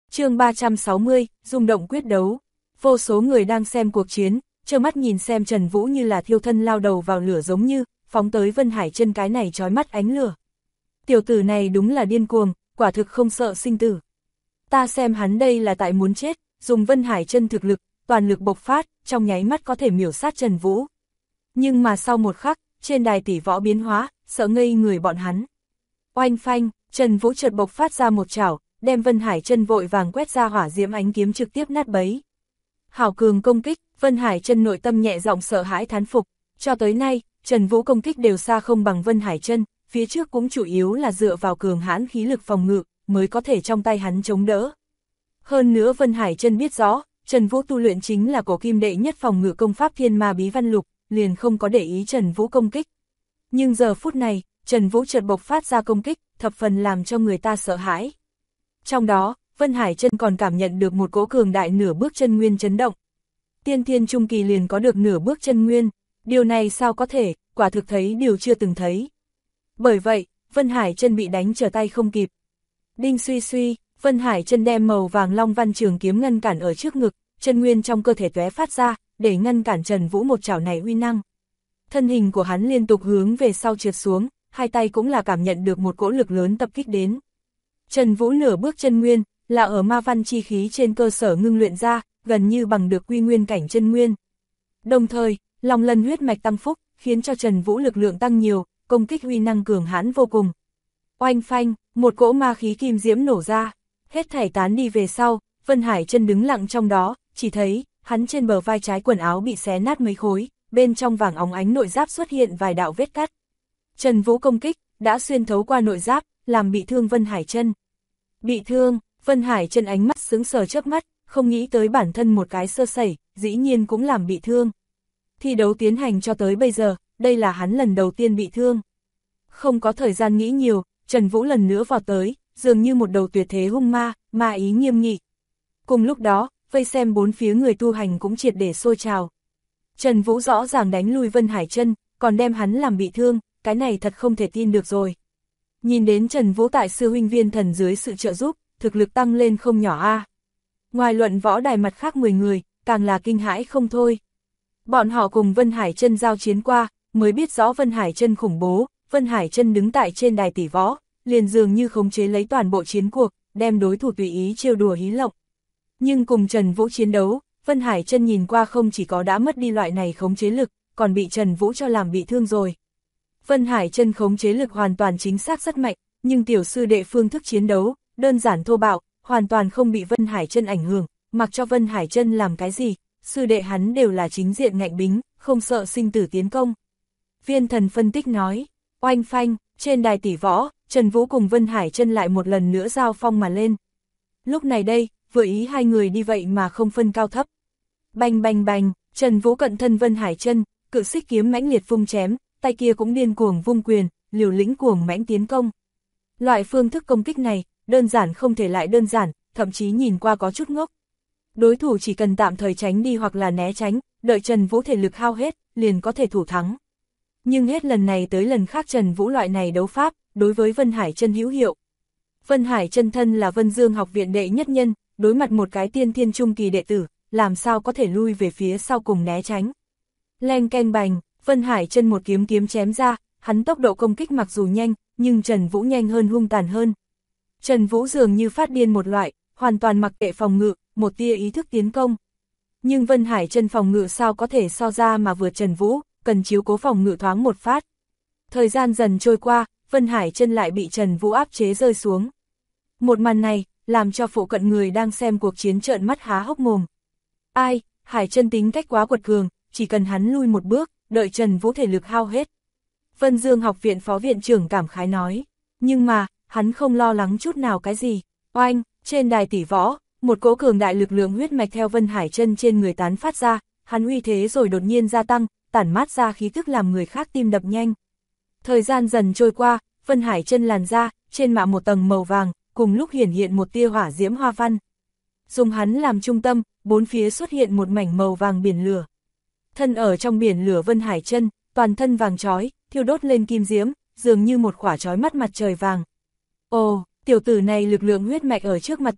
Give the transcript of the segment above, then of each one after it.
Chương 360, rung động quyết đấu. Vô số người đang xem cuộc chiến, trơ mắt nhìn xem Trần Vũ như là thiêu thân lao đầu vào lửa giống như, phóng tới Vân Hải Chân cái này chói mắt ánh lửa. Tiểu tử này đúng là điên cuồng, quả thực không sợ sinh tử. Ta xem hắn đây là tại muốn chết, dùng Vân Hải Chân thực lực, toàn lực bộc phát, trong nháy mắt có thể miểu sát Trần Vũ. Nhưng mà sau một khắc, trên đài tỷ võ biến hóa, sợ ngây người bọn hắn. Oanh phanh, Trần Vũ chợt bộc phát ra một chảo, đem Vân Hải Chân vội vàng quét ra hỏa diễm ánh kiếm trực tiếp nát bấy. Hảo cường công kích, Vân Hải Chân nội tâm nhẹ giọng sợ hãi thán phục, cho tới nay, Trần Vũ công kích đều xa không bằng Vân Hải Chân, phía trước cũng chủ yếu là dựa vào cường hãn khí lực phòng ngự, mới có thể trong tay hắn chống đỡ. Hơn nữa Vân Hải Chân biết rõ, Trần Vũ tu luyện chính là cổ kim đệ nhất phòng ngự công pháp Thiên Ma Bí Văn Lục, liền không có để ý Trần Vũ công kích. Nhưng giờ phút này, Trần Vũ chợt bộc phát ra công kích, thập phần làm cho người ta sợ hãi. Trong đó, Vân Hải Chân còn cảm nhận được một cỗ cường đại nửa bước chân nguyên chấn động. Tiên thiên trung kỳ liền có được nửa bước chân nguyên, điều này sao có thể, quả thực thấy điều chưa từng thấy. Bởi vậy, Vân Hải Chân bị đánh trở tay không kịp. Đinh suy suy, Vân Hải Chân đem màu vàng long văn trường kiếm ngăn cản ở trước ngực, chân nguyên trong cơ thể tóe phát ra, để ngăn cản Trần Vũ một chảo này uy năng. Thân hình của hắn liên tục hướng về sau trượt xuống, hai tay cũng là cảm nhận được một cỗ lực lớn tập kích đến. Trần Vũ nửa bước chân nguyên, là ở ma văn chi khí trên cơ sở ngưng luyện ra, gần như bằng được quy nguyên cảnh chân nguyên. Đồng thời, Long Lân huyết mạch tăng phúc, khiến cho Trần Vũ lực lượng tăng nhiều, công kích uy năng cường hãn vô cùng. Oanh phanh, một cỗ ma khí kim diễm nổ ra, hết thảy tán đi về sau, Vân Hải Chân đứng lặng trong đó, chỉ thấy, hắn trên bờ vai trái quần áo bị xé nát mấy khối, bên trong vàng óng ánh nội giáp xuất hiện vài đạo vết cắt. Trần Vũ công kích, đã xuyên thấu qua nội giáp, làm bị thương Vân Hải Chân. Bị thương, Vân Hải Chân ánh mắt sững sờ chớp mắt, không nghĩ tới bản thân một cái sơ sẩy, dĩ nhiên cũng làm bị thương. Thi đấu tiến hành cho tới bây giờ, đây là hắn lần đầu tiên bị thương. Không có thời gian nghĩ nhiều, Trần Vũ lần nữa vào tới, dường như một đầu tuyệt thế hung ma, ma ý nghiêm nghị. Cùng lúc đó, vây xem bốn phía người tu hành cũng triệt để sôi trào. Trần Vũ rõ ràng đánh lui Vân Hải Chân, còn đem hắn làm bị thương, cái này thật không thể tin được rồi. Nhìn đến Trần Vũ tại sư huynh Viên Thần dưới sự trợ giúp, thực lực tăng lên không nhỏ a. Ngoài luận võ đài mặt khác 10 người, càng là kinh hãi không thôi. Bọn họ cùng Vân Hải Chân giao chiến qua, mới biết rõ Vân Hải Chân khủng bố, Vân Hải Chân đứng tại trên đài tỷ võ, liền dường như khống chế lấy toàn bộ chiến cuộc, đem đối thủ tùy ý trêu đùa hí lộng. Nhưng cùng Trần Vũ chiến đấu, Vân Hải Chân nhìn qua không chỉ có đã mất đi loại này khống chế lực, còn bị Trần Vũ cho làm bị thương rồi. Vân Hải Chân khống chế lực hoàn toàn chính xác rất mạnh, nhưng tiểu sư đệ phương thức chiến đấu, đơn giản thô bạo, hoàn toàn không bị Vân Hải Chân ảnh hưởng, mặc cho Vân Hải Chân làm cái gì, sư đệ hắn đều là chính diện ngạnh bính, không sợ sinh tử tiến công. Viên Thần phân tích nói, oanh phanh, trên đài tỷ võ, Trần Vũ cùng Vân Hải Chân lại một lần nữa giao phong mà lên. Lúc này đây, vừa ý hai người đi vậy mà không phân cao thấp. Bành bành bành, Trần Vũ cận thân Vân Hải Chân, cự xích kiếm mãnh liệt vung chém, tay kia cũng điên cuồng vung quyền, liều lĩnh cuồng mãnh tiến công. Loại phương thức công kích này, đơn giản không thể lại đơn giản, thậm chí nhìn qua có chút ngốc. Đối thủ chỉ cần tạm thời tránh đi hoặc là né tránh, đợi Trần Vũ thể lực hao hết, liền có thể thủ thắng. Nhưng hết lần này tới lần khác Trần Vũ loại này đấu pháp, đối với Vân Hải Chân hữu hiệu. Vân Hải Chân thân là Vân Dương học viện đệ nhất nhân, đối mặt một cái tiên thiên trung kỳ đệ tử, làm sao có thể lui về phía sau cùng né tránh. Leng keng bành, Vân Hải Chân một kiếm kiếm chém ra, hắn tốc độ công kích mặc dù nhanh, nhưng Trần Vũ nhanh hơn hung tàn hơn. Trần Vũ dường như phát điên một loại, hoàn toàn mặc kệ phòng ngự, một tia ý thức tiến công. Nhưng Vân Hải Chân phòng ngự sao có thể so ra mà vượt Trần Vũ, cần chiếu cố phòng ngự thoáng một phát. Thời gian dần trôi qua, Vân Hải Chân lại bị Trần Vũ áp chế rơi xuống. Một màn này, làm cho phụ cận người đang xem cuộc chiến trợn mắt há hốc mồm. Ai, Hải Chân tính cách quá quật cường, chỉ cần hắn lui một bước, đợi Trần Vũ thể lực hao hết. Vân Dương học viện phó viện trưởng cảm khái nói, nhưng mà, hắn không lo lắng chút nào cái gì. Oanh, trên đài tỷ võ, một cỗ cường đại lực lượng huyết mạch theo Vân Hải Chân trên người tán phát ra, hắn uy thế rồi đột nhiên gia tăng, tản mát ra khí tức làm người khác tim đập nhanh. Thời gian dần trôi qua, Vân Hải Chân làn ra, trên mạ một tầng màu vàng, cùng lúc hiển hiện một tia hỏa diễm hoa văn. Dùng hắn làm trung tâm, bốn phía xuất hiện một mảnh màu vàng biển lửa. Thân ở trong biển lửa Vân Hải Chân, toàn thân vàng chói, thiêu đốt lên kim diễm, dường như một quả chói mắt mặt trời vàng. Ồ, tiểu tử này lực lượng huyết mạch ở trước mặt ta,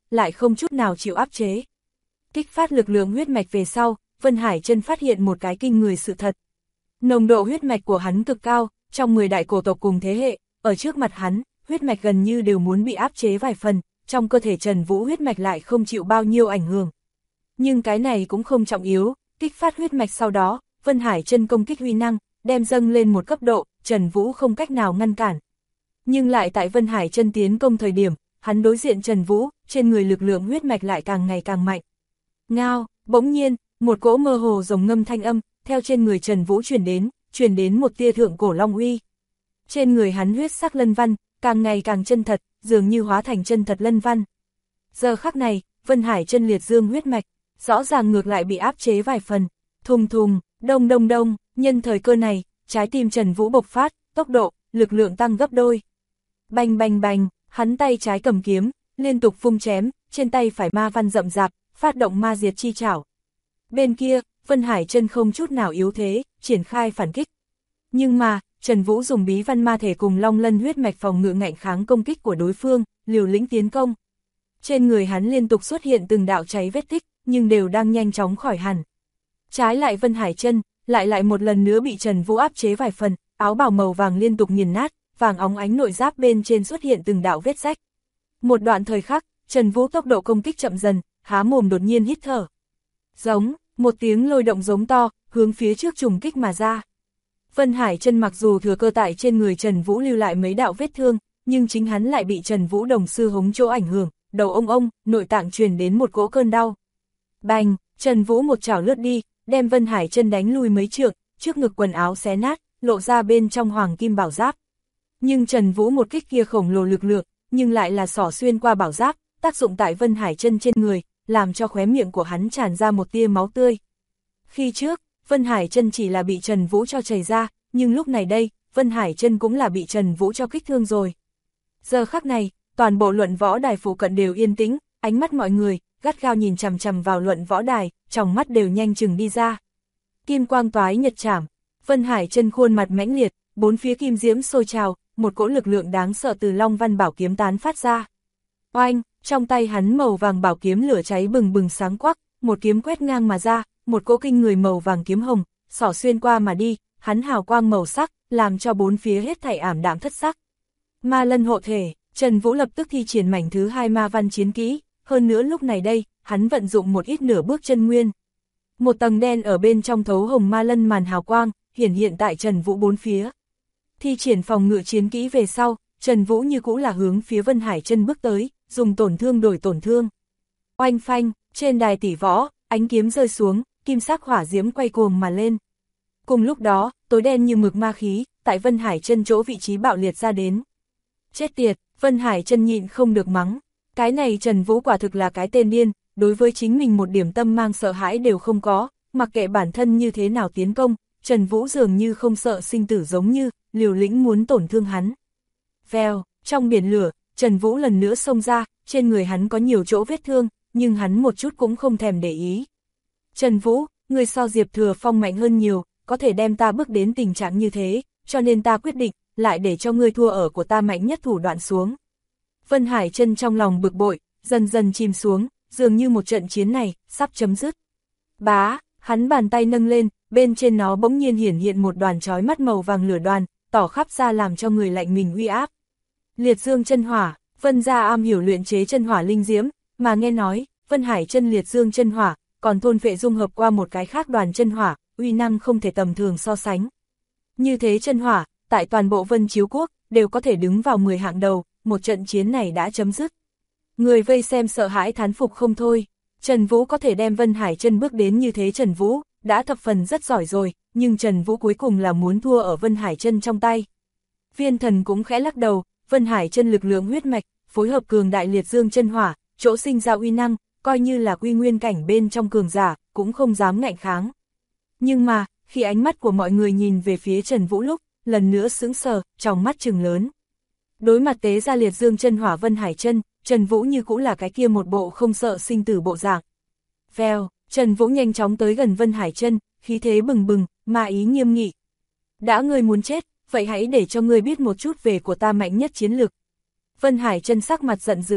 lại không chút nào chịu áp chế. Kích phát lực lượng huyết mạch về sau, Vân Hải Chân phát hiện một cái kinh người sự thật. Nồng độ huyết mạch của hắn cực cao, trong 10 đại cổ tộc cùng thế hệ, ở trước mặt hắn, huyết mạch gần như đều muốn bị áp chế vài phần, trong cơ thể Trần Vũ huyết mạch lại không chịu bao nhiêu ảnh hưởng. Nhưng cái này cũng không trọng yếu, kích phát huyết mạch sau đó, Vân Hải Chân công kích uy năng, đem dâng lên một cấp độ, Trần Vũ không cách nào ngăn cản. Nhưng lại tại Vân Hải Chân tiến công thời điểm, hắn đối diện Trần Vũ, trên người lực lượng huyết mạch lại càng ngày càng mạnh. Ngao, bỗng nhiên, một cỗ mơ hồ rồng ngâm thanh âm, theo trên người Trần Vũ truyền đến một tia thượng cổ long uy. Trên người hắn huyết sắc lân văn, càng ngày càng chân thật, dường như hóa thành chân thật lân văn. Giờ khắc này, Vân Hải Chân liệt dương huyết mạch, rõ ràng ngược lại bị áp chế vài phần. Thùng thùng, đông đông đông, nhân thời cơ này, trái tim Trần Vũ bộc phát, tốc độ, lực lượng tăng gấp đôi. Bành bành bành, hắn tay trái cầm kiếm, liên tục vung chém, trên tay phải ma văn rậm rạp, phát động ma diệt chi trảo. Bên kia, Vân Hải Chân không chút nào yếu thế, triển khai phản kích. Nhưng mà, Trần Vũ dùng bí văn ma thể cùng long lân huyết mạch phòng ngự ngạnh kháng công kích của đối phương, liều lĩnh tiến công. Trên người hắn liên tục xuất hiện từng đạo cháy vết tích, nhưng đều đang nhanh chóng khỏi hẳn. Trái lại Vân Hải Chân, lại một lần nữa bị Trần Vũ áp chế vài phần, áo bào màu vàng liên tục nghiền nát, vàng óng ánh nội giáp bên trên xuất hiện từng đạo vết rách. Một đoạn thời khắc, Trần Vũ tốc độ công kích chậm dần, há mồm đột nhiên hít thở. Giống, một tiếng lôi động giống to, hướng phía trước trùng kích mà ra. Vân Hải Chân mặc dù thừa cơ tại trên người Trần Vũ lưu lại mấy đạo vết thương, nhưng chính hắn lại bị Trần Vũ đồng sư hống chỗ ảnh hưởng, đầu ông, nội tạng truyền đến một cỗ cơn đau. Bành, Trần Vũ một chảo lướt đi, đem Vân Hải Chân đánh lùi mấy trượng, trước ngực quần áo xé nát, lộ ra bên trong hoàng kim bảo giáp. Nhưng Trần Vũ một kích kia khổng lồ lực lượng, nhưng lại là xỏ xuyên qua bảo giáp, tác dụng tại Vân Hải Chân trên người, làm cho khóe miệng của hắn tràn ra một tia máu tươi. Khi trước, Vân Hải Chân chỉ là bị Trần Vũ cho chảy ra, nhưng lúc này đây, Vân Hải Chân cũng là bị Trần Vũ cho kích thương rồi. Giờ khắc này, toàn bộ luận võ đài phụ cận đều yên tĩnh, ánh mắt mọi người gắt gao nhìn chằm chằm vào luận võ đài, trong mắt đều nhanh chừng đi ra. Kim quang toái nhật chảm, Vân Hải Chân khuôn mặt mãnh liệt, bốn phía kim diễm sôi trào, một cỗ lực lượng đáng sợ từ Long Văn bảo kiếm tán phát ra. Oanh, trong tay hắn màu vàng bảo kiếm lửa cháy bừng bừng sáng quắc, một kiếm quét ngang mà ra, một cỗ kinh người màu vàng kiếm hồng, xỏ xuyên qua mà đi, hắn hào quang màu sắc, làm cho bốn phía hết thảy ảm đạm thất sắc. Ma lân hộ thể, Trần Vũ lập tức thi triển mảnh thứ 2 ma văn chiến kỹ, hơn nữa lúc này đây, hắn vận dụng một ít nửa bước chân nguyên. Một tầng đen ở bên trong thấu hồng ma lân màn hào quang, hiển hiện tại Trần Vũ bốn phía. Thi triển phòng ngự chiến kỹ về sau, Trần Vũ như cũ là hướng phía Vân Hải Chân bước tới, dùng tổn thương đổi tổn thương. Oanh phanh, trên đài tỷ võ, ánh kiếm rơi xuống, kim sắc hỏa diễm quay cuồng mà lên. Cùng lúc đó, tối đen như mực ma khí, tại Vân Hải Chân chỗ vị trí bạo liệt ra đến. Chết tiệt, Vân Hải Chân nhịn không được mắng. Cái này Trần Vũ quả thực là cái tên điên, đối với chính mình một điểm tâm mang sợ hãi đều không có, mặc kệ bản thân như thế nào tiến công, Trần Vũ dường như không sợ sinh tử giống như, liều lĩnh muốn tổn thương hắn. Vèo, trong biển lửa, Trần Vũ lần nữa xông ra, trên người hắn có nhiều chỗ vết thương, nhưng hắn một chút cũng không thèm để ý. Trần Vũ, người so Diệp Thừa Phong mạnh hơn nhiều, có thể đem ta bước đến tình trạng như thế, cho nên ta quyết định, lại để cho ngươi thua ở của ta mạnh nhất thủ đoạn xuống. Vân Hải Chân trong lòng bực bội, dần dần chìm xuống, dường như một trận chiến này, sắp chấm dứt. Bá, hắn bàn tay nâng lên, bên trên nó bỗng nhiên hiển hiện một đoàn chói mắt màu vàng lửa đoàn, tỏ khắp ra làm cho người lạnh mình uy áp. Liệt dương chân hỏa, Vân gia am hiểu luyện chế chân hỏa linh diễm, mà nghe nói, Vân Hải Chân liệt dương chân hỏa, còn thôn phệ dung hợp qua một cái khác đoàn chân hỏa, uy năng không thể tầm thường so sánh. Như thế chân hỏa, tại toàn bộ Vân Chiếu Quốc, đều có thể đứng vào 10 hạng đầu, một trận chiến này đã chấm dứt. Người vây xem sợ hãi thán phục không thôi, Trần Vũ có thể đem Vân Hải Chân bước đến như thế Trần Vũ, đã thập phần rất giỏi rồi, nhưng Trần Vũ cuối cùng là muốn thua ở Vân Hải Chân trong tay. Viên Thần cũng khẽ lắc đầu, Vân Hải Chân lực lượng huyết mạch, phối hợp cường đại liệt dương chân hỏa, chỗ sinh ra uy năng, coi như là quy nguyên cảnh bên trong cường giả, cũng không dám ngạnh kháng. Nhưng mà, khi ánh mắt của mọi người nhìn về phía Trần Vũ lúc, lần nữa sững sờ, trong mắt trừng lớn. Đối mặt tế ra liệt dương chân hỏa Vân Hải Chân, Trần Vũ như cũng là cái kia một bộ không sợ sinh tử bộ dạng. Vèo, Trần Vũ nhanh chóng tới gần Vân Hải Chân, khí thế bừng bừng, mà ý nghiêm nghị. Đã ngươi muốn chết, vậy hãy để cho ngươi biết một chút về của ta mạnh nhất chiến lực. Vân Hải Chân sắc mặt giận dữ,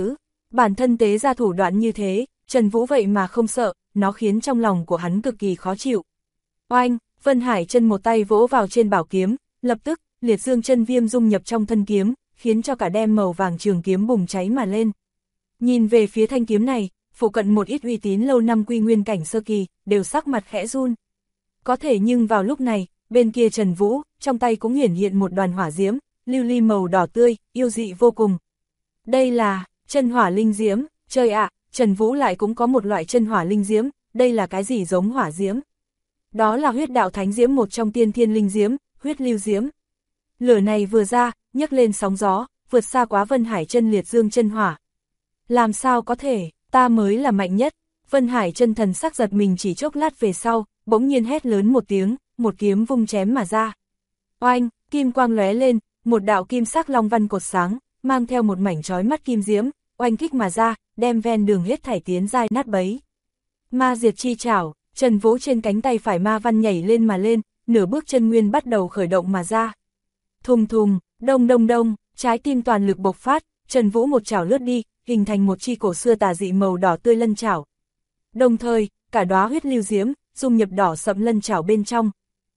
Bản thân tế ra thủ đoạn như thế, Trần Vũ vậy mà không sợ, nó khiến trong lòng của hắn cực kỳ khó chịu. Oanh, Vân Hải chân một tay vỗ vào trên bảo kiếm, lập tức, liệt dương chân viêm dung nhập trong thân kiếm, khiến cho cả đem màu vàng trường kiếm bùng cháy mà lên. Nhìn về phía thanh kiếm này, phụ cận một ít uy tín lâu năm quy nguyên cảnh sơ kỳ, đều sắc mặt khẽ run. Có thể nhưng vào lúc này, bên kia Trần Vũ, trong tay cũng hiển hiện một đoàn hỏa diễm, lưu ly màu đỏ tươi, yêu dị vô cùng. Đây là chân hỏa linh diễm, trời ạ, Trần Vũ lại cũng có một loại chân hỏa linh diễm, đây là cái gì giống hỏa diễm? Đó là huyết đạo thánh diễm, một trong tiên thiên linh diễm, huyết lưu diễm. Lửa này vừa ra, nhấc lên sóng gió, vượt xa quá Vân Hải chân liệt dương chân hỏa. Làm sao có thể, ta mới là mạnh nhất. Vân Hải chân thần sắc giật mình, chỉ chốc lát về sau, bỗng nhiên hét lớn một tiếng, một kiếm vung chém mà ra. Oanh, kim quang lóe lên, một đạo kim sắc long văn cột sáng, mang theo một mảnh chói mắt kim diễm, oanh kích mà ra, đem ven đường hết thảy tiến dai nát bấy. Ma diệt chi chảo, Trần Vũ trên cánh tay phải ma văn nhảy lên mà lên, nửa bước chân nguyên bắt đầu khởi động mà ra. Thùng thùng, đông đông đông, trái tim toàn lực bộc phát, Trần Vũ một chảo lướt đi, hình thành một chi cổ xưa tà dị màu đỏ tươi lân chảo. Đồng thời, cả đóa huyết lưu diễm, dung nhập đỏ sậm lân chảo bên trong.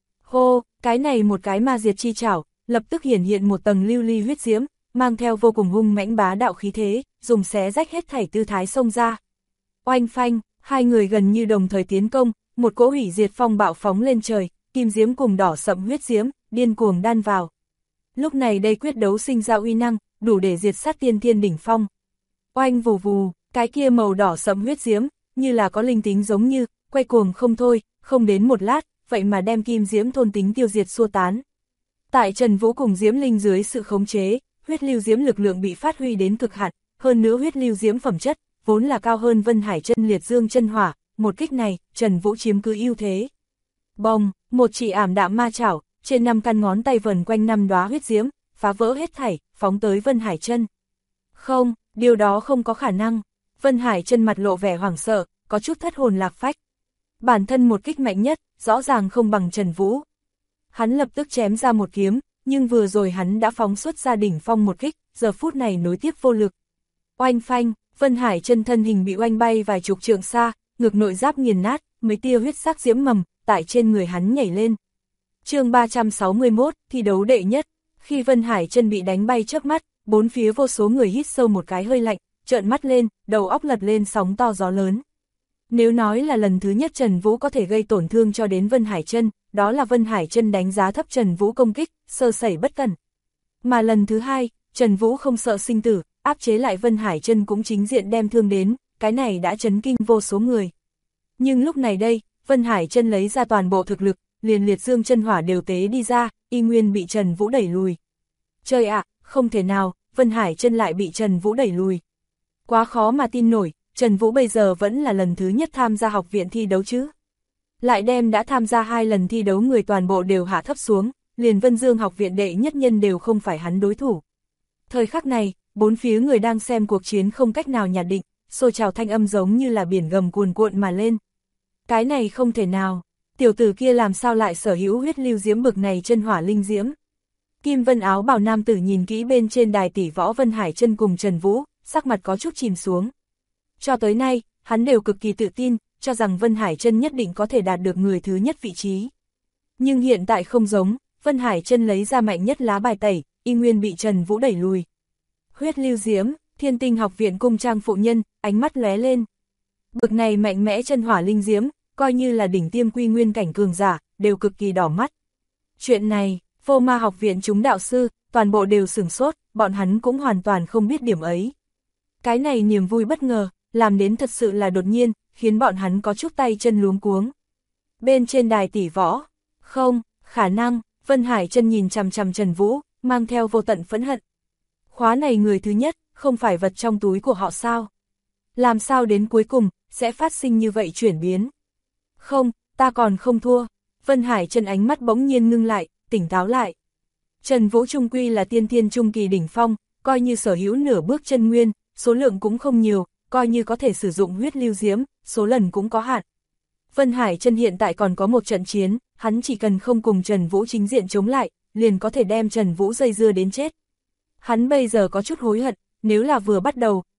Hô, cái này một cái ma diệt chi chảo, lập tức hiển hiện một tầng lưu ly huyết diễm, mang theo vô cùng hung mãnh bá đạo khí thế, dùng xé rách hết thảy tư thái xông ra. Oanh phanh, hai người gần như đồng thời tiến công, một cỗ hủy diệt phong bạo phóng lên trời, kim diễm cùng đỏ sậm huyết diễm, điên cuồng đan vào. Lúc này đây quyết đấu sinh ra uy năng, đủ để diệt sát tiên thiên đỉnh phong. Oanh vù vù, cái kia màu đỏ sậm huyết diễm, như là có linh tính giống như, quay cuồng không thôi, không đến một lát, vậy mà đem kim diễm thôn tính tiêu diệt xua tán. Tại Trần Vũ cùng diễm linh dưới sự khống chế, huyết lưu diễm lực lượng bị phát huy đến cực hạn, hơn nữa huyết lưu diễm phẩm chất, vốn là cao hơn Vân Hải chân liệt dương chân hỏa, một kích này, Trần Vũ chiếm cứ ưu thế. Bồng, một chỉ ảm đạm ma chảo, trên 5 căn ngón tay vần quanh 5 đóa huyết diễm, phá vỡ hết thảy, phóng tới Vân Hải chân. Không, điều đó không có khả năng. Vân Hải chân mặt lộ vẻ hoảng sợ, có chút thất hồn lạc phách. Bản thân một kích mạnh nhất, rõ ràng không bằng Trần Vũ. Hắn lập tức chém ra một kiếm, nhưng vừa rồi hắn đã phóng xuất ra đỉnh phong một kích, giờ phút này nối tiếp vô lực. Oanh phanh, Vân Hải chân thân hình bị oanh bay vài chục trượng xa, ngực nội giáp nghiền nát, mấy tia huyết sắc diễm mầm, tại trên người hắn nhảy lên. Chương 361, thi đấu đệ nhất. Khi Vân Hải chân bị đánh bay trước mắt, bốn phía vô số người hít sâu một cái hơi lạnh, trợn mắt lên, đầu óc lật lên sóng to gió lớn. Nếu nói là lần thứ nhất Trần Vũ có thể gây tổn thương cho đến Vân Hải chân, đó là Vân Hải chân đánh giá thấp Trần Vũ công kích, sơ sẩy bất cẩn. Mà lần thứ hai, Trần Vũ không sợ sinh tử, áp chế lại Vân Hải chân cũng chính diện đem thương đến, cái này đã chấn kinh vô số người. Nhưng lúc này đây, Vân Hải chân lấy ra toàn bộ thực lực, liền liệt dương chân hỏa đều tế đi ra, y nguyên bị Trần Vũ đẩy lùi. Trời ạ, không thể nào, Vân Hải chân lại bị Trần Vũ đẩy lùi. Quá khó mà tin nổi, Trần Vũ bây giờ vẫn là lần thứ nhất tham gia học viện thi đấu chứ. Lại đem đã tham gia 2 lần thi đấu người toàn bộ đều hạ thấp xuống, liền Vân Dương học viện đệ nhất nhân đều không phải hắn đối thủ. Thời khắc này, bốn phía người đang xem cuộc chiến không cách nào nhạt định, xôi trào thanh âm giống như là biển gầm cuồn cuộn mà lên. Cái này không thể nào, tiểu tử kia làm sao lại sở hữu huyết lưu diễm bực này chân hỏa linh diễm. Kim Vân áo bào nam tử nhìn kỹ bên trên đài tỷ võ Vân Hải chân cùng Trần Vũ, sắc mặt có chút chìm xuống. Cho tới nay, hắn đều cực kỳ tự tin, cho rằng Vân Hải chân nhất định có thể đạt được người thứ nhất vị trí. Nhưng hiện tại không giống, Vân Hải chân lấy ra mạnh nhất lá bài tẩy, y nguyên bị Trần Vũ đẩy lùi. Huyết lưu diễm, Thiên Tinh học viện cung trang phụ nhân, ánh mắt lóe lên. Bực này mạnh mẽ chân hỏa linh diễm, coi như là đỉnh tiêm quy nguyên cảnh cường giả, đều cực kỳ đỏ mắt. Chuyện này, Vô Ma học viện chúng đạo sư, toàn bộ đều sửng sốt, bọn hắn cũng hoàn toàn không biết điểm ấy. Cái này niềm vui bất ngờ, làm đến thật sự là đột nhiên, khiến bọn hắn có chút tay chân luống cuống. Bên trên đài tỷ võ, không, khả năng, Vân Hải chân nhìn chằm chằm Trần Vũ, mang theo vô tận phẫn hận. Khóa này người thứ nhất, không phải vật trong túi của họ sao? Làm sao đến cuối cùng, sẽ phát sinh như vậy chuyển biến? Không, ta còn không thua. Vân Hải chân ánh mắt bỗng nhiên ngưng lại, tỉnh táo lại. Trần Vũ trung quy là tiên thiên trung kỳ đỉnh phong, coi như sở hữu nửa bước chân nguyên, số lượng cũng không nhiều, coi như có thể sử dụng huyết lưu diễm, số lần cũng có hạn. Vân Hải chân hiện tại còn có một trận chiến, hắn chỉ cần không cùng Trần Vũ chính diện chống lại, liền có thể đem Trần Vũ dây dưa đến chết. Hắn bây giờ có chút hối hận, nếu là vừa bắt đầu,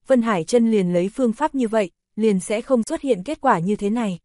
Vân Hải Chân liền lấy phương pháp như vậy, liền sẽ không xuất hiện kết quả như thế này.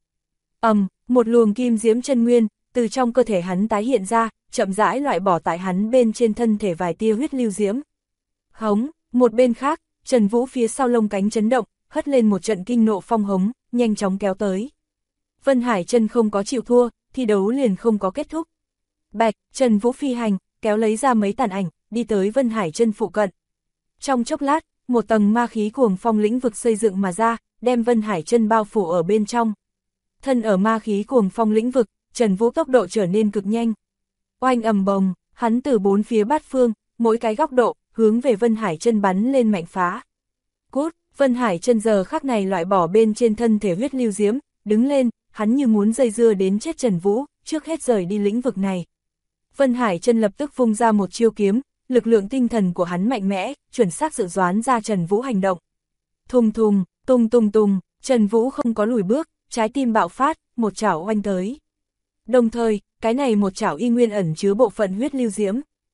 Một luồng kim diễm chân nguyên, từ trong cơ thể hắn tái hiện ra, chậm rãi loại bỏ tại hắn bên trên thân thể vài tia huyết lưu diễm. Hống, một bên khác, Trần Vũ phía sau lông cánh chấn động, hất lên một trận kinh nộ phong hống, nhanh chóng kéo tới. Vân Hải Chân không có chịu thua, thi đấu liền không có kết thúc. Bạch, Trần Vũ phi hành, kéo lấy ra mấy tàn ảnh, đi tới Vân Hải Chân phụ cận. Trong chốc lát, một tầng ma khí cuồng phong lĩnh vực xây dựng mà ra, đem Vân Hải Chân bao phủ ở bên trong. Thân ở ma khí cuồng phong lĩnh vực, Trần Vũ tốc độ trở nên cực nhanh. Oanh ầm bồng, hắn từ bốn phía bát phương, mỗi cái góc độ, hướng về Vân Hải Chân bắn lên mạnh phá. Cút, Vân Hải Chân giờ khắc này loại bỏ bên trên thân thể huyết lưu diễm, đứng lên, hắn như muốn dây dưa đến chết Trần Vũ, trước hết rời đi lĩnh vực này. Vân Hải Chân lập tức vung ra một chiêu kiếm, lực lượng tinh thần của hắn mạnh mẽ, chuẩn xác dự đoán ra Trần Vũ hành động. Thùng thùng, tung tung tung, Trần Vũ không có lùi bước, trái tim bạo phát, một chảo oanh tới. Đồng thời, cái này một chảo y nguyên ẩn chứa bộ phận huyết lưu diễm.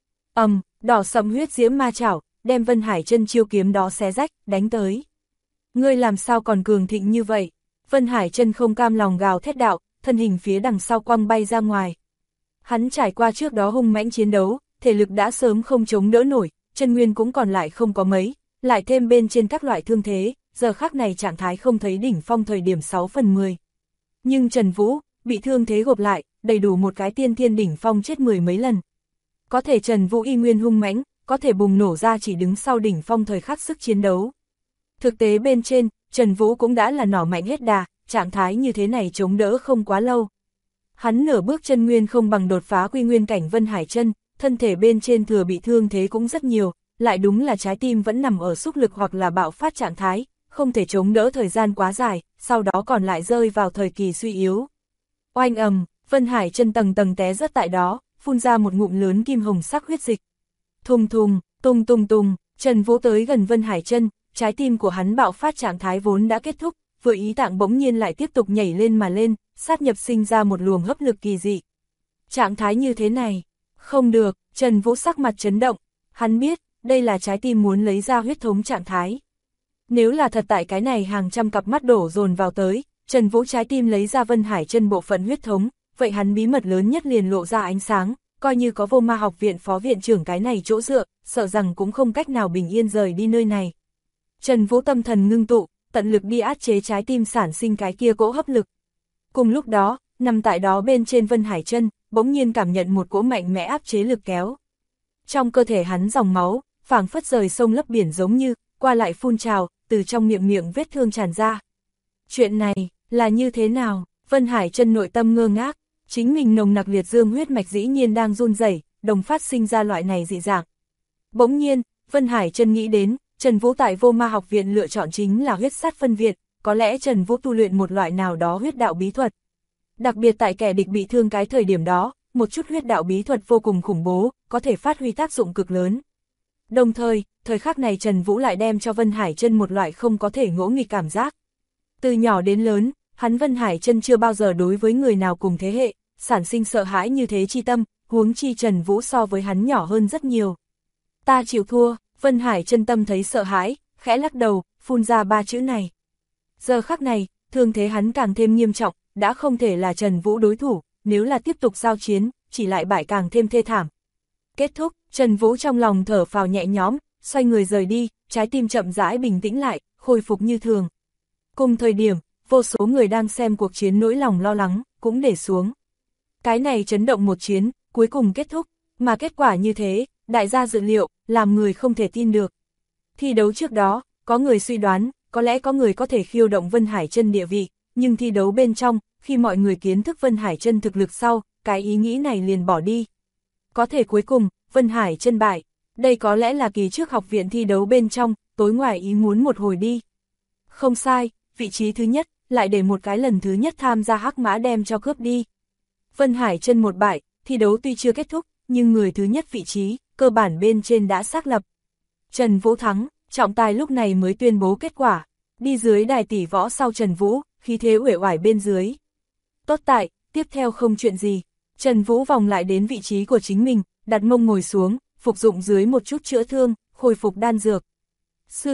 Đỏ sẫm huyết diễm ma chảo, đem Vân Hải Chân chiêu kiếm đó xé rách, đánh tới. Ngươi làm sao còn cường thịnh như vậy? Vân Hải Chân không cam lòng gào thét đạo, thân hình phía đằng sau quăng bay ra ngoài. Hắn trải qua trước đó hung mãnh chiến đấu, thể lực đã sớm không chống đỡ nổi, chân nguyên cũng còn lại không có mấy, lại thêm bên trên các loại thương thế, giờ khắc này trạng thái không thấy đỉnh phong thời điểm 6/10. Nhưng Trần Vũ, bị thương thế gộp lại, đầy đủ một cái tiên thiên đỉnh phong chết 10 mấy lần. Có thể Trần Vũ y nguyên hung mãnh, có thể bùng nổ ra chỉ đứng sau đỉnh phong thời khắc sức chiến đấu. Thực tế bên trên, Trần Vũ cũng đã là nỏ mạnh hết đà, trạng thái như thế này chống đỡ không quá lâu. Hắn nửa bước chân nguyên không bằng đột phá quy nguyên cảnh Vân Hải Chân, thân thể bên trên thừa bị thương thế cũng rất nhiều, lại đúng là trái tim vẫn nằm ở xúc lực hoặc là bạo phát trạng thái, không thể chống đỡ thời gian quá dài, sau đó còn lại rơi vào thời kỳ suy yếu. Oanh ầm, Vân Hải Chân tầng tầng té rớt tại đó, phun ra một ngụm lớn kim hồng sắc huyết dịch. Thùng thùng, tung tung tung, Trần Vũ tới gần Vân Hải Chân, trái tim của hắn bạo phát trạng thái vốn đã kết thúc, vừa ý tạng bỗng nhiên lại tiếp tục nhảy lên mà lên, sát nhập sinh ra một luồng hấp lực kỳ dị. Trạng thái như thế này, không được, Trần Vũ sắc mặt chấn động, hắn biết, đây là trái tim muốn lấy ra huyết thống trạng thái. Nếu là thật tại cái này hàng trăm cặp mắt đổ dồn vào tới, Trần Vũ trái tim lấy ra Vân Hải Chân bộ phận huyết thống, vậy hắn bí mật lớn nhất liền lộ ra ánh sáng, coi như có Vô Ma học viện phó viện trưởng cái này chỗ dựa, sợ rằng cũng không cách nào bình yên rời đi nơi này. Trần Vũ tâm thần ngưng tụ, tận lực đi áp chế trái tim sản sinh cái kia cỗ hấp lực. Cùng lúc đó, nằm tại đó bên trên Vân Hải Chân, bỗng nhiên cảm nhận một cỗ mạnh mẽ áp chế lực kéo. Trong cơ thể hắn dòng máu, phảng phất rời sông lấp biển giống như, qua lại phun trào, từ trong miệng vết thương tràn ra. Chuyện này, là như thế nào? Vân Hải Chân nội tâm ngơ ngác, chính mình nồng nặc liệt dương huyết mạch dĩ nhiên đang run rẩy, đồng phát sinh ra loại này dị dạng. Bỗng nhiên, Vân Hải Chân nghĩ đến, Trần Vũ tại Vô Ma học viện lựa chọn chính là huyết sát phân viện, có lẽ Trần Vũ tu luyện một loại nào đó huyết đạo bí thuật. Đặc biệt tại kẻ địch bị thương cái thời điểm đó, một chút huyết đạo bí thuật vô cùng khủng bố, có thể phát huy tác dụng cực lớn. Đồng thời, thời khắc này Trần Vũ lại đem cho Vân Hải Chân một loại không có thể ngỗ nghịch cảm giác. Từ nhỏ đến lớn, hắn Vân Hải Chân chưa bao giờ đối với người nào cùng thế hệ, sản sinh sợ hãi như thế chi tâm, huống chi Trần Vũ so với hắn nhỏ hơn rất nhiều. Ta chịu thua, Vân Hải Chân tâm thấy sợ hãi, khẽ lắc đầu, phun ra 3 chữ này. Giờ khắc này, thương thế hắn càng thêm nghiêm trọng, đã không thể là Trần Vũ đối thủ, nếu là tiếp tục giao chiến, chỉ lại bại càng thêm thê thảm. Kết thúc, Trần Vũ trong lòng thở phào nhẹ nhõm, xoay người rời đi, trái tim chậm rãi bình tĩnh lại, khôi phục như thường. Cùng thời điểm, vô số người đang xem cuộc chiến nỗi lòng lo lắng, cũng để xuống. Cái này chấn động một chiến, cuối cùng kết thúc, mà kết quả như thế, đại gia dự liệu, làm người không thể tin được. Thi đấu trước đó, có người suy đoán, có lẽ có người có thể khiêu động Vân Hải Chân địa vị, nhưng thi đấu bên trong, khi mọi người kiến thức Vân Hải Chân thực lực sau, cái ý nghĩ này liền bỏ đi. Có thể cuối cùng, Vân Hải Chân bại, đây có lẽ là kỳ trước học viện thi đấu bên trong, tối ngoài ý muốn một hồi đi. Không sai, vị trí thứ nhất, lại để một cái lần thứ nhất tham gia hắc mã đem cho cướp đi. Vân Hải Chân một bại, thi đấu tuy chưa kết thúc, nhưng người thứ nhất vị trí, cơ bản bên trên đã xác lập. Trần Vũ thắng, trọng tài lúc này mới tuyên bố kết quả. Đi dưới đài tỷ võ sau Trần Vũ, khí thế uể oải bên dưới. Tốt tại, tiếp theo không chuyện gì. Trần Vũ vòng lại đến vị trí của chính mình, đặt mông ngồi xuống, phục dụng dưới một chút chữa thương, khôi phục đan dược. Sư đệ,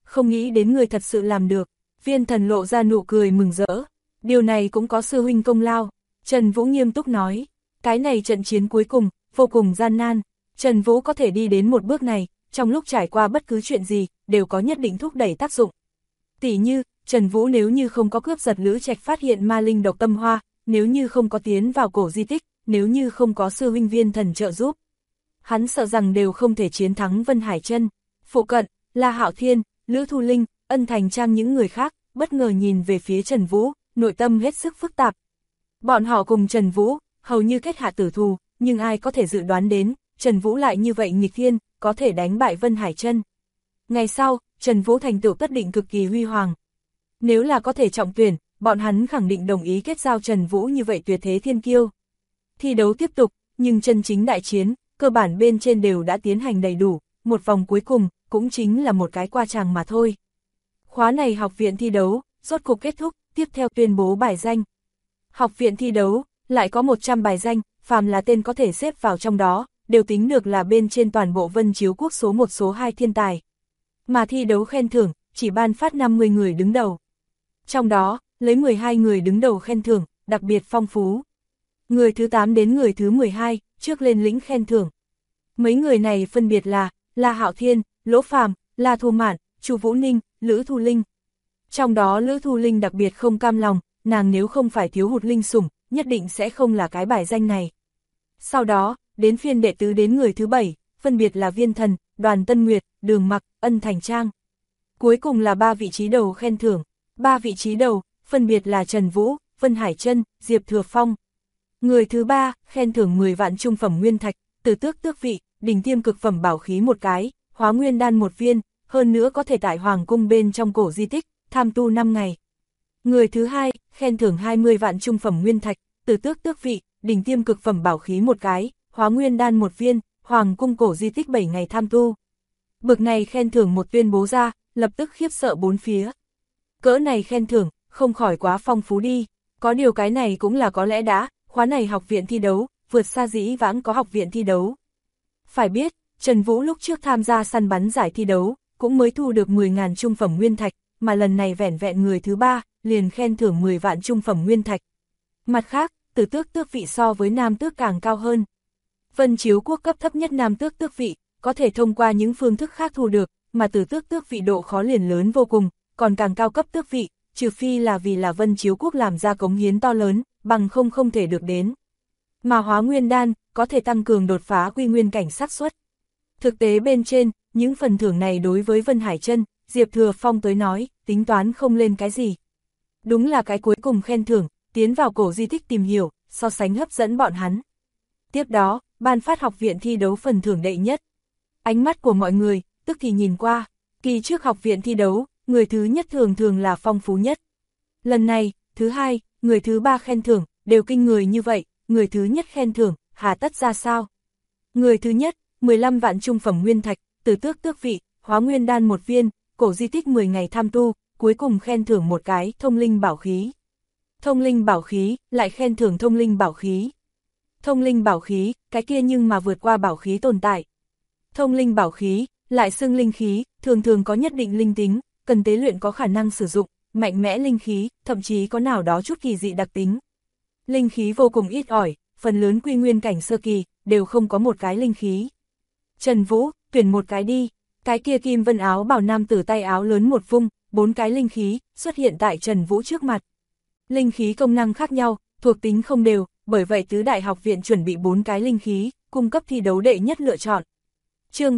không nghĩ đến người thật sự làm được. Viên Thần lộ ra nụ cười mừng rỡ. Điều này cũng có sư huynh công lao. Trần Vũ nghiêm túc nói, cái này trận chiến cuối cùng, vô cùng gian nan. Trần Vũ có thể đi đến một bước này, trong lúc trải qua bất cứ chuyện gì, đều có nhất định thúc đẩy tác dụng. Tỉ như, Trần Vũ nếu như không có cướp giật Lữ Trạch phát hiện ma linh độc tâm hoa, nếu như không có tiến vào cổ di tích, nếu như không có sư huynh Viên Thần trợ giúp, hắn sợ rằng đều không thể chiến thắng Vân Hải Chân. Phụ cận, La Hạo Thiên, Lữ Thu Linh, Ân Thành Trang những người khác, bất ngờ nhìn về phía Trần Vũ, nội tâm hết sức phức tạp. Bọn họ cùng Trần Vũ, hầu như kết hạ tử thù, nhưng ai có thể dự đoán đến, Trần Vũ lại như vậy nghịch thiên, có thể đánh bại Vân Hải Chân. Ngày sau, Trần Vũ thành tựu tất định cực kỳ huy hoàng. Nếu là có thể trọng tuyển, bọn hắn khẳng định đồng ý kết giao Trần Vũ như vậy tuyệt thế thiên kiêu. Thi đấu tiếp tục, nhưng chân chính đại chiến, cơ bản bên trên đều đã tiến hành đầy đủ, một vòng cuối cùng, cũng chính là một cái qua tràng mà thôi. Khóa này học viện thi đấu, rốt cục kết thúc, tiếp theo tuyên bố bài danh. Học viện thi đấu, lại có 100 bài danh, phàm là tên có thể xếp vào trong đó, đều tính được là bên trên toàn bộ Vân Chiếu Quốc số 1 số 2 thiên tài. Mà thi đấu khen thưởng, chỉ ban phát 50 người đứng đầu. Trong đó, lấy 12 người đứng đầu khen thưởng, đặc biệt phong phú. Người thứ 8 đến người thứ 12, trước lên lĩnh khen thưởng. Mấy người này phân biệt là La Hạo Thiên, Lỗ Phàm, La Thu Mạn, Chu Vũ Ninh, Lữ Thu Linh. Trong đó Lữ Thu Linh đặc biệt không cam lòng, nàng nếu không phải thiếu hụt linh sủng, nhất định sẽ không là cái bài danh này. Sau đó, đến phiên đệ tứ đến người thứ 7, phân biệt là Viên Thần, Đoàn Tân Nguyệt, Đường Mặc, Ân Thành Trang. Cuối cùng là 3 vị trí đầu khen thưởng. 3 vị trí đầu, phân biệt là Trần Vũ, Vân Hải Chân, Diệp Thừa Phong. Người thứ 3, khen thưởng 10 vạn trung phẩm nguyên thạch, Tử Tước tước vị, đỉnh tiêm cực phẩm bảo khí một cái, Hóa Nguyên đan một viên, hơn nữa có thể tại Hoàng cung bên trong cổ di tích, tham tu 5 ngày. Người thứ 2, khen thưởng 20 vạn trung phẩm nguyên thạch, Tử Tước tước vị, đỉnh tiêm cực phẩm bảo khí một cái, Hóa Nguyên đan một viên, Hoàng cung cổ di tích 7 ngày tham tu. Bực này khen thưởng một tuyên bố ra, lập tức khiếp sợ bốn phía. Cỡ này khen thưởng, không khỏi quá phong phú đi. Có điều cái này cũng là có lẽ đã, khóa này học viện thi đấu, vượt xa dĩ vãng có học viện thi đấu. Phải biết, Trần Vũ lúc trước tham gia săn bắn giải thi đấu, cũng mới thu được 10.000 trung phẩm nguyên thạch, mà lần này vẻn vẹn người thứ 3, liền khen thưởng 10 vạn trung phẩm nguyên thạch. Mặt khác, Tử Tước tước vị so với Nam Tước càng cao hơn. Vân Chiếu Quốc cấp thấp nhất Nam Tước tước vị, có thể thông qua những phương thức khác thu được, mà Tử Tước tước vị độ khó liền lớn vô cùng, còn càng cao cấp tước vị, trừ phi là vì là Vân Chiếu Quốc làm ra cống hiến to lớn, bằng không thể được đến. Mà Hóa Nguyên đan, có thể tăng cường đột phá quy nguyên cảnh xác suất. Thực tế bên trên, những phần thưởng này đối với Vân Hải Chân, Diệp Thừa Phong tới nói, tính toán không lên cái gì. Đúng là cái cuối cùng khen thưởng, tiến vào cổ di tích tìm hiểu, so sánh hấp dẫn bọn hắn. Tiếp đó, ban phát học viện thi đấu phần thưởng đệ nhất. Ánh mắt của mọi người, tức thì nhìn qua, kỳ trước học viện thi đấu, người thứ nhất thường thường là phong phú nhất. Lần này, thứ hai, người thứ 3 khen thưởng, đều kinh người như vậy, người thứ nhất khen thưởng, hà tất ra sao? Người thứ nhất, 15 vạn trung phẩm nguyên thạch, Tử Tước tước vị, Hóa Nguyên đan một viên, cổ di tích 10 ngày tham tu, cuối cùng khen thưởng một cái thông linh bảo khí. Thông linh bảo khí, lại khen thưởng thông linh bảo khí. Thông linh bảo khí, cái kia nhưng mà vượt qua bảo khí tồn tại. Thông linh bảo khí, lại xưng linh khí, thường thường có nhất định linh tính, cần tế luyện có khả năng sử dụng, mạnh mẽ linh khí, thậm chí có nào đó chút kỳ dị đặc tính. Linh khí vô cùng ít ỏi, phần lớn quy nguyên cảnh sơ kỳ, đều không có một cái linh khí. Trần Vũ, tuyển một cái đi. Cái kia kim vân áo bảo nam tử tay áo lớn một vung, 4 cái linh khí xuất hiện tại Trần Vũ trước mặt. Linh khí công năng khác nhau, thuộc tính không đều, bởi vậy tứ đại học viện chuẩn bị 4 cái linh khí, cung cấp thi đấu đệ nhất lựa chọn. Chương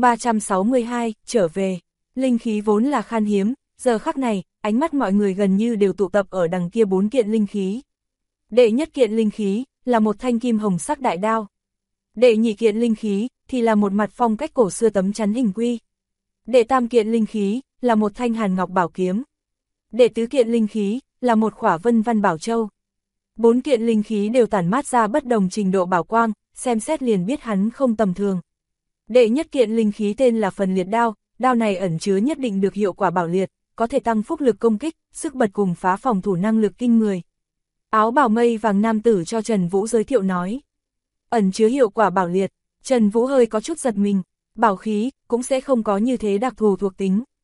362, trở về. Linh khí vốn là khan hiếm, giờ khắc này, ánh mắt mọi người gần như đều tụ tập ở đằng kia 4 kiện linh khí. Đệ nhất kiện linh khí là một thanh kim hồng sắc đại đao. Đệ nhị kiện linh khí thì là một mặt phong cách cổ xưa tấm chắn hình quy. Đệ tam kiện linh khí là một thanh hàn ngọc bảo kiếm. Đệ tứ kiện linh khí là một khỏa vân văn bảo châu. 4 kiện linh khí đều tản mát ra bất đồng trình độ bảo quang, xem xét liền biết hắn không tầm thường. Đệ nhất kiện linh khí tên là phần liệt đao, đao này ẩn chứa nhất định được hiệu quả bảo liệt, có thể tăng phúc lực công kích, sức bật cùng phá phòng thủ năng lực kinh người. Áo bào mây vàng nam tử cho Trần Vũ giới thiệu nói. Ẩn chứa hiệu quả bảo liệt, Trần Vũ hơi có chút giật mình, bảo khí cũng sẽ không có như thế đặc thù thuộc tính.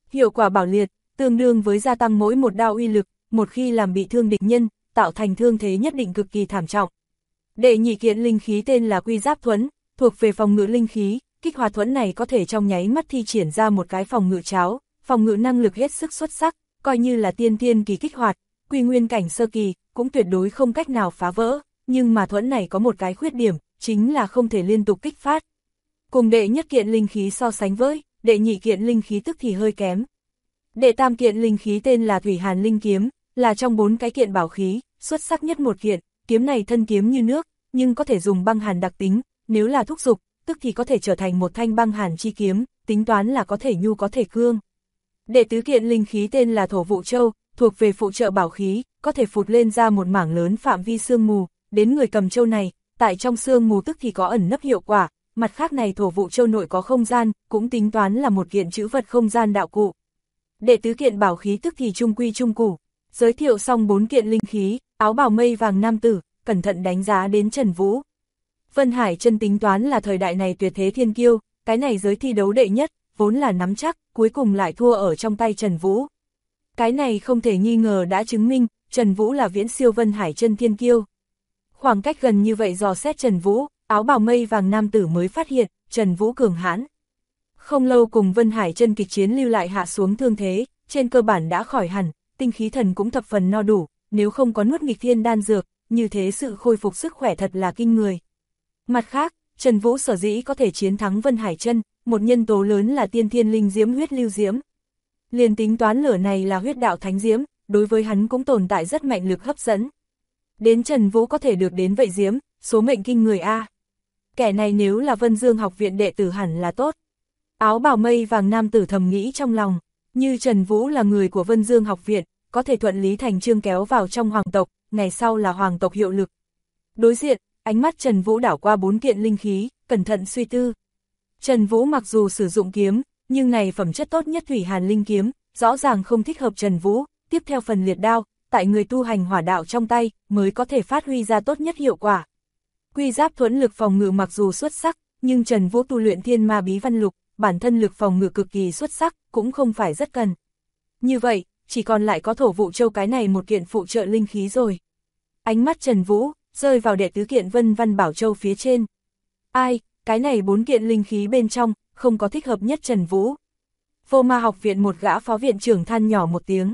Hiệu quả bảo liệt, tương đương với gia tăng mỗi một đao uy lực, một khi làm bị thương địch nhân, tạo thành thương thế nhất định cực kỳ thảm trọng. Đệ nhị kiện linh khí tên là Quy Giáp Thuẫn, thuộc về phòng ngự linh khí, kích hoạt thuẫn này có thể trong nháy mắt thi triển ra một cái phòng ngự cháo, phòng ngự năng lực hết sức xuất sắc, coi như là tiên thiên kỳ kích hoạt, quy nguyên cảnh sơ kỳ, cũng tuyệt đối không cách nào phá vỡ, nhưng mà thuẫn này có một cái khuyết điểm, chính là không thể liên tục kích phát. Cùng đệ nhất kiện linh khí so sánh với, đệ nhị kiện linh khí tức thì hơi kém. Đệ tam kiện linh khí tên là Thủy Hàn Linh Kiếm, là trong 4 cái kiện bảo khí, xuất sắc nhất một kiện, kiếm này thân kiếm như nước, nhưng có thể dùng băng hàn đặc tính, nếu là thúc dục, tức thì có thể trở thành một thanh băng hàn chi kiếm, tính toán là có thể nhu có thể cương. Đệ tứ kiện linh khí tên là Thổ Vụ Châu, thuộc về phụ trợ bảo khí, có thể phụt lên ra một mảng lớn phạm vi sương mù, đến người cầm châu này, tại trong sương mù tức thì có ẩn nấp hiệu quả, mặt khác này Thổ Vụ Châu nội có không gian, cũng tính toán là một kiện trữ vật không gian đạo cụ. Đệ tứ kiện bảo khí tức thì trung quy trung củ. Giới thiệu xong 4 kiện linh khí, áo bào mây vàng nam tử, cẩn thận đánh giá đến Trần Vũ. Vân Hải Chân tính toán là thời đại này tuyệt thế thiên kiêu, cái này giới thi đấu đệ nhất, vốn là nắm chắc, cuối cùng lại thua ở trong tay Trần Vũ. Cái này không thể nghi ngờ đã chứng minh, Trần Vũ là viễn siêu Vân Hải Chân thiên kiêu. Khoảng cách gần như vậy dò xét Trần Vũ, áo bào mây vàng nam tử mới phát hiện, Trần Vũ cường hãn. Không lâu cùng Vân Hải Chân kịch chiến lưu lại hạ xuống thương thế, trên cơ bản đã khỏi hẳn, tinh khí thần cũng thập phần no đủ, nếu không có nuốt nghịch thiên đan dược, như thế sự khôi phục sức khỏe thật là kinh người. Mặt khác, Trần Vũ sở dĩ có thể chiến thắng Vân Hải Chân, một nhân tố lớn là tiên thiên linh diễm huyết lưu diễm. Liền tính toán lửa này là huyết đạo thánh diễm, đối với hắn cũng tồn tại rất mạnh lực hấp dẫn. Đến Trần Vũ có thể được đến vậy diễm, số mệnh kinh người a. Kẻ này nếu là Vân Dương học viện đệ tử hẳn là tốt. Áo bào mây vàng nam tử thầm nghĩ trong lòng, như Trần Vũ là người của Vân Dương học viện, có thể thuận lý thành chương kéo vào trong hoàng tộc, ngày sau là hoàng tộc hiệu lực. Đối diện, ánh mắt Trần Vũ đảo qua 4 kiện linh khí, cẩn thận suy tư. Trần Vũ mặc dù sử dụng kiếm, nhưng này phẩm chất tốt nhất Thủy Hàn Linh Kiếm, rõ ràng không thích hợp Trần Vũ, tiếp theo phần liệt đao, tại người tu hành hỏa đạo trong tay, mới có thể phát huy ra tốt nhất hiệu quả. Quy Giáp Thuẫn lực phòng ngự mặc dù xuất sắc, nhưng Trần Vũ tu luyện Thiên Ma Bí Văn Lục, bản thân lực phòng ngự cực kỳ xuất sắc, cũng không phải rất cần. Như vậy, chỉ còn lại có Thổ Vụ Châu cái này một kiện phụ trợ linh khí rồi. Ánh mắt Trần Vũ rơi vào đệ tứ kiện Vân Văn Bảo Châu phía trên. Ai, cái này 4 kiện linh khí bên trong, không có thích hợp nhất Trần Vũ. Vô Ma học viện một gã phó viện trưởng than nhỏ một tiếng.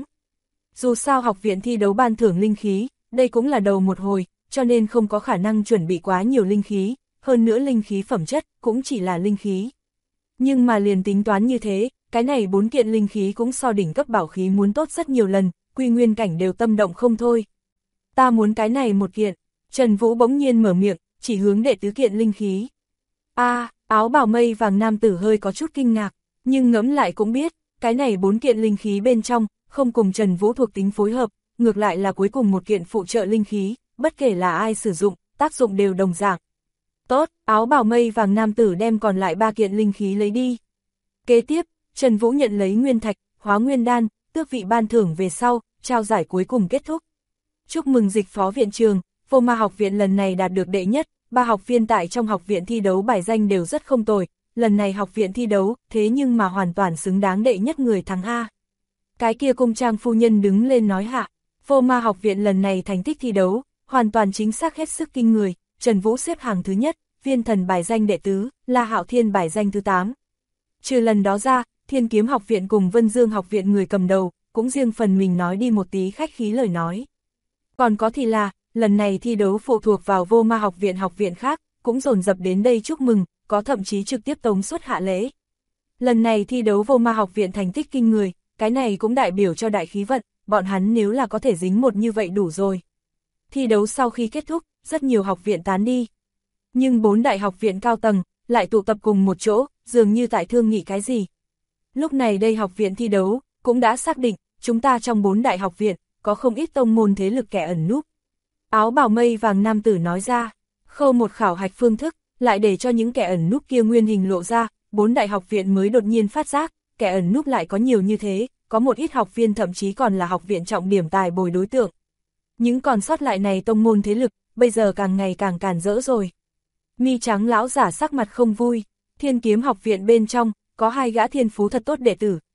Dù sao học viện thi đấu ban thưởng linh khí, đây cũng là đầu một hồi, cho nên không có khả năng chuẩn bị quá nhiều linh khí, hơn nữa linh khí phẩm chất cũng chỉ là linh khí. Nhưng mà liền tính toán như thế, cái này 4 kiện linh khí cũng so đỉnh cấp bảo khí muốn tốt rất nhiều lần, quy nguyên cảnh đều tâm động không thôi. Ta muốn cái này một kiện, Trần Vũ bỗng nhiên mở miệng, chỉ hướng đệ tứ kiện linh khí. Áo bào mây vàng nam tử hơi có chút kinh ngạc, nhưng ngẫm lại cũng biết, cái này 4 kiện linh khí bên trong, không cùng Trần Vũ thuộc tính phối hợp, ngược lại là cuối cùng một kiện phụ trợ linh khí, bất kể là ai sử dụng, tác dụng đều đồng dạng. Tốt, áo bào mây vàng nam tử đem còn lại 3 kiện linh khí lấy đi. Kế tiếp, Trần Vũ nhận lấy nguyên thạch, hóa nguyên đan, tước vị ban thưởng về sau, trao giải cuối cùng kết thúc. Chúc mừng Dịch phó viện trường, Vô Ma học viện lần này đạt được đệ nhất, 3 học viên tại trong học viện thi đấu bài danh đều rất không tồi, lần này học viện thi đấu, thế nhưng mà hoàn toàn xứng đáng đệ nhất người thắng A. Cái kia cung trang phu nhân đứng lên nói hạ, Vô Ma học viện lần này thành tích thi đấu, hoàn toàn chính xác hết sức kinh người, Trần Vũ xếp hàng thứ nhất, Viên Thần bài danh đệ tứ, La Hạo Thiên bài danh thứ 8. Trừ lần đó ra, Thiên Kiếm học viện cùng Vân Dương học viện người cầm đầu, cũng riêng phần mình nói đi một tí khách khí lời nói. Còn có thì là, lần này thi đấu phụ thuộc vào Vô Ma học viện khác, cũng dồn dập đến đây chúc mừng, có thậm chí trực tiếp tống suất hạ lễ. Lần này thi đấu Vô Ma học viện thành tích kinh người, cái này cũng đại biểu cho đại khí vận, bọn hắn nếu là có thể dính một như vậy đủ rồi. Thi đấu sau khi kết thúc, rất nhiều học viện tán đi. Nhưng 4 đại học viện cao tầng, lại tụ tập cùng một chỗ, dường như tại thương nghị cái gì. Lúc này đây học viện thi đấu, cũng đã xác định, chúng ta trong 4 đại học viện, có không ít tông môn thế lực kẻ ẩn núp. Áo bào mây vàng nam tử nói ra, khâu một khảo hạch phương thức, lại để cho những kẻ ẩn núp kia nguyên hình lộ ra, 4 đại học viện mới đột nhiên phát giác, kẻ ẩn núp lại có nhiều như thế, có một ít học viên thậm chí còn là học viện trọng điểm tài bồi đối tượng. Những còn sót lại này tông môn thế lực, bây giờ càng ngày càng càn rỡ rồi. Mi trắng lão giả sắc mặt không vui, Thiên Kiếm học viện bên trong, có 2 gã thiên phú thật tốt đệ tử,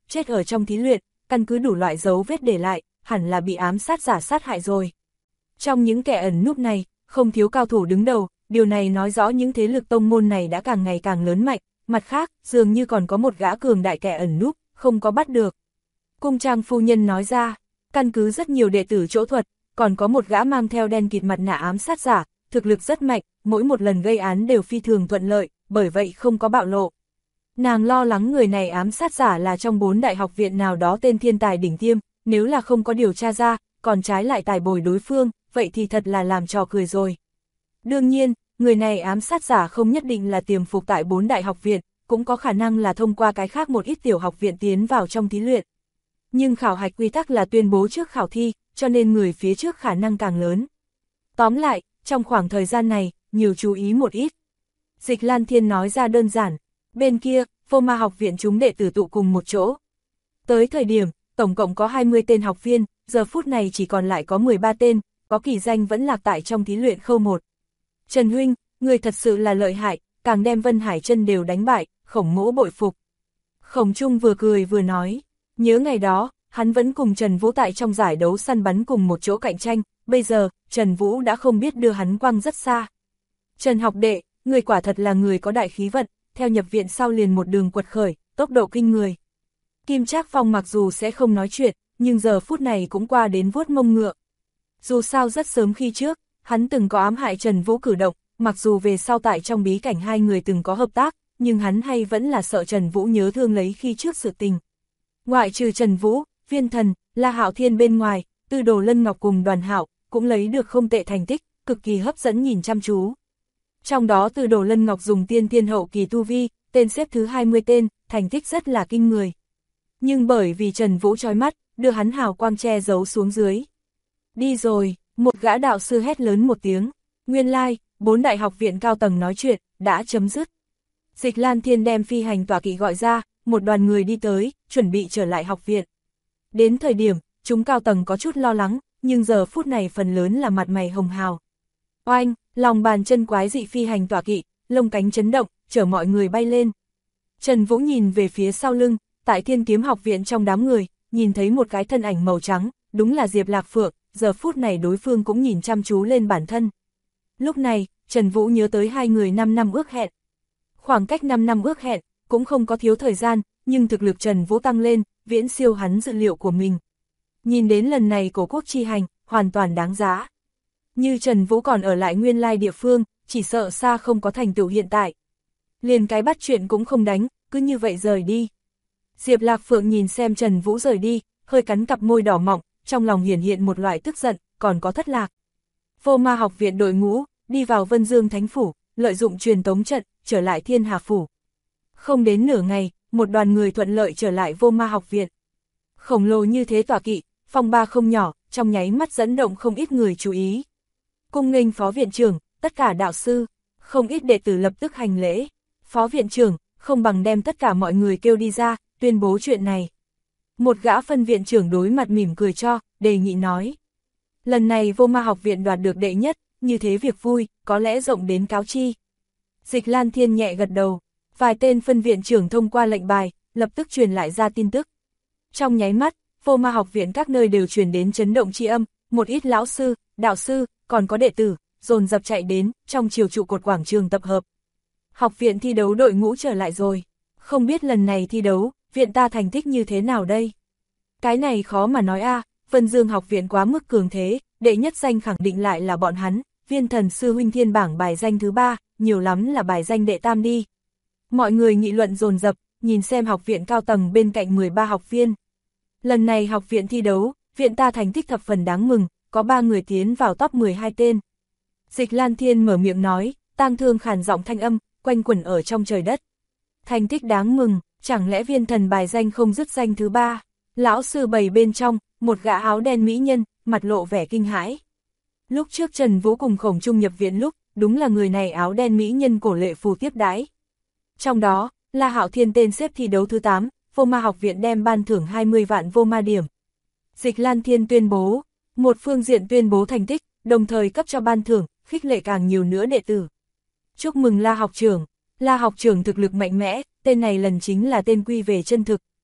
chết ở trong thí luyện, căn cứ đủ loại dấu vết để lại, hẳn là bị ám sát giả sát hại rồi. Trong những kẻ ẩn núp này, không thiếu cao thủ đứng đầu, điều này nói rõ những thế lực tông môn này đã càng ngày càng lớn mạnh, mặt khác, dường như còn có một gã cường đại kẻ ẩn núp, không có bắt được. Cung trang phu nhân nói ra, căn cứ rất nhiều đệ tử chỗ thuật, còn có một gã mang theo đen kịt mặt nạ ám sát giả, thực lực rất mạnh, mỗi một lần gây án đều phi thường thuận lợi, bởi vậy không có bạo lộ. Nàng lo lắng người này ám sát giả là trong 4 đại học viện nào đó tên thiên tài đỉnh tiêm, nếu là không có điều tra ra, còn trái lại tài bồi đối phương, vậy thì thật là làm trò cười rồi. Đương nhiên, người này ám sát giả không nhất định là tiềm phục tại 4 đại học viện, cũng có khả năng là thông qua cái khác một ít tiểu học viện tiến vào trong thí luyện. Nhưng khảo hạch quy tắc là tuyên bố trước khảo thi, cho nên người phía trước khả năng càng lớn. Tóm lại, trong khoảng thời gian này, nhiều chú ý một ít. Dịch Lan Thiên nói ra đơn giản, bên kia, Vô Ma học viện chúng đệ tử tụ cùng một chỗ. Tới thời điểm, tổng cộng có 20 tên học viên, giờ phút này chỉ còn lại có 13 tên, có kỳ danh vẫn lạc tại trong thí luyện khâu 1. Trần huynh, người thật sự là lợi hại, càng đem Vân Hải Chân đều đánh bại, Khổng Mỗ bội phục. Khổng Trung vừa cười vừa nói, nhớ ngày đó, hắn vẫn cùng Trần Vũ tại trong giải đấu săn bắn cùng một chỗ cạnh tranh, bây giờ, Trần Vũ đã không biết đưa hắn quăng rất xa. Trần học đệ, người quả thật là người có đại khí vận, theo nhập viện sau liền một đường quật khởi, tốc độ kinh người. Kim Trác Phong mặc dù sẽ không nói chuyện, nhưng giờ phút này cũng qua đến vuốt mông ngựa. Dù sao rất sớm khi trước, hắn từng có ám hại Trần Vũ cử động, mặc dù về sau tại trong bí cảnh hai người từng có hợp tác, nhưng hắn hay vẫn là sợ Trần Vũ nhớ thương lấy khi trước sự tình. Ngoại trừ Trần Vũ, Viên Thần, La Hạo Thiên bên ngoài, Tư Đồ Lân Ngọc cùng Đoàn Hạo cũng lấy được không tệ thành tích, cực kỳ hấp dẫn nhìn chăm chú. Trong đó Tư Đồ Lân Ngọc dùng tiên thiên hậu kỳ tu vi, tên xếp thứ 20 tên, thành tích rất là kinh người. Nhưng bởi vì Trần Vũ chói mắt, đưa hắn hào quang che giấu xuống dưới. Đi rồi, một gã đạo sư hét lớn một tiếng, nguyên lai, 4 đại học viện cao tầng nói chuyện, đã chấm dứt. Dịch Lan Thiên đem phi hành tọa kỵ gọi ra, một đoàn người đi tới, chuẩn bị trở lại học viện. Đến thời điểm, chúng cao tầng có chút lo lắng, nhưng giờ phút này phần lớn là mặt mày hồng hào. Oanh, lòng bàn chân quái dị phi hành tọa kỵ, lông cánh chấn động, chở mọi người bay lên. Trần Vũ nhìn về phía sau lưng, tại Thiên Kiếm học viện trong đám người, nhìn thấy một cái thân ảnh màu trắng, đúng là Diệp Lạc Phượng, giờ phút này đối phương cũng nhìn chăm chú lên bản thân. Lúc này, Trần Vũ nhớ tới hai người 5 năm ước hẹn. Khoảng cách 5 năm ước hẹn, cũng không có thiếu thời gian, nhưng thực lực Trần Vũ tăng lên, viễn siêu hắn dự liệu của mình. Nhìn đến lần này cổ quốc chi hành, hoàn toàn đáng giá. Như Trần Vũ còn ở lại nguyên lai địa phương, chỉ sợ xa không có thành tựu hiện tại. Liền cái bắt chuyện cũng không đánh, cứ như vậy rời đi. Diệp Lạc Phượng nhìn xem Trần Vũ rời đi, hơi cắn cặp môi đỏ mọng, trong lòng hiển hiện một loại tức giận, còn có thất lạc. Vô Ma học viện đội ngũ, đi vào Vân Dương Thánh Phủ, lợi dụng truyền tống trận, trở lại Thiên Hà Phủ. Không đến nửa ngày, một đoàn người thuận lợi trở lại Vô Ma học viện. Khổng lồ như thế tọa kỵ, phong ba không nhỏ, trong nháy mắt dẫn động không ít người chú ý. Cung nghênh phó viện trưởng, tất cả đạo sư, không ít đệ tử lập tức hành lễ. Phó viện trưởng, không bằng đem tất cả mọi người kêu đi ra, tuyên bố chuyện này. Một gã phân viện trưởng đối mặt mỉm cười cho, đề nghị nói. Lần này Vô Ma học viện đoạt được đệ nhất, như thế việc vui, có lẽ rộng đến cáo chi. Dịch Lan Thiên nhẹ gật đầu, vài tên phân viện trưởng thông qua lệnh bài, lập tức truyền lại ra tin tức. Trong nháy mắt, Vô Ma học viện các nơi đều truyền đến chấn động chi âm, một ít lão sư, đạo sư, còn có đệ tử, dồn dập chạy đến, trong chiều trụ cột quảng trường tập hợp. Học viện thi đấu đội ngũ trở lại rồi, không biết lần này thi đấu, viện ta thành tích như thế nào đây? Cái này khó mà nói a, Vân Dương học viện quá mức cường thế, đệ nhất danh khẳng định lại là bọn hắn, Viên Thần sư huynh thiên bảng bài danh thứ 3, nhiều lắm là bài danh đệ tam đi. Mọi người nghị luận dồn dập, nhìn xem học viện cao tầng bên cạnh 13 học viên. Lần này học viện thi đấu, viện ta thành tích thập phần đáng mừng, có 3 người tiến vào top 12 tên. Dịch Lan Thiên mở miệng nói, tang thương khàn giọng thanh âm, quanh quẩn ở trong trời đất. Thành tích đáng mừng, chẳng lẽ Viên Thần bài danh không dứt danh thứ 3? Lão sư bầy bên trong, một gã áo đen mỹ nhân, mặt lộ vẻ kinh hãi. Lúc trước Trần Vũ cùng Khổng Trung nhập viện lúc, đúng là người này áo đen mỹ nhân cổ lệ phù tiếp đãi. Trong đó, La Hạo Thiên tên xếp thi đấu thứ 8, Vô Ma học viện đem ban thưởng 20 vạn vô ma điểm. Dịch Lan Thiên tuyên bố, một phương diện tuyên bố thành tích, đồng thời cấp cho ban thưởng, khích lệ càng nhiều nữa đệ tử. Chúc mừng La học trưởng thực lực mạnh mẽ, tên này lần chính là tên quy về chân thực.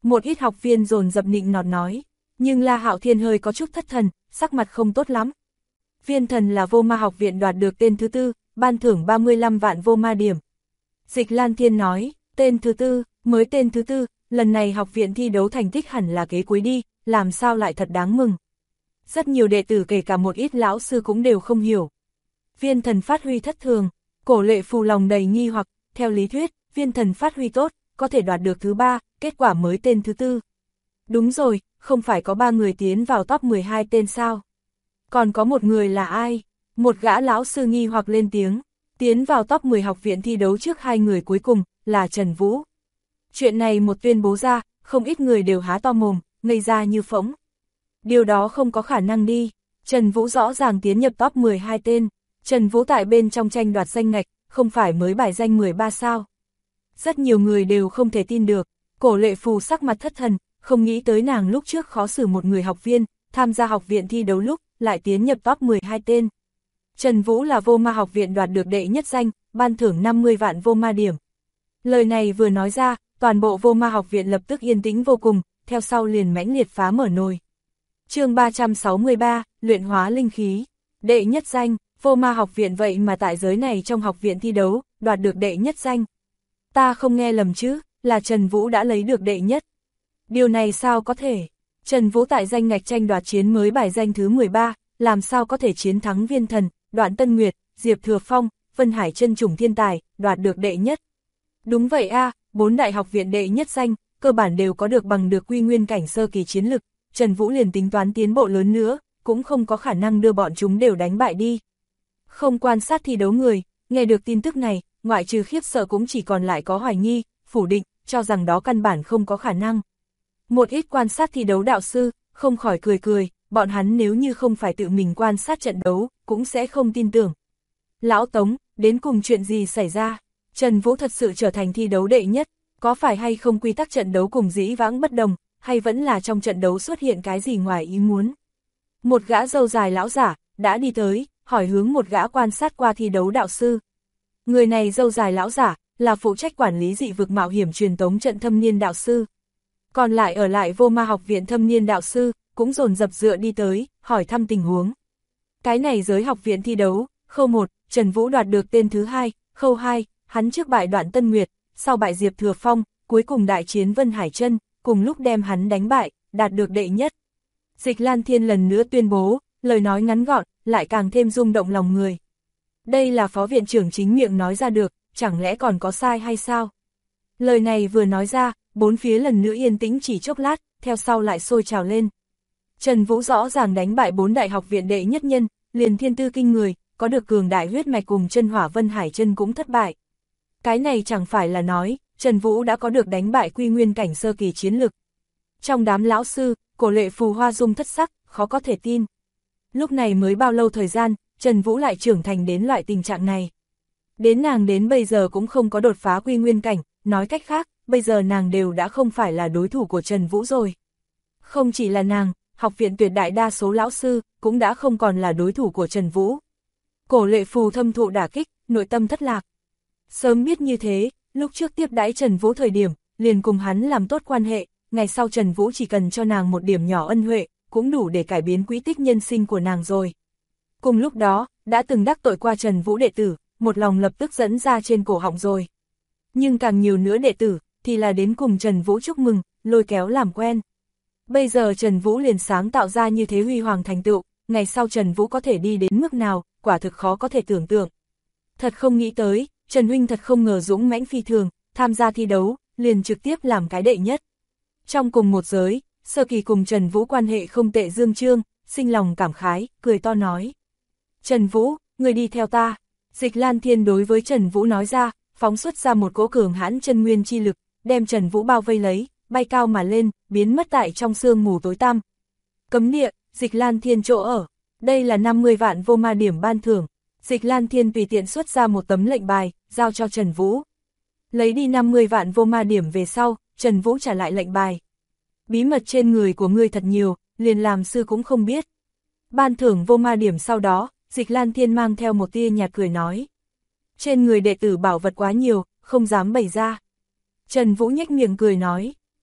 Một ít học viên dồn dập nịnh nọt nói, nhưng La Hạo Thiên hơi có chút thất thần, sắc mặt không tốt lắm. Viên Thần là vô ma học viện đoạt được tên thứ tư, ban thưởng 35 vạn vô ma điểm. Dịch Lan Thiên nói, tên thứ tư, mới tên thứ tư, lần này học viện thi đấu thành tích hẳn là kế cuối đi, làm sao lại thật đáng mừng. Rất nhiều đệ tử kể cả một ít lão sư cũng đều không hiểu. Viên Thần phát huy thất thường, Cổ Lệ Phù lòng đầy nghi hoặc, theo lý thuyết, Viên Thần phát huy tốt, có thể đoạt được thứ ba, kết quả mới tên thứ tư. Đúng rồi, không phải có 3 người tiến vào top 12 tên sao? Còn có một người là ai? Một gã lão sư nghi hoặc lên tiếng, tiến vào top 10 học viện thi đấu trước 2 người cuối cùng, là Trần Vũ. Chuyện này một tuyên bố ra, không ít người đều há to mồm, ngây ra như phỗng. Điều đó không có khả năng đi, Trần Vũ rõ ràng tiến nhập top 12 tên, Trần Vũ tại bên trong tranh đoạt danh ngạch, không phải mới bài danh 13 sao. Rất nhiều người đều không thể tin được, Cổ Lệ Phù sắc mặt thất thần, không nghĩ tới nàng lúc trước khó xử một người học viên, tham gia học viện thi đấu lúc, lại tiến nhập top 12 tên. Trần Vũ là vô ma học viện đoạt được đệ nhất danh, ban thưởng 50 vạn vô ma điểm. Lời này vừa nói ra, toàn bộ vô ma học viện lập tức yên tĩnh vô cùng, theo sau liền mãnh liệt phá mở nồi. Chương 363, luyện hóa linh khí. Đệ nhất danh, vô ma học viện vậy mà tại giới này trong học viện thi đấu, đoạt được đệ nhất danh. Ta không nghe lầm chứ, là Trần Vũ đã lấy được đệ nhất. Điều này sao có thể? Trần Vũ tại danh ngạch tranh đoạt chiến mới bài danh thứ 13, làm sao có thể chiến thắng Viên Thần, Đoạn Tân Nguyệt, Diệp Thừa Phong, Vân Hải Chân chủng thiên tài, đoạt được đệ nhất. Đúng vậy a, 4 đại học viện đệ nhất danh, cơ bản đều có được bằng được quy nguyên cảnh sơ kỳ chiến lực, Trần Vũ liền tính toán tiến bộ lớn nữa, cũng không có khả năng đưa bọn chúng đều đánh bại đi. Không quan sát thi đấu người, nghe được tin tức này, ngoại trừ khiếp sợ cũng chỉ còn lại có hoài nghi, phủ định, cho rằng đó căn bản không có khả năng. Một ít quan sát thi đấu đạo sư, không khỏi cười cười, bọn hắn nếu như không phải tự mình quan sát trận đấu, cũng sẽ không tin tưởng. Lão Tống, đến cùng chuyện gì xảy ra? Trần Vũ thật sự trở thành thi đấu đệ nhất, có phải hay không quy tắc trận đấu cùng dĩ vãng bất đồng, hay vẫn là trong trận đấu xuất hiện cái gì ngoài ý muốn? Một gã râu dài lão giả, đã đi tới, hỏi hướng một gã quan sát qua thi đấu đạo sư. Người này râu dài lão giả, là phụ trách quản lý dị vực mạo hiểm truyền tống trận thâm niên đạo sư. Còn lại ở lại vô ma học viện thâm niên đạo sư, cũng dồn dập dựa đi tới, hỏi thăm tình huống. Cái này giới học viện thi đấu, khâu 1, Trần Vũ đoạt được tên thứ 2, khâu 2, hắn trước bại Đoạn Tân Nguyệt, sau bại Diệp Thừa Phong, cuối cùng đại chiến Vân Hải Chân, cùng lúc đem hắn đánh bại, đạt được đệ nhất. Dịch Lan Thiên lần nữa tuyên bố, lời nói ngắn gọn, lại càng thêm rung động lòng người. Đây là phó viện trưởng chính miệng nói ra được, chẳng lẽ còn có sai hay sao? Lời này vừa nói ra, bốn phía lần nữa yên tĩnh chỉ chốc lát, theo sau lại sôi trào lên. Trần Vũ rõ ràng đánh bại 4 đại học viện đệ nhất nhân, liền thiên tư kinh người, có được cường đại huyết mạch cùng chân hỏa Vân Hải Chân cũng thất bại. Cái này chẳng phải là nói, Trần Vũ đã có được đánh bại quy nguyên cảnh sơ kỳ chiến lực. Trong đám lão sư, Cổ Lệ Phù hoa dung thất sắc, khó có thể tin. Lúc này mới bao lâu thời gian, Trần Vũ lại trưởng thành đến loại tình trạng này. Đến nàng đến bây giờ cũng không có đột phá quy nguyên cảnh, nói cách khác, bây giờ nàng đều đã không phải là đối thủ của Trần Vũ rồi. Không chỉ là nàng, học viện tuyệt đại đa số lão sư, cũng đã không còn là đối thủ của Trần Vũ. Cổ Lệ Phù thâm thụ đả kích, nội tâm thất lạc. Sớm biết như thế, lúc trước tiếp đãi Trần Vũ thời điểm, liền cùng hắn làm tốt quan hệ, ngày sau Trần Vũ chỉ cần cho nàng một điểm nhỏ ân huệ, cũng đủ để cải biến quỹ tích nhân sinh của nàng rồi. Cùng lúc đó, đã từng đắc tội qua Trần Vũ đệ tử, một lòng lập tức dẫn ra trên cổ họng rồi. Nhưng càng nhiều nữa đệ tử, thì là đến cùng Trần Vũ chúc mừng, lôi kéo làm quen. Bây giờ Trần Vũ liền sáng tạo ra như thế huy hoàng thành tựu, ngày sau Trần Vũ có thể đi đến mức nào, quả thực khó có thể tưởng tượng. Thật không nghĩ tới, Trần Huynh thật không ngờ dũng mãnh phi thường, tham gia thi đấu, liền trực tiếp làm cái đệ nhất. Trong cùng một giới, Sơ Kỳ cùng Trần Vũ quan hệ không tệ Dương Trương, sinh lòng cảm khái, cười to nói. Trần Vũ, người đi theo ta. Dịch Lan Thiên đối với Trần Vũ nói ra, phóng xuất ra một cỗ cường hãn chân nguyên chi lực, đem Trần Vũ bao vây lấy, bay cao mà lên, biến mất tại trong sương mù tối tăm. Cấm địa, Dịch Lan Thiên chỗ ở, đây là 50 vạn vô ma điểm ban thưởng. Dịch Lan Thiên tùy tiện xuất ra một tấm lệnh bài, giao cho Trần Vũ. Lấy đi 50 vạn vô ma điểm về sau, Trần Vũ trả lại lệnh bài. Bí mật trên người của ngươi thật nhiều, liền làm sư cũng không biết. Ban thưởng vô ma điểm sau đó, Dịch Lan Thiên mang theo một tia nhạt cười nói. Trên người đệ tử bảo vật quá nhiều, không dám bày ra. Trần Vũ nhếch miệng cười nói.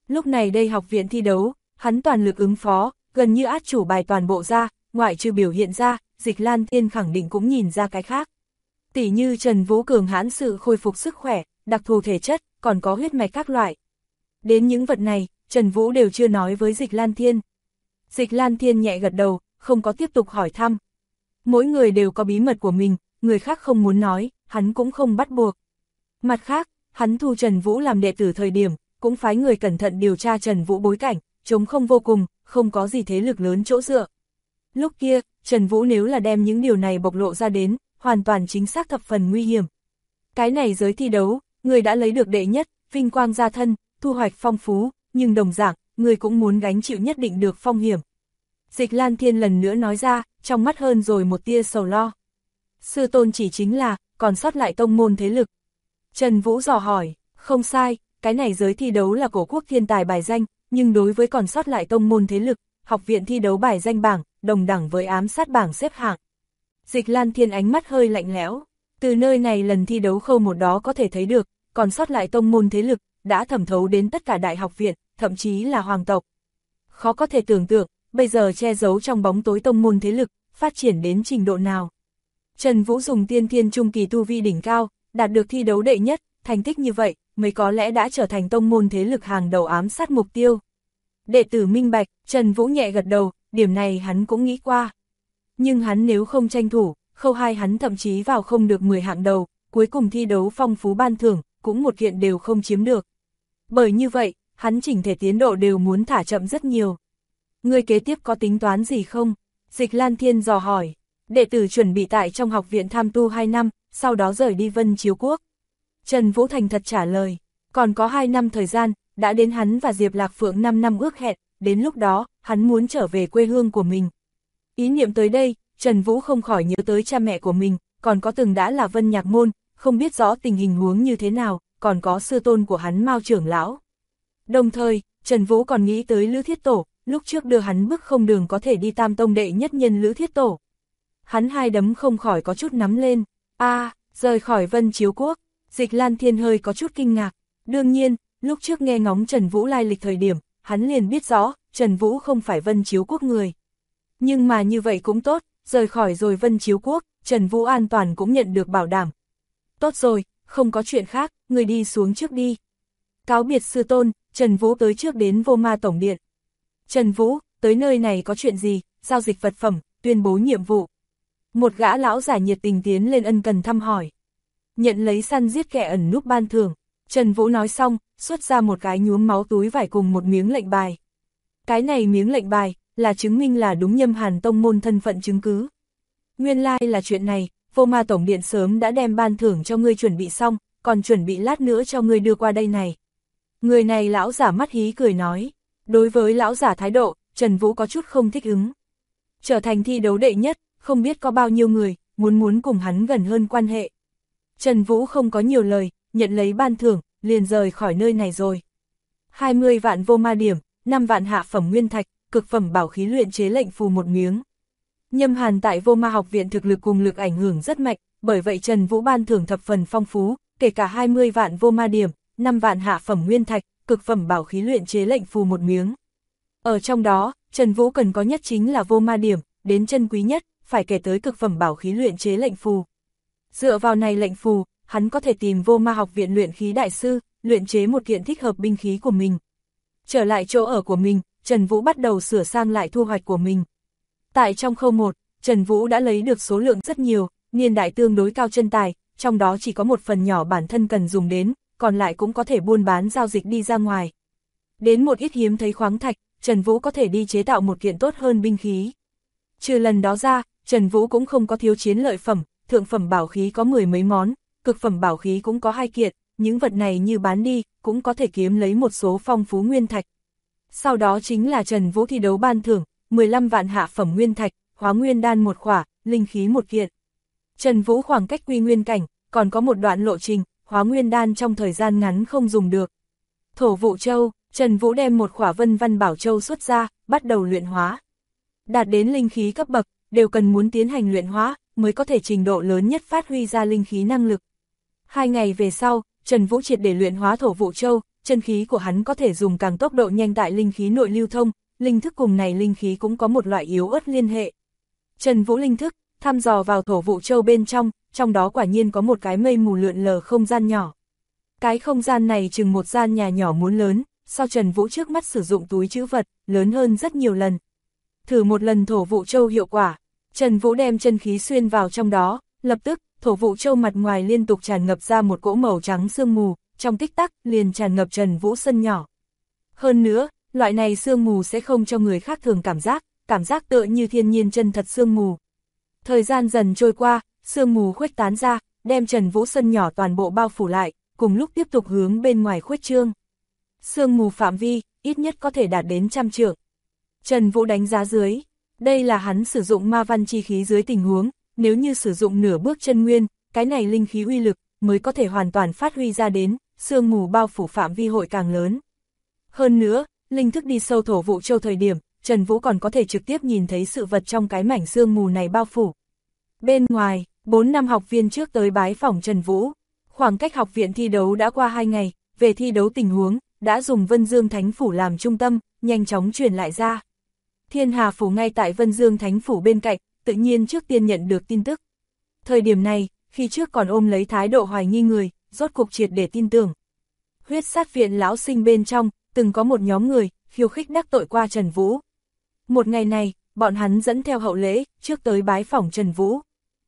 Lúc này đây học viện thi đấu, hắn toàn lực ứng phó, gần như át chủ bài toàn bộ ra, ngoại trừ biểu hiện ra, Dịch Lan Thiên khẳng định cũng nhìn ra cái khác. Tỉ như Trần Vũ cường hãn sự khôi phục sức khỏe, đặc thù thể chất, còn có huyết mạch các loại. Đến những vật này, Trần Vũ đều chưa nói với Dịch Lan Thiên. Dịch Lan Thiên nhẹ gật đầu, không có tiếp tục hỏi thăm. Mỗi người đều có bí mật của mình, người khác không muốn nói, hắn cũng không bắt buộc. Mặt khác, hắn thu Trần Vũ làm đệ tử thời điểm, cũng phái người cẩn thận điều tra Trần Vũ bối cảnh, trống không vô cùng, không có gì thế lực lớn chỗ dựa. Lúc kia, Trần Vũ nếu là đem những điều này bộc lộ ra đến, hoàn toàn chính xác thập phần nguy hiểm. Cái này giới thi đấu, người đã lấy được đệ nhất, vinh quang gia thân, thu hoạch phong phú, nhưng đồng dạng, người cũng muốn gánh chịu nhất định được phong hiểm. Dịch Lan Thiên lần nữa nói ra, trong mắt hơn rồi một tia sầu lo. Sư tôn chỉ chính là, còn sót lại tông môn thế lực. Trần Vũ dò hỏi, không sai, cái này giới thi đấu là cổ quốc thiên tài bài danh, nhưng đối với còn sót lại tông môn thế lực, học viện thi đấu bài danh bảng, đồng đẳng với ám sát bảng xếp hạng. Dịch Lan Thiên ánh mắt hơi lạnh lẽo, từ nơi này lần thi đấu khâu một đó có thể thấy được, còn sót lại tông môn thế lực, đã thẩm thấu đến tất cả đại học viện, thậm chí là hoàng tộc. Khó có thể tưởng tượng, bây giờ che giấu trong bóng tối tông môn thế lực, phát triển đến trình độ nào. Trần Vũ dùng tiên thiên trung kỳ tu vi đỉnh cao, đạt được thi đấu đệ nhất, thành tích như vậy, mới có lẽ đã trở thành tông môn thế lực hàng đầu ám sát mục tiêu. Đệ tử minh bạch, Trần Vũ nhẹ gật đầu, điểm này hắn cũng nghĩ qua. Nhưng hắn nếu không tranh thủ, khâu 2 hắn thậm chí vào không được 10 hạng đầu, cuối cùng thi đấu phong phú ban thưởng, cũng một kiện đều không chiếm được. Bởi như vậy, hắn chỉnh thể tiến độ đều muốn thả chậm rất nhiều. Người kế tiếp có tính toán gì không? Dịch Lan Thiên dò hỏi. Đệ tử chuẩn bị tại trong học viện tham tu 2 năm, sau đó rời đi Vân Chiếu Quốc. Trần Vũ thành thật trả lời, còn có 2 năm thời gian, đã đến hắn và Diệp Lạc Phượng 5 năm ước hẹn, đến lúc đó, hắn muốn trở về quê hương của mình. Ý niệm tới đây, Trần Vũ không khỏi nhớ tới cha mẹ của mình, còn có từng đã là Vân Nhạc Môn, không biết rõ tình hình huống như thế nào, còn có sư tôn của hắn Mao trưởng lão. Đồng thời, Trần Vũ còn nghĩ tới Lữ Thiết Tổ, lúc trước đưa hắn bước không đường có thể đi tam tông đệ nhất nhân Lữ Thiết Tổ. Hắn hai đấm không khỏi có chút nắm lên, rời khỏi Vân Chiếu Quốc, Dịch Lan Thiên hơi có chút kinh ngạc. Đương nhiên, lúc trước nghe ngóng Trần Vũ lai lịch thời điểm, hắn liền biết rõ, Trần Vũ không phải Vân Chiếu Quốc người. Nhưng mà như vậy cũng tốt, rời khỏi rồi Vân Chiếu Quốc, Trần Vũ an toàn cũng nhận được bảo đảm. Tốt rồi, không có chuyện khác, người đi xuống trước đi. Cáo biệt sư tôn, Trần Vũ tới trước đến Vô Ma Tổng Điện. Trần Vũ, tới nơi này có chuyện gì, giao dịch vật phẩm, tuyên bố nhiệm vụ. Một gã lão giả nhiệt tình tiến lên ân cần thăm hỏi. Nhận lấy săn giết kẻ ẩn núp ban thưởng, Trần Vũ nói xong, xuất ra một cái nhuốm máu túi vải cùng một miếng lệnh bài. Cái này miếng lệnh bài, là chứng minh là đúng Nhâm Hàn tông môn thân phận chứng cứ. Nguyên lai là chuyện này, Vô Ma Tổng Điện sớm đã đem ban thưởng cho ngươi chuẩn bị xong, còn chuẩn bị lát nữa cho ngươi đưa qua đây này. Người này lão giả mắt hí cười nói. Đối với lão giả thái độ, Trần Vũ có chút không thích ứng. Trở thành thi đấu đệ nhất, không biết có bao nhiêu người, muốn cùng hắn gần hơn quan hệ. Trần Vũ không có nhiều lời, nhận lấy ban thưởng, liền rời khỏi nơi này rồi. 20 vạn vô ma điểm, 5 vạn hạ phẩm nguyên thạch, cực phẩm bảo khí luyện chế lệnh phù một miếng. Nhâm Hàn tại Vô Ma học viện thực lực cùng lực ảnh hưởng rất mạnh, bởi vậy Trần Vũ ban thưởng thập phần phong phú, kể cả 20 vạn vô ma điểm, 5 vạn hạ phẩm nguyên thạch, cực phẩm bảo khí luyện chế lệnh phù một miếng. Ở trong đó, Trần Vũ cần có nhất chính là vô ma điểm, đến chân quý nhất, phải kể tới cực phẩm bảo khí luyện chế lệnh phù. Dựa vào này lệnh phù, hắn có thể tìm Vô Ma học viện luyện khí đại sư, luyện chế một kiện thích hợp binh khí của mình. Trở lại chỗ ở của mình, Trần Vũ bắt đầu sửa sang lại thu hoạch của mình. Tại trong khâu 1, Trần Vũ đã lấy được số lượng rất nhiều, niên đại tương đối cao chân tài, trong đó chỉ có một phần nhỏ bản thân cần dùng đến, còn lại cũng có thể buôn bán giao dịch đi ra ngoài. Đến một ít hiếm thấy khoáng thạch, Trần Vũ có thể đi chế tạo một kiện tốt hơn binh khí. Trừ lần đó ra, Trần Vũ cũng không có thiếu chiến lợi phẩm, thượng phẩm bảo khí có 10 mấy món, cực phẩm bảo khí cũng có 2 kiện, những vật này như bán đi, cũng có thể kiếm lấy một số phong phú nguyên thạch. Sau đó chính là Trần Vũ thi đấu ban thưởng, 15 vạn hạ phẩm nguyên thạch, hóa nguyên đan một khỏa, linh khí một kiện. Trần Vũ khoảng cách quy nguyên cảnh, còn có một đoạn lộ trình, hóa nguyên đan trong thời gian ngắn không dùng được. Thổ vụ châu, Trần Vũ đem một khỏa vân văn bảo châu xuất ra, bắt đầu luyện hóa. Đạt đến linh khí cấp bậc, đều cần muốn tiến hành luyện hóa, mới có thể trình độ lớn nhất phát huy ra linh khí năng lực. 2 ngày về sau, Trần Vũ triệt để luyện hóa thổ vụ châu, chân khí của hắn có thể dùng càng tốc độ nhanh tại linh khí nội lưu thông, linh thức cùng này linh khí cũng có một loại yếu ớt liên hệ. Trần Vũ linh thức, thăm dò vào thổ vụ châu bên trong đó quả nhiên có một cái mây mù lượn lờ không gian nhỏ. Cái không gian này chừng một gian nhà nhỏ muốn lớn, so Trần Vũ trước mắt sử dụng túi trữ vật, lớn hơn rất nhiều lần. Thử một lần thổ vụ châu hiệu quả, Trần Vũ đem chân khí xuyên vào trong đó, lập tức, thổ vụ châu mặt ngoài liên tục tràn ngập ra một cỗ màu trắng sương mù, trong tích tắc liền tràn ngập Trần Vũ sân nhỏ. Hơn nữa, loại này sương mù sẽ không cho người khác thường cảm giác tựa như thiên nhiên chân thật sương mù. Thời gian dần trôi qua, sương mù khuếch tán ra, đem Trần Vũ sân nhỏ toàn bộ bao phủ lại, cùng lúc tiếp tục hướng bên ngoài khuếch trương. Sương mù phạm vi, ít nhất có thể đạt đến 100 trượng. Trần Vũ đánh giá dưới, đây là hắn sử dụng ma văn chi khí dưới tình huống, nếu như sử dụng nửa bước chân nguyên, cái này linh khí uy lực mới có thể hoàn toàn phát huy ra đến, sương mù bao phủ phạm vi hội càng lớn. Hơn nữa, linh thức đi sâu thổ vụ châu thời điểm, Trần Vũ còn có thể trực tiếp nhìn thấy sự vật trong cái mảnh sương mù này bao phủ. Bên ngoài, 4 năm học viên trước tới bái phỏng Trần Vũ, khoảng cách học viện thi đấu đã qua 2 ngày, về thi đấu tình huống, đã dùng Vân Dương Thánh Phủ làm trung tâm, nhanh chóng truyền lại ra. Thiên Hà Phủ ngay tại Vân Dương Thánh Phủ bên cạnh, tự nhiên trước tiên nhận được tin tức. Thời điểm này, khi trước còn ôm lấy thái độ hoài nghi người, rốt cuộc triệt để tin tưởng. Huyết sát viện lão sinh bên trong, từng có một nhóm người, khiêu khích đắc tội qua Trần Vũ. Một ngày này, bọn hắn dẫn theo hậu lễ, trước tới bái phỏng Trần Vũ.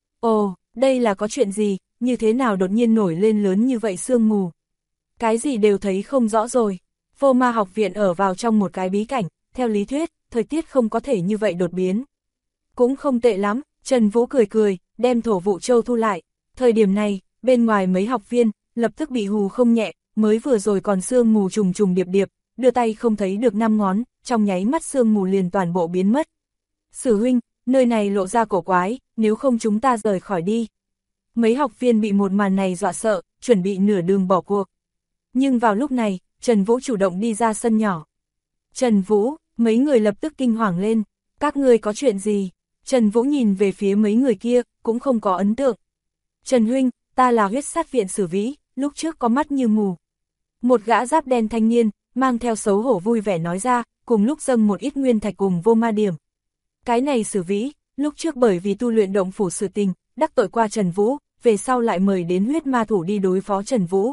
Ồ, đây là có chuyện gì, như thế nào đột nhiên nổi lên lớn như vậy sương mù. Cái gì đều thấy không rõ rồi. Vô Ma học viện ở vào trong một cái bí cảnh, theo lý thuyết, thời tiết không có thể như vậy đột biến. Cũng không tệ lắm, Trần Vũ cười, đem thổ vụ châu thu lại. Thời điểm này, bên ngoài mấy học viên, lập tức bị hù không nhẹ, mới vừa rồi còn sương mù trùng trùng điệp điệp, đưa tay không thấy được 5 ngón, trong nháy mắt sương mù liền toàn bộ biến mất. Sử huynh, nơi này lộ ra cổ quái, nếu không chúng ta rời khỏi đi. Mấy học viên bị một màn này dọa sợ, chuẩn bị nửa đường bỏ cuộc. Nhưng vào lúc này, Trần Vũ chủ động đi ra sân nhỏ. Trần Vũ, mấy người lập tức kinh hoàng lên, các ngươi có chuyện gì? Trần Vũ nhìn về phía mấy người kia, cũng không có ấn tượng. Trần huynh, ta là huyết sát viện Sử Vĩ, lúc trước có mắt như mù. Một gã giáp đen thanh niên, mang theo xấu hổ vui vẻ nói ra, cùng lúc dâng một ít nguyên thạch cùng vô ma điểm. Cái này Sử Vĩ, lúc trước bởi vì tu luyện động phủ sự tình, đắc tội qua Trần Vũ, về sau lại mời đến huyết ma thủ đi đối phó Trần Vũ.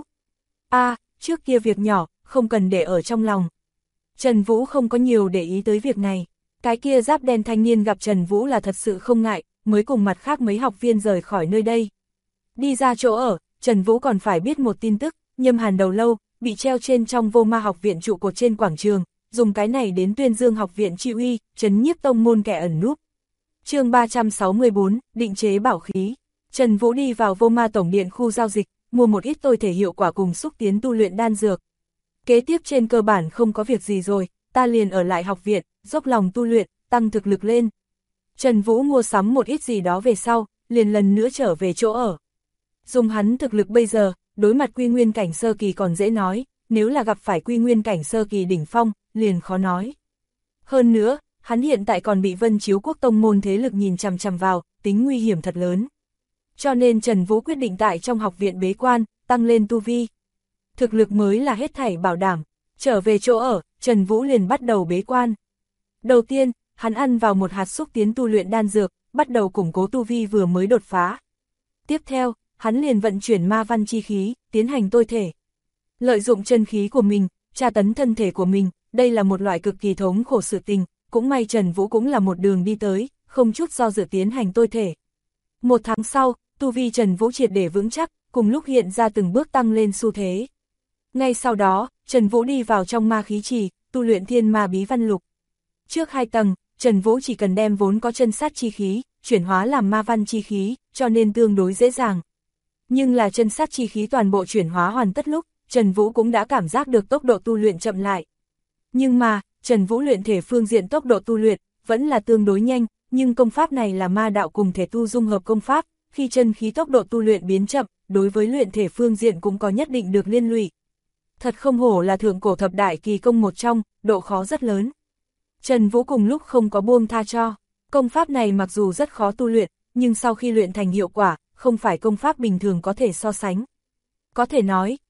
Trước kia việc nhỏ, không cần để ở trong lòng. Trần Vũ không có nhiều để ý tới việc này. Cái kia giáp đen thanh niên gặp Trần Vũ là thật sự không ngại, mới cùng mặt khác mấy học viên rời khỏi nơi đây. Đi ra chỗ ở, Trần Vũ còn phải biết một tin tức, Nhâm Hàn đầu lâu, bị treo trên trong Vô Ma học viện trụ cột trên quảng trường, dùng cái này đến tuyên dương học viện chi uy, trấn nhiếp tông môn kẻ ẩn núp. Chương 364, định chế bảo khí. Trần Vũ đi vào Vô Ma tổng điện khu giao dịch, mua một ít tôi thể hiệu quả cùng xúc tiến tu luyện đan dược. Kế tiếp trên cơ bản không có việc gì rồi, ta liền ở lại học viện, dốc lòng tu luyện, tăng thực lực lên. Trần Vũ mua sắm một ít gì đó về sau, liền lần nữa trở về chỗ ở. Dùng hắn thực lực bây giờ, đối mặt quy nguyên cảnh sơ kỳ còn dễ nói, nếu là gặp phải quy nguyên cảnh sơ kỳ đỉnh phong, liền khó nói. Hơn nữa, hắn hiện tại còn bị Vân Chiếu Quốc tông môn thế lực nhìn chằm chằm vào, tính nguy hiểm thật lớn. Cho nên Trần Vũ quyết định tại trong học viện bế quan, tăng lên tu vi. Thực lực mới là hết thảy bảo đảm. Trở về chỗ ở, Trần Vũ liền bắt đầu bế quan. Đầu tiên, hắn ăn vào một hạt xúc tiến tu luyện đan dược, bắt đầu củng cố tu vi vừa mới đột phá. Tiếp theo, hắn liền vận chuyển ma văn chi khí, tiến hành tôi thể. Lợi dụng chân khí của mình, tra tấn thân thể của mình, đây là một loại cực kỳ thống khổ sự tình, cũng may Trần Vũ cũng là một đường đi tới, không chút do dự tiến hành tôi thể. 1 tháng sau, tu vi Trần Vũ triệt để vững chắc, cùng lúc hiện ra từng bước tăng lên xu thế. Ngay sau đó, Trần Vũ đi vào trong ma khí trì, tu luyện thiên ma bí văn lục. Trước 2 tầng, Trần Vũ chỉ cần đem vốn có chân sát chi khí, chuyển hóa làm ma văn chi khí, cho nên tương đối dễ dàng. Nhưng là chân sát chi khí toàn bộ chuyển hóa hoàn tất lúc, Trần Vũ cũng đã cảm giác được tốc độ tu luyện chậm lại. Nhưng mà, Trần Vũ luyện thể phương diện tốc độ tu luyện, vẫn là tương đối nhanh, nhưng công pháp này là ma đạo cùng thể tu dung hợp công pháp, khi chân khí tốc độ tu luyện biến chậm, đối với luyện thể phương diện cũng có nhất định được liên lụy. Thật không hổ là thượng cổ thập đại kỳ công một trong, độ khó rất lớn. Trần Vũ cùng lúc không có buông tha cho, công pháp này mặc dù rất khó tu luyện, nhưng sau khi luyện thành hiệu quả, không phải công pháp bình thường có thể so sánh. Có thể nói,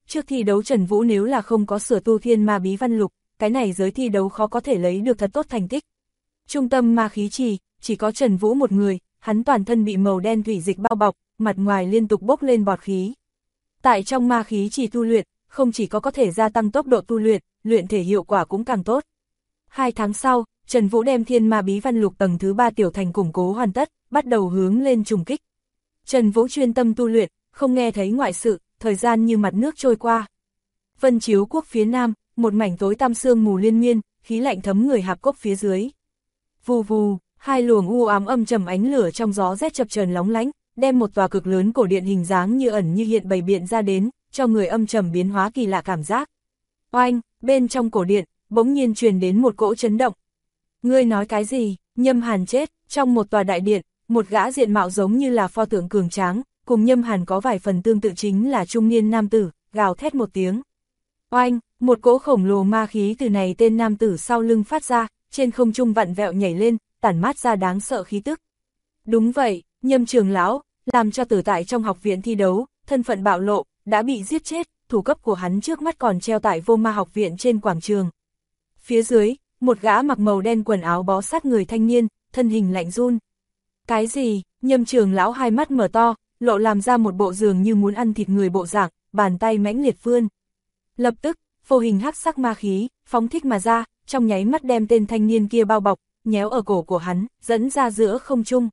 trước thi đấu Trần Vũ nếu là không có sửa tu thiên ma bí văn lục, cái này giới thi đấu khó có thể lấy được thật tốt thành tích. Trung tâm ma khí trì, chỉ có Trần Vũ một người, hắn toàn thân bị màu đen thủy dịch bao bọc, mặt ngoài liên tục bốc lên bọt khí. Tại trong ma khí trì tu luyện, không chỉ có thể gia tăng tốc độ tu luyện, luyện thể hiệu quả cũng càng tốt. 2 tháng sau, Trần Vũ đem thiên ma bí văn lục tầng thứ 3 tiểu thành củng cố hoàn tất, bắt đầu hướng lên trùng kích. Trần Vũ chuyên tâm tu luyện, không nghe thấy ngoại sự, thời gian như mặt nước trôi qua. Vân Chiếu quốc phía nam, một mảnh tối tăm sương mù liên miên, khí lạnh thấm người hạp cốc phía dưới. Vù vù, 2 luồng u ám âm trầm ánh lửa trong gió rét chập chờn lóng lánh, đem một tòa cực lớn cổ điện hình dáng như ẩn như hiện bày biện ra đến, cho người âm trầm biến hóa kỳ lạ cảm giác. Oanh, bên trong cổ điện, bỗng nhiên truyền đến một cỗ chấn động. Ngươi nói cái gì? Nhâm Hàn chết, trong một tòa đại điện, một gã diện mạo giống như là pho tượng cường tráng, cùng Nhâm Hàn có vài phần tương tự chính là trung niên nam tử, gào thét một tiếng. Oanh, một cỗ khổng lồ ma khí từ này tên nam tử sau lưng phát ra, trên không trung vặn vẹo nhảy lên, tản mát ra đáng sợ khí tức. Đúng vậy, Nhâm trưởng lão, làm cho tử tại trong học viện thi đấu, thân phận bạo lộ, đã bị giết chết, thủ cấp của hắn trước mắt còn treo tại Vô Ma học viện trên quảng trường. Phía dưới, một gã mặc màu đen quần áo bó sát người thanh niên, thân hình lạnh run. Cái gì? Nhâm trưởng lão hai mắt mở to, lộ làm ra một bộ dường như muốn ăn thịt người bộ dạng, bàn tay mãnh liệt vươn. Lập tức, vô hình hắc sắc ma khí, phóng thích mà ra, trong nháy mắt đem tên thanh niên kia bao bọc, nhéo ở cổ của hắn, dẫn ra giữa không trung.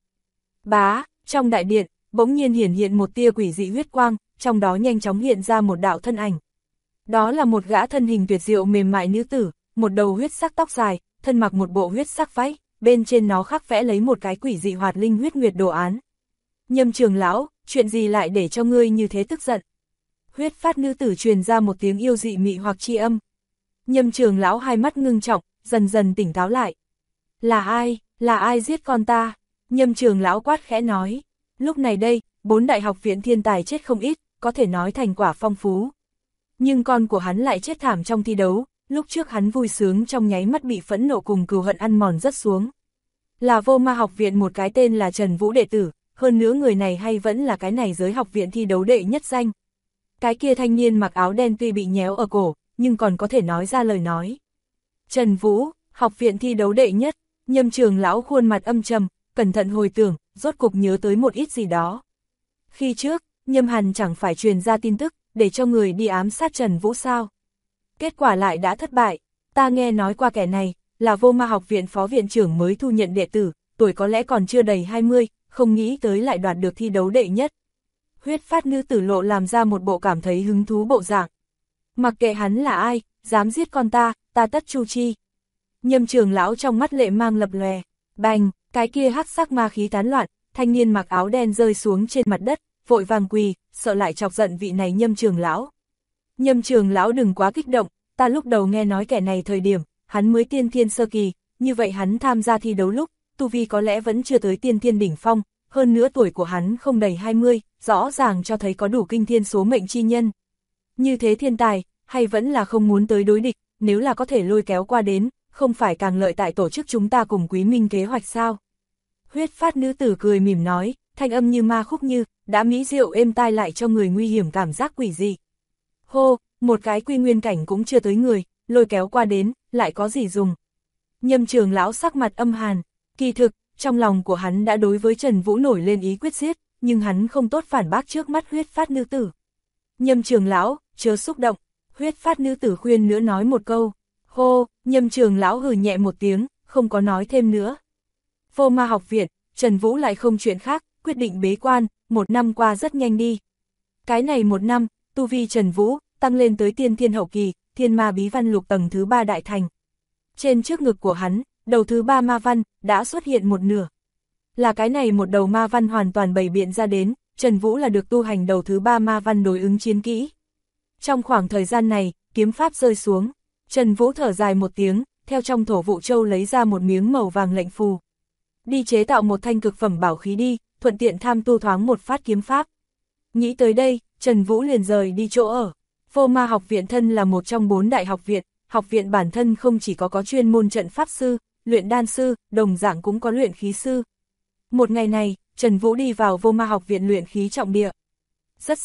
Bá, trong đại điện, bỗng nhiên hiển hiện một tia quỷ dị huyết quang, trong đó nhanh chóng hiện ra một đạo thân ảnh. Đó là một gã thân hình tuyệt diệu mềm mại nữ tử, một đầu huyết sắc tóc dài, thân mặc một bộ huyết sắc váy, bên trên nó khắc vẽ lấy một cái quỷ dị hoạt linh huyết nguyệt đồ án. Nhâm trưởng lão, chuyện gì lại để cho ngươi như thế tức giận? Huyết phát nữ tử truyền ra một tiếng yêu dị mị hoặc chi âm. Nhâm trưởng lão hai mắt ngưng trọng, dần dần tỉnh táo lại. Là ai giết con ta? Nhâm trưởng lão quát khẽ nói. Lúc này đây, 4 đại học viện thiên tài chết không ít, có thể nói thành quả phong phú. Nhưng con của hắn lại chết thảm trong thi đấu, lúc trước hắn vui sướng trong nháy mắt bị phẫn nộ cùng cừu hận ăn mòn rất xuống. Là Vô Ma học viện một cái tên là Trần Vũ đệ tử, hơn nữa người này hay vẫn là cái này giới học viện thi đấu đệ nhất danh. Cái kia thanh niên mặc áo đen tuy bị nhéo ở cổ, nhưng còn có thể nói ra lời nói. Trần Vũ, học viện thi đấu đệ nhất, Nhâm trưởng lão khuôn mặt âm trầm, cẩn thận hồi tưởng, rốt cục nhớ tới một ít gì đó. Khi trước, Nhâm Hàn chẳng phải truyền ra tin tức, để cho người đi ám sát Trần Vũ sao? Kết quả lại đã thất bại, ta nghe nói qua kẻ này, là Vô Ma học viện phó viện trưởng mới thu nhận đệ tử, tuổi có lẽ còn chưa đầy 20, không nghĩ tới lại đoạt được thi đấu đệ nhất. Huyết phát nữ tử lộ làm ra một bộ cảm thấy hứng thú bộ dạng. Mặc kệ hắn là ai, dám giết con ta tất chu chi. Nhâm trưởng lão trong mắt lệ mang lập lòe, bành, cái kia hắc sắc ma khí tán loạn, thanh niên mặc áo đen rơi xuống trên mặt đất, vội vàng quỳ, sợ lại chọc giận vị này Nhâm trưởng lão. Nhâm trưởng lão đừng quá kích động, ta lúc đầu nghe nói kẻ này thời điểm, hắn mới tiên thiên sơ kỳ, như vậy hắn tham gia thi đấu lúc, tu vi có lẽ vẫn chưa tới tiên thiên đỉnh phong, hơn nữa tuổi của hắn không đầy 20, rõ ràng cho thấy có đủ kinh thiên số mệnh chi nhân. Như thế thiên tài, hay vẫn là không muốn tới đối địch, nếu là có thể lôi kéo qua đến, không phải càng lợi tại tổ chức chúng ta cùng Quý Minh kế hoạch sao? Huyết phát nữ tử cười mỉm nói, thanh âm như ma khúc như, đã mỹ diệu êm tai lại cho người nguy hiểm cảm giác quỷ dị. Hô, một cái quy nguyên cảnh cũng chưa tới người, lôi kéo qua đến, lại có gì dùng? Nhâm trưởng lão sắc mặt âm hàn, kỳ thực, trong lòng của hắn đã đối với Trần Vũ nổi lên ý quyết giết, nhưng hắn không tốt phản bác trước mắt huyết phát nữ tử. Nhâm trưởng lão, chớ xúc động, huyết phát nữ tử khuyên nữa nói một câu. Hô, Nhâm trưởng lão hừ nhẹ một tiếng, không có nói thêm nữa. Vô Ma học viện, Trần Vũ lại không chuyện khác, quyết định bế quan, 1 năm qua rất nhanh đi. Cái này 1 năm, tu vi Trần Vũ tăng lên tới tiên thiên hậu kỳ, thiên ma bí văn lục tầng thứ 3 đại thành. Trên trước ngực của hắn, đầu thứ 3 ma văn đã xuất hiện một nửa. Là cái này một đầu ma văn hoàn toàn bày biện ra đến, Trần Vũ là được tu hành đầu thứ 3 ma văn đối ứng chiến kỹ. Trong khoảng thời gian này, kiếm pháp rơi xuống, Trần Vũ thở dài một tiếng, theo trong thổ vụ châu lấy ra một miếng màu vàng lệnh phù. Đi chế tạo một thanh cực phẩm bảo khí đi, thuận tiện tham tu thoáng một phát kiếm pháp. Nghĩ tới đây, Trần Vũ liền rời đi chỗ ở. Vô Ma học viện thân là một trong 4 đại học viện bản thân không chỉ có chuyên môn trận pháp sư, luyện đan sư, đồng dạng cũng có luyện khí sư. Một ngày này, Trần Vũ đi vào Vô Ma học viện luyện khí trọng địa. Rất xa,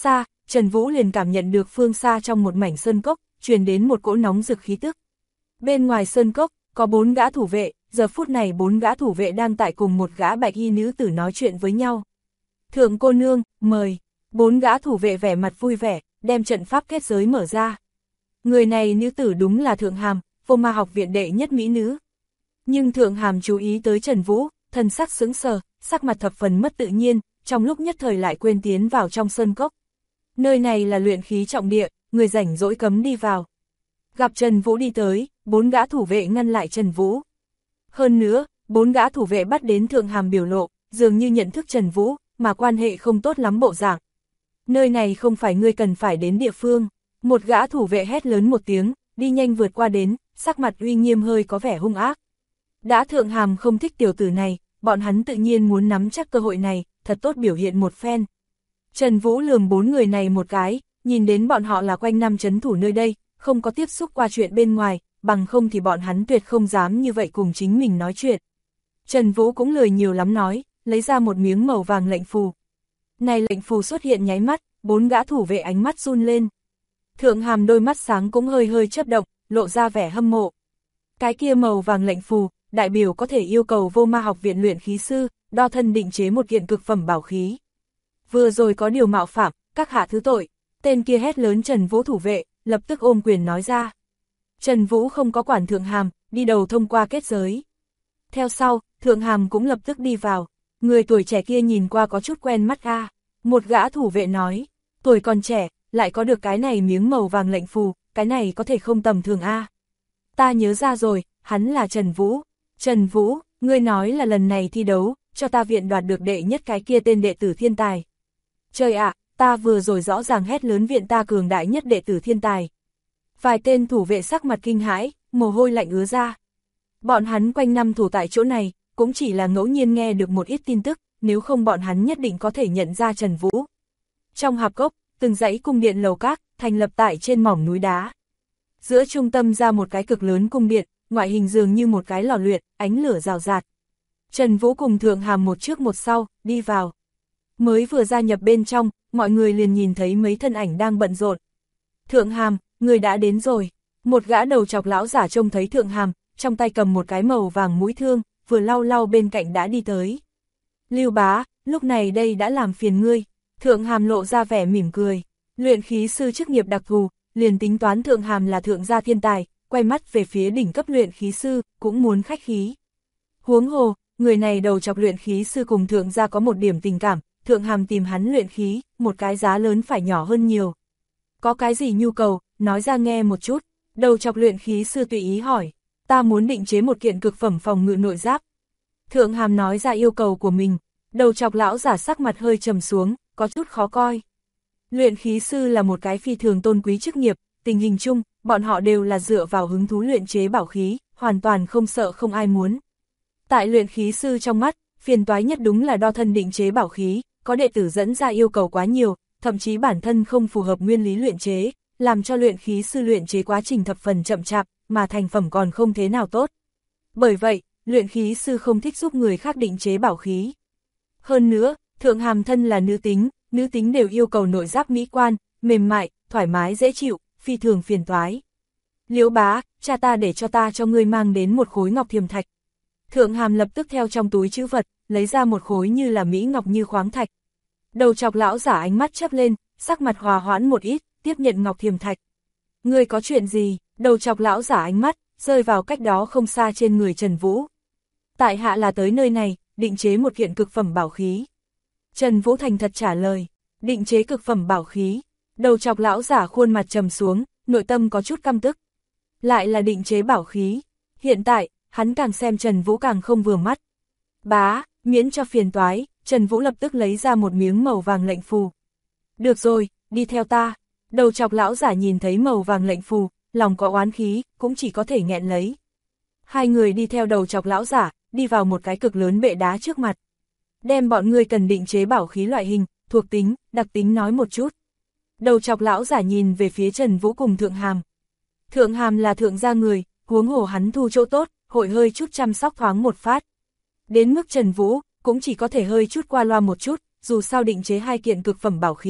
Trần Vũ liền cảm nhận được phương xa trong một mảnh sơn cốc, truyền đến một cỗ nóng rực khí tức. Bên ngoài sơn cốc, có 4 gã thủ vệ, giờ phút này 4 gã thủ vệ đang tại cùng một gã bạch y nữ tử nói chuyện với nhau. Thượng cô nương, mời. 4 gã thủ vệ vẻ mặt vui vẻ, đem trận pháp kết giới mở ra. Người này nữ tử đúng là Thượng Hàm, Vô Ma học viện đệ nhất mỹ nữ. Nhưng Thượng Hàm chú ý tới Trần Vũ, thần sắc sững sờ, sắc mặt thập phần mất tự nhiên, trong lúc nhất thời lại quên tiến vào trong sơn cốc. Nơi này là luyện khí trọng địa, người rảnh rỗi cấm đi vào. Gặp Trần Vũ đi tới, 4 gã thủ vệ ngăn lại Trần Vũ. Hơn nữa, 4 gã thủ vệ bắt đến Thượng Hàm biểu lộ, dường như nhận thức Trần Vũ, mà quan hệ không tốt lắm bộ dạng. Nơi này không phải ngươi cần phải đến địa phương. Một gã thủ vệ hét lớn một tiếng, đi nhanh vượt qua đến, sắc mặt uy nghiêm hơi có vẻ hung ác. Đã Thượng Hàm không thích tiểu tử này, bọn hắn tự nhiên muốn nắm chắc cơ hội này, thật tốt biểu hiện một phen. Trần Vũ lườm 4 người này một cái, nhìn đến bọn họ là quanh năm trấn thủ nơi đây, không có tiếp xúc qua chuyện bên ngoài, bằng không thì bọn hắn tuyệt không dám như vậy cùng chính mình nói chuyện. Trần Vũ cũng lười nhiều lắm nói, lấy ra một miếng màu vàng lệnh phù. Này lệnh phù xuất hiện nháy mắt, 4 gã thủ vệ ánh mắt run lên. Thượng Hàm đôi mắt sáng cũng hơi hơi chớp động, lộ ra vẻ hâm mộ. Cái kia màu vàng lệnh phù, đại biểu có thể yêu cầu Vô Ma học viện luyện khí sư, đo thân định chế một kiện cực phẩm bảo khí. Vừa rồi có điều mạo phạm, các hạ thứ tội, tên kia hét lớn Trần Vũ thủ vệ, lập tức ôm quyền nói ra. Trần Vũ không có quản Thượng Hàm, đi đầu thông qua kết giới. Theo sau, Thượng Hàm cũng lập tức đi vào, người tuổi trẻ kia nhìn qua có chút quen mắt a. Một gã thủ vệ nói, tuổi còn trẻ, lại có được cái này miếng màu vàng lệnh phù, cái này có thể không tầm thường a. Ta nhớ ra rồi, hắn là Trần Vũ. Trần Vũ, ngươi nói là lần này thi đấu, cho ta viện đoạt được đệ nhất cái kia tên đệ tử thiên tài. Trời ạ, ta vừa rồi rõ ràng hét lớn viện ta cường đại nhất đệ tử thiên tài. Vài tên thủ vệ sắc mặt kinh hãi, mồ hôi lạnh ứa ra. Bọn hắn quanh năm thủ tại chỗ này, cũng chỉ là ngẫu nhiên nghe được một ít tin tức, nếu không bọn hắn nhất định có thể nhận ra Trần Vũ. Trong hạp cốc, từng dãy cung điện lầu các, thành lập tại trên mỏm núi đá. Giữa trung tâm ra một cái cực lớn cung điện, ngoại hình dường như một cái lò luyện, ánh lửa rào rạt. Trần Vũ cùng Thượng Hàm một trước một sau, đi vào. Mới vừa gia nhập bên trong, mọi người liền nhìn thấy mấy thân ảnh đang bận rộn. Thượng Hàm, người đã đến rồi. Một gã đầu chọc lão giả trông thấy Thượng Hàm, trong tay cầm một cái màu vàng mũi thương, vừa lau lau bên cạnh đã đi tới. Lưu bá, lúc này đây đã làm phiền ngươi. Thượng Hàm lộ ra vẻ mỉm cười. Luyện khí sư chức nghiệp đặc thù, liền tính toán Thượng Hàm là thượng gia thiên tài, quay mắt về phía đỉnh cấp luyện khí sư, cũng muốn khách khí. Huống hồ, người này đầu chọc luyện khí sư cùng thượng gia có một điểm tình cảm, Thượng Hàm tìm hắn luyện khí, một cái giá lớn phải nhỏ hơn nhiều. Có cái gì nhu cầu, nói ra nghe một chút. Đầu chọc luyện khí sư tùy ý hỏi, ta muốn định chế một kiện cực phẩm phòng ngự nội giáp. Thượng Hàm nói ra yêu cầu của mình, đầu chọc lão giả sắc mặt hơi trầm xuống, có chút khó coi. Luyện khí sư là một cái phi thường tôn quý chức nghiệp, tình hình chung, bọn họ đều là dựa vào hứng thú luyện chế bảo khí, hoàn toàn không sợ không ai muốn. Tại luyện khí sư trong mắt, phiền toái nhất đúng là đo thân định chế bảo khí, có đệ tử dẫn ra yêu cầu quá nhiều, thậm chí bản thân không phù hợp nguyên lý luyện chế, làm cho luyện khí sư luyện chế quá trình thập phần chậm chạp, mà thành phẩm còn không thế nào tốt. Bởi vậy, luyện khí sư không thích giúp người khác định chế bảo khí. Hơn nữa, Thượng Hàm thân là nữ tính đều yêu cầu nội giáp mỹ quan, mềm mại, thoải mái dễ chịu, phi thường phiền toái. Liễu bá, cha ta để cho ngươi mang đến một khối ngọc thiềm thạch. Thượng Hàm lập tức theo trong túi trữ vật, lấy ra một khối như là mỹ ngọc như khoáng thạch. Đầu chọc lão giả ánh mắt chớp lên, sắc mặt hòa hoãn một ít, tiếp nhận ngọc thiềm thạch. Ngươi có chuyện gì? Đầu chọc lão giả ánh mắt, rơi vào cách đó không xa trên người Trần Vũ. Tại hạ là tới nơi này, định chế một kiện cực phẩm bảo khí. Trần Vũ thành thật trả lời, định chế cực phẩm bảo khí. Đầu chọc lão giả khuôn mặt trầm xuống, nội tâm có chút căm tức. Lại là định chế bảo khí. Hiện tại, hắn càng xem Trần Vũ càng không vừa mắt. Bá, miễn cho phiền toái, Trần Vũ lập tức lấy ra một miếng màu vàng lệnh phù. Được rồi, đi theo ta. Đầu chọc lão giả nhìn thấy màu vàng lệnh phù, lòng có oán khí, cũng chỉ có thể nghẹn lấy. Hai người đi theo đầu chọc lão giả, đi vào một cái cực lớn bệ đá trước mặt. Đem bọn ngươi cần định chế bảo khí loại hình, thuộc tính, đặc tính nói một chút. Đầu chọc lão giả nhìn về phía Trần Vũ cùng Thượng Hàm. Thượng Hàm là thượng gia người, huống hồ hắn thu chỗ tốt, hội hơi chút chăm sóc thoáng một phát. Đến mức Trần Vũ, cũng chỉ có thể hơi chút qua loa một chút, dù sao định chế hai kiện cực phẩm bảo khí,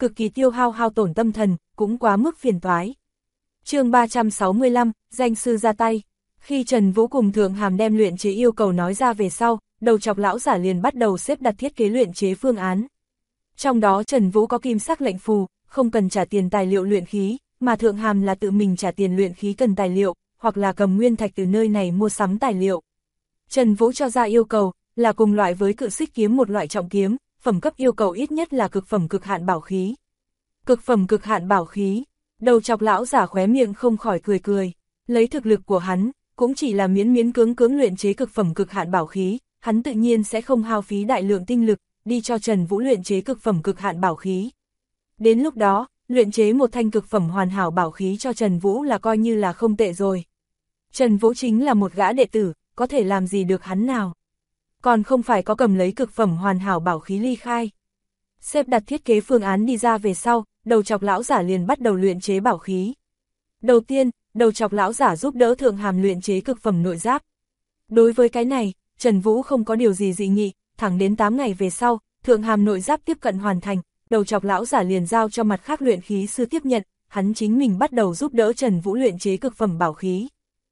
cực kỳ tiêu hao tổn tâm thần, cũng quá mức phiền toái. Chương 365, danh sư ra tay. Khi Trần Vũ cùng Thượng Hàm đem luyện chế yêu cầu nói ra về sau, đầu chọc lão giả liền bắt đầu xếp đặt thiết kế luyện chế phương án. Trong đó Trần Vũ có kim sắc lệnh phù, không cần trả tiền tài liệu luyện khí, mà Thượng Hàm là tự mình trả tiền luyện khí cần tài liệu, hoặc là cầm nguyên thạch từ nơi này mua sắm tài liệu. Trần Vũ cho ra yêu cầu là cùng loại với cự xích kiếm một loại trọng kiếm, phẩm cấp yêu cầu ít nhất là cực phẩm cực hạn bảo khí. Cực phẩm cực hạn bảo khí, đầu chọc lão giả khóe miệng không khỏi cười. Lấy thực lực của hắn, cũng chỉ là miễn cưỡng luyện chế cực phẩm cực hạn bảo khí, hắn tự nhiên sẽ không hao phí đại lượng tinh lực, đi cho Trần Vũ luyện chế cực phẩm cực hạn bảo khí. Đến lúc đó, luyện chế một thanh cực phẩm hoàn hảo bảo khí cho Trần Vũ là coi như là không tệ rồi. Trần Vũ chính là một gã đệ tử, có thể làm gì được hắn nào. Còn không phải có cầm lấy cực phẩm hoàn hảo bảo khí ly khai. Xếp đặt thiết kế phương án đi ra về sau, đầu chọc lão giả liền bắt đầu luyện chế bảo khí. Đầu tiên, đầu chọc lão giả giúp đỡ Thượng Hàm luyện chế cực phẩm nội giáp. Đối với cái này, Trần Vũ không có điều gì dị nghị, thẳng đến 8 ngày về sau, Thượng Hàm nội giáp tiếp cận hoàn thành, đầu chọc lão giả liền giao cho mặt khác luyện khí sư tiếp nhận, hắn chính mình bắt đầu giúp đỡ Trần Vũ luyện chế cực phẩm bảo khí.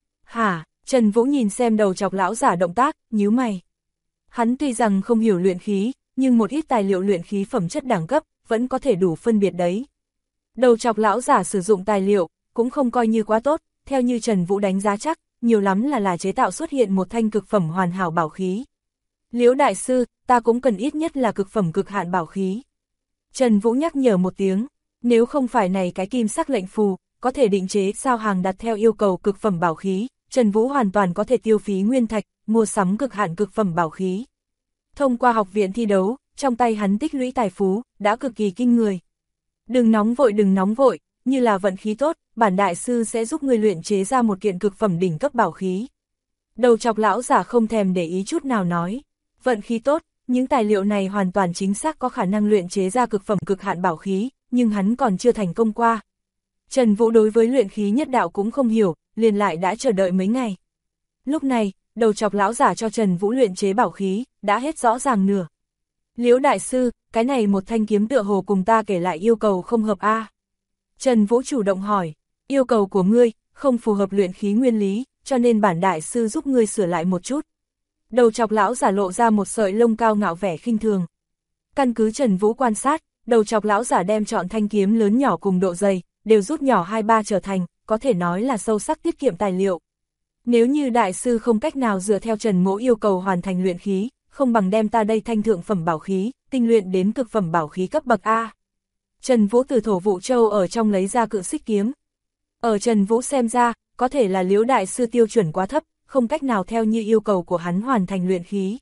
Hả? Trần Vũ nhìn xem đầu chọc lão giả động tác, nhíu mày. Hắn tuy rằng không hiểu luyện khí, nhưng một ít tài liệu luyện khí phẩm chất đẳng cấp, vẫn có thể đủ phân biệt đấy. Đầu chọc lão giả sử dụng tài liệu, cũng không coi như quá tốt, theo như Trần Vũ đánh giá chắc, nhiều lắm là chế tạo xuất hiện một thanh cực phẩm hoàn hảo bảo khí. Liễu đại sư, ta cũng cần ít nhất là cực phẩm cực hạn bảo khí. Trần Vũ nhắc nhở một tiếng, nếu không phải này cái kim sắc lệnh phù, có thể định chế sao hàng đặt theo yêu cầu cực phẩm bảo khí, Trần Vũ hoàn toàn có thể tiêu phí nguyên thạch, mua sắm cực hạn cực phẩm bảo khí. Thông qua học viện thi đấu, trong tay hắn tích lũy tài phú, đã cực kỳ kinh người. Đừng nóng vội, như là vận khí tốt, bản đại sư sẽ giúp ngươi luyện chế ra một kiện cực phẩm đỉnh cấp bảo khí. Đầu chọc lão giả không thèm để ý chút nào nói, vận khí tốt, những tài liệu này hoàn toàn chính xác có khả năng luyện chế ra cực phẩm cực hạn bảo khí, nhưng hắn còn chưa thành công qua. Trần Vũ đối với luyện khí nhất đạo cũng không hiểu, liền lại đã chờ đợi mấy ngày. Lúc này, đầu chọc lão giả cho Trần Vũ luyện chế bảo khí, đã hết rõ ràng nửa. Liễu đại sư, cái này một thanh kiếm tựa hồ cùng ta kể lại yêu cầu không hợp a. Trần Vũ chủ động hỏi, yêu cầu của ngươi, không phù hợp luyện khí nguyên lý, cho nên bản đại sư giúp ngươi sửa lại một chút. Đầu chọc lão giả lộ ra một sợi lông cao ngạo vẻ khinh thường. Căn cứ Trần Vũ quan sát, đầu chọc lão giả đem chọn thanh kiếm lớn nhỏ cùng độ dày, đều rút nhỏ 2-3 trở thành, có thể nói là sâu sắc tiết kiệm tài liệu. Nếu như đại sư không cách nào dựa theo Trần Mỗ yêu cầu hoàn thành luyện khí, không bằng đem ta đây thanh thượng phẩm bảo khí, tinh luyện đến cực phẩm bảo khí cấp bậc A. Trần Vũ từ Thổ Vụ Châu ở trong lấy ra cự xích kiếm. Ở Trần Vũ xem ra, có thể là Liễu đại sư tiêu chuẩn quá thấp, không cách nào theo như yêu cầu của hắn hoàn thành luyện khí.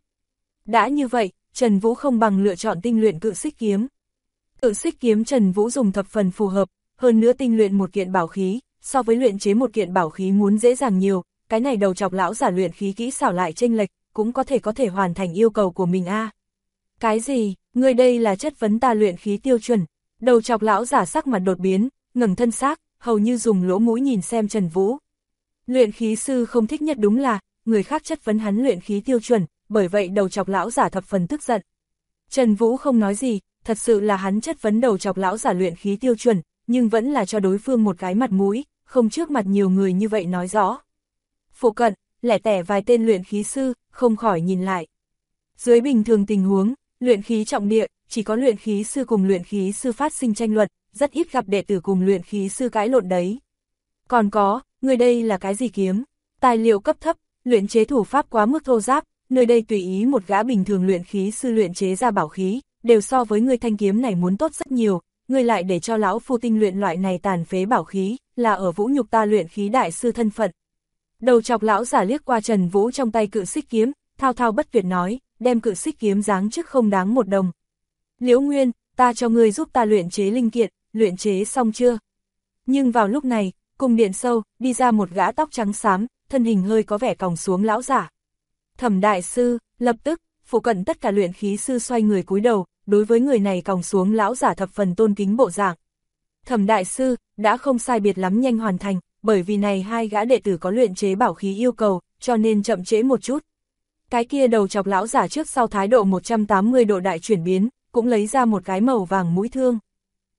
Đã như vậy, Trần Vũ không bằng lựa chọn tinh luyện cự xích kiếm. Cự xích kiếm Trần Vũ dùng thập phần phù hợp, hơn nữa tinh luyện một kiện bảo khí, so với luyện chế một kiện bảo khí muốn dễ dàng nhiều, cái này đầu chọc lão giả luyện khí kỹ xảo lại chênh lệch, cũng có thể hoàn thành yêu cầu của mình a. Cái gì, ngươi đây là chất vấn ta luyện khí tiêu chuẩn? Đầu chọc lão giả sắc mặt đột biến, ngẩng thân xác, hầu như dùng lỗ mũi nhìn xem Trần Vũ. Luyện khí sư không thích nhất đúng là, người khác chất vấn hắn luyện khí tiêu chuẩn, bởi vậy đầu chọc lão giả thập phần tức giận. Trần Vũ không nói gì, thật sự là hắn chất vấn đầu chọc lão giả luyện khí tiêu chuẩn, nhưng vẫn là cho đối phương một cái mặt mũi, không trước mặt nhiều người như vậy nói rõ. Phụ cận, lẻ tẻ vài tên luyện khí sư, không khỏi nhìn lại. Dưới bình thường tình huống, luyện khí trọng địa, chỉ có luyện khí sư cùng luyện khí sư phát sinh tranh luận, rất ít gặp đệ tử cùng luyện khí sư cãi lộn đấy. Còn có, người đây là cái gì kiếm? Tài liệu cấp thấp, luyện chế thủ pháp quá mức thô ráp, nơi đây tùy ý một gã bình thường luyện khí sư luyện chế ra bảo khí, đều so với người thanh kiếm này muốn tốt rất nhiều, người lại để cho lão phu tinh luyện loại này tàn phế bảo khí, là ở vũ nhục ta luyện khí đại sư thân phận. Đầu chọc lão giả liếc qua Trần Vũ trong tay cự xích kiếm, thao thao bất tuyệt nói, đem cự xích kiếm giáng trước không đáng một đồng. Liễu Nguyên, ta cho ngươi giúp ta luyện chế linh kiện, luyện chế xong chưa? Nhưng vào lúc này, cung điện sâu, đi ra một gã tóc trắng xám, thân hình hơi có vẻ còng xuống lão giả. Thẩm đại sư, lập tức, phụ cận tất cả luyện khí sư xoay người cúi đầu, đối với người này còng xuống lão giả thập phần tôn kính bộ dạng. Thẩm đại sư, đã không sai biệt lắm nhanh hoàn thành, bởi vì này hai gã đệ tử có luyện chế bảo khí yêu cầu, cho nên chậm trễ một chút. Cái kia đầu chọc lão giả trước sau thái độ 180 độ đại chuyển biến, cũng lấy ra một cái màu vàng mũi thương.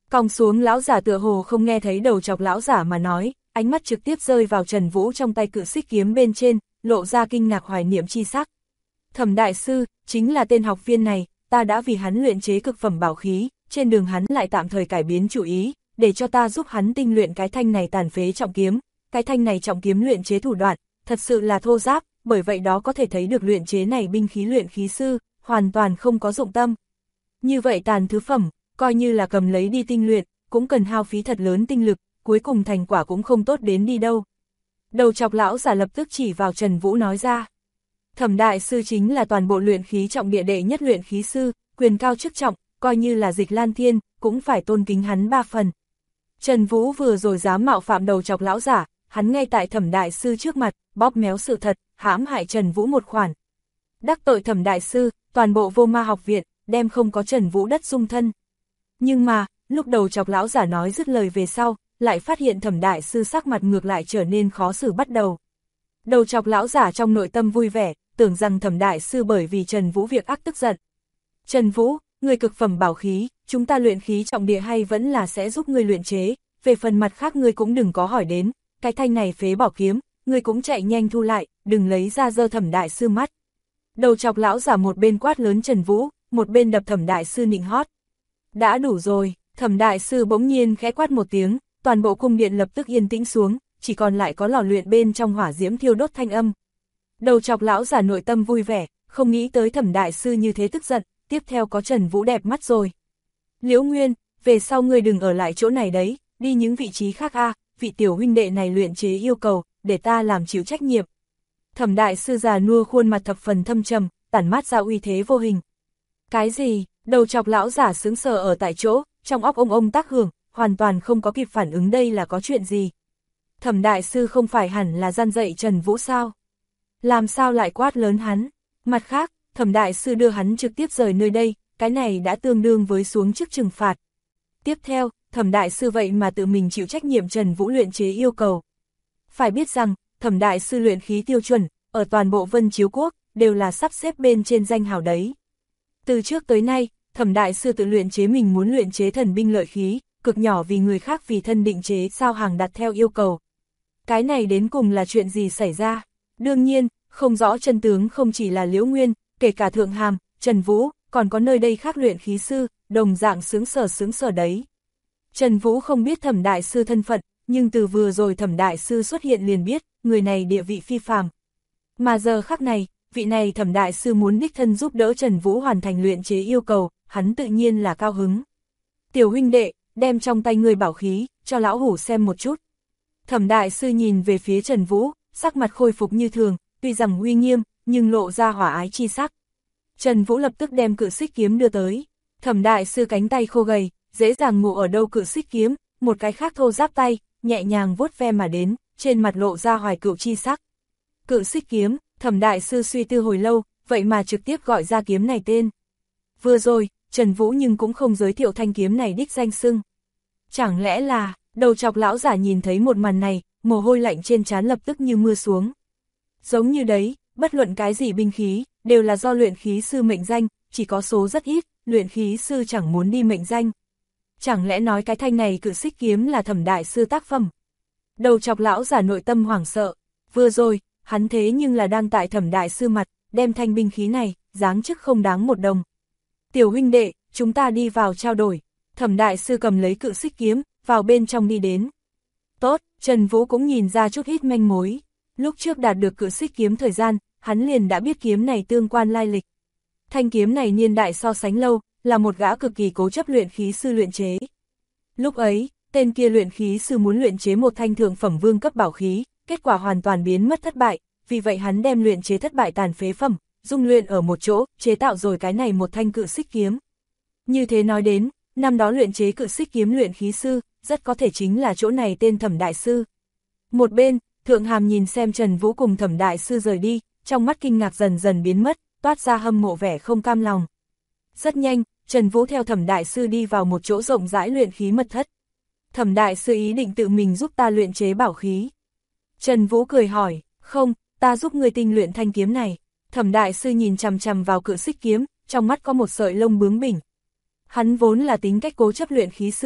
Cong xuống lão giả tựa hồ không nghe thấy đầu chọc lão giả mà nói, ánh mắt trực tiếp rơi vào Trần Vũ trong tay cự xích kiếm bên trên, lộ ra kinh ngạc hoài niệm chi sắc. Thẩm đại sư, chính là tên học viên này, ta đã vì hắn luyện chế cực phẩm bảo khí, trên đường hắn lại tạm thời cải biến chủ ý, để cho ta giúp hắn tinh luyện cái thanh này tàn phế trọng kiếm. Cái thanh này trọng kiếm luyện chế thủ đoạn, thật sự là thô ráp, bởi vậy đó có thể thấy được luyện chế này binh khí luyện khí sư, hoàn toàn không có dụng tâm. Như vậy tàn thứ phẩm, coi như là cầm lấy đi tinh luyện, cũng cần hao phí thật lớn tinh lực, cuối cùng thành quả cũng không tốt đến đi đâu. Đầu chọc lão giả lập tức chỉ vào Trần Vũ nói ra. Thẩm đại sư chính là toàn bộ luyện khí trọng địa đệ nhất luyện khí sư, quyền cao chức trọng, coi như là Dịch Lan Thiên, cũng phải tôn kính hắn 3 phần. Trần Vũ vừa rồi dám mạo phạm đầu chọc lão giả, hắn ngay tại Thẩm đại sư trước mặt, bóp méo sự thật, hãm hại Trần Vũ một khoản. Đắc tội Thẩm đại sư, toàn bộ Vô Ma học viện, đem không có Trần Vũ đất dung thân. Nhưng mà, lúc đầu chọc lão giả nói dứt lời về sau, lại phát hiện Thẩm đại sư sắc mặt ngược lại trở nên khó xử bắt đầu. Đầu chọc lão giả trong nội tâm vui vẻ, tưởng rằng Thẩm đại sư bởi vì Trần Vũ việc ác tức giận. Trần Vũ, người cực phẩm bảo khí, chúng ta luyện khí trọng địa hay vẫn là sẽ giúp ngươi luyện chế, về phần mặt khác ngươi cũng đừng có hỏi đến, cái thanh này phế bỏ kiếm, ngươi cũng chạy nhanh thu lại, đừng lấy ra giơ Thẩm đại sư mắt. Đầu chọc lão giả một bên quát lớn Trần Vũ, một bên đập Thẩm đại sư nịnh hót. Đã đủ rồi, Thẩm đại sư bỗng nhiên khẽ quát một tiếng, toàn bộ cung điện lập tức yên tĩnh xuống, chỉ còn lại có lò luyện bên trong hỏa diễm thiêu đốt thanh âm. Đầu chọc lão giả nội tâm vui vẻ, không nghĩ tới Thẩm đại sư như thế tức giận, tiếp theo có Trần Vũ đẹp mắt rồi. Liễu Nguyên, về sau ngươi đừng ở lại chỗ này đấy, đi những vị trí khác a, vị tiểu huynh đệ này luyện chế yêu cầu, để ta làm chịu trách nhiệm. Thẩm đại sư già nua khuôn mặt thập phần thâm trầm, tản mát ra uy thế vô hình. Cái gì? Đầu chọc lão giả sững sờ ở tại chỗ, trong óc ông tác hưởng, hoàn toàn không có kịp phản ứng đây là có chuyện gì. Thẩm đại sư không phải hẳn là gian dạy Trần Vũ sao? Làm sao lại quát lớn hắn? Mặt khác, Thẩm đại sư đưa hắn trực tiếp rời nơi đây, cái này đã tương đương với xuống chức trừng phạt. Tiếp theo, Thẩm đại sư vậy mà tự mình chịu trách nhiệm Trần Vũ luyện chế yêu cầu. Phải biết rằng, Thẩm đại sư luyện khí tiêu chuẩn, ở toàn bộ Vân Chiếu Quốc, đều là sắp xếp bên trên danh hào đấy. Từ trước tới nay, Thẩm đại sư tự luyện chế mình muốn luyện chế thần binh lợi khí, cực nhỏ vì người khác vì thân định chế sao hàng đặt theo yêu cầu. Cái này đến cùng là chuyện gì xảy ra? Đương nhiên, không rõ chân tướng không chỉ là Liễu Nguyên, kể cả Thượng Hàm, Trần Vũ, còn có nơi đây khác luyện khí sư, đồng dạng sướng sở đấy. Trần Vũ không biết Thẩm đại sư thân phận, nhưng từ vừa rồi Thẩm đại sư xuất hiện liền biết, người này địa vị phi phàm. Mà giờ khắc này, vị này Thẩm đại sư muốn đích thân giúp đỡ Trần Vũ hoàn thành luyện chế yêu cầu, hắn tự nhiên là cao hứng. Tiểu huynh đệ, đem trong tay người bảo khí, cho lão hủ xem một chút. Thẩm đại sư nhìn về phía Trần Vũ, sắc mặt khôi phục như thường, tuy rằng uy nghiêm, nhưng lộ ra hỏa ái chi sắc. Trần Vũ lập tức đem cự xích kiếm đưa tới. Thẩm đại sư cánh tay khô gầy, dễ dàng ngủ ở đâu cự xích kiếm, một cái khác thô giáp tay, nhẹ nhàng vuốt ve mà đến, trên mặt lộ ra hoài cựu chi sắc. Cự xích kiếm, Thẩm đại sư suy tư hồi lâu, vậy mà trực tiếp gọi ra kiếm này tên. Vừa rồi, Trần Vũ nhưng cũng không giới thiệu thanh kiếm này đích danh xưng. Chẳng lẽ là, đầu chọc lão giả nhìn thấy một màn này, mồ hôi lạnh trên trán lập tức như mưa xuống. Giống như đấy, bất luận cái gì binh khí, đều là do luyện khí sư mệnh danh, chỉ có số rất ít, luyện khí sư chẳng muốn đi mệnh danh. Chẳng lẽ nói cái thanh này cự xích kiếm là Thẩm đại sư tác phẩm? Đầu chọc lão giả nội tâm hoảng sợ, vừa rồi, hắn thế nhưng là đang tại Thẩm đại sư mặt, đem thanh binh khí này, giáng chức không đáng một đồng. Tiểu huynh đệ, chúng ta đi vào trao đổi. Thẩm đại sư cầm lấy cự xích kiếm, vào bên trong đi đến. Tốt, Trần Vũ cũng nhìn ra chút ít manh mối. Lúc trước đạt được cự xích kiếm thời gian, hắn liền đã biết kiếm này tương quan lai lịch. Thanh kiếm này niên đại so sánh lâu, là một gã cực kỳ cố chấp luyện khí sư luyện chế. Lúc ấy, tên kia luyện khí sư muốn luyện chế một thanh thượng phẩm vương cấp bảo khí, kết quả hoàn toàn biến mất thất bại, vì vậy hắn đem luyện chế thất bại tàn phế phẩm, dung luyện ở một chỗ, chế tạo rồi cái này một thanh cự xích kiếm. Như thế nói đến, năm đó luyện chế cự xích kiếm luyện khí sư, rất có thể chính là chỗ này tên Thẩm đại sư. Một bên, Thượng Hàm nhìn xem Trần Vũ cùng Thẩm đại sư rời đi, trong mắt kinh ngạc dần dần biến mất, toát ra hâm mộ vẻ không cam lòng. Rất nhanh, Trần Vũ theo Thẩm đại sư đi vào một chỗ rộng rãi luyện khí mật thất. Thẩm đại sư ý định tự mình giúp ta luyện chế bảo khí. Trần Vũ cười hỏi, không, ta giúp người tinh luyện thanh kiếm này. Thẩm đại sư nhìn chằm chằm vào cự xích kiếm, trong mắt có một sợi lông bướng bỉnh. Hắn vốn là tính cách cố chấp luyện khí sư,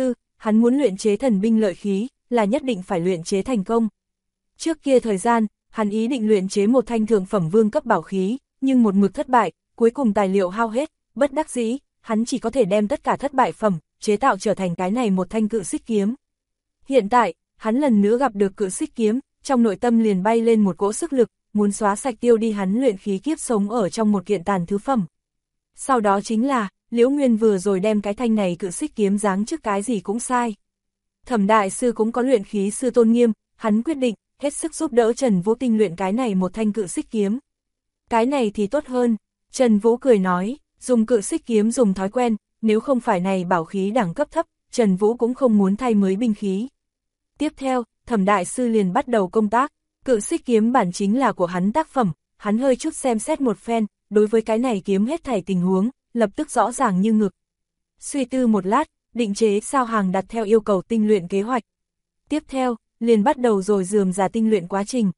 hắn muốn luyện chế thần binh lợi khí, là nhất định phải luyện chế thành công. Trước kia thời gian, hắn ý định luyện chế một thanh thượng phẩm vương cấp bảo khí, nhưng một mực thất bại, cuối cùng tài liệu hao hết, bất đắc dĩ, hắn chỉ có thể đem tất cả thất bại phẩm, chế tạo trở thành cái này một thanh cự xích kiếm. Hiện tại, hắn lần nữa gặp được cự xích kiếm, trong nội tâm liền bay lên một cỗ sức lực, muốn xóa sạch tiêu đi hắn luyện khí kiếp sống ở trong một kiện tàn thứ phẩm. Sau đó chính là, Liễu Nguyên vừa rồi đem cái thanh này cự xích kiếm giáng trước cái gì cũng sai. Thẩm đại sư cũng có luyện khí sư tôn nghiêm, hắn quyết định, hết sức giúp đỡ Trần Vũ tinh luyện cái này một thanh cự xích kiếm. Cái này thì tốt hơn, Trần Vũ cười nói, dùng cự xích kiếm dùng thói quen, nếu không phải này bảo khí đẳng cấp thấp, Trần Vũ cũng không muốn thay mới binh khí. Tiếp theo, Thẩm đại sư liền bắt đầu công tác, cự xích kiếm bản chính là của hắn tác phẩm, hắn hơi chút xem xét một phen, đối với cái này kiếm hết thảy tình huống, lập tức rõ ràng như ngực. Suy tư một lát, định chế sao hàng đặt theo yêu cầu tinh luyện kế hoạch. Tiếp theo, liền bắt đầu rồi rườm rà tinh luyện quá trình.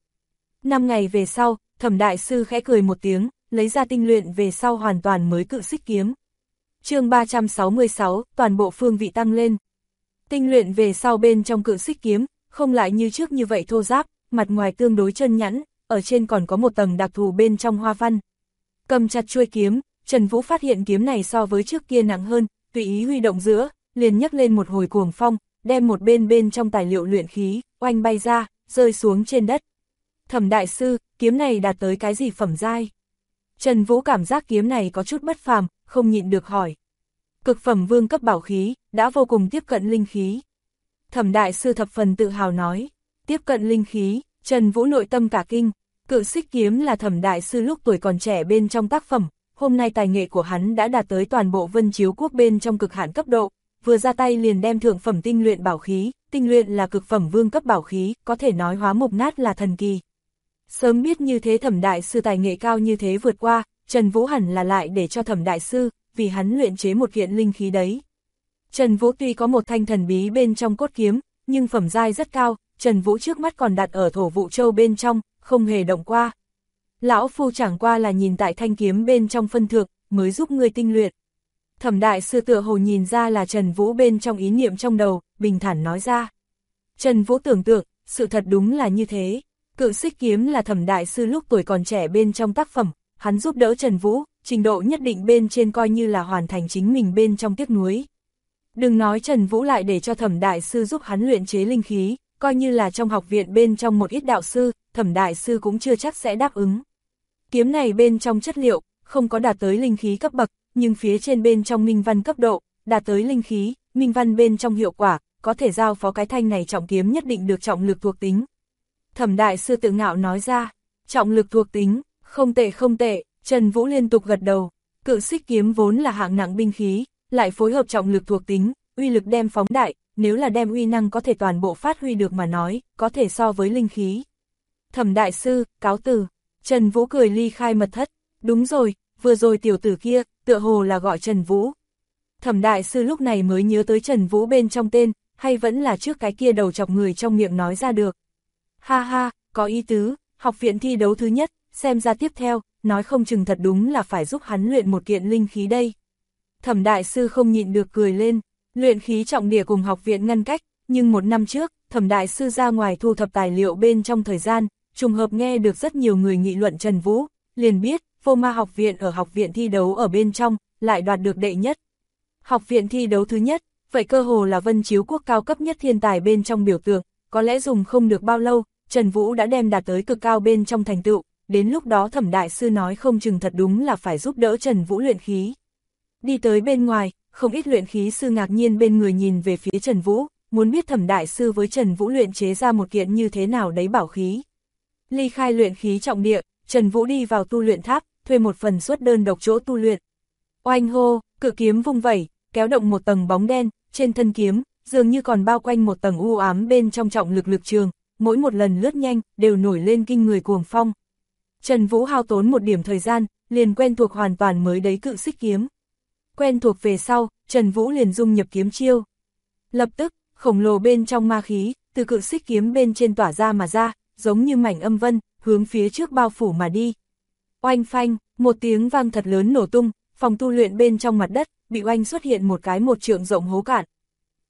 5 ngày về sau, Thẩm đại sư khẽ cười một tiếng, lấy ra tinh luyện về sau hoàn toàn mới cự xích kiếm. Chương 366, toàn bộ phương vị tăng lên. Tinh luyện về sau bên trong cự xích kiếm, không lại như trước như vậy thô ráp, mặt ngoài tương đối chân nhẵn, ở trên còn có một tầng đặc thù bên trong hoa văn. Cầm chặt chuôi kiếm, Trần Vũ phát hiện kiếm này so với trước kia nặng hơn, tùy ý huy động giữa, liền nhấc lên một hồi cuồng phong, đem một bên trong tài liệu luyện khí, oanh bay ra, rơi xuống trên đất. Thẩm đại sư, kiếm này đạt tới cái gì phẩm giai? Trần Vũ cảm giác kiếm này có chút bất phàm, không nhịn được hỏi. Cực phẩm vương cấp bảo khí, đã vô cùng tiếp cận linh khí. Thẩm đại sư thập phần tự hào nói, tiếp cận linh khí, Trần Vũ nội tâm cả kinh, cự xích kiếm là Thẩm đại sư lúc tuổi còn trẻ bên trong tác phẩm, hôm nay tài nghệ của hắn đã đạt tới toàn bộ Vân Chiếu quốc bên trong cực hạn cấp độ, vừa ra tay liền đem thượng phẩm tinh luyện bảo khí, tinh luyện là cực phẩm vương cấp bảo khí, có thể nói hóa mục nát là thần kỳ. Sớm biết như thế Thẩm đại sư tài nghệ cao như thế vượt qua, Trần Vũ hẳn là lại để cho Thẩm đại sư, vì hắn luyện chế một kiện linh khí đấy. Trần Vũ tuy có một thanh thần bí bên trong cốt kiếm, nhưng phẩm giai rất cao, Trần Vũ trước mắt còn đặt ở Thổ Vụ Châu bên trong, không hề động qua. Lão phu chẳng qua là nhìn tại thanh kiếm bên trong phân thượng, mới giúp ngươi tinh luyện. Thẩm đại sư tựa hồ nhìn ra là Trần Vũ bên trong ý niệm trong đầu, bình thản nói ra. Trần Vũ tưởng tượng, sự thật đúng là như thế. Cự xích kiếm là Thẩm đại sư lúc tuổi còn trẻ bên trong tác phẩm, hắn giúp đỡ Trần Vũ, trình độ nhất định bên trên coi như là hoàn thành chính mình bên trong tiếc nuối. Đừng nói Trần Vũ lại để cho Thẩm đại sư giúp hắn luyện chế linh khí, coi như là trong học viện bên trong một ít đạo sư, Thẩm đại sư cũng chưa chắc sẽ đáp ứng. Kiếm này bên trong chất liệu, không có đạt tới linh khí cấp bậc, nhưng phía trên bên trong minh văn cấp độ, đạt tới linh khí, minh văn bên trong hiệu quả, có thể giao phó cái thanh này trọng kiếm nhất định được trọng lực thuộc tính. Thẩm đại sư tự ngạo nói ra, trọng lực thuộc tính, không tệ không tệ, Trần Vũ liên tục gật đầu, cự xích kiếm vốn là hạng nặng binh khí, lại phối hợp trọng lực thuộc tính, uy lực đem phóng đại, nếu là đem uy năng có thể toàn bộ phát huy được mà nói, có thể so với linh khí. Thẩm đại sư, cáo từ. Trần Vũ cười ly khai mật thất, đúng rồi, vừa rồi tiểu tử kia, tựa hồ là gọi Trần Vũ. Thẩm đại sư lúc này mới nhớ tới Trần Vũ bên trong tên, hay vẫn là trước cái kia đầu chọc người trong miệng nói ra được. Ha ha, có ý tứ, học viện thi đấu thứ nhất, xem ra tiếp theo, nói không chừng thật đúng là phải giúp hắn luyện một kiện linh khí đây. Thẩm đại sư không nhịn được cười lên, luyện khí trọng địa cùng học viện ngăn cách, nhưng một năm trước, Thẩm đại sư ra ngoài thu thập tài liệu bên trong thời gian, trùng hợp nghe được rất nhiều người nghị luận Trần Vũ, liền biết, Vô Ma học viện ở học viện thi đấu ở bên trong, lại đoạt được đệ nhất. Học viện thi đấu thứ nhất, vậy cơ hồ là Vân Chiếu quốc cao cấp nhất thiên tài bên trong biểu tượng, có lẽ dùng không được bao lâu, Trần Vũ đã đem đạt tới cực cao bên trong thành tựu, đến lúc đó Thẩm đại sư nói không chừng thật đúng là phải giúp đỡ Trần Vũ luyện khí. Đi tới bên ngoài, không ít luyện khí sư ngạc nhiên bên người nhìn về phía Trần Vũ, muốn biết Thẩm đại sư với Trần Vũ luyện chế ra một kiện như thế nào đấy bảo khí. Ly khai luyện khí trọng địa, Trần Vũ đi vào tu luyện tháp, thuê một phần suất đơn độc chỗ tu luyện. Oanh hô, cự kiếm vung vẩy, kéo động một tầng bóng đen, trên thân kiếm, dường như còn bao quanh một tầng u ám bên trong trọng lực lực trường, mỗi một lần lướt nhanh, đều nổi lên kinh người cuồng phong. Trần Vũ hao tốn một điểm thời gian, liền quen thuộc hoàn toàn mới đấy cự xích kiếm. Quen thuộc về sau, Trần Vũ liền dung nhập kiếm chiêu. Lập tức, khổng lồ bên trong ma khí, từ cự xích kiếm bên trên tỏa ra mà ra, giống như mảnh âm vân, hướng phía trước bao phủ mà đi. Oanh phanh, một tiếng vang thật lớn nổ tung, phòng tu luyện bên trong mặt đất, bị oanh xuất hiện một cái 1 trượng rộng hố cạn.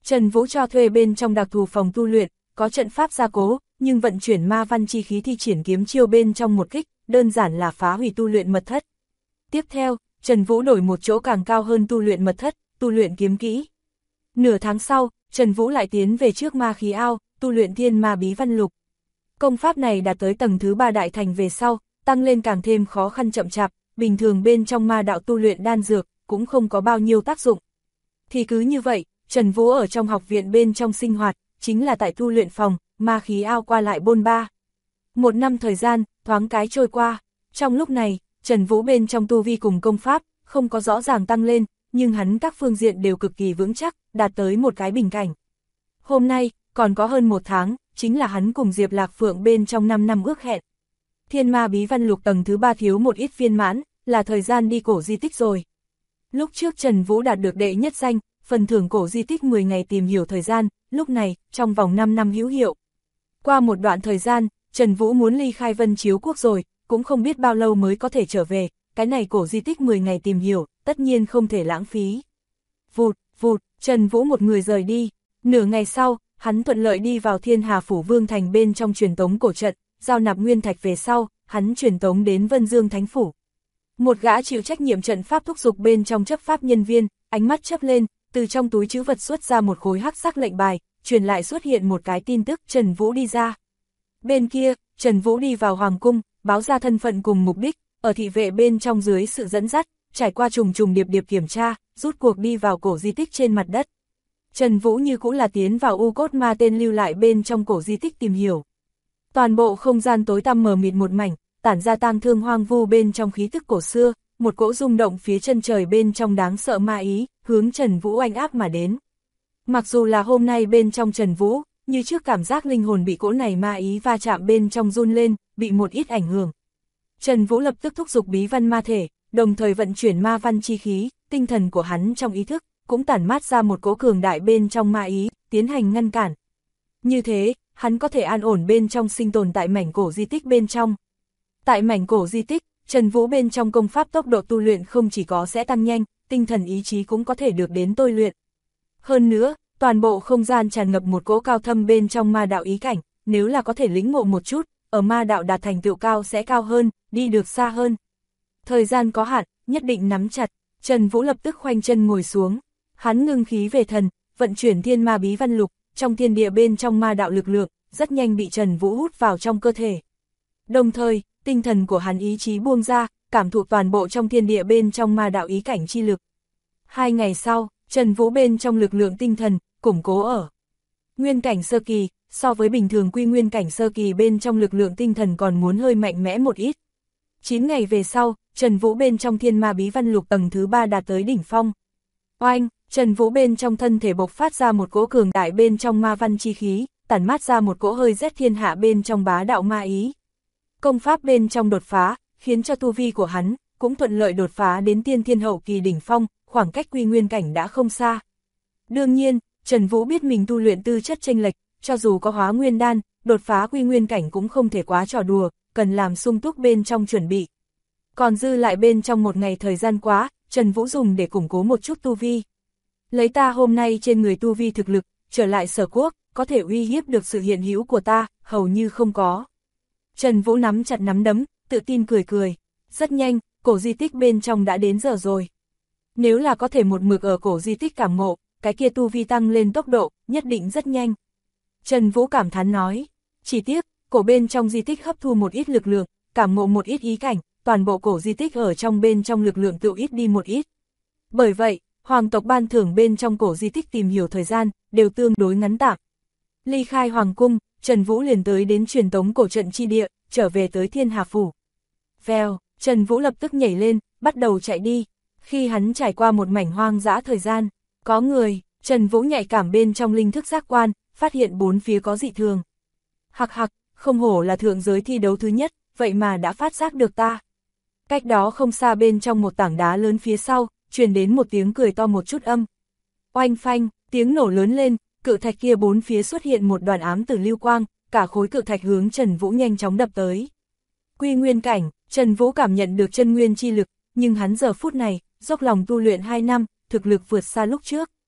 Trần Vũ cho thuê bên trong đặc thù phòng tu luyện, có trận pháp gia cố, nhưng vận chuyển ma văn chi khí thi triển kiếm chiêu bên trong một kích, đơn giản là phá hủy tu luyện mật thất. Tiếp theo, Trần Vũ đổi một chỗ càng cao hơn tu luyện mật thất, tu luyện kiếm kỹ. Nửa tháng sau, Trần Vũ lại tiến về trước ma khí ao, tu luyện thiên ma bí văn lục. Công pháp này đạt tới tầng thứ 3 đại thành về sau, tăng lên càng thêm khó khăn chậm chạp, bình thường bên trong ma đạo tu luyện đan dược, cũng không có bao nhiêu tác dụng. Thì cứ như vậy, Trần Vũ ở trong học viện bên trong sinh hoạt, chính là tại tu luyện phòng, ma khí ao qua lại bôn ba. Một năm thời gian, thoáng cái trôi qua, trong lúc này, Trần Vũ bên trong tu vi cùng công pháp, không có rõ ràng tăng lên, nhưng hắn các phương diện đều cực kỳ vững chắc, đạt tới một cái bình cảnh. Hôm nay, còn có hơn một tháng, chính là hắn cùng Diệp Lạc Phượng bên trong 5 năm ước hẹn. Thiên ma bí văn lục tầng thứ 3 thiếu một ít viên mãn, là thời gian đi cổ di tích rồi. Lúc trước Trần Vũ đạt được đệ nhất danh, phần thưởng cổ di tích 10 ngày tìm hiểu thời gian, lúc này, trong vòng 5 năm hữu hiệu. Qua một đoạn thời gian, Trần Vũ muốn ly khai Vân Chiếu Quốc rồi, cũng không biết bao lâu mới có thể trở về, cái này cổ di tích 10 ngày tìm hiểu, tất nhiên không thể lãng phí. Vụt, vụt, Trần Vũ một người rời đi, nửa ngày sau, hắn thuận lợi đi vào Thiên Hà Phủ Vương Thành bên trong truyền tống cổ trận, giao nạp nguyên thạch về sau, hắn truyền tống đến Vân Dương Thánh Phủ. Một gã chịu trách nhiệm trận pháp thúc giục bên trong chấp pháp nhân viên, ánh mắt chớp lên, từ trong túi trữ vật xuất ra một khối hắc sắc lệnh bài, truyền lại xuất hiện một cái tin tức Trần Vũ đi ra. Bên kia, Trần Vũ đi vào Hoàng Cung, báo ra thân phận cùng mục đích, ở thị vệ bên trong dưới sự dẫn dắt, trải qua trùng trùng điệp điệp kiểm tra, rút cuộc đi vào cổ di tích trên mặt đất. Trần Vũ như cũng là tiến vào U Cốt Ma tên lưu lại bên trong cổ di tích tìm hiểu. Toàn bộ không gian tối tăm mờ mịt một mảnh, tản ra tang thương hoang vu bên trong khí tức cổ xưa, một cỗ rung động phía chân trời bên trong đáng sợ ma ý, hướng Trần Vũ oanh áp mà đến. Mặc dù là hôm nay bên trong Trần Vũ, như trước cảm giác linh hồn bị cỗ này ma ý va chạm bên trong run lên, bị một ít ảnh hưởng. Trần Vũ lập tức thúc giục bí văn ma thể, đồng thời vận chuyển ma văn chi khí, tinh thần của hắn trong ý thức, cũng tản mát ra một cỗ cường đại bên trong ma ý, tiến hành ngăn cản. Như thế, hắn có thể an ổn bên trong sinh tồn tại mảnh cổ di tích bên trong. Tại mảnh cổ di tích, Trần Vũ bên trong công pháp tốc độ tu luyện không chỉ có sẽ tăng nhanh, tinh thần ý chí cũng có thể được đến tôi luyện. Hơn nữa, toàn bộ không gian tràn ngập một cỗ cao thâm bên trong ma đạo ý cảnh, nếu là có thể lĩnh ngộ một chút, ở ma đạo đạt thành tựu cao sẽ cao hơn, đi được xa hơn. Thời gian có hạn, nhất định nắm chặt, Trần Vũ lập tức khoanh chân ngồi xuống, hắn ngưng khí về thần, vận chuyển thiên ma bí văn lục, trong thiên địa bên trong ma đạo lực lượng, rất nhanh bị Trần Vũ hút vào trong cơ thể. Đồng thời, tinh thần của hắn ý chí buông ra, cảm thụ toàn bộ trong thiên địa bên trong ma đạo ý cảnh chi lực. 2 ngày sau, Trần Vũ bên trong lực lượng tinh thần, củng cố ở nguyên cảnh sơ kỳ, so với bình thường quy nguyên cảnh sơ kỳ bên trong lực lượng tinh thần còn muốn hơi mạnh mẽ một ít. 9 ngày về sau, Trần Vũ bên trong thiên ma bí văn lục tầng thứ 3 đạt tới đỉnh phong. Oanh, Trần Vũ bên trong thân thể bộc phát ra một cỗ cường đại bên trong ma văn chi khí, tản mát ra một cỗ hơi rét thiên hạ bên trong bá đạo ma ý. Công pháp bên trong đột phá, khiến cho tu vi của hắn, cũng thuận lợi đột phá đến tiên thiên hậu kỳ đỉnh phong, khoảng cách quy nguyên cảnh đã không xa. Đương nhiên, Trần Vũ biết mình tu luyện tư chất chênh lệch, cho dù có hóa nguyên đan, đột phá quy nguyên cảnh cũng không thể quá trò đùa, cần làm sung túc bên trong chuẩn bị. Còn dư lại bên trong một ngày thời gian quá, Trần Vũ dùng để củng cố một chút tu vi. Lấy ta hôm nay trên người tu vi thực lực, trở lại Sở Quốc, có thể uy hiếp được sự hiện hữu của ta, hầu như không có. Trần Vũ nắm chặt nắm đấm, tự tin cười cười. Rất nhanh, cổ di tích bên trong đã đến giờ rồi. Nếu là có thể một mực ở cổ di tích cảm ngộ, cái kia tu vi tăng lên tốc độ, nhất định rất nhanh. Trần Vũ cảm thán nói, chỉ tiếc, cổ bên trong di tích hấp thu một ít lực lượng, cảm ngộ một ít ý cảnh, toàn bộ cổ di tích ở trong bên trong lực lượng tự ít đi một ít. Bởi vậy, hoàng tộc ban thưởng bên trong cổ di tích tìm hiểu thời gian, đều tương đối ngắn tạm. Ly khai hoàng cung, Trần Vũ liền tới đến truyền tống cổ trận chi địa, trở về tới Thiên Hà Phủ. Vèo, Trần Vũ lập tức nhảy lên, bắt đầu chạy đi. Khi hắn trải qua một mảnh hoang dã thời gian, có người, Trần Vũ nhạy cảm bên trong linh thức giác quan, phát hiện bốn phía có dị thường. Hặc hặc, không hổ là thượng giới thi đấu thứ nhất, vậy mà đã phát giác được ta. Cách đó không xa bên trong một tảng đá lớn phía sau, truyền đến một tiếng cười to một chút âm. Oanh phanh, tiếng nổ lớn lên, cự thạch kia bốn phía xuất hiện một đoàn ám tử lưu quang, cả khối cự thạch hướng Trần Vũ nhanh chóng đập tới. Quy nguyên cảnh, Trần Vũ cảm nhận được chân nguyên chi lực, nhưng hắn giờ phút này, dốc lòng tu luyện 2 năm, thực lực vượt xa lúc trước.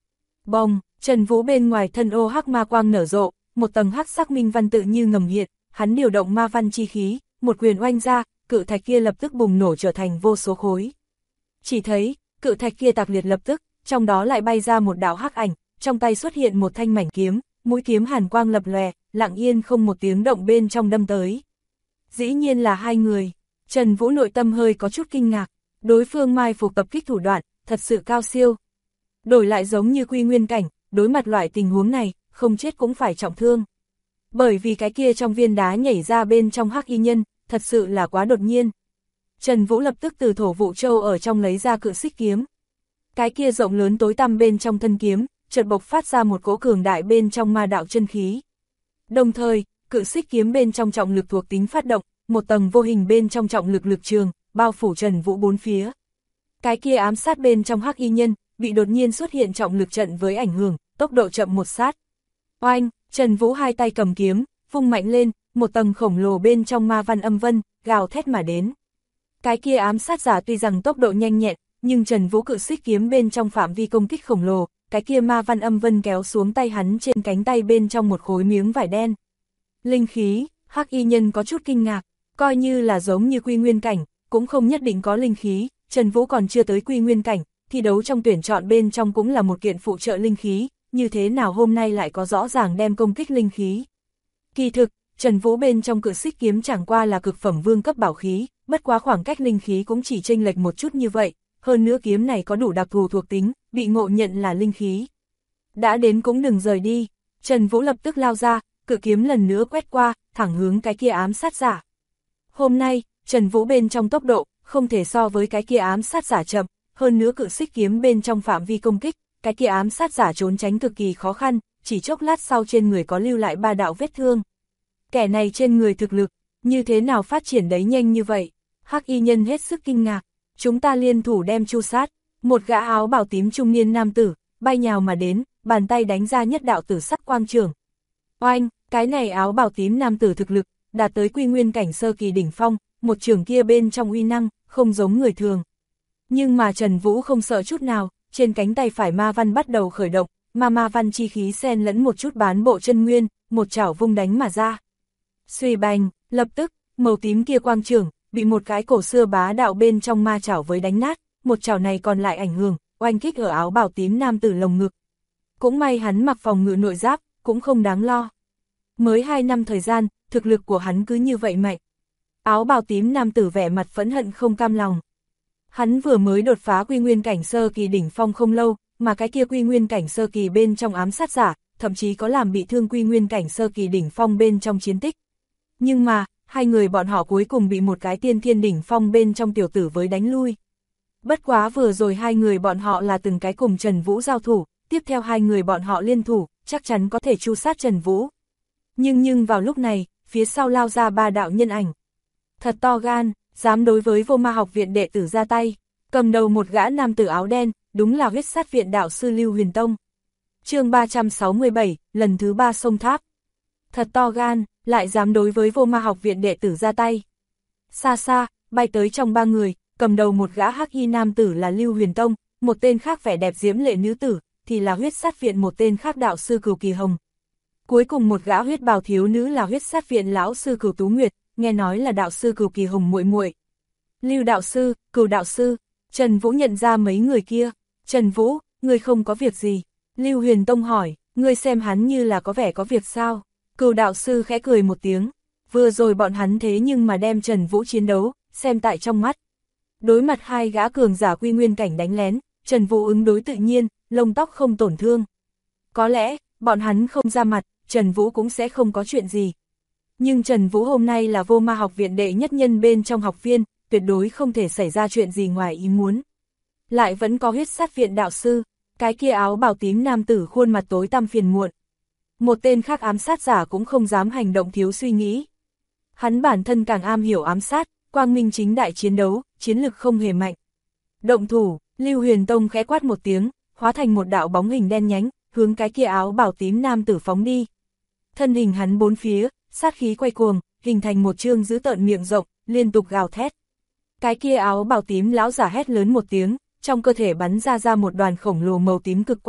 Bồng, Trần Vũ bên ngoài thân ô hắc ma quang nở rộ, một tầng hắc sắc minh văn tự như ngầm hiện, hắn điều động ma văn chi khí, một quyền oanh ra, cự thạch kia lập tức bùng nổ trở thành vô số khối. Chỉ thấy, cự thạch kia tạc liệt lập tức, trong đó lại bay ra một đạo hắc ảnh, trong tay xuất hiện một thanh mảnh kiếm, mũi kiếm hàn quang lập lòe, lặng yên không một tiếng động bên trong đâm tới. Dĩ nhiên là hai người, Trần Vũ nội tâm hơi có chút kinh ngạc, đối phương mai phục tập kích thủ đoạn, thật sự cao siêu. Đổi lại giống như Quy Nguyên cảnh, đối mặt loại tình huống này, không chết cũng phải trọng thương. Bởi vì cái kia trong viên đá nhảy ra bên trong hắc y nhân, thật sự là quá đột nhiên. Trần Vũ lập tức từ thổ vụ châu ở trong lấy ra cự xích kiếm. Cái kia rộng lớn tối tăm bên trong thân kiếm, chợt bộc phát ra một cỗ cường đại bên trong ma đạo chân khí. Đồng thời, cự xích kiếm bên trong trọng lực thuộc tính phát động, một tầng vô hình bên trong trọng lực lực trường, bao phủ Trần Vũ bốn phía. Cái kia ám sát bên trong hắc y nhân, bị đột nhiên xuất hiện trọng lực trận với ảnh hưởng, tốc độ chậm một sát. Oanh, Trần Vũ hai tay cầm kiếm, vung mạnh lên, một tầng khổng lồ bên trong ma văn âm vân, gào thét mà đến. Cái kia ám sát giả tuy rằng tốc độ nhanh nhẹn, nhưng Trần Vũ cự xích kiếm bên trong phạm vi công kích khổng lồ, cái kia ma văn âm vân kéo xuống tay hắn trên cánh tay bên trong một khối miếng vải đen. Linh khí, hắc y nhân có chút kinh ngạc, coi như là giống như Quy Nguyên cảnh, cũng không nhất định có linh khí, Trần Vũ còn chưa tới Quy Nguyên cảnh, thi đấu trong tuyển chọn bên trong cũng là một kiện phụ trợ linh khí, như thế nào hôm nay lại có rõ ràng đem công kích linh khí. Kỳ thực, Trần Vũ bên trong cự xích kiếm chẳng qua là cực phẩm vương cấp bảo khí, bất quá khoảng cách linh khí cũng chỉ chênh lệch một chút như vậy, hơn nữa kiếm này có đủ đặc thù thuộc tính, bị ngộ nhận là linh khí. Đã đến cũng đừng rời đi, Trần Vũ lập tức lao ra, cự kiếm lần nữa quét qua, thẳng hướng cái kia ám sát giả. Hôm nay, Trần Vũ bên trong tốc độ, không thể so với cái kia ám sát giả chậm, hơn nữa cự xích kiếm bên trong phạm vi công kích, cái kia ám sát giả trốn tránh cực kỳ khó khăn, chỉ chốc lát sau trên người có lưu lại 3 đạo vết thương. Kẻ này trên người thực lực, như thế nào phát triển đấy nhanh như vậy? Hắc y nhân hết sức kinh ngạc, chúng ta liên thủ đem chu sát, một gã áo bào tím trung niên nam tử, bay nhào mà đến, bàn tay đánh ra nhất đạo tử sắc quang trường. Oanh, cái này áo bào tím nam tử thực lực, đạt tới Quy Nguyên cảnh sơ kỳ đỉnh phong, một trường kia bên trong uy năng, không giống người thường. Nhưng mà Trần Vũ không sợ chút nào, trên cánh tay phải ma văn bắt đầu khởi động, ma văn chi khí xen lẫn một chút bán bộ chân nguyên, một chảo vung đánh mà ra. Xuy bành, lập tức, màu tím kia quang trường, bị một cái cổ xưa bá đạo bên trong ma chảo với đánh nát, một chảo này còn lại ảnh hưởng, oanh kích ở áo bào tím nam tử lồng ngực. Cũng may hắn mặc phòng ngự nội giáp, cũng không đáng lo. Mới 2 năm thời gian, thực lực của hắn cứ như vậy mạnh. Áo bào tím nam tử vẻ mặt phẫn hận không cam lòng. Hắn vừa mới đột phá Quy Nguyên cảnh sơ kỳ đỉnh phong không lâu, mà cái kia Quy Nguyên cảnh sơ kỳ bên trong ám sát giả, thậm chí có làm bị thương Quy Nguyên cảnh sơ kỳ đỉnh phong bên trong chiến tích. Nhưng mà, hai người bọn họ cuối cùng bị một cái tiên thiên đỉnh phong bên trong tiểu tử với đánh lui. Bất quá vừa rồi hai người bọn họ là từng cái cùng Trần Vũ giao thủ, tiếp theo hai người bọn họ liên thủ, chắc chắn có thể tru sát Trần Vũ. Nhưng vào lúc này, phía sau lao ra 3 đạo nhân ảnh. Thật to gan, dám đối với Vô Ma học viện đệ tử ra tay, cầm đầu một gã nam tử áo đen, đúng là huyết sát viện đạo sư Lưu Huyền Tông. Chương 367, lần thứ 3 sông tháp. Thật to gan, lại dám đối với Vô Ma học viện đệ tử ra tay. Xa xa, bay tới trong 3 người, cầm đầu một gã hắc y nam tử là Lưu Huyền Tông, một tên khác vẻ đẹp diễm lệ nữ tử, thì là huyết sát viện một tên khác đạo sư Cửu Kỳ Hồng. Cuối cùng một gã huyết bào thiếu nữ là huyết sát viện lão sư Cửu Tú Nguyệt, nghe nói là đạo sư Cửu Kỳ Hồng muội muội. Lưu đạo sư, Cửu đạo sư, Trần Vũ nhận ra mấy người kia. Trần Vũ, ngươi không có việc gì? Lưu Huyền Tông hỏi, ngươi xem hắn như là có vẻ có việc sao? Cửu đạo sư khẽ cười một tiếng, vừa rồi bọn hắn thế nhưng mà đem Trần Vũ chiến đấu, xem tại trong mắt. Đối mặt hai gã cường giả Quy Nguyên cảnh đánh lén, Trần Vũ ứng đối tự nhiên, lông tóc không tổn thương. Có lẽ, bọn hắn không ra mặt, Trần Vũ cũng sẽ không có chuyện gì. Nhưng Trần Vũ hôm nay là Vô Ma học viện đệ nhất nhân bên trong học viên, tuyệt đối không thể xảy ra chuyện gì ngoài ý muốn. Lại vẫn có huyết sát viện đạo sư, cái kia áo bào tím nam tử khuôn mặt tối tăm phiền muộn. Một tên khác ám sát giả cũng không dám hành động thiếu suy nghĩ. Hắn bản thân càng am hiểu ám sát, quang minh chính đại chiến đấu, chiến lực không hề mạnh. Động thủ, Lưu Huyền Tông khẽ quát một tiếng, hóa thành một đạo bóng hình đen nhánh, hướng cái kia áo bào tím nam tử phóng đi. Thân hình hắn bốn phía, sát khí quay cuồng, hình thành một chương dữ tợn miệng rộng, liên tục gào thét. Cái kia áo bào tím lão giả hét lớn một tiếng, trong cơ thể bắn ra một đoàn khổng lồ màu tím cực quang,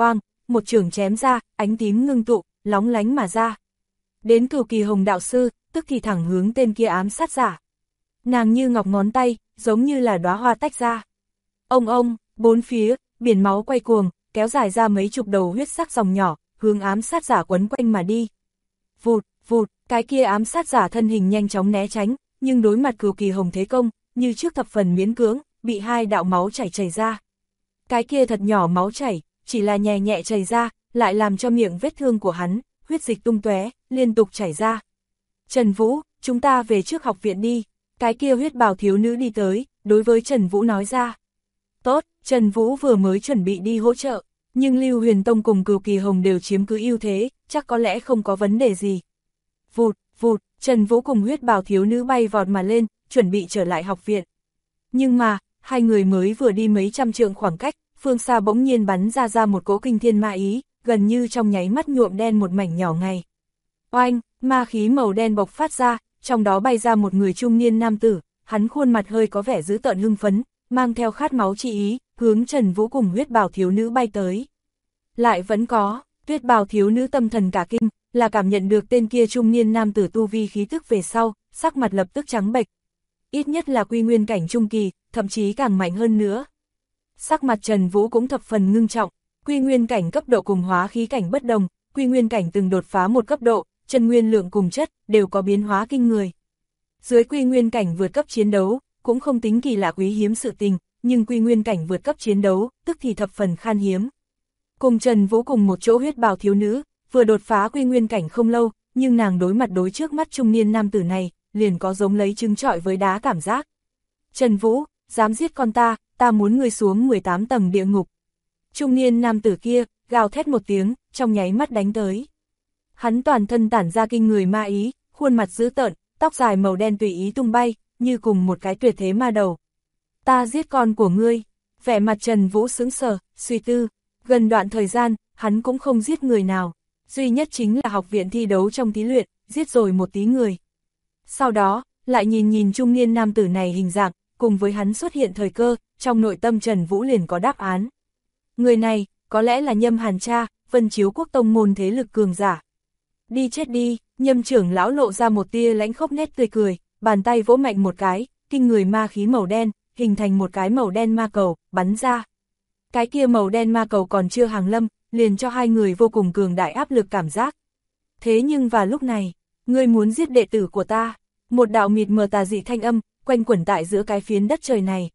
một chưởng chém ra, ánh tím ngưng tụ, lóng lánh mà ra. Đến Cửu Kỳ Hồng đạo sư, tức thì thẳng hướng tên kia ám sát giả. Nàng như ngọc ngón tay, giống như là đóa hoa tách ra. Ông, bốn phía, biển máu quay cuồng, kéo dài ra mấy chục đầu huyết sắc dòng nhỏ, hướng ám sát giả quấn quanh mà đi. Vụt, vụt, cái kia ám sát giả thân hình nhanh chóng né tránh, nhưng đối mặt Cửu Kỳ Hồng thế công, như trước thập phần miễn cưỡng, bị hai đạo máu chảy ra. Cái kia thật nhỏ máu chảy, chỉ là nhẹ nhẹ chảy ra, lại làm cho miệng vết thương của hắn, huyết dịch tung tóe, liên tục chảy ra. Trần Vũ, chúng ta về trước học viện đi. Cái kia huyết bào thiếu nữ đi tới, đối với Trần Vũ nói ra. Tốt, Trần Vũ vừa mới chuẩn bị đi hỗ trợ, nhưng Lưu Huyền Tông cùng Cửu Kỳ Hồng đều chiếm cứ ưu thế, chắc có lẽ không có vấn đề gì. Vụt, vụt, Trần Vũ cùng huyết bào thiếu nữ bay vọt mà lên, chuẩn bị trở lại học viện. Nhưng mà, hai người mới vừa đi mấy trăm trượng khoảng cách, phương xa bỗng nhiên bắn ra một cỗ kinh thiên ma ý, gần như trong nháy mắt nhuộm đen một mảnh nhỏ ngày. Oanh, ma khí màu đen bộc phát ra, trong đó bay ra một người trung niên nam tử, hắn khuôn mặt hơi có vẻ dữ tợn hưng phấn, mang theo khát máu chi ý, hướng Trần Vũ cùng huyết bào thiếu nữ bay tới. Lại vẫn có, huyết bào thiếu nữ tâm thần cả kinh, là cảm nhận được tên kia trung niên nam tử tu vi khí tức về sau, sắc mặt lập tức trắng bệch. Ít nhất là quy nguyên cảnh trung kỳ, thậm chí càng mạnh hơn nữa. Sắc mặt Trần Vũ cũng thập phần ngưng trọng, quy nguyên cảnh cấp độ cùng hóa khí cảnh bất đồng, quy nguyên cảnh từng đột phá một cấp độ, chân nguyên lượng cùng chất đều có biến hóa kinh người. Dưới quy nguyên cảnh vượt cấp chiến đấu, cũng không tính kỳ lạ quý hiếm sự tình, nhưng quy nguyên cảnh vượt cấp chiến đấu, tức thì thập phần khan hiếm. Cùng Trần Vũ cùng một chỗ huyết bào thiếu nữ, vừa đột phá quy nguyên cảnh không lâu, nhưng nàng đối mặt đối trước mắt trung niên nam tử này, liền có giống lấy trứng trọi với đá cảm giác. Trần Vũ, dám giết con ta muốn ngươi xuống 18 tầng địa ngục. Trung niên nam tử kia, gào thét một tiếng, trong nháy mắt đánh tới. Hắn toàn thân tản ra kinh người ma ý, khuôn mặt dữ tợn, tóc dài màu đen tùy ý tung bay, như cùng một cái tuyệt thế ma đầu. Ta giết con của ngươi. Vẻ mặt Trần Vũ sững sờ, suy tư. Gần đoạn thời gian, hắn cũng không giết người nào. Duy nhất chính là học viện thi đấu trong thí luyện, giết rồi một tí người. Sau đó, lại nhìn trung niên nam tử này hình dạng, cùng với hắn xuất hiện thời cơ, trong nội tâm Trần Vũ liền có đáp án. Người này, có lẽ là Nhâm Hàn cha, Vân Chiếu Quốc tông môn thế lực cường giả. Đi chết đi, Nhâm trưởng lão lộ ra một tia lãnh khốc nét tươi cười, bàn tay vỗ mạnh một cái, kinh người ma khí màu đen, hình thành một cái màu đen ma cầu, bắn ra. Cái kia màu đen ma cầu còn chưa hàng lâm, liền cho hai người vô cùng cường đại áp lực cảm giác. Thế nhưng vào lúc này, ngươi muốn giết đệ tử của ta, một đạo mịt mờ tà dị thanh âm, quanh quẩn tại giữa cái phiến đất trời này.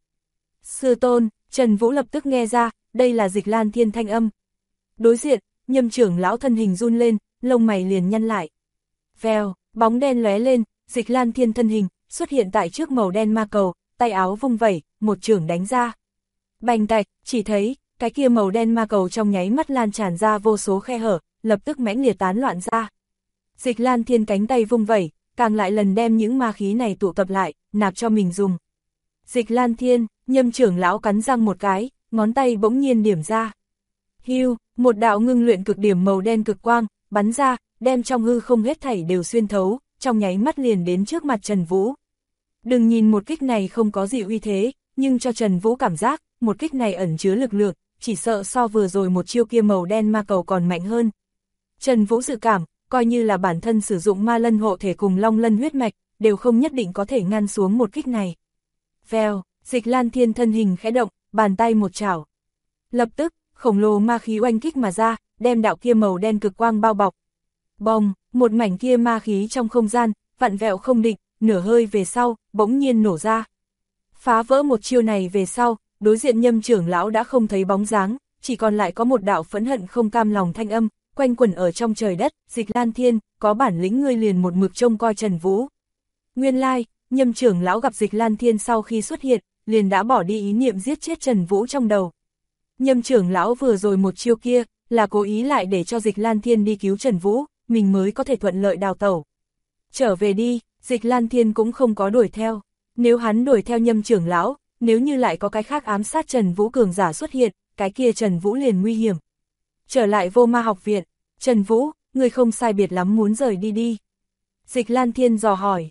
Sư tôn, Trần Vũ lập tức nghe ra, đây là Dịch Lan Thiên thanh âm. Đối diện, Nhâm trưởng lão thân hình run lên, lông mày liền nhăn lại. Vèo, bóng đen lóe lên, Dịch Lan Thiên thân hình, xuất hiện tại trước màu đen ma cầu, tay áo vung vẩy, một chưởng đánh ra. Bành tạch, chỉ thấy, cái kia màu đen ma cầu trong nháy mắt lan tràn ra vô số khe hở, lập tức mãnh liệt tán loạn ra. Dịch Lan Thiên cánh tay vung vẩy, càng lại lần đem những ma khí này tụ tập lại, nạp cho mình dùng. Dịch Lan Thiên, Nhâm trưởng lão cắn răng một cái, ngón tay bỗng nhiên điểm ra. Hưu, một đạo ngưng luyện cực điểm màu đen cực quang, bắn ra, đem trong hư không hết thảy đều xuyên thấu, trong nháy mắt liền đến trước mặt Trần Vũ. Đừng nhìn một kích này không có gì uy thế, nhưng cho Trần Vũ cảm giác, một kích này ẩn chứa lực lượng, chỉ sợ so vừa rồi một chiêu kia màu đen ma cầu còn mạnh hơn. Trần Vũ dự cảm, coi như là bản thân sử dụng ma lân hộ thể cùng long lân huyết mạch, đều không nhất định có thể ngăn xuống một kích này. Vèo, Dịch Lan Thiên thân hình khẽ động, bàn tay một chảo. Lập tức, khổng lồ ma khí oanh kích mà ra, đem đạo kia màu đen cực quang bao bọc. Bồng, một mảnh kia ma khí trong không gian, vặn vẹo không định, nửa hơi về sau, bỗng nhiên nổ ra. Phá vỡ một chiêu này về sau, đối diện Nhâm trưởng lão đã không thấy bóng dáng, chỉ còn lại có một đạo phẫn hận không cam lòng thanh âm, quanh quẩn ở trong trời đất. Dịch Lan Thiên, có bản lĩnh ngươi liền một mực trông coi Trần Vũ. Nguyên lai, Nhâm trưởng lão gặp Dịch Lan Thiên sau khi xuất hiện, liền đã bỏ đi ý niệm giết chết Trần Vũ trong đầu. Nhâm trưởng lão vừa rồi một chiêu kia, là cố ý lại để cho Dịch Lan Thiên đi cứu Trần Vũ, mình mới có thể thuận lợi đào tẩu. Trở về đi, Dịch Lan Thiên cũng không có đuổi theo. Nếu hắn đuổi theo Nhâm trưởng lão, nếu như lại có cái khác ám sát Trần Vũ cường giả xuất hiện, cái kia Trần Vũ liền nguy hiểm. Trở lại Vô Ma học viện, Trần Vũ, người không sai biệt lắm muốn rời đi đi. Dịch Lan Thiên dò hỏi,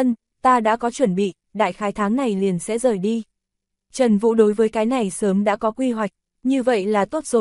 ta đã có chuẩn bị, đại khái tháng này liền sẽ rời đi. Trần Vũ đối với cái này sớm đã có quy hoạch, như vậy là tốt rồi,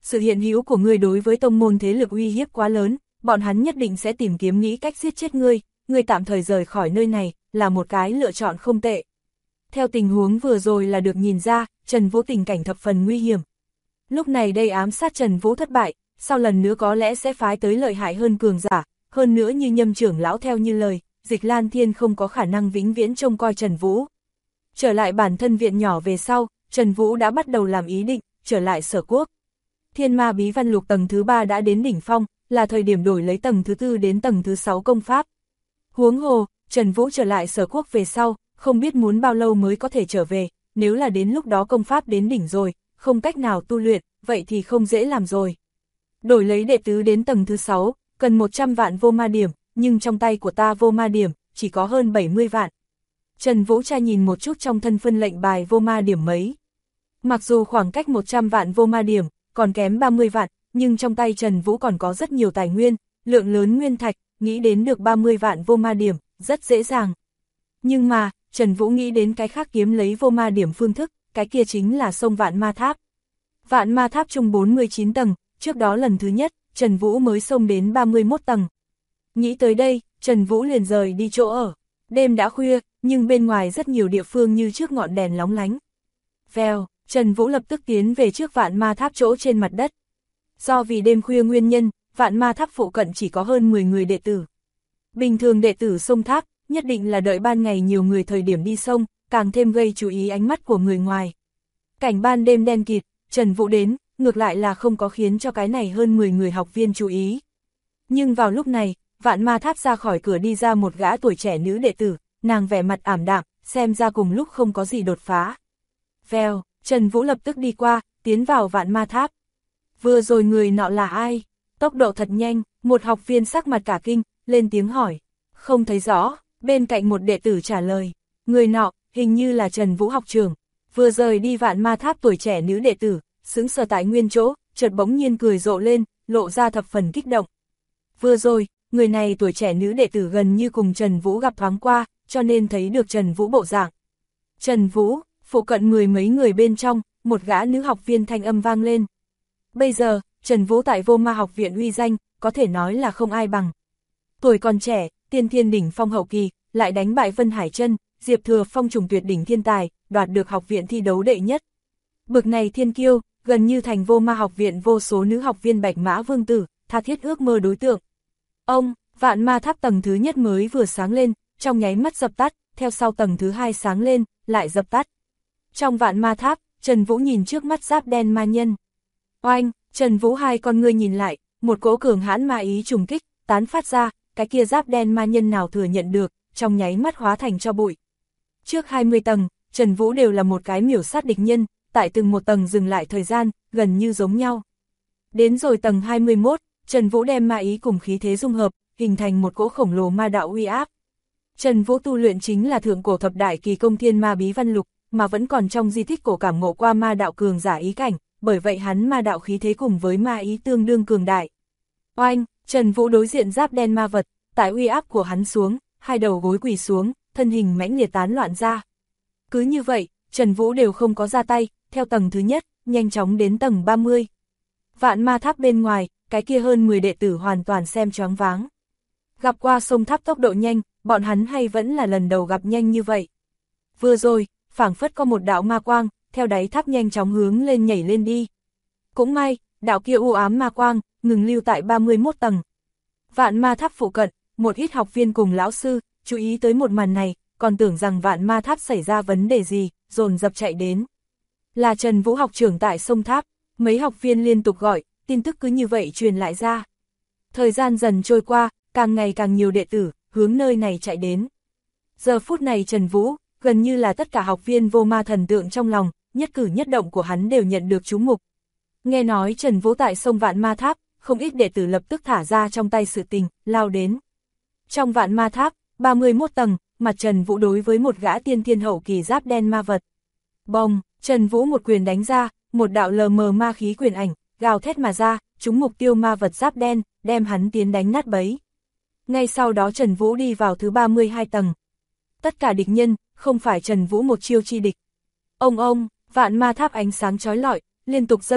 sự hiện hữu của ngươi đối với tông môn thế lực uy hiếp quá lớn, bọn hắn nhất định sẽ tìm kiếm nghĩ cách giết chết ngươi tạm thời rời khỏi nơi này, là một cái lựa chọn không tệ. Theo tình huống vừa rồi là được nhìn ra, Trần Vũ tình cảnh thập phần nguy hiểm. Lúc này đây ám sát Trần Vũ thất bại, sau lần nữa có lẽ sẽ phái tới lợi hại hơn cường giả, hơn nữa như Nhâm trưởng lão theo như lời, Dịch Lan Thiên không có khả năng vĩnh viễn trông coi Trần Vũ. Trở lại bản thân viện nhỏ về sau, Trần Vũ đã bắt đầu làm ý định, trở lại Sở Quốc. Thiên Ma Bí Văn Lục tầng thứ 3 đã đến đỉnh phong, là thời điểm đổi lấy tầng thứ 4 đến tầng thứ 6 công pháp. Huống hồ, Trần Vũ trở lại Sở Quốc về sau, không biết muốn bao lâu mới có thể trở về, nếu là đến lúc đó công pháp đến đỉnh rồi, không cách nào tu luyện, vậy thì không dễ làm rồi. Đổi lấy đệ tứ đến tầng thứ 6, cần 100 vạn vô ma điểm, nhưng trong tay của ta vô ma điểm, chỉ có hơn 70 vạn. Trần Vũ tra nhìn một chút trong thân phân lệnh bài vô ma điểm mấy. Mặc dù khoảng cách 100 vạn vô ma điểm, còn kém 30 vạn, nhưng trong tay Trần Vũ còn có rất nhiều tài nguyên, lượng lớn nguyên thạch, nghĩ đến được 30 vạn vô ma điểm, rất dễ dàng. Nhưng mà, Trần Vũ nghĩ đến cái khác kiếm lấy vô ma điểm phương thức, cái kia chính là sông Vạn Ma Tháp. Vạn Ma Tháp chung 49 tầng, trước đó lần thứ nhất, Trần Vũ mới xông đến 31 tầng. Nghĩ tới đây, Trần Vũ liền rời đi chỗ ở. Đêm đã khuya, nhưng bên ngoài rất nhiều địa phương như trước ngọn đèn lóng lánh. Vèo, Trần Vũ lập tức tiến về trước Vạn Ma Tháp chỗ trên mặt đất. Do vì đêm khuya nguyên nhân, Vạn Ma Tháp phụ cận chỉ có hơn 10 người đệ tử. Bình thường đệ tử xông tháp, nhất định là đợi ban ngày nhiều người thời điểm đi xông, càng thêm gây chú ý ánh mắt của người ngoài. Cảnh ban đêm đen kịt, Trần Vũ đến, ngược lại là không có khiến cho cái này hơn 10 người học viên chú ý. Nhưng vào lúc này, Vạn Ma Tháp ra khỏi cửa đi ra một gã tuổi trẻ nữ đệ tử, nàng vẻ mặt ảm đạm, xem ra cùng lúc không có gì đột phá. Vèo, Trần Vũ lập tức đi qua, tiến vào Vạn Ma Tháp. Vừa rồi người nọ là ai? Tốc độ thật nhanh, một học viên sắc mặt cả kinh, lên tiếng hỏi. Không thấy rõ, bên cạnh một đệ tử trả lời. Người nọ, hình như là Trần Vũ học trưởng. Vừa rời đi Vạn Ma Tháp tuổi trẻ nữ đệ tử, sững sờ tại nguyên chỗ, chợt bỗng nhiên cười rộ lên, lộ ra thập phần kích động. Vừa rồi, người này tuổi trẻ nữ đệ tử gần như cùng Trần Vũ gặp thoáng qua, cho nên thấy được Trần Vũ bộ dạng. Trần Vũ, phụ cận mười mấy người bên trong, một gã nữ học viên thanh âm vang lên. Bây giờ, Trần Vũ tại Vô Ma học viện uy danh, có thể nói là không ai bằng. Tuổi còn trẻ, tiên thiên đỉnh phong hậu kỳ, lại đánh bại Vân Hải Chân, Diệp Thừa Phong trùng tuyệt đỉnh thiên tài, đoạt được học viện thi đấu đệ nhất. Bực này thiên kiêu, gần như thành Vô Ma học viện vô số nữ học viên Bạch Mã Vương tử, tha thiết ước mơ đối tượng. Ông, Vạn Ma Tháp tầng thứ nhất mới vừa sáng lên, trong nháy mắt dập tắt, theo sau tầng thứ hai sáng lên, lại dập tắt. Trong Vạn Ma Tháp, Trần Vũ nhìn trước mắt giáp đen ma nhân. Oanh, Trần Vũ hai con ngươi nhìn lại, một cỗ cường hãn ma ý trùng kích, tán phát ra, cái kia giáp đen ma nhân nào thừa nhận được, trong nháy mắt hóa thành cho bụi. Trước 20 tầng, Trần Vũ đều là một cái miểu sát địch nhân, tại từng một tầng dừng lại thời gian, gần như giống nhau. Đến rồi tầng 21, Trần Vũ đem ma ý cùng khí thế dung hợp, hình thành một cỗ khổng lồ ma đạo uy áp. Trần Vũ tu luyện chính là thượng cổ thập đại kỳ công Thiên Ma Bí Văn Lục, mà vẫn còn trong di tích cổ cảm ngộ qua ma đạo cường giả ý cảnh, bởi vậy hắn ma đạo khí thế cùng với ma ý tương đương cường đại. Oanh, Trần Vũ đối diện giáp đen ma vật, tại uy áp của hắn xuống, hai đầu gối quỳ xuống, thân hình mãnh liệt tán loạn ra. Cứ như vậy, Trần Vũ đều không có ra tay, theo tầng thứ nhất, nhanh chóng đến tầng 30. Vạn Ma Tháp bên ngoài, cái kia hơn 10 đệ tử hoàn toàn xem choáng váng. Gặp qua sông tháp tốc độ nhanh, bọn hắn hay vẫn là lần đầu gặp nhanh như vậy. Vừa rồi, phảng phất có một đạo ma quang, theo đáy tháp nhanh chóng hướng lên nhảy lên đi. Cũng may, đạo kia u ám ma quang, ngừng lưu tại 31 tầng. Vạn Ma Tháp phụ cận, một ít học viên cùng lão sư, chú ý tới một màn này, còn tưởng rằng Vạn Ma Tháp xảy ra vấn đề gì, dồn dập chạy đến. Là Trần Vũ học trưởng tại sông tháp, mấy học viên liên tục gọi, tin tức cứ như vậy truyền lại ra. Thời gian dần trôi qua, càng ngày càng nhiều đệ tử, hướng nơi này chạy đến. Giờ phút này Trần Vũ, gần như là tất cả học viên vô ma thần tượng trong lòng, nhất cử nhất động của hắn đều nhận được chú mục. Nghe nói Trần Vũ tại sông Vạn Ma Tháp, không ít đệ tử lập tức thả ra trong tay sự tình, lao đến. Trong Vạn Ma Tháp, 31 tầng, mặt Trần Vũ đối với một gã tiên thiên hậu kỳ giáp đen ma vật. Bồng, Trần Vũ một quyền đánh ra, một đạo lờ mờ ma khí quyền ảnh, gào thét mà ra, trúng mục tiêu ma vật giáp đen, đem hắn tiến đánh nát bấy. Ngay sau đó Trần Vũ đi vào thứ 32 tầng. Tất cả địch nhân, không phải Trần Vũ một chiêu chi địch. Ông, Vạn Ma Tháp ánh sáng chói lọi, liên tục dâng lên,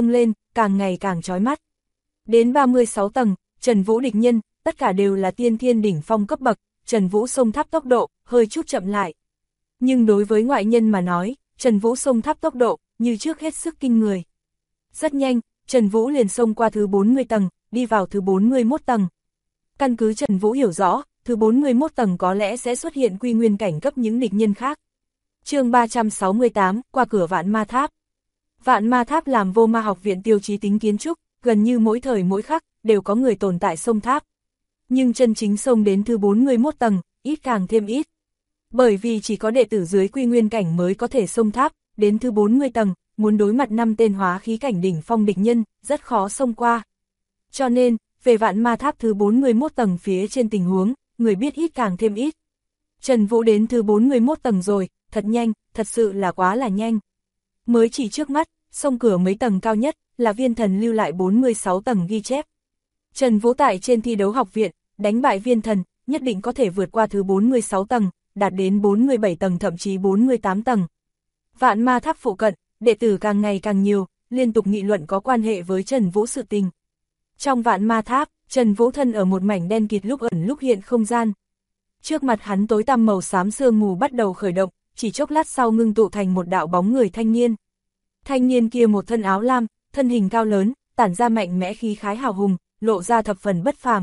càng ngày càng chói mắt. Đến 36 tầng, Trần Vũ địch nhân, tất cả đều là tiên thiên đỉnh phong cấp bậc, Trần Vũ xông tháp tốc độ, hơi chút chậm lại. Nhưng đối với ngoại nhân mà nói, Trần Vũ xông tháp tốc độ, như trước hết sức kinh người. Rất nhanh, Trần Vũ liền xông qua thứ 40 tầng, đi vào thứ 41 tầng. Căn cứ Trần Vũ hiểu rõ, thứ 41 tầng có lẽ sẽ xuất hiện quy nguyên cảnh cấp những địch nhân khác. Chương 368, qua cửa Vạn Ma Tháp. Vạn Ma Tháp làm Vô Ma học viện tiêu chí tính kiến trúc, gần như mỗi thời mỗi khắc, đều có người tồn tại xông tháp. Nhưng chân chính xông đến thứ 41 tầng, ít càng thêm ít. Bởi vì chỉ có đệ tử dưới quy nguyên cảnh mới có thể xông tháp, đến thứ 40 tầng, muốn đối mặt 5 tên hóa khí cảnh đỉnh phong địch nhân, rất khó xông qua. Cho nên, về Vạn Ma Tháp thứ 41 tầng phía trên tình huống, người biết ít càng thêm ít. Trần Vũ đến thứ 41 tầng rồi, thật nhanh, thật sự là quá là nhanh. Mới chỉ trước mắt, xông cửa mấy tầng cao nhất, là Viên Thần lưu lại 46 tầng ghi chép. Trần Vũ tại trên thi đấu học viện, đánh bại Viên Thần, nhất định có thể vượt qua thứ 46 tầng, đạt đến 47 tầng thậm chí 48 tầng. Vạn Ma Tháp phụ cận, đệ tử càng ngày càng nhiều, liên tục nghị luận có quan hệ với Trần Vũ sự tình. Trong Vạn Ma Tháp, Trần Vũ thân ở một mảnh đen kịt lúc ẩn lúc hiện không gian. Trước mặt hắn tối tăm màu xám sương mù bắt đầu khởi động, chỉ chốc lát sau ngưng tụ thành một đạo bóng người thanh niên. Thanh niên kia một thân áo lam, thân hình cao lớn, tản ra mạnh mẽ khí khái hào hùng, lộ ra thập phần bất phàm.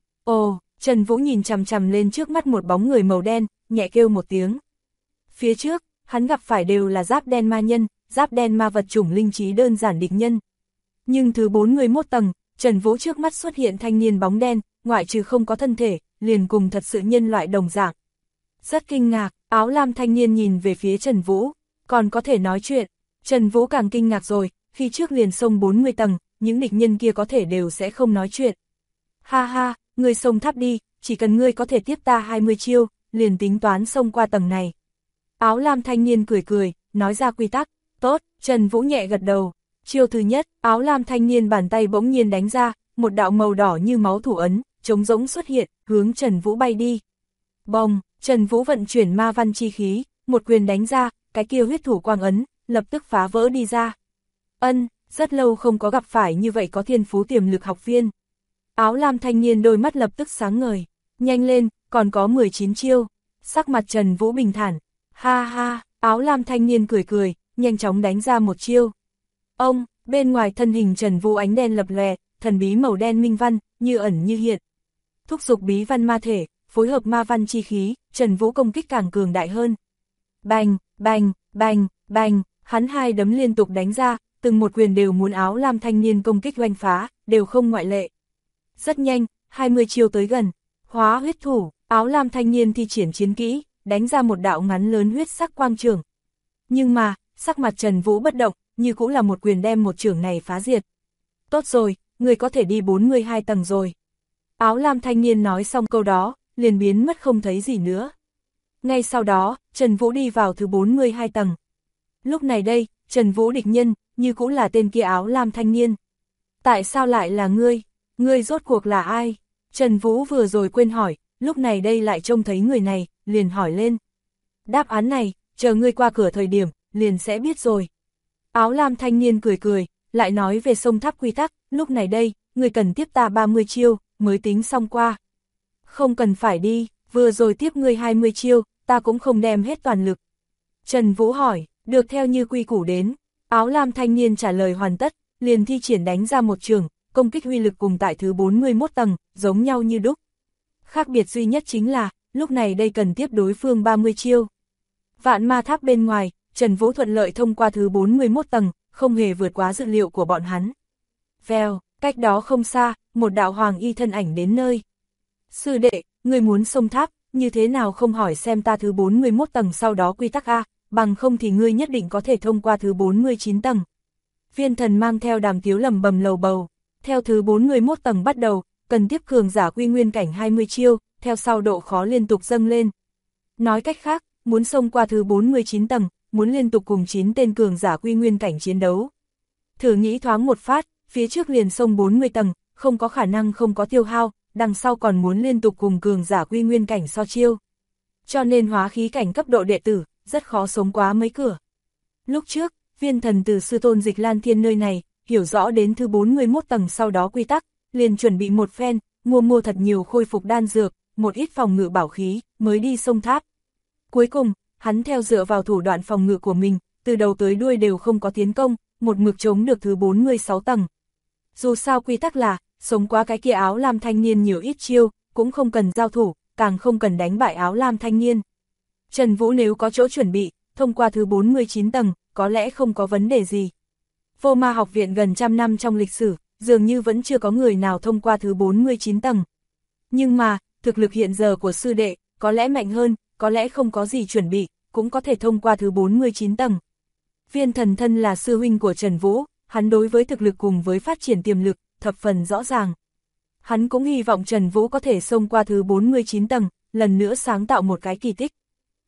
Ồ, Trần Vũ nhìn chằm chằm lên trước mắt một bóng người màu đen, nhẹ kêu một tiếng. Phía trước, hắn gặp phải đều là giáp đen ma nhân, giáp đen ma vật chủng linh trí đơn giản địch nhân. Nhưng thứ 41 tầng, Trần Vũ trước mắt xuất hiện thanh niên bóng đen, ngoại trừ không có thân thể, liền cùng thật sự nhân loại đồng dạng. Rất kinh ngạc, áo lam thanh niên nhìn về phía Trần Vũ, còn có thể nói chuyện. Trần Vũ càng kinh ngạc rồi, khi trước liền xông 40 tầng, những địch nhân kia có thể đều sẽ không nói chuyện. Ha ha, ngươi xông tháp đi, chỉ cần ngươi có thể tiếp ta 20 chiêu, liền tính toán xông qua tầng này. Áo lam thanh niên cười cười, nói ra quy tắc, tốt, Trần Vũ nhẹ gật đầu. Chiêu thứ nhất, áo lam thanh niên bàn tay bỗng nhiên đánh ra, một đạo màu đỏ như máu thủ ấn, trống rỗng xuất hiện, hướng Trần Vũ bay đi. Bồng, Trần Vũ vận chuyển ma văn chi khí, một quyền đánh ra, cái kia huyết thủ quang ấn, lập tức phá vỡ đi ra. Rất lâu không có gặp phải như vậy có thiên phú tiềm lực học viên. Áo lam thanh niên đôi mắt lập tức sáng ngời, nhanh lên, còn có 19 chiêu. Sắc mặt Trần Vũ bình thản, ha ha, áo lam thanh niên cười cười, nhanh chóng đánh ra một chiêu. Ông, bên ngoài thân hình Trần Vũ ánh đen lập lòe, thần bí màu đen minh văn, như ẩn như hiện. Thúc giục bí văn ma thể, phối hợp ma văn chi khí, Trần Vũ công kích càng cường đại hơn. Bành, bành, bành, bành, hắn hai đấm liên tục đánh ra, từng một quyền đều muốn áo lam thanh niên công kích oanh phá, đều không ngoại lệ. Rất nhanh, 20 chiêu tới gần, hóa huyết thủ, áo lam thanh niên thi triển chiến kỹ, đánh ra một đạo ngắn lớn huyết sắc quang trường. Nhưng mà, sắc mặt Trần Vũ bất động, như cũng là một quyền đem một trường này phá diệt. Tốt rồi, người có thể đi 42 tầng rồi. Áo lam thanh niên nói xong câu đó, liền biến mất không thấy gì nữa. Ngay sau đó, Trần Vũ đi vào thứ 42 tầng. Lúc này đây, Trần Vũ địch nhân, như cũng là tên kia áo lam thanh niên. Tại sao lại là ngươi? Ngươi rốt cuộc là ai? Trần Vũ vừa rồi quên hỏi, lúc này đây lại trông thấy người này, liền hỏi lên. Đáp án này, chờ ngươi qua cửa thời điểm, liền sẽ biết rồi. Áo lam thanh niên cười cười, lại nói về sông tháp quy tắc, lúc này đây, ngươi cần tiếp ta 30 chiêu, mới tính xong qua. Không cần phải đi, vừa rồi tiếp ngươi 20 chiêu, ta cũng không đem hết toàn lực. Trần Vũ hỏi, được theo như quy củ đến. Áo lam thanh niên trả lời hoàn tất, liền thi triển đánh ra một trường, công kích uy lực cùng tại thứ 41 tầng, giống nhau như đúc. Khác biệt duy nhất chính là, lúc này đây cần tiếp đối phương 30 chiêu. Vạn Ma Tháp bên ngoài, Trần Vũ thuận lợi thông qua thứ 41 tầng, không hề vượt quá dự liệu của bọn hắn. Vèo, cách đó không xa, một đạo hoàng y thân ảnh đến nơi. Sư đệ, người muốn xông tháp, như thế nào không hỏi xem ta thứ 41 tầng sau đó quy tắc A, bằng không thì ngươi nhất định có thể thông qua thứ 49 tầng. Viên Thần mang theo Đàm Tiếu lầm bầm lầu bầu, theo thứ 41 tầng bắt đầu, cần tiếp cường giả quy nguyên cảnh 20 chiêu, theo sau độ khó liên tục dâng lên. Nói cách khác, muốn xông qua thứ 49 tầng, muốn liên tục cùng 9 tên cường giả quy nguyên cảnh chiến đấu. Thử nghĩ thoáng một phát, phía trước liền xông 40 tầng, không có khả năng không có tiêu hao, đằng sau còn muốn liên tục cùng cường giả quy nguyên cảnh so chiêu. Cho nên hóa khí cảnh cấp độ đệ tử, rất khó sống quá mấy cửa. Lúc trước, Viên Thần từ sư tôn Dịch Lan Thiên nơi này, hiểu rõ đến thứ 41 tầng sau đó quy tắc, liền chuẩn bị một phen, mua thật nhiều khôi phục đan dược, một ít phòng ngự bảo khí, mới đi sông tháp. Cuối cùng, hắn theo dựa vào thủ đoạn phòng ngự của mình, từ đầu tới đuôi đều không có tiến công, một mực chống được thứ 46 tầng. Dù sao quy tắc là, sống quá cái kia áo lam thanh niên nhiều ít chiêu, cũng không cần giao thủ, càng không cần đánh bại áo lam thanh niên. Trần Vũ nếu có chỗ chuẩn bị, thông qua thứ 49 tầng, có lẽ không có vấn đề gì. Vô Ma học viện gần trăm năm trong lịch sử, dường như vẫn chưa có người nào thông qua thứ 49 tầng. Nhưng mà, thực lực hiện giờ của sư đệ, có lẽ mạnh hơn, có lẽ không có gì chuẩn bị, cũng có thể thông qua thứ 49 tầng. Viên Thần thân là sư huynh của Trần Vũ, hắn đối với thực lực cùng với phát triển tiềm lực, thập phần rõ ràng. Hắn cũng hy vọng Trần Vũ có thể xông qua thứ 49 tầng, lần nữa sáng tạo một cái kỳ tích.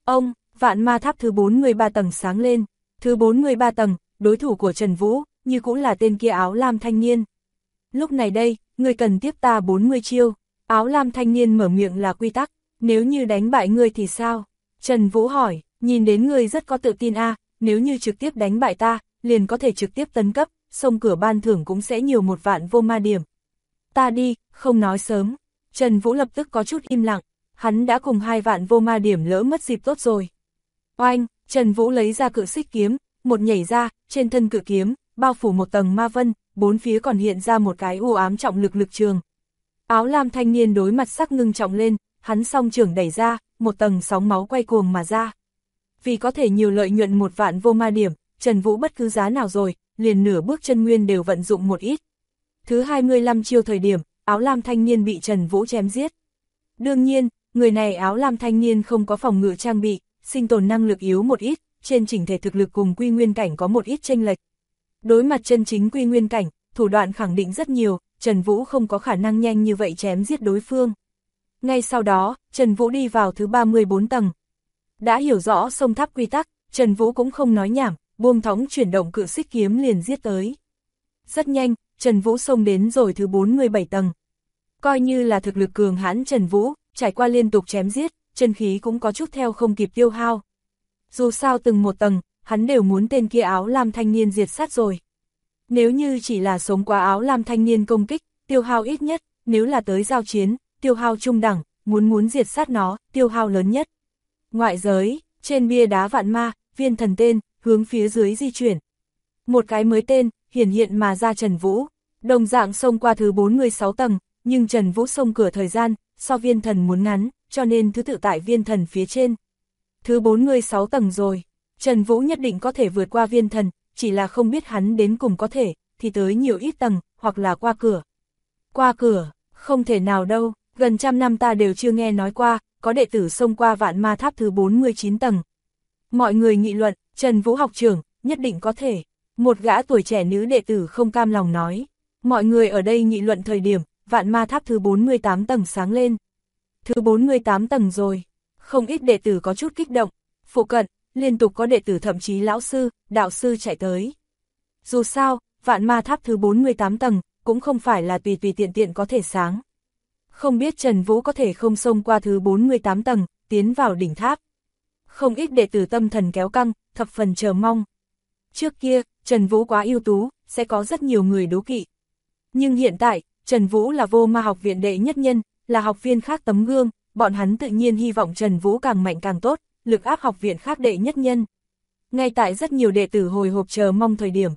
Vạn ma tháp thứ 43 tầng sáng lên, thứ 43 tầng, đối thủ của Trần Vũ, như cũng là tên kia áo lam thanh niên. Lúc này đây, ngươi cần tiếp ta 40 chiêu, áo lam thanh niên mở miệng là quy tắc, nếu như đánh bại ngươi thì sao? Trần Vũ hỏi, nhìn đến ngươi rất có tự tin nếu như trực tiếp đánh bại ta, liền có thể trực tiếp tấn cấp, xông cửa ban thưởng cũng sẽ nhiều một vạn vô ma điểm. Ta đi, không nói sớm. Trần Vũ lập tức có chút im lặng, hắn đã cùng 2 vạn vô ma điểm lỡ mất dịp tốt rồi. Oanh, Trần Vũ lấy ra cự xích kiếm, một nhảy ra, trên thân cự kiếm, bao phủ một tầng ma vân, bốn phía còn hiện ra một cái u ám trọng lực trường. Áo lam thanh niên đối mặt sắc ngưng trọng lên, hắn song trưởng đẩy ra, một tầng sóng máu quay cuồng mà ra. Vì có thể nhiều lợi nhuận một vạn vô ma điểm, Trần Vũ bất cứ giá nào rồi, liền nửa bước chân nguyên đều vận dụng một ít. Thứ 25 chiêu thời điểm, áo lam thanh niên bị Trần Vũ chém giết. Đương nhiên, người này áo lam thanh niên không có phòng ngự trang bị, sinh tồn năng lực yếu một ít, trên chỉnh thể thực lực cùng quy nguyên cảnh có một ít chênh lệch. Đối mặt chân chính quy nguyên cảnh, thủ đoạn khẳng định rất nhiều, Trần Vũ không có khả năng nhanh như vậy chém giết đối phương. Ngay sau đó, Trần Vũ đi vào thứ 34 tầng. Đã hiểu rõ sông tháp quy tắc, Trần Vũ cũng không nói nhảm, buông thõng chuyển động cự xích kiếm liền giết tới. Rất nhanh, Trần Vũ xông đến rồi thứ 47 tầng. Coi như là thực lực cường hãn Trần Vũ, trải qua liên tục chém giết, chân khí cũng có chút theo không kịp tiêu hao. Dù sao từng một tầng, hắn đều muốn tên kia áo lam thanh niên diệt sát rồi. Nếu như chỉ là sống qua áo lam thanh niên công kích, tiêu hao ít nhất, nếu là tới giao chiến, tiêu hao trung đẳng, muốn diệt sát nó, tiêu hao lớn nhất. Ngoại giới, trên bia đá vạn ma, Viên Thần tên, hướng phía dưới di chuyển. Một cái mới tên, hiển hiện mà ra Trần Vũ, đồng dạng xông qua thứ 46 tầng, nhưng Trần Vũ xông cửa thời gian, so Viên Thần muốn ngắn, cho nên thứ tự tại Viên Thần phía trên. Thứ 46 tầng rồi, Trần Vũ nhất định có thể vượt qua Viên Thần, chỉ là không biết hắn đến cùng có thể, thì tới nhiều ít tầng, hoặc là qua cửa. Qua cửa, không thể nào đâu, gần trăm năm ta đều chưa nghe nói qua, có đệ tử xông qua vạn ma tháp thứ 49 tầng. Mọi người nghị luận, Trần Vũ học trưởng, nhất định có thể. Một gã tuổi trẻ nữ đệ tử không cam lòng nói. Mọi người ở đây nghị luận thời điểm, vạn ma tháp thứ 48 tầng sáng lên. Thứ 48 tầng rồi. Không ít đệ tử có chút kích động. Phụ cận, liên tục có đệ tử thậm chí lão sư, đạo sư chạy tới. Dù sao, vạn ma tháp thứ 48 tầng, cũng không phải là tùy tiện có thể sáng. Không biết Trần Vũ có thể không xông qua thứ 48 tầng, tiến vào đỉnh tháp. Không ít đệ tử tâm thần kéo căng, thập phần chờ mong. Trước kia, Trần Vũ quá ưu tú, sẽ có rất nhiều người đố kỵ. Nhưng hiện tại, Trần Vũ là Vô Ma học viện đệ nhất nhân, là học viên khác tấm gương, bọn hắn tự nhiên hy vọng Trần Vũ càng mạnh càng tốt, lực áp học viện khác đệ nhất nhân. Ngay tại rất nhiều đệ tử hồi hộp chờ mong thời điểm.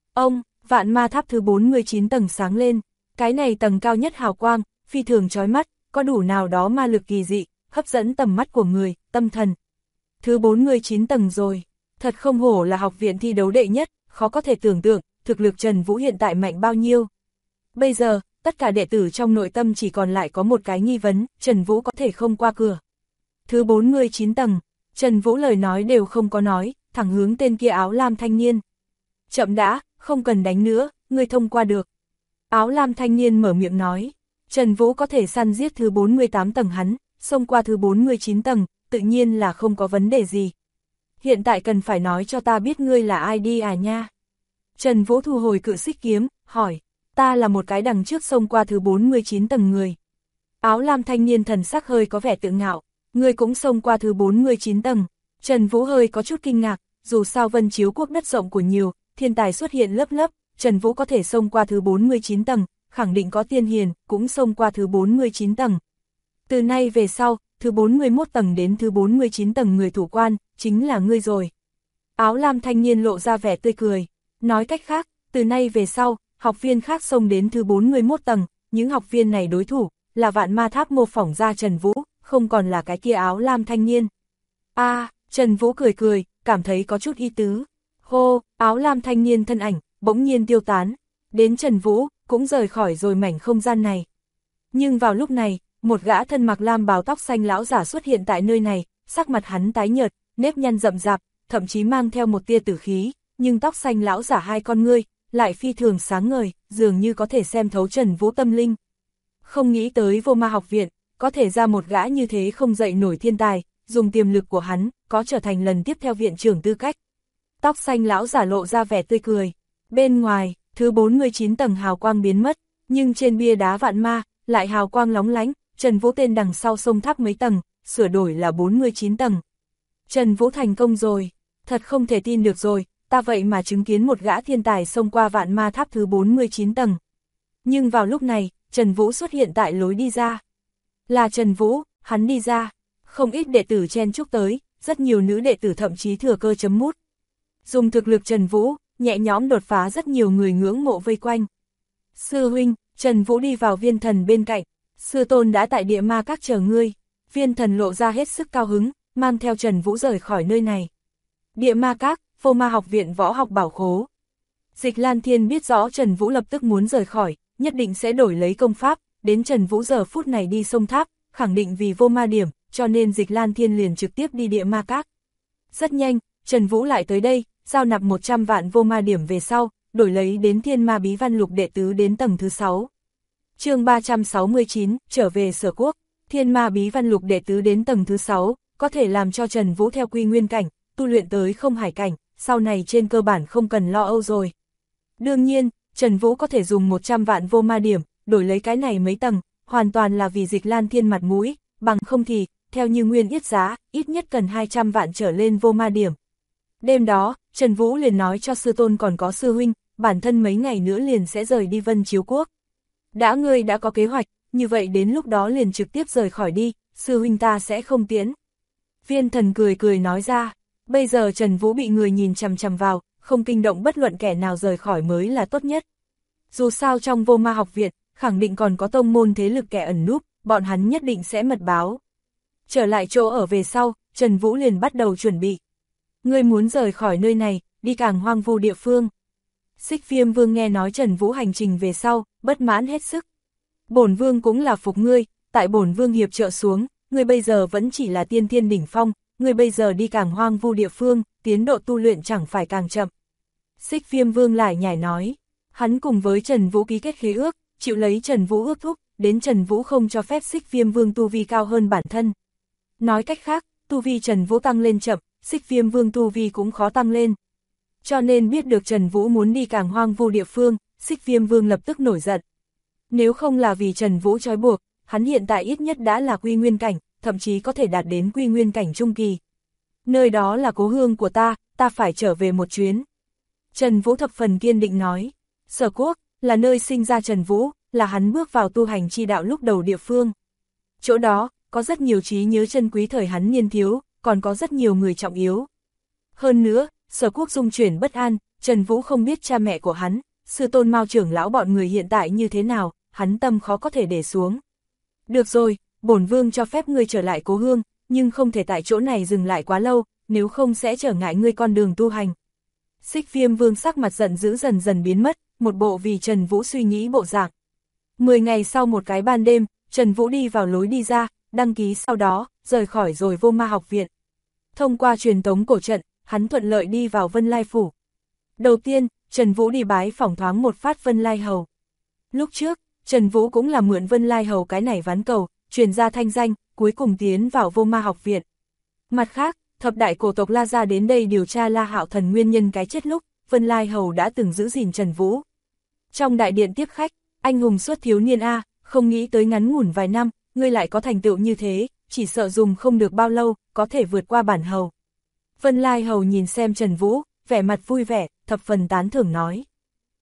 Vạn ma tháp thứ 49 tầng sáng lên, cái này tầng cao nhất hào quang, phi thường chói mắt, có đủ nào đó ma lực kỳ dị, hấp dẫn tầm mắt của người, tâm thần. Thứ 49 tầng rồi, thật không hổ là học viện thi đấu đệ nhất, khó có thể tưởng tượng, thực lực Trần Vũ hiện tại mạnh bao nhiêu. Bây giờ, tất cả đệ tử trong nội tâm chỉ còn lại có một cái nghi vấn, Trần Vũ có thể không qua cửa. Thứ 49 tầng, Trần Vũ lời nói đều không có nói, thẳng hướng tên kia áo lam thanh niên. Chậm đã, không cần đánh nữa, ngươi thông qua được. Áo lam thanh niên mở miệng nói, Trần Vũ có thể săn giết thứ 48 tầng hắn, xông qua thứ 49 tầng, tự nhiên là không có vấn đề gì. Hiện tại cần phải nói cho ta biết ngươi là ai đi nha. Trần Vũ thu hồi cự xích kiếm, hỏi, ta là một cái đằng trước xông qua thứ 49 tầng người. Áo lam thanh niên thần sắc hơi có vẻ tự ngạo, ngươi cũng xông qua thứ 49 tầng. Trần Vũ hơi có chút kinh ngạc, dù sao Vân Chiếu quốc đất rộng của nhiều, thiên tài xuất hiện lớp lớp, Trần Vũ có thể xông qua thứ 49 tầng, khẳng định có Tiên Hiền, cũng xông qua thứ 49 tầng. Từ nay về sau, thứ 41 tầng đến thứ 49 tầng người thủ quan, chính là ngươi rồi. Áo lam thanh niên lộ ra vẻ tươi cười. Nói cách khác, từ nay về sau, học viên khác xông đến thứ 41 tầng, những học viên này đối thủ, là Vạn Ma Tháp mô phỏng ra Trần Vũ, không còn là cái kia áo lam thanh niên. Trần Vũ cười cười, cảm thấy có chút ý tứ. Hô, áo lam thanh niên thân ảnh, bỗng nhiên tiêu tán. Đến Trần Vũ, cũng rời khỏi rồi mảnh không gian này. Nhưng vào lúc này, một gã thân mặc lam bào tóc xanh lão giả xuất hiện tại nơi này, sắc mặt hắn tái nhợt, nếp nhăn rậm rạp, thậm chí mang theo một tia tử khí, nhưng tóc xanh lão giả hai con ngươi, lại phi thường sáng ngời, dường như có thể xem thấu Trần Vũ tâm linh. Không nghĩ tới Vô Ma học viện, có thể ra một gã như thế không dậy nổi thiên tài, dùng tiềm lực của hắn, có trở thành lần tiếp theo viện trưởng tư cách. Tóc xanh lão giả lộ ra vẻ tươi cười. Bên ngoài, thứ 49 tầng hào quang biến mất, nhưng trên bia đá Vạn Ma, lại hào quang lóng lánh, Trần Vũ tên đằng sau sông tháp mấy tầng, sửa đổi là 49 tầng. Trần Vũ thành công rồi, thật không thể tin được rồi, ta vậy mà chứng kiến một gã thiên tài xông qua Vạn Ma tháp thứ 49 tầng. Nhưng vào lúc này, Trần Vũ xuất hiện tại lối đi ra. Là Trần Vũ, hắn đi ra, không ít đệ tử chen chúc tới, rất nhiều nữ đệ tử thậm chí thừa cơ chấm mút. Dùng thực lực Trần Vũ, nhẹ nhõm đột phá rất nhiều người ngưỡng mộ vây quanh. Sư huynh, Trần Vũ đi vào Viên Thần bên cạnh, sư tôn đã tại Địa Ma Các chờ ngươi. Viên Thần lộ ra hết sức cao hứng, mang theo Trần Vũ rời khỏi nơi này. Địa Ma Các, Vô Ma học viện võ học bảo khố. Dịch Lan Thiên biết rõ Trần Vũ lập tức muốn rời khỏi, nhất định sẽ đổi lấy công pháp, đến Trần Vũ giờ phút này đi sông tháp, khẳng định vì vô ma điểm, cho nên Dịch Lan Thiên liền trực tiếp đi Địa Ma Các. Rất nhanh, Trần Vũ lại tới đây, giao nạp 100 vạn vô ma điểm về sau, đổi lấy đến Thiên Ma Bí Văn Lục đệ tứ đến tầng thứ 6. Chương 369, trở về Sở Quốc. Thiên Ma Bí Văn Lục đệ tứ đến tầng thứ 6, có thể làm cho Trần Vũ theo quy nguyên cảnh, tu luyện tới không hải cảnh, sau này trên cơ bản không cần lo âu rồi. Đương nhiên, Trần Vũ có thể dùng 100 vạn vô ma điểm, đổi lấy cái này mấy tầng, hoàn toàn là vì Dịch Lan Thiên mặt mũi, bằng không thì, theo như nguyên yết giá, ít nhất cần 200 vạn trở lên vô ma điểm. Đêm đó, Trần Vũ liền nói cho sư tôn còn có sư huynh, bản thân mấy ngày nữa liền sẽ rời đi Vân Chiếu Quốc. Ngươi đã có kế hoạch, như vậy đến lúc đó liền trực tiếp rời khỏi đi, sư huynh ta sẽ không tiễn. Viên Thần cười cười nói ra, bây giờ Trần Vũ bị người nhìn chằm chằm vào, không kinh động bất luận kẻ nào rời khỏi mới là tốt nhất. Dù sao trong Vô Ma học viện, khẳng định còn có tông môn thế lực kẻ ẩn núp, bọn hắn nhất định sẽ mật báo. Trở lại chỗ ở về sau, Trần Vũ liền bắt đầu chuẩn bị. Ngươi muốn rời khỏi nơi này, đi càng hoang vu địa phương. Xích Viêm Vương nghe nói Trần Vũ hành trình về sau, bất mãn hết sức. Bổn Vương cũng là phục ngươi, tại Bổn Vương hiệp trợ xuống, ngươi bây giờ vẫn chỉ là tiên thiên đỉnh phong, ngươi bây giờ đi càng hoang vu địa phương, tiến độ tu luyện chẳng phải càng chậm. Xích Viêm Vương lại nhảy nói, hắn cùng với Trần Vũ ký kết khế ước, chịu lấy Trần Vũ ước thúc, đến Trần Vũ không cho phép Xích Viêm Vương tu vi cao hơn bản thân. Nói cách khác, tu vi Trần Vũ tăng lên chậm, Xích Viêm Vương tu vi cũng khó tăng lên. Cho nên biết được Trần Vũ muốn đi càng hoang vu địa phương, Xích Viêm Vương lập tức nổi giận. Nếu không là vì Trần Vũ trói buộc, hắn hiện tại ít nhất đã là quy nguyên cảnh, thậm chí có thể đạt đến quy nguyên cảnh trung kỳ. Nơi đó là cố hương của ta phải trở về một chuyến. Trần Vũ thập phần kiên định nói, Sở Quốc, là nơi sinh ra Trần Vũ, là hắn bước vào tu hành chi đạo lúc đầu địa phương. Chỗ đó, có rất nhiều trí nhớ chân quý thời hắn niên thiếu, còn có rất nhiều người trọng yếu. Hơn nữa, Sở Quốc dung chuyển bất an, Trần Vũ không biết cha mẹ của hắn, sư tôn Mao trưởng lão bọn người hiện tại như thế nào, hắn tâm khó có thể để xuống. Được rồi, Bổn Vương cho phép ngươi trở lại cố hương, nhưng không thể tại chỗ này dừng lại quá lâu, nếu không sẽ trở ngại ngươi con đường tu hành. Xích Viêm Vương sắc mặt giận dữ dần dần biến mất, một bộ vì Trần Vũ suy nghĩ bộ dạng. 10 ngày sau một cái ban đêm, Trần Vũ đi vào lối đi ra, đăng ký sau đó, rời khỏi rồi Vô Ma học viện. Thông qua truyền tống cổ trận, hắn thuận lợi đi vào Vân Lai Phủ. Đầu tiên, Trần Vũ đi bái phỏng thoáng một phát Vân Lai Hầu. Lúc trước, Trần Vũ cũng là mượn Vân Lai Hầu cái này ván cầu, truyền ra thanh danh, cuối cùng tiến vào Vô Ma học viện. Mặt khác, thập đại cổ tộc La Gia đến đây điều tra La Hạo Thần nguyên nhân cái chết lúc, Vân Lai Hầu đã từng giữ gìn Trần Vũ. Trong đại điện tiếp khách, anh hùng xuất thiếu niên A, không nghĩ tới ngắn ngủn vài năm, ngươi lại có thành tựu như thế, chỉ sợ dùng không được bao lâu, có thể vượt qua bản hầu. Vân Lai Hầu nhìn xem Trần Vũ, vẻ mặt vui vẻ, thập phần tán thưởng nói.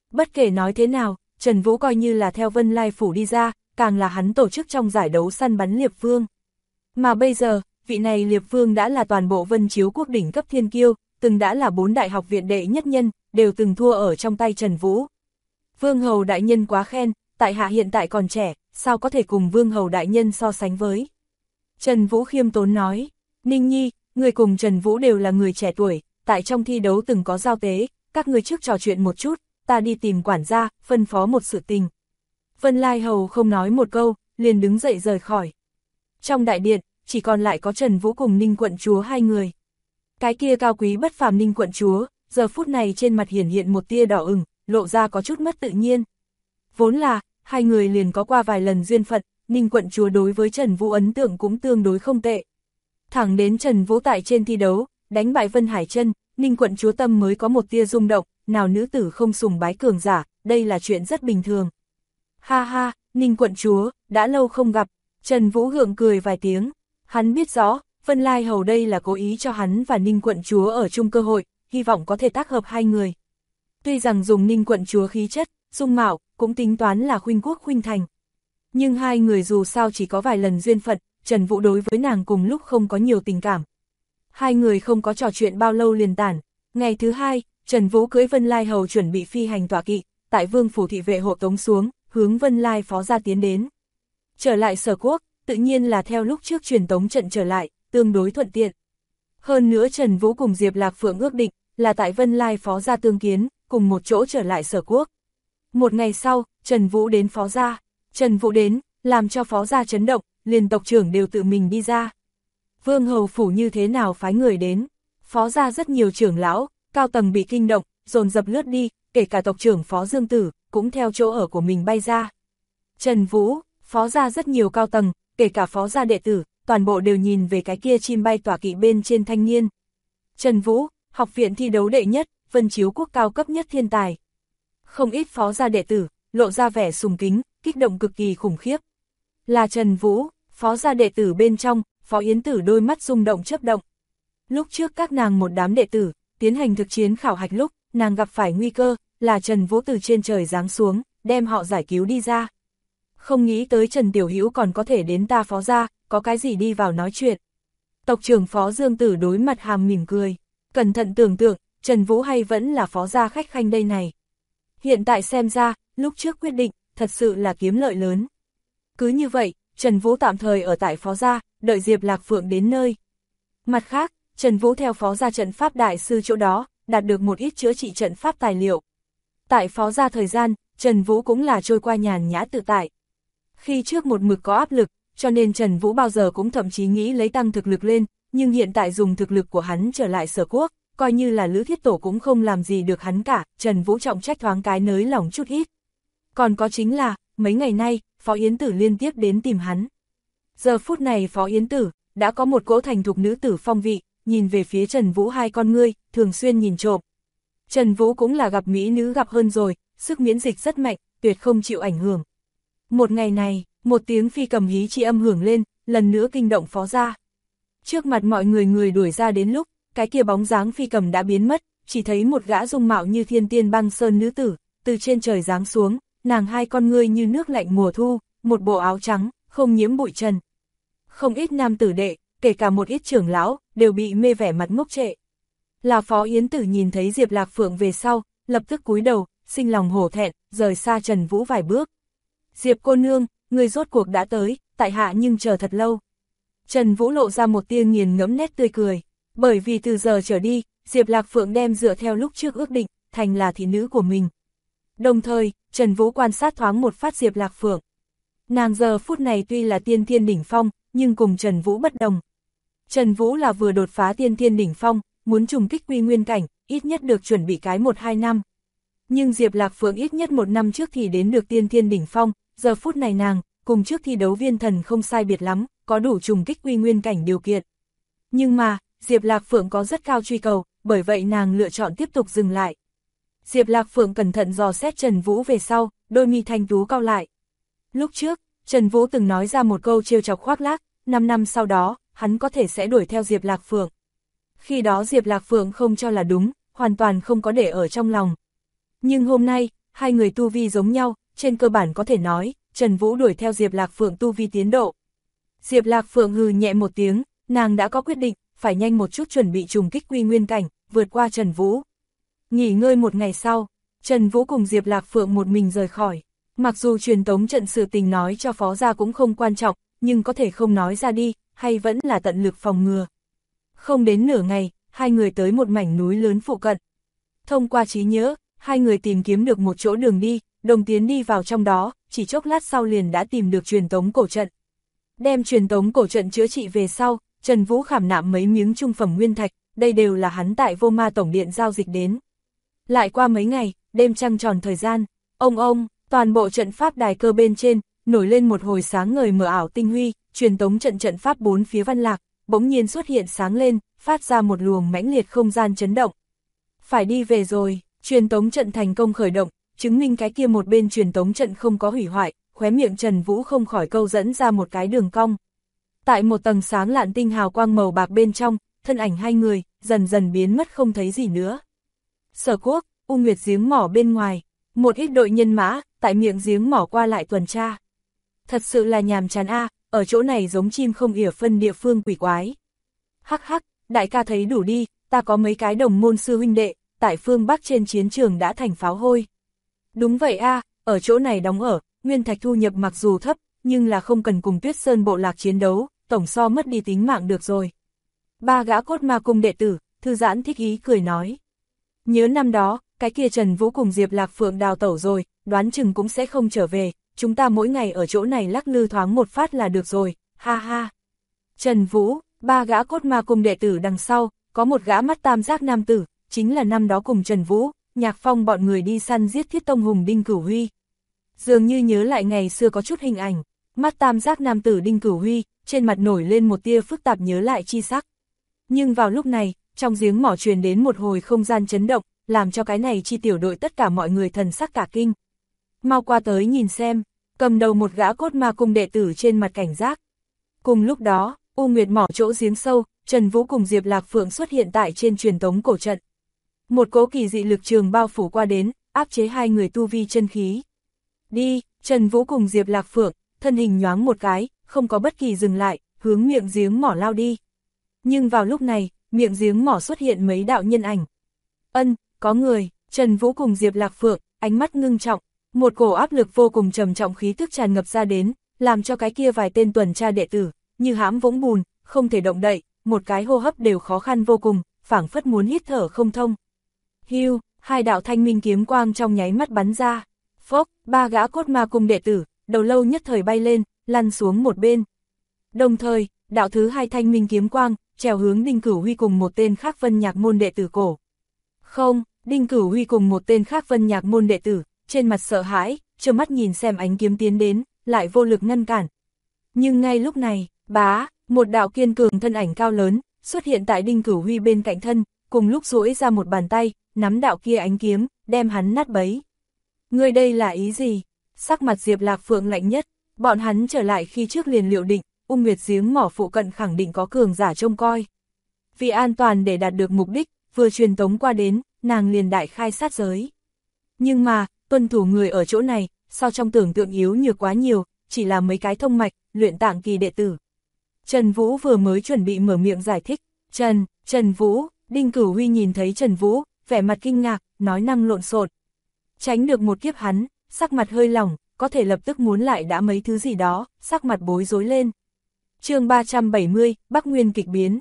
Bất kể nói thế nào, Trần Vũ coi như là theo Vân Lai Phủ đi ra, càng là hắn tổ chức trong giải đấu săn bắn Liệp Vương. Mà bây giờ, vị này Liệp Vương đã là toàn bộ Vân Chiếu quốc đỉnh cấp thiên kiêu, từng đã là 4 đại học viện đệ nhất nhân, đều từng thua ở trong tay Trần Vũ. Vương Hầu đại nhân quá khen, tại hạ hiện tại còn trẻ, sao có thể cùng Vương Hầu đại nhân so sánh với. Trần Vũ khiêm tốn nói, Ninh Nhi, người cùng Trần Vũ đều là người trẻ tuổi, tại trong thi đấu từng có giao tế, các người trước trò chuyện một chút, ta đi tìm quản gia, phân phó một sự tình. Vân Lai Hầu không nói một câu, liền đứng dậy rời khỏi. Trong đại điện, chỉ còn lại có Trần Vũ cùng Ninh quận chúa hai người. Cái kia cao quý bất phàm Ninh quận chúa, giờ phút này trên mặt hiển hiện một tia đỏ ửng, lộ ra có chút mất tự nhiên. Vốn là, hai người liền có qua vài lần duyên phận, Ninh quận chúa đối với Trần Vũ ấn tượng cũng tương đối không tệ. Thẳng đến Trần Vũ tại trên thi đấu, đánh bại Vân Hải Chân, Ninh quận chúa tâm mới có một tia rung động, nào nữ tử không sùng bái cường giả, đây là chuyện rất bình thường. Ha ha, Ninh quận chúa, đã lâu không gặp, Trần Vũ gượng cười vài tiếng, hắn biết rõ, Vân Lai Hầu đây là cố ý cho hắn và Ninh quận chúa ở chung cơ hội, hy vọng có thể tác hợp hai người. Tuy rằng dùng Ninh quận chúa khí chất, dung mạo, cũng tính toán là khuynh quốc khuynh thành. Nhưng hai người dù sao chỉ có vài lần duyên phận, Trần Vũ đối với nàng cùng lúc không có nhiều tình cảm. Hai người không có trò chuyện bao lâu liền tản. Ngày thứ hai, Trần Vũ cưỡi Vân Lai Hầu chuẩn bị phi hành tọa kỵ, tại Vương phủ thị vệ hộ tống xuống, hướng Vân Lai phó gia tiến đến. Trở lại Sở Quốc, tự nhiên là theo lúc trước truyền tống trận trở lại, tương đối thuận tiện. Hơn nữa Trần Vũ cùng Diệp Lạc Phượng ước định, là tại Vân Lai phó gia tương kiến, cùng một chỗ trở lại Sở Quốc. Một ngày sau, Trần Vũ đến phó gia. Trần Vũ đến, làm cho phó gia chấn động, liền tộc trưởng đều tự mình đi ra. Vương hầu phủ như thế nào phái người đến? Phó gia rất nhiều trưởng lão, cao tầng bị kinh động, dồn dập lướt đi, kể cả tộc trưởng Phó Dương Tử, cũng theo chỗ ở của mình bay ra. Trần Vũ, phó gia rất nhiều cao tầng, kể cả phó gia đệ tử, toàn bộ đều nhìn về cái kia chim bay tỏa kỵ bên trên thanh niên. Trần Vũ, học viện thi đấu đệ nhất, Vân Chiếu quốc cao cấp nhất thiên tài. Không ít phó gia đệ tử, lộ ra vẻ sùng kính, kích động cực kỳ khủng khiếp. Là Trần Vũ, phó gia đệ tử bên trong, Phó Yến Tử đôi mắt rung động chớp động. Lúc trước các nàng một đám đệ tử, tiến hành thực chiến khảo hạch lúc, nàng gặp phải nguy cơ, là Trần Vũ từ trên trời giáng xuống, đem họ giải cứu đi ra. Không nghĩ tới Trần Tiểu Hữu còn có thể đến ta phó gia, có cái gì đi vào nói chuyện. Tộc trưởng Phó Dương Tử đối mặt hàm mỉm cười, cẩn thận tưởng tượng, Trần Vũ hay vẫn là phó gia khách khanh đây này. Hiện tại xem ra, lúc trước quyết định, thật sự là kiếm lợi lớn. Cứ như vậy, Trần Vũ tạm thời ở tại phó gia, đợi Diệp Lạc Phượng đến nơi. Mặt khác, Trần Vũ theo phó gia trận pháp đại sư chỗ đó, đạt được một ít chữa trị trận pháp tài liệu. Tại phó gia thời gian, Trần Vũ cũng là trôi qua nhàn nhã tự tại. Khi trước một mực có áp lực, cho nên Trần Vũ bao giờ cũng thậm chí nghĩ lấy tăng thực lực lên, nhưng hiện tại dùng thực lực của hắn trở lại Sở Quốc, coi như là Lữ Thiết Tổ cũng không làm gì được hắn cả, Trần Vũ trọng trách thoáng cái nới lỏng chút ít. Còn có chính là, mấy ngày nay, Phó Yến Tử liên tiếp đến tìm hắn. Giờ phút này Phó Yến Tử, đã có một cỗ thành thục nữ tử phong vị, nhìn về phía Trần Vũ hai con ngươi, thường xuyên nhìn trộm. Trần Vũ cũng là gặp mỹ nữ gặp hơn rồi, sức miễn dịch rất mạnh, tuyệt không chịu ảnh hưởng. Một ngày này, một tiếng phi cầm hí chi âm hưởng lên, lần nữa kinh động phó gia. Trước mặt mọi người đuổi ra đến lúc, cái kia bóng dáng phi cầm đã biến mất, chỉ thấy một gã dung mạo như thiên tiên băng sơn nữ tử, từ trên trời giáng xuống, nàng hai con ngươi như nước lạnh mùa thu, một bộ áo trắng, không nhiễm bụi trần. Không ít nam tử đệ, kể cả một ít trưởng lão, đều bị mê vẻ mặt ngốc trệ. Là Phó Yến Tử nhìn thấy Diệp Lạc Phượng về sau, lập tức cúi đầu, sinh lòng hổ thẹn, rời xa Trần Vũ vài bước. Diệp cô nương, người rốt cuộc đã tới, tại hạ nhưng chờ thật lâu. Trần Vũ lộ ra một tia nghiền ngẫm nét tươi cười, bởi vì từ giờ trở đi, Diệp Lạc Phượng đem dựa theo lúc trước ước định, thành là thị nữ của mình. Đồng thời, Trần Vũ quan sát thoáng một phát Diệp Lạc Phượng. Nàng giờ phút này tuy là tiên thiên đỉnh phong, nhưng cùng Trần Vũ bất đồng. Trần Vũ là vừa đột phá tiên thiên đỉnh phong, muốn trùng kích quy nguyên cảnh, ít nhất được chuẩn bị cái 1-2 năm. Nhưng Diệp Lạc Phượng ít nhất 1 năm trước thì đến được tiên thiên đỉnh phong, giờ phút này nàng, cùng trước thi đấu viên thần không sai biệt lắm, có đủ trùng kích quy nguyên cảnh điều kiện. Nhưng mà, Diệp Lạc Phượng có rất cao truy cầu, bởi vậy nàng lựa chọn tiếp tục dừng lại. Diệp Lạc Phượng cẩn thận dò xét Trần Vũ về sau, đôi mi thanh tú cau lại. Lúc trước, Trần Vũ từng nói ra một câu trêu chọc khoác lác, 5 năm sau đó, hắn có thể sẽ đuổi theo Diệp Lạc Phượng. Khi đó Diệp Lạc Phượng không cho là đúng, hoàn toàn không có để ở trong lòng. Nhưng hôm nay, hai người tu vi giống nhau, trên cơ bản có thể nói, Trần Vũ đuổi theo Diệp Lạc Phượng tu vi tiến độ. Diệp Lạc Phượng hừ nhẹ một tiếng, nàng đã có quyết định, phải nhanh một chút chuẩn bị trùng kích quy nguyên cảnh, vượt qua Trần Vũ. Nghỉ ngơi một ngày sau, Trần Vũ cùng Diệp Lạc Phượng một mình rời khỏi. Mặc dù truyền tống trận sự tình nói cho phó gia cũng không quan trọng, nhưng có thể không nói ra đi, hay vẫn là tận lực phòng ngừa. Không đến nửa ngày, hai người tới một mảnh núi lớn phụ cận. Thông qua trí nhớ, hai người tìm kiếm được một chỗ đường đi, đồng tiến đi vào trong đó, chỉ chốc lát sau liền đã tìm được truyền tống cổ trận. Đem truyền tống cổ trận chữa trị về sau, Trần Vũ khảm nạm mấy miếng trung phẩm nguyên thạch, đây đều là hắn tại Vô Ma Tổng Điện giao dịch đến. Lại qua mấy ngày, đêm trăng tròn thời gian, ông, toàn bộ trận pháp đài cơ bên trên, nổi lên một hồi sáng ngời mờ ảo tinh huy, truyền tống trận pháp bốn phía văn lạc, bỗng nhiên xuất hiện sáng lên, phát ra một luồng mãnh liệt không gian chấn động. Phải đi về rồi, truyền tống trận thành công khởi động, chứng minh cái kia một bên truyền tống trận không có hủy hoại, khóe miệng Trần Vũ không khỏi câu dẫn ra một cái đường cong. Tại một tầng sáng lạn tinh hào quang màu bạc bên trong, thân ảnh hai người, dần dần biến mất không thấy gì nữa. Sở Quốc, U Nguyệt giếng mỏ bên ngoài, một ít đội nhân mã, tại miệng giếng mỏ qua lại tuần tra. Thật sự là nhàm chán a, ở chỗ này giống chim không ỉa phân địa phương quỷ quái. Hắc, đại ca thấy đủ đi, ta có mấy cái đồng môn sư huynh đệ, tại phương Bắc trên chiến trường đã thành pháo hôi. Đúng vậy a, ở chỗ này đóng ở, nguyên thạch thu nhập mặc dù thấp, nhưng là không cần cùng Tuyết Sơn bộ lạc chiến đấu, tổng so mất đi tính mạng được rồi. Ba gã cốt ma cung đệ tử, thư giãn thích ý cười nói. Nhớ năm đó, cái kia Trần Vũ cùng Diệp Lạc Phượng đào tẩu rồi, đoán chừng cũng sẽ không trở về, chúng ta mỗi ngày ở chỗ này lắc lư thoáng một phát là được rồi, ha ha. Trần Vũ, ba gã cốt ma cung đệ tử đằng sau, có một gã mắt tam giác nam tử, chính là năm đó cùng Trần Vũ, Nhạc Phong bọn người đi săn giết Thiết Tông Hùng Đinh Cửu Huy. Dường như nhớ lại ngày xưa có chút hình ảnh, mắt tam giác nam tử Đinh Cửu Huy, trên mặt nổi lên một tia phức tạp nhớ lại chi sắc. Nhưng vào lúc này, trong giếng mỏ truyền đến một hồi không gian chấn động, làm cho cái này chi tiểu đội tất cả mọi người thần sắc cả kinh. Mau qua tới nhìn xem, cầm đầu một gã cốt ma cung đệ tử trên mặt cảnh giác. Cùng lúc đó, U Nguyệt mỏ chỗ giếng sâu, Trần Vũ cùng Diệp Lạc Phượng xuất hiện tại trên truyền tống cổ trận. Một cỗ kỳ dị lực trường bao phủ qua đến, áp chế hai người tu vi chân khí. Đi, Trần Vũ cùng Diệp Lạc Phượng, thân hình nhoáng một cái, không có bất kỳ dừng lại, hướng miệng giếng mỏ lao đi. Nhưng vào lúc này, miệng giếng mỏ xuất hiện mấy đạo nhân ảnh. Có người, Trần Vũ cùng Diệp Lạc Phượng, ánh mắt ngưng trọng, một cổ áp lực vô cùng trầm trọng khí tức tràn ngập ra đến, làm cho cái kia vài tên tuần tra đệ tử, như hãm vũng bùn, không thể động đậy, một cái hô hấp đều khó khăn vô cùng, phảng phất muốn hít thở không thông. Hưu, hai đạo thanh minh kiếm quang trong nháy mắt bắn ra. Phốc, ba gã cốt ma cung đệ tử, đầu lâu nhất thời bay lên, lăn xuống một bên. Đồng thời, đạo thứ hai thanh minh kiếm quang, trèo hướng Đinh Cửu Huy cùng một tên khác Vân Nhạc môn đệ tử cổ. Không, Đinh Cửu Huy cùng một tên khác Vân Nhạc môn đệ tử, trên mặt sợ hãi, trơ mắt nhìn xem ánh kiếm tiến đến, lại vô lực ngăn cản. Nhưng ngay lúc này, một đạo kiên cường thân ảnh cao lớn, xuất hiện tại Đinh Cửu Huy bên cạnh thân, cùng lúc duỗi ra một bàn tay, nắm đạo kia ánh kiếm, đem hắn nát bấy. Ngươi đây là ý gì? Sắc mặt Diệp Lạc Phượng lạnh nhất, bọn hắn trở lại khi trước liền liệu định, U Nguyệt giếng mỏ phụ cận khẳng định có cường giả trông coi. Vì an toàn để đạt được mục đích, vừa truyền tống qua đến, nàng liền đại khai sát giới. Nhưng mà, tuân thủ người ở chỗ này, so trong tưởng tượng yếu nhược quá nhiều, chỉ là mấy cái thông mạch, luyện tạng kỳ đệ tử. Trần Vũ vừa mới chuẩn bị mở miệng giải thích, Trần Vũ, Đinh Cửu Huy nhìn thấy Trần Vũ, vẻ mặt kinh ngạc, nói năng lộn xộn. Tránh được một kiếp hắn, sắc mặt hơi lỏng, có thể lập tức muốn lại đã mấy thứ gì đó, sắc mặt bối rối lên. Chương 370, Bắc Nguyên kịch biến.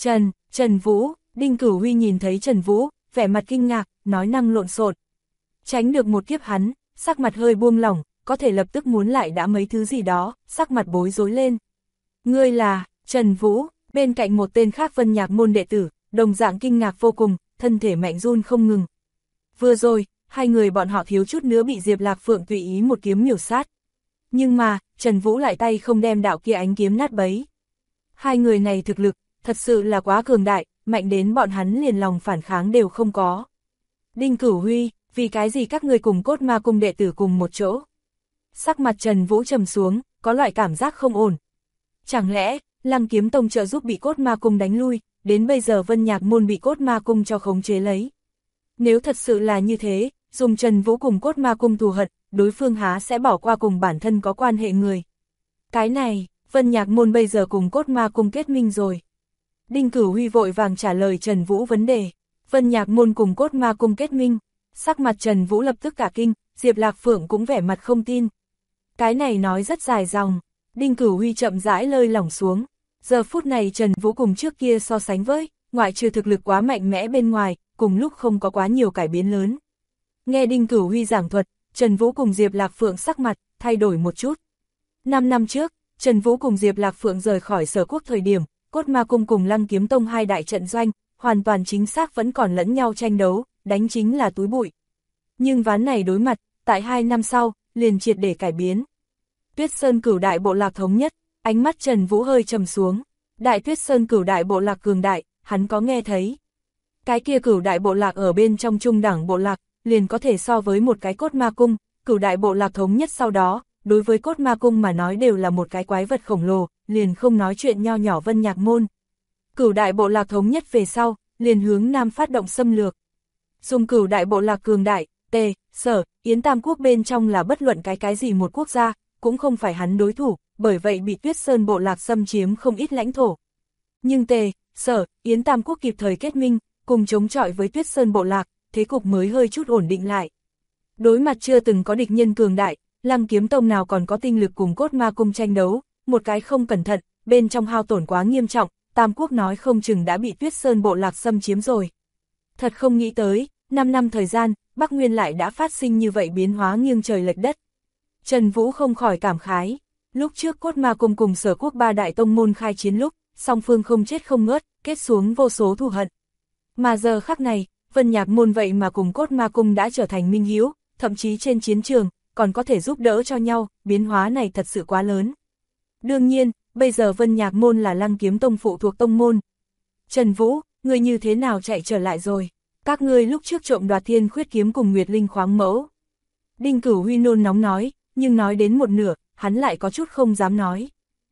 Trần Vũ, Đinh Cửu Huy nhìn thấy Trần Vũ, vẻ mặt kinh ngạc, nói năng lộn xộn. Tránh được một kiếp hắn, sắc mặt hơi buông lỏng, có thể lập tức muốn lại đã mấy thứ gì đó, sắc mặt bối rối lên. Ngươi là, Trần Vũ, bên cạnh một tên khác Vân Nhạc môn đệ tử, đồng dạng kinh ngạc vô cùng, thân thể mạnh run không ngừng. Vừa rồi, hai người bọn họ thiếu chút nữa bị Diệp Lạc Phượng tùy ý một kiếm miểu sát. Nhưng mà, Trần Vũ lại tay không đem đạo kia ánh kiếm nát bấy. Hai người này thực lực, thật sự là quá cường đại, mạnh đến bọn hắn liền lòng phản kháng đều không có. Đinh Cửu Huy, vì cái gì các người cùng cốt ma cung đệ tử cùng một chỗ? Sắc mặt Trần Vũ trầm xuống, có loại cảm giác không ổn. Chẳng lẽ, Lăng Kiếm Tông trợ giúp bị cốt ma cung đánh lui, đến bây giờ Vân Nhạc môn bị cốt ma cung cho khống chế lấy. Nếu thật sự là như thế, dùng Trần Vũ cùng Cốt Ma Cung thù hận, đối phương há sẽ bỏ qua cùng bản thân có quan hệ người. Cái này, Vân Nhạc Môn bây giờ cùng Cốt Ma Cung kết minh rồi. Đinh Cửu Huy vội vàng trả lời Trần Vũ vấn đề. Vân Nhạc Môn cùng Cốt Ma Cung kết minh. Sắc mặt Trần Vũ lập tức cả kinh, Diệp Lạc Phượng cũng vẻ mặt không tin. Cái này nói rất dài dòng. Đinh Cửu Huy chậm rãi lơi lỏng xuống. Giờ phút này Trần Vũ cùng trước kia so sánh với, ngoại trừ thực lực quá mạnh mẽ bên ngoài, cùng lúc không có quá nhiều cải biến lớn. Nghe Đinh Cửu Huy giảng thuật, Trần Vũ cùng Diệp Lạc Phượng sắc mặt thay đổi một chút. 5 năm trước, Trần Vũ cùng Diệp Lạc Phượng rời khỏi Sở Quốc thời điểm, Cốt Ma Cung cùng Lăng Kiếm Tông hai đại trận doanh, hoàn toàn chính xác vẫn còn lẫn nhau tranh đấu, đánh chính là túi bụi. Nhưng ván này đối mặt, tại 2 năm sau, liền triệt để cải biến. Tuyết Sơn Cửu Đại Bộ Lạc thống nhất, ánh mắt Trần Vũ hơi trầm xuống. Đại Tuyết Sơn Cửu Đại Bộ Lạc cường đại, hắn có nghe thấy. Cái kia Cửu Đại Bộ Lạc ở bên trong trung đẳng bộ lạc, liền có thể so với một cái Cốt Ma Cung, Cửu Đại Bộ Lạc thống nhất sau đó, đối với Cốt Ma Cung mà nói đều là một cái quái vật khổng lồ, liền không nói chuyện nho nhỏ Vân Nhạc Môn. Cửu Đại Bộ Lạc thống nhất về sau, liền hướng Nam phát động xâm lược. Dùng Cửu Đại Bộ Lạc cường đại, Tề, Sở, Yến Tam Quốc bên trong là bất luận cái gì một quốc gia, cũng không phải hắn đối thủ, bởi vậy bị Tuyết Sơn Bộ Lạc xâm chiếm không ít lãnh thổ. Nhưng Tề, Sở, Yến Tam Quốc kịp thời kết minh, cùng chống chọi với Tuyết Sơn Bộ Lạc, thế cục mới hơi chút ổn định lại. Đối mặt chưa từng có địch nhân cường đại, Lăng Kiếm Tông nào còn có tinh lực cùng Cốt Ma Cung tranh đấu, một cái không cẩn thận, bên trong hao tổn quá nghiêm trọng, Tam Quốc nói không chừng đã bị Tuyết Sơn Bộ Lạc xâm chiếm rồi. Thật không nghĩ tới, 5 năm thời gian, Bắc Nguyên lại đã phát sinh như vậy biến hóa nghiêng trời lệch đất. Trần Vũ không khỏi cảm khái, lúc trước Cốt Ma Cung cùng Sở Quốc ba đại tông môn khai chiến lúc, song phương không chết không ngớt, kết xuống vô số thù hận. Mà giờ khắc này, Vân Nhạc Môn vậy mà cùng Cốt Ma Cung đã trở thành minh hữu, thậm chí trên chiến trường, còn có thể giúp đỡ cho nhau, biến hóa này thật sự quá lớn. Đương nhiên, bây giờ Vân Nhạc Môn là Lăng Kiếm Tông phụ thuộc tông môn. Trần Vũ, ngươi như thế nào chạy trở lại rồi? Các ngươi lúc trước trộm đoạt Thiên Khuyết kiếm cùng Nguyệt Linh khoáng mẫu. Đinh Cửu Huy nôn nóng nói, nhưng nói đến một nửa, hắn lại có chút không dám nói.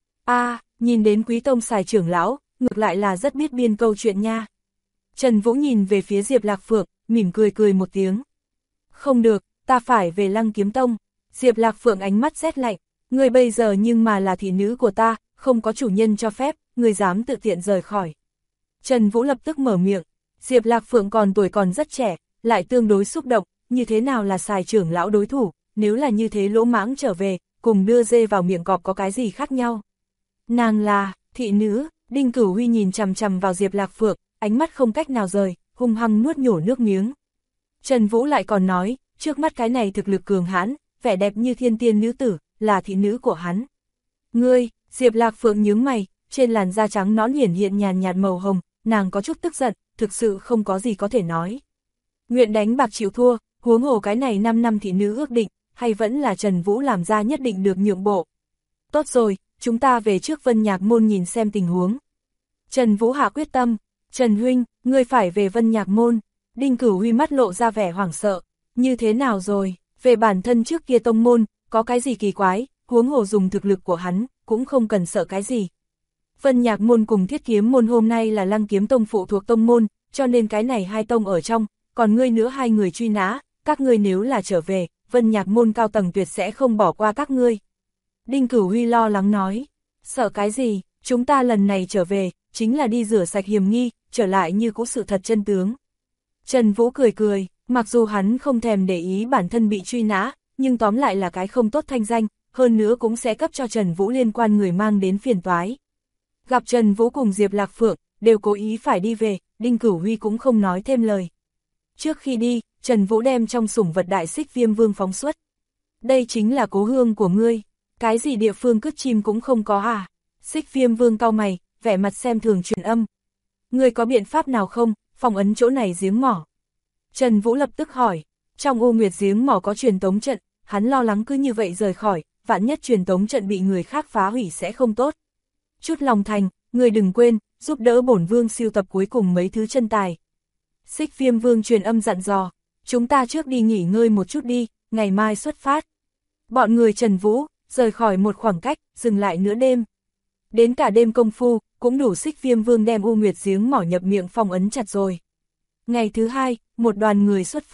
Nhìn đến Quý Tông Sài trưởng lão, ngược lại là rất biết biên câu chuyện nha. Trần Vũ nhìn về phía Diệp Lạc Phượng, mỉm cười một tiếng. Không được, ta phải về Lăng Kiếm Tông. Diệp Lạc Phượng ánh mắt rét lạnh, ngươi bây giờ nhưng mà là thị nữ của ta, không có chủ nhân cho phép, ngươi dám tự tiện rời khỏi. Trần Vũ lập tức mở miệng, Diệp Lạc Phượng còn tuổi còn rất trẻ, lại tương đối xúc động, như thế nào là Sài trưởng lão đối thủ, nếu là như thế lỗ mãng trở về, cùng đưa dê vào miệng cọp có cái gì khác nhau. Nàng là, thị nữ, Đinh Cửu Huy nhìn chằm chằm vào Diệp Lạc Phượng, ánh mắt không cách nào rời, hung hăng nuốt nhổ nước miếng. Trần Vũ lại còn nói, trước mắt cái này thực lực cường hãn, vẻ đẹp như thiên tiên nữ tử, là thị nữ của hắn. Ngươi, Diệp Lạc Phượng nhướng mày, trên làn da trắng nõn hiển hiện nhàn nhạt màu hồng, nàng có chút tức giận, thực sự không có gì có thể nói. Nguyện đánh bạc chịu thua, huống hồ cái này 5 năm thị nữ ước định, hay vẫn là Trần Vũ làm ra nhất định được nhượng bộ. Tốt rồi, chúng ta về trước Vân Nhạc Môn nhìn xem tình huống. Trần Vũ hạ quyết tâm, Trần Huynh, ngươi phải về Vân Nhạc Môn. Đinh Cửu Huy mắt lộ ra vẻ hoảng sợ, như thế nào rồi, về bản thân trước kia tông môn, có cái gì kỳ quái, huống hồ dùng thực lực của hắn, cũng không cần sợ cái gì. Vân Nhạc Môn cùng Thiết Kiếm Môn hôm nay là Lăng Kiếm Tông phụ thuộc tông môn, cho nên cái này hai tông ở trong, còn ngươi nữa hai người truy nã, các ngươi nếu là trở về, Vân Nhạc Môn cao tầng tuyệt sẽ không bỏ qua các ngươi. Đinh Cửu Huy lo lắng nói, sợ cái gì, chúng ta lần này trở về, chính là đi rửa sạch hiểm nghi, trở lại như cũ sự thật chân tướng. Trần Vũ cười, mặc dù hắn không thèm để ý bản thân bị truy nã, nhưng tóm lại là cái không tốt thanh danh, hơn nữa cũng sẽ cấp cho Trần Vũ liên quan người mang đến phiền toái. Gặp Trần Vũ cùng Diệp Lạc Phượng, đều cố ý phải đi về, Đinh Cửu Huy cũng không nói thêm lời. Trước khi đi, Trần Vũ đem trong sủng vật đại Xích Viêm Vương phóng xuất. Đây chính là cố hương của ngươi, cái gì địa phương cứt chim cũng không có à? Xích Viêm Vương cau mày, vẻ mặt xem thường truyền âm. Ngươi có biện pháp nào không, phong ấn chỗ này giếng mỏ? Trần Vũ lập tức hỏi, trong U Nguyệt giếng mỏ có truyền tống trận, hắn lo lắng cứ như vậy rời khỏi, vạn nhất truyền tống trận bị người khác phá hủy sẽ không tốt. Chút lòng thành, người đừng quên, giúp đỡ bổn vương siêu tập cuối cùng mấy thứ chân tài. Xích Viêm Vương truyền âm dặn dò, chúng ta trước đi nghỉ ngơi một chút đi, ngày mai xuất phát. Bọn người Trần Vũ, rời khỏi một khoảng cách, dừng lại nửa đêm. Đến cả đêm công phu, cũng đủ Xích Viêm Vương đem U Nguyệt giếng mỏ nhập miệng phong ấn chặt rồi. Ngày thứ hai, một đoàn người xuất phát,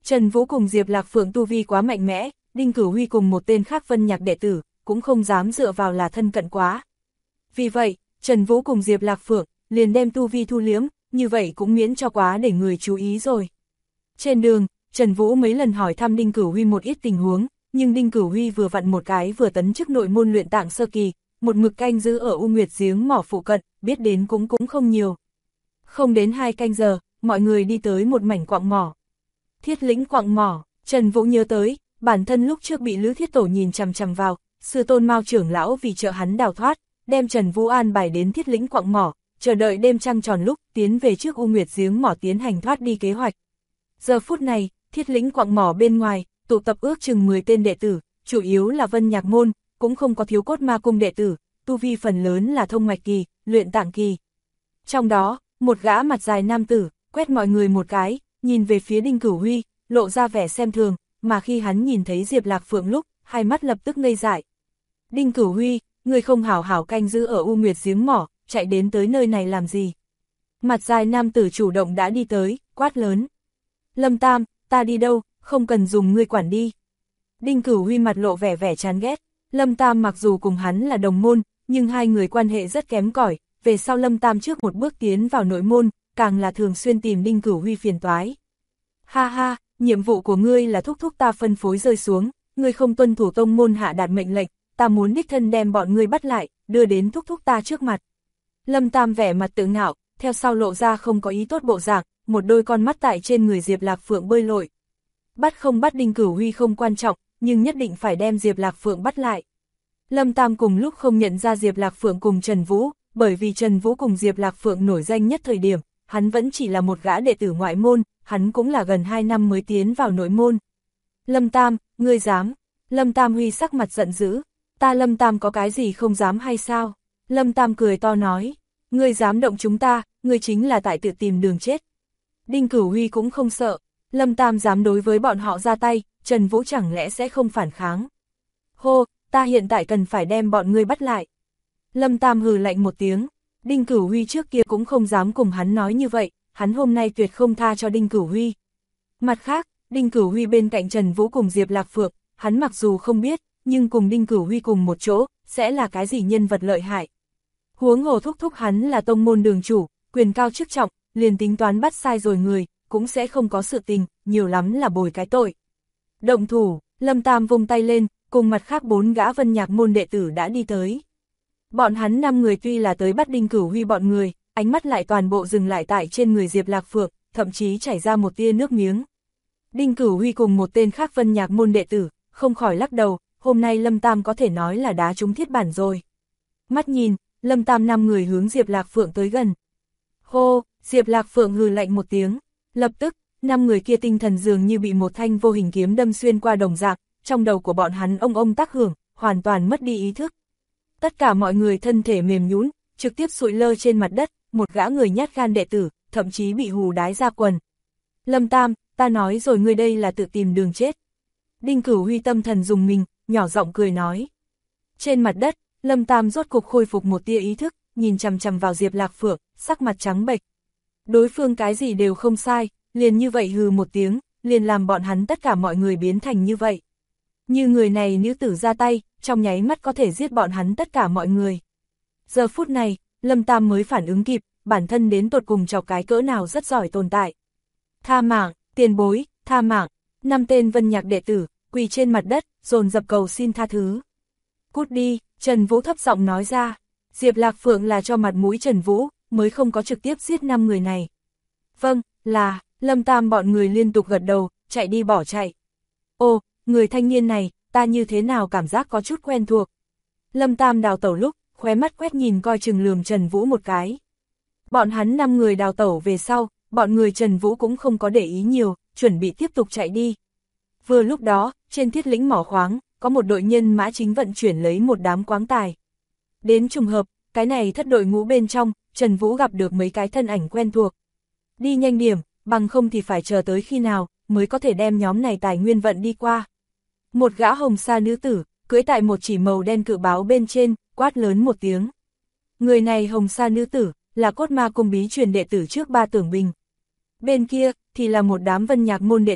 Trần Vũ cùng Diệp Lạc Phượng tu vi quá mạnh mẽ, Đinh Cửu Huy cùng một tên khác Vân Nhạc đệ tử, cũng không dám dựa vào là thân cận quá. Vì vậy, Trần Vũ cùng Diệp Lạc Phượng liền đem tu vi thu liếm, như vậy cũng miễn cho quá để người chú ý rồi. Trên đường, Trần Vũ mấy lần hỏi thăm Đinh Cửu Huy một ít tình huống, nhưng Đinh Cửu Huy vừa vặn một cái vừa tấn chức nội môn luyện tạng sơ kỳ, một mực canh giữ ở U Nguyệt giếng mỏ phụ cận, biết đến cũng không nhiều. Không đến 2 canh giờ, mọi người đi tới một mảnh quặng mỏ. Thiết Lĩnh quặng mỏ, Trần Vũ nhớ tới, bản thân lúc trước bị Lữ Thiết Tổ nhìn chằm chằm vào, sư tôn Mao trưởng lão vì trợ hắn đào thoát, đem Trần Vũ an bài đến Thiết Lĩnh quặng mỏ, chờ đợi đêm trăng tròn lúc tiến về trước U Nguyệt giếng mỏ tiến hành thoát đi kế hoạch. Giờ phút này, Thiết Lĩnh quặng mỏ bên ngoài, tụ tập ước chừng 10 tên đệ tử, chủ yếu là Vân Nhạc môn, cũng không có thiếu cốt ma cung đệ tử, tu vi phần lớn là thông mạch kỳ, luyện tạng kỳ. Trong đó, một gã mặt dài nam tử, quét mọi người một cái, nhìn về phía Đinh Cửu Huy, lộ ra vẻ xem thường, mà khi hắn nhìn thấy Diệp Lạc Phượng lúc, hai mắt lập tức ngây dại. Đinh Cửu Huy, người không hảo hảo canh giữ ở U Nguyệt giếng mỏ, chạy đến tới nơi này làm gì? Mặt dài nam tử chủ động đã đi tới, quát lớn. Lâm Tam, ta đi đâu, không cần dùng ngươi quản đi. Đinh Cửu Huy mặt lộ vẻ chán ghét, Lâm Tam mặc dù cùng hắn là đồng môn, nhưng hai người quan hệ rất kém cỏi. Về sau Lâm Tam trước một bước tiến vào nội môn, càng là thường xuyên tìm Đinh Cửu Huy phiền toái. Ha ha, nhiệm vụ của ngươi là thúc thúc ta phân phối rơi xuống, ngươi không tuân thủ tông môn hạ đạt mệnh lệnh, ta muốn đích thân đem bọn ngươi bắt lại, đưa đến thúc thúc ta trước mặt. Lâm Tam vẻ mặt tự ngạo, theo sau lộ ra không có ý tốt bộ dạng, một đôi con mắt tại trên người Diệp Lạc Phượng bơi lội. Bắt không bắt Đinh Cửu Huy không quan trọng, nhưng nhất định phải đem Diệp Lạc Phượng bắt lại. Lâm Tam cùng lúc không nhận ra Diệp Lạc Phượng cùng Trần Vũ, bởi vì Trần Vũ cùng Diệp Lạc Phượng nổi danh nhất thời điểm, hắn vẫn chỉ là một gã đệ tử ngoại môn, hắn cũng là gần 2 năm mới tiến vào nội môn. Lâm Tam, ngươi dám? Lâm Tam Huy sắc mặt giận dữ, ta Lâm Tam có cái gì không dám hay sao? Lâm Tam cười to nói, ngươi dám động chúng ta, ngươi chính là tại tự tìm đường chết. Đinh Cửu Huy cũng không sợ, Lâm Tam dám đối với bọn họ ra tay, Trần Vũ chẳng lẽ sẽ không phản kháng? Hô, ta hiện tại cần phải đem bọn ngươi bắt lại. Lâm Tam hừ lạnh một tiếng, Đinh Cửu Huy trước kia cũng không dám cùng hắn nói như vậy, hắn hôm nay tuyệt không tha cho Đinh Cửu Huy. Mặt khác, Đinh Cửu Huy bên cạnh Trần Vũ cùng Diệp Lạc Phượng, hắn mặc dù không biết, nhưng cùng Đinh Cửu Huy cùng một chỗ, sẽ là cái gì nhân vật lợi hại. Huống hồ thúc thúc hắn là tông môn đường chủ, quyền cao chức trọng, liền tính toán bắt sai rồi người, cũng sẽ không có sự tình, nhiều lắm là bồi cái tội. Động thủ, Lâm Tam vung tay lên, cùng mặt khác 4 gã Vân Nhạc môn đệ tử đã đi tới. Bọn hắn 5 người tuy là tới bắt Đinh Cửu Huy bọn người, ánh mắt lại toàn bộ dừng lại tại trên người Diệp Lạc Phượng, thậm chí chảy ra một tia nước miếng. Đinh Cửu Huy cùng một tên khác Vân Nhạc môn đệ tử, không khỏi lắc đầu, hôm nay Lâm Tam có thể nói là đá trúng thiết bản rồi. Mắt nhìn, Lâm Tam 5 người hướng Diệp Lạc Phượng tới gần. Hô, Diệp Lạc Phượng hừ lạnh một tiếng, lập tức, 5 người kia tinh thần dường như bị một thanh vô hình kiếm đâm xuyên qua đồng dạng, trong đầu của bọn hắn ông tác hưởng, hoàn toàn mất đi ý thức. Tất cả mọi người thân thể mềm nhũn, trực tiếp sụi lơ trên mặt đất, một gã người nhát gan đệ tử, thậm chí bị hù đái ra quần. Lâm Tam, ta nói rồi ngươi đây là tự tìm đường chết. Đinh Cửu Huy tâm thần dùng mình, nhỏ giọng cười nói. Trên mặt đất, Lâm Tam rốt cục khôi phục một tia ý thức, nhìn chằm chằm vào Diệp Lạc Phượng, sắc mặt trắng bệch. Đối phương cái gì đều không sai, liền như vậy hừ một tiếng, liền làm bọn hắn tất cả mọi người biến thành như vậy. Như người này nữ tử ra tay, trong nháy mắt có thể giết bọn hắn tất cả mọi người. Giờ phút này, Lâm Tam mới phản ứng kịp, bản thân đến tột cùng chọc cái cỡ nào rất giỏi tồn tại. Tha mạng, tiền bối, tha mạng, 5 tên Vân Nhạc đệ tử, quỳ trên mặt đất, dồn dập cầu xin tha thứ. Cút đi, Trần Vũ thấp giọng nói ra, Diệp Lạc Phượng là cho mặt mũi Trần Vũ, mới không có trực tiếp giết 5 người này. Vâng, là, Lâm Tam bọn người liên tục gật đầu, chạy đi bỏ chạy. Ô, người thanh niên này, ta như thế nào cảm giác có chút quen thuộc. Lâm Tam đào tẩu lúc, khóe mắt quét nhìn coi chừng lườm Trần Vũ một cái. Bọn hắn 5 người đào tẩu về sau, bọn người Trần Vũ cũng không có để ý nhiều, chuẩn bị tiếp tục chạy đi. Vừa lúc đó, trên Thiết Lĩnh mỏ khoáng, có một đội nhân mã chính vận chuyển lấy một đám quáng tài. Đến trùng hợp, cái này thất đội ngũ bên trong, Trần Vũ gặp được mấy cái thân ảnh quen thuộc. Đi nhanh điểm, bằng không thì phải chờ tới khi nào, mới có thể đem nhóm này tài nguyên vận đi qua. Một gã hồng sa nữ tử, cưỡi tại một chỉ màu đen cự báo bên trên, quát lớn một tiếng. Người này hồng sa nữ tử, là cốt ma cung bí truyền đệ tử trước Ba Tưởng Bình. Bên kia, thì là một đám Vân Nhạc môn đệ tử,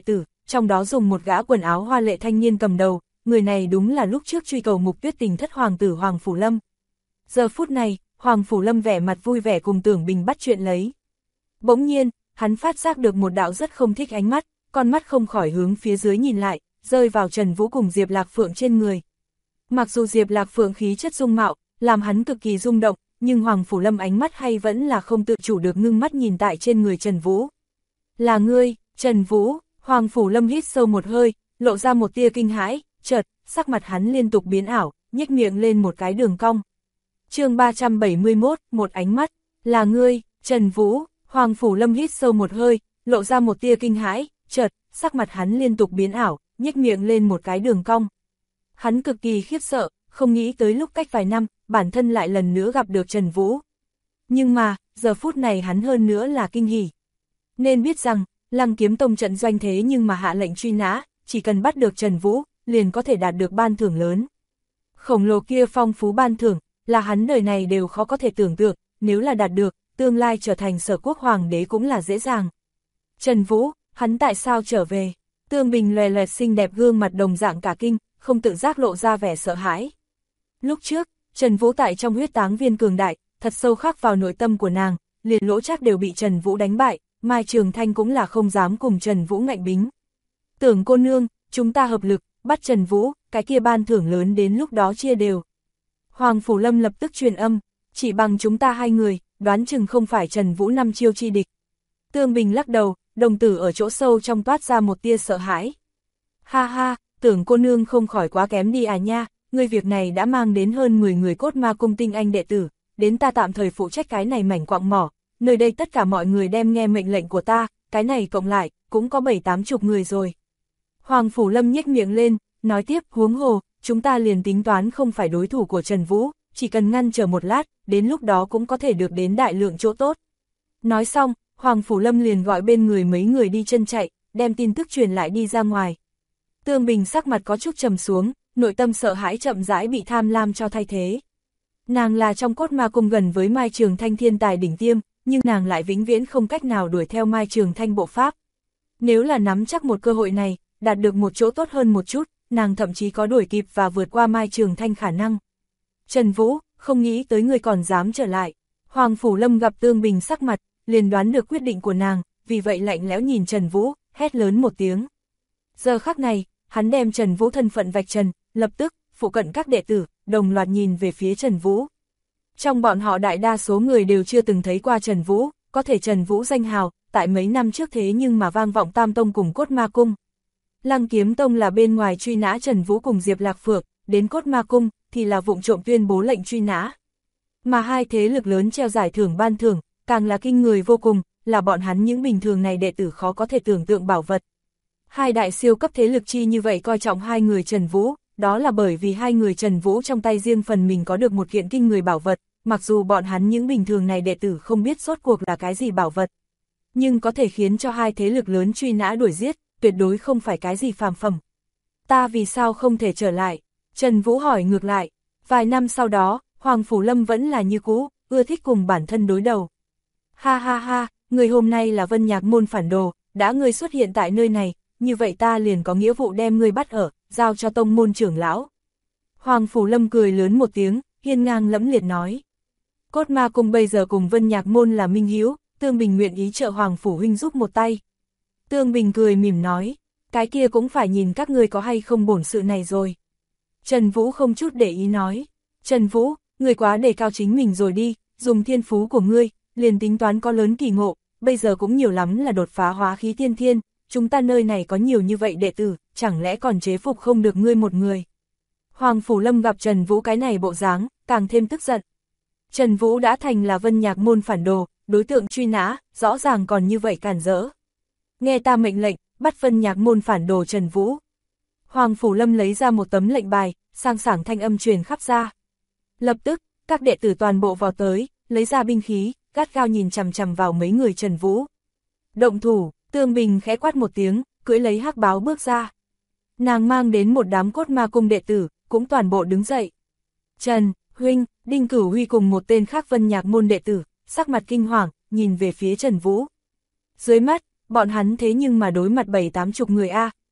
trong đó dùng một gã quần áo hoa lệ thanh niên cầm đầu, người này đúng là lúc trước truy cầu Mục Tuyết Tình thất hoàng tử Hoàng Phủ Lâm. Giờ phút này, Hoàng Phủ Lâm vẻ mặt vui vẻ cùng Tưởng Bình bắt chuyện lấy. Bỗng nhiên, hắn phát giác được một đạo rất không thích ánh mắt, con mắt không khỏi hướng phía dưới nhìn lại, rơi vào Trần Vũ cùng Diệp Lạc Phượng trên người. Mặc dù Diệp Lạc Phượng khí chất dung mạo, làm hắn cực kỳ rung động, nhưng Hoàng Phủ Lâm ánh mắt hay vẫn là không tự chủ được ngưng mắt nhìn tại trên người Trần Vũ. Là ngươi, Trần Vũ, Hoàng Phủ Lâm hít sâu một hơi, lộ ra một tia kinh hãi, chợt, sắc mặt hắn liên tục biến ảo, nhếch miệng lên một cái đường cong. Chương 371, một ánh mắt, là ngươi, Trần Vũ, Hoàng Phủ Lâm hít sâu một hơi, lộ ra một tia kinh hãi, chợt, sắc mặt hắn liên tục biến ảo, nhếch miệng lên một cái đường cong. Hắn cực kỳ khiếp sợ, không nghĩ tới lúc cách vài năm, bản thân lại lần nữa gặp được Trần Vũ. Nhưng mà, giờ phút này hắn hơn nữa là kinh hỉ. Nên biết rằng, Lăng Kiếm Tông trận doanh thế nhưng mà hạ lệnh truy nã, chỉ cần bắt được Trần Vũ, liền có thể đạt được ban thưởng lớn. Khổng lồ kia phong phú ban thưởng, là hắn đời này đều khó có thể tưởng tượng, nếu là đạt được, tương lai trở thành Sở Quốc hoàng đế cũng là dễ dàng. Trần Vũ, hắn tại sao trở về? Tương Bình loè loẹt xinh đẹp gương mặt đồng dạng cả kinh, không tự giác lộ ra vẻ sợ hãi. Lúc trước, Trần Vũ tại trong huyết táng viên cường đại, thật sâu khắc vào nội tâm của nàng, liền Lỗ Trác đều bị Trần Vũ đánh bại, Mai Trường Thanh cũng là không dám cùng Trần Vũ ngạnh bính. Tưởng cô nương, chúng ta hợp lực, bắt Trần Vũ, cái kia ban thưởng lớn đến lúc đó chia đều. Hoàng Phủ Lâm lập tức truyền âm, chỉ bằng chúng ta hai người, đoán chừng không phải Trần Vũ năm chiêu chi địch. Tương Bình lắc đầu, đồng tử ở chỗ sâu trong toát ra một tia sợ hãi. Ha ha, Tưởng cô nương không khỏi quá kém đi à nha, người việc này đã mang đến hơn 10 người Cốt Ma Cung tinh anh đệ tử, đến ta tạm thời phụ trách cái này mảnh quạng mỏ, nơi đây tất cả mọi người đem nghe mệnh lệnh của ta, cái này cộng lại, cũng có 7-80 người rồi. Hoàng Phủ Lâm nhếch miệng lên, nói tiếp, huống hồ, chúng ta liền tính toán không phải đối thủ của Trần Vũ, chỉ cần ngăn chờ một lát, đến lúc đó cũng có thể được đến đại lượng chỗ tốt. Nói xong, Hoàng Phủ Lâm liền gọi bên người mấy người đi chân chạy, đem tin tức truyền lại đi ra ngoài. Tương Bình sắc mặt có chút trầm xuống, nội tâm sợ hãi chậm rãi bị tham lam cho thay thế. Nàng là trong Cốt Ma Cung gần với Mai Trường Thanh thiên tài đỉnh tiêm, nhưng nàng lại vĩnh viễn không cách nào đuổi theo Mai Trường Thanh bộ pháp. Nếu là nắm chắc một cơ hội này, đạt được một chỗ tốt hơn một chút, nàng thậm chí có đuổi kịp và vượt qua Mai Trường Thanh khả năng. Trần Vũ, không nghĩ tới người còn dám trở lại. Hoàng Phủ Lâm gặp Tương Bình sắc mặt, liền đoán được quyết định của nàng, vì vậy lạnh lẽo nhìn Trần Vũ, hét lớn một tiếng. Giờ khắc này, hắn đem Trần Vũ thân phận vạch trần, lập tức, phụ cận các đệ tử, đồng loạt nhìn về phía Trần Vũ. Trong bọn họ đại đa số người đều chưa từng thấy qua Trần Vũ, có thể Trần Vũ danh hào, tại mấy năm trước thế nhưng mà vang vọng Tam Tông cùng Cốt Ma Cung. Lăng Kiếm Tông là bên ngoài truy nã Trần Vũ cùng Diệp Lạc Phượng, đến Cốt Ma Cung thì là vụng trộm tuyên bố lệnh truy nã. Mà hai thế lực lớn treo giải thưởng ban thưởng, càng là kinh người vô cùng, là bọn hắn những bình thường này đệ tử khó có thể tưởng tượng bảo vật. Hai đại siêu cấp thế lực chi như vậy coi trọng hai người Trần Vũ, đó là bởi vì hai người Trần Vũ trong tay riêng phần mình có được một kiện kinh người bảo vật, mặc dù bọn hắn những bình thường này đệ tử không biết rốt cuộc là cái gì bảo vật. Nhưng có thể khiến cho hai thế lực lớn truy nã đuổi giết, tuyệt đối không phải cái gì phàm phẩm. Ta vì sao không thể trở lại? Trần Vũ hỏi ngược lại. Vài năm sau đó, Hoàng Phủ Lâm vẫn là như cũ, ưa thích cùng bản thân đối đầu. Ha ha ha, người hôm nay là Vân Nhạc môn phản đồ, đã ngươi xuất hiện tại nơi này, như vậy ta liền có nghĩa vụ đem ngươi bắt ở, giao cho tông môn trưởng lão. Hoàng Phủ Lâm cười lớn một tiếng, hiên ngang lẫm liệt nói. Cốt Ma Cung bây giờ cùng Vân Nhạc môn là minh hữu, Tương Bình nguyện ý trợ Hoàng Phủ huynh giúp một tay. Tương Bình cười mỉm nói, cái kia cũng phải nhìn các ngươi có hay không bổn sự này rồi. Trần Vũ không chút để ý nói, Trần Vũ, ngươi quá đề cao chính mình rồi đi, dùng thiên phú của ngươi, liền tính toán có lớn kỳ ngộ, bây giờ cũng nhiều lắm là đột phá hóa khí tiên thiên, chúng ta nơi này có nhiều như vậy đệ tử, chẳng lẽ còn chế phục không được ngươi một người. Hoàng Phủ Lâm gặp Trần Vũ cái này bộ dáng, càng thêm tức giận. Trần Vũ đã thành là Vân Nhạc môn phản đồ, đối tượng truy nã, rõ ràng còn như vậy cản rỡ. Nghe ta mệnh lệnh, bắt Vân Nhạc môn phản đồ Trần Vũ. Hoàng Phủ Lâm lấy ra một tấm lệnh bài, sang sảng thanh âm truyền khắp ra. Lập tức, các đệ tử toàn bộ vào tới, lấy ra binh khí, gắt gao nhìn chằm chằm vào mấy người Trần Vũ. Động thủ, Tương Bình khẽ quát một tiếng, cưỡi lấy hắc báo bước ra. Nàng mang đến một đám Cốt Ma Cung đệ tử, cũng toàn bộ đứng dậy. Trần, huynh, Đinh Cửu Huy cùng một tên khác Vân Nhạc môn đệ tử, sắc mặt kinh hoàng, nhìn về phía Trần Vũ. Dưới mắt, bọn hắn thế nhưng mà đối mặt 7-80 người a,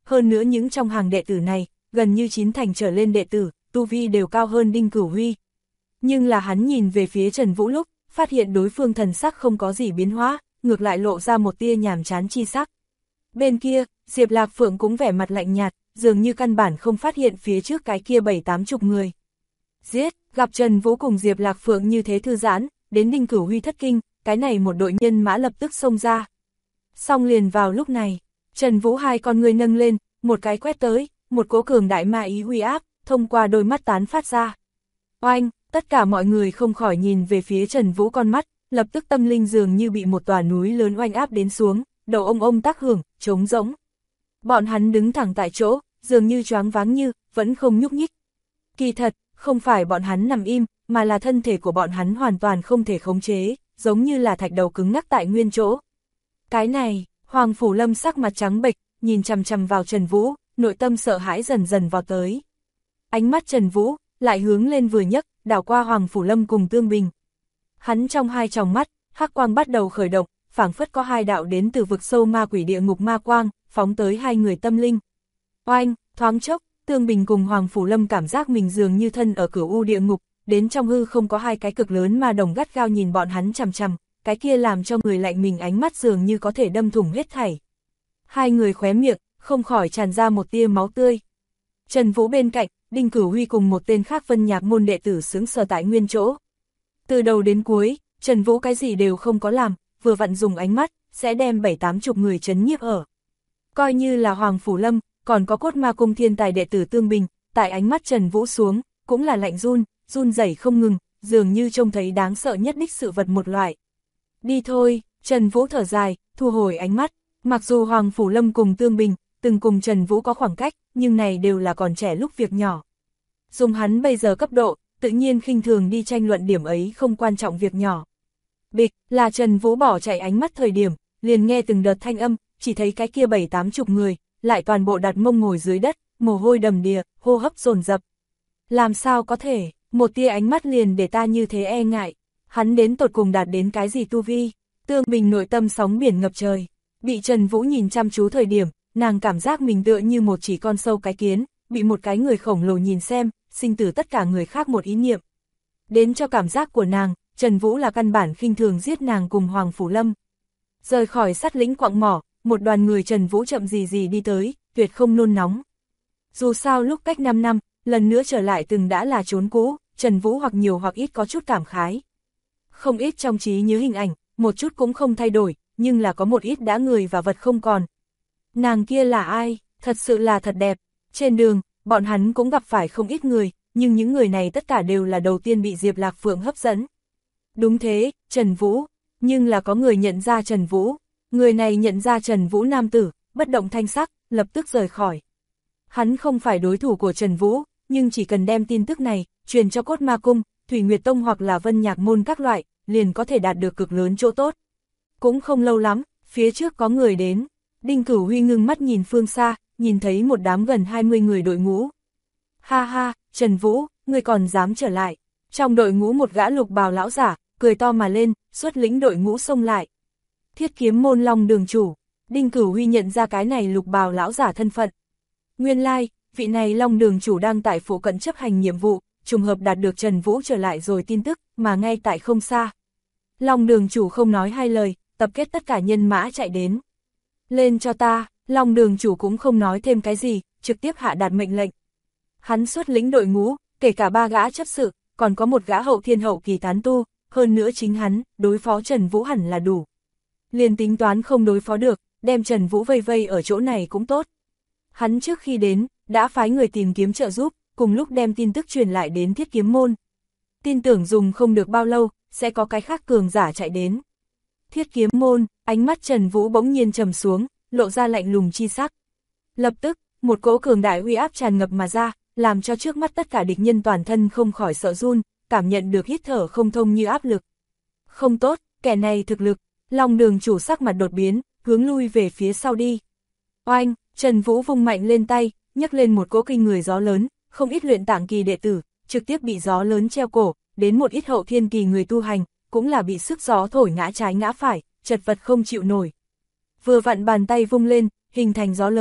hơn nữa những trong hàng đệ tử này, gần như 9 thành trở lên đệ tử, tu vi đều cao hơn Đinh Cửu Huy. Nhưng là hắn nhìn về phía Trần Vũ lúc, phát hiện đối phương thần sắc không có gì biến hóa, ngược lại lộ ra một tia nhàm chán chi sắc. Bên kia, Diệp Lạc Phượng cũng vẻ mặt lạnh nhạt, dường như căn bản không phát hiện phía trước cái kia 7-80 người. Giết, gặp Trần Vũ cùng Diệp Lạc Phượng như thế thư giãn, đến Đinh Cửu Huy thất kinh, cái này một đội nhân mã lập tức xông ra. Xong liền vào lúc này, Trần Vũ hai con người nâng lên, một cái quét tới, một cỗ cường đại ma ý uy áp, thông qua đôi mắt tán phát ra. Oanh, tất cả mọi người không khỏi nhìn về phía Trần Vũ con mắt, lập tức tâm linh dường như bị một tòa núi lớn oanh áp đến xuống, đầu ông tác hưởng, trống rỗng. Bọn hắn đứng thẳng tại chỗ, dường như choáng váng như, vẫn không nhúc nhích. Kỳ thật, không phải bọn hắn nằm im, mà là thân thể của bọn hắn hoàn toàn không thể khống chế, giống như là thạch đầu cứng ngắc tại nguyên chỗ. Cái này, Hoàng Phủ Lâm sắc mặt trắng bệch, nhìn chằm chằm vào Trần Vũ, nội tâm sợ hãi dần dần vào tới. Ánh mắt Trần Vũ lại hướng lên vừa nhấc, đảo qua Hoàng Phủ Lâm cùng Tương Bình. Hắn trong hai tròng mắt, hắc quang bắt đầu khởi động, phảng phất có hai đạo đến từ vực sâu ma quỷ địa ngục ma quang, phóng tới hai người tâm linh. Oanh, thoáng chốc, Tương Bình cùng Hoàng Phủ Lâm cảm giác mình dường như thân ở cửu u địa ngục, đến trong hư không có hai cái cực lớn ma đồng gắt gao nhìn bọn hắn chằm chằm, cái kia làm cho người lạnh mình ánh mắt dường như có thể đâm thủng hết thảy. Hai người khóe miệng, không khỏi tràn ra một tia máu tươi. Trần Vũ bên cạnh, Đinh Cửu Huy cùng một tên khác Vân Nhạc môn đệ tử sững sờ tại nguyên chỗ. Từ đầu đến cuối, Trần Vũ cái gì đều không có làm, vừa vặn dùng ánh mắt, sẽ đem 7-80 người trấn nhiếp ở. Coi như là Hoàng Phủ Lâm, còn có Cốt Ma Cung thiên tài đệ tử Tương Bình, tại ánh mắt Trần Vũ xuống, cũng là lạnh run rẩy không ngừng, dường như trông thấy đáng sợ nhất đích sự vật một loại. Đi thôi, Trần Vũ thở dài, thu hồi ánh mắt, mặc dù Hoàng Phủ Lâm cùng Tương Bình, từng cùng Trần Vũ có khoảng cách, nhưng này đều là còn trẻ lúc việc nhỏ. Dùng hắn bây giờ cấp độ, tự nhiên khinh thường đi tranh luận điểm ấy không quan trọng việc nhỏ. Bịch, là Trần Vũ bỏ chạy ánh mắt thời điểm, liền nghe từng đợt thanh âm, chỉ thấy cái kia 7-80 người, lại toàn bộ đặt mông ngồi dưới đất, mồ hôi đầm đìa, hô hấp dồn dập. Làm sao có thể, một tia ánh mắt liền để ta như thế e ngại, hắn đến tột cùng đạt đến cái gì tu vi. Tương Bình nội tâm sóng biển ngập trời, bị Trần Vũ nhìn chăm chú thời điểm, nàng cảm giác mình tựa như một chỉ con sâu cái kiến, bị một cái người khổng lồ nhìn xem, sinh tử tất cả người khác một ý niệm. Đến cho cảm giác của nàng, Trần Vũ là căn bản khinh thường giết nàng cùng Hoàng Phủ Lâm. Rời khỏi sát lĩnh quặng mỏ, một đoàn người Trần Vũ chậm gì đi tới, tuyệt không nôn nóng. Dù sao lúc cách 5 năm, lần nữa trở lại từng đã là chốn cũ, Trần Vũ hoặc nhiều hoặc ít có chút cảm khái. Không ít trong trí nhớ hình ảnh, một chút cũng không thay đổi, nhưng là có một ít đã người và vật không còn. Nàng kia là ai, thật sự là thật đẹp. Trên đường, bọn hắn cũng gặp phải không ít người, nhưng những người này tất cả đều là đầu tiên bị Diệp Lạc Phượng hấp dẫn. Đúng thế, Trần Vũ, nhưng là có người nhận ra Trần Vũ. Người này nhận ra Trần Vũ nam tử, bất động thanh sắc, lập tức rời khỏi. Hắn không phải đối thủ của Trần Vũ, nhưng chỉ cần đem tin tức này, truyền cho Cốt Ma Cung, Thủy Nguyệt Tông hoặc là Vân Nhạc môn các loại, liền có thể đạt được cực lớn chỗ tốt. Cũng không lâu lắm, phía trước có người đến. Đinh Cửu Huy ngưng mắt nhìn phương xa, nhìn thấy một đám gần 20 người đội ngũ. Ha ha, Trần Vũ, ngươi còn dám trở lại. Trong đội ngũ một gã lục bào lão giả, cười to mà lên, xuất lĩnh đội ngũ xông lại. Thiết Kiếm môn Long đường chủ. Đinh Cửu Huy nhận ra cái này lục bào lão giả thân phận. Nguyên lai, vị này Long đường chủ đang tại phụ cận chấp hành nhiệm vụ, trùng hợp đạt được Trần Vũ trở lại rồi tin tức, mà ngay tại không xa. Long đường chủ không nói hai lời, tập kết tất cả nhân mã chạy đến. Lên cho ta, Long đường chủ cũng không nói thêm cái gì, trực tiếp hạ đạt mệnh lệnh. Hắn xuất lĩnh đội ngũ, kể cả 3 gã chấp sự, còn có một gã hậu thiên hậu kỳ tán tu, hơn nữa chính hắn, đối phó Trần Vũ hẳn là đủ. Liền tính toán không đối phó được, đem Trần Vũ vây ở chỗ này cũng tốt. Hắn trước khi đến, đã phái người tìm kiếm trợ giúp, cùng lúc đem tin tức truyền lại đến Thiết Kiếm môn. Tin tưởng dùng không được bao lâu, sẽ có cái khác cường giả chạy đến. Thiết Kiếm môn, ánh mắt Trần Vũ bỗng nhiên trầm xuống, lộ ra lạnh lùng chi sắc. Lập tức, một cỗ cường đại uy áp tràn ngập mà ra, làm cho trước mắt tất cả địch nhân toàn thân không khỏi sợ run, cảm nhận được hít thở không thông như áp lực. Không tốt, kẻ này thực lực. Long đường chủ sắc mặt đột biến, hướng lui về phía sau đi. Oanh, Trần Vũ vung mạnh lên tay, nhấc lên một cỗ kinh người gió lớn, không ít luyện tạng kỳ đệ tử, trực tiếp bị gió lớn treo cổ, đến một ít hậu thiên kỳ người tu hành, cũng là bị sức gió thổi ngã trái ngã phải, chật vật không chịu nổi. Vừa vặn bàn tay vung lên, hình thành gió lớn,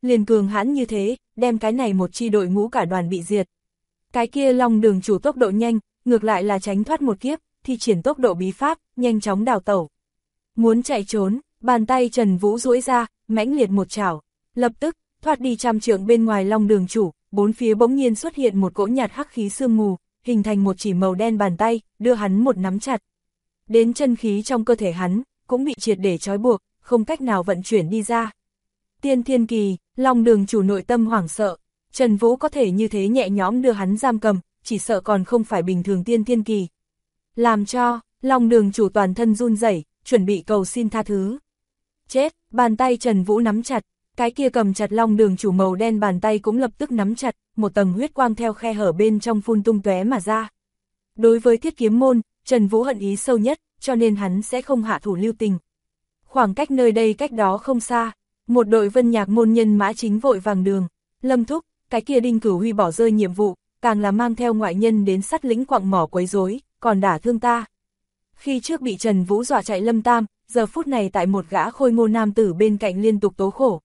liền cường hãn như thế, đem cái này một chi đội ngũ cả đoàn bị diệt. Cái kia Long Đường chủ tốc độ nhanh, ngược lại là tránh thoát một kiếp, thi triển tốc độ bí pháp, nhanh chóng đào tẩu. Muốn chạy trốn, bàn tay Trần Vũ duỗi ra, mãnh liệt một chảo, lập tức thoát đi 100 trượng bên ngoài Long Đường chủ, bốn phía bỗng nhiên xuất hiện một cỗ nhạt hắc khí sương mù, hình thành một chỉ màu đen bàn tay, đưa hắn một nắm chặt. Đến chân khí trong cơ thể hắn, cũng bị triệt để trói buộc, không cách nào vận chuyển đi ra. Tiên thiên kỳ, Long Đường chủ nội tâm hoảng sợ, Trần Vũ có thể như thế nhẹ nhõm đưa hắn giam cầm, chỉ sợ còn không phải bình thường tiên thiên kỳ. Làm cho, Long Đường chủ toàn thân run rẩy, chuẩn bị cầu xin tha thứ. Chết, bàn tay Trần Vũ nắm chặt, cái kia cầm chặt Long Đường chủ màu đen bàn tay cũng lập tức nắm chặt, một tầng huyết quang theo khe hở bên trong phun tung tóe mà ra. Đối với Thiết Kiếm môn, Trần Vũ hận ý sâu nhất, cho nên hắn sẽ không hạ thủ lưu tình. Khoảng cách nơi đây cách đó không xa, một đội Vân Nhạc môn nhân mã chính vội vàng đường. Lâm thúc, cái kia Đinh Cửu Huy bỏ rơi nhiệm vụ, càng là mang theo ngoại nhân đến sát lĩnh quặng mỏ quấy rối, còn đả thương ta. Khi trước bị Trần Vũ dọa chạy Lâm Tam, giờ phút này tại một gã khôi ngô nam tử bên cạnh liên tục tố khổ.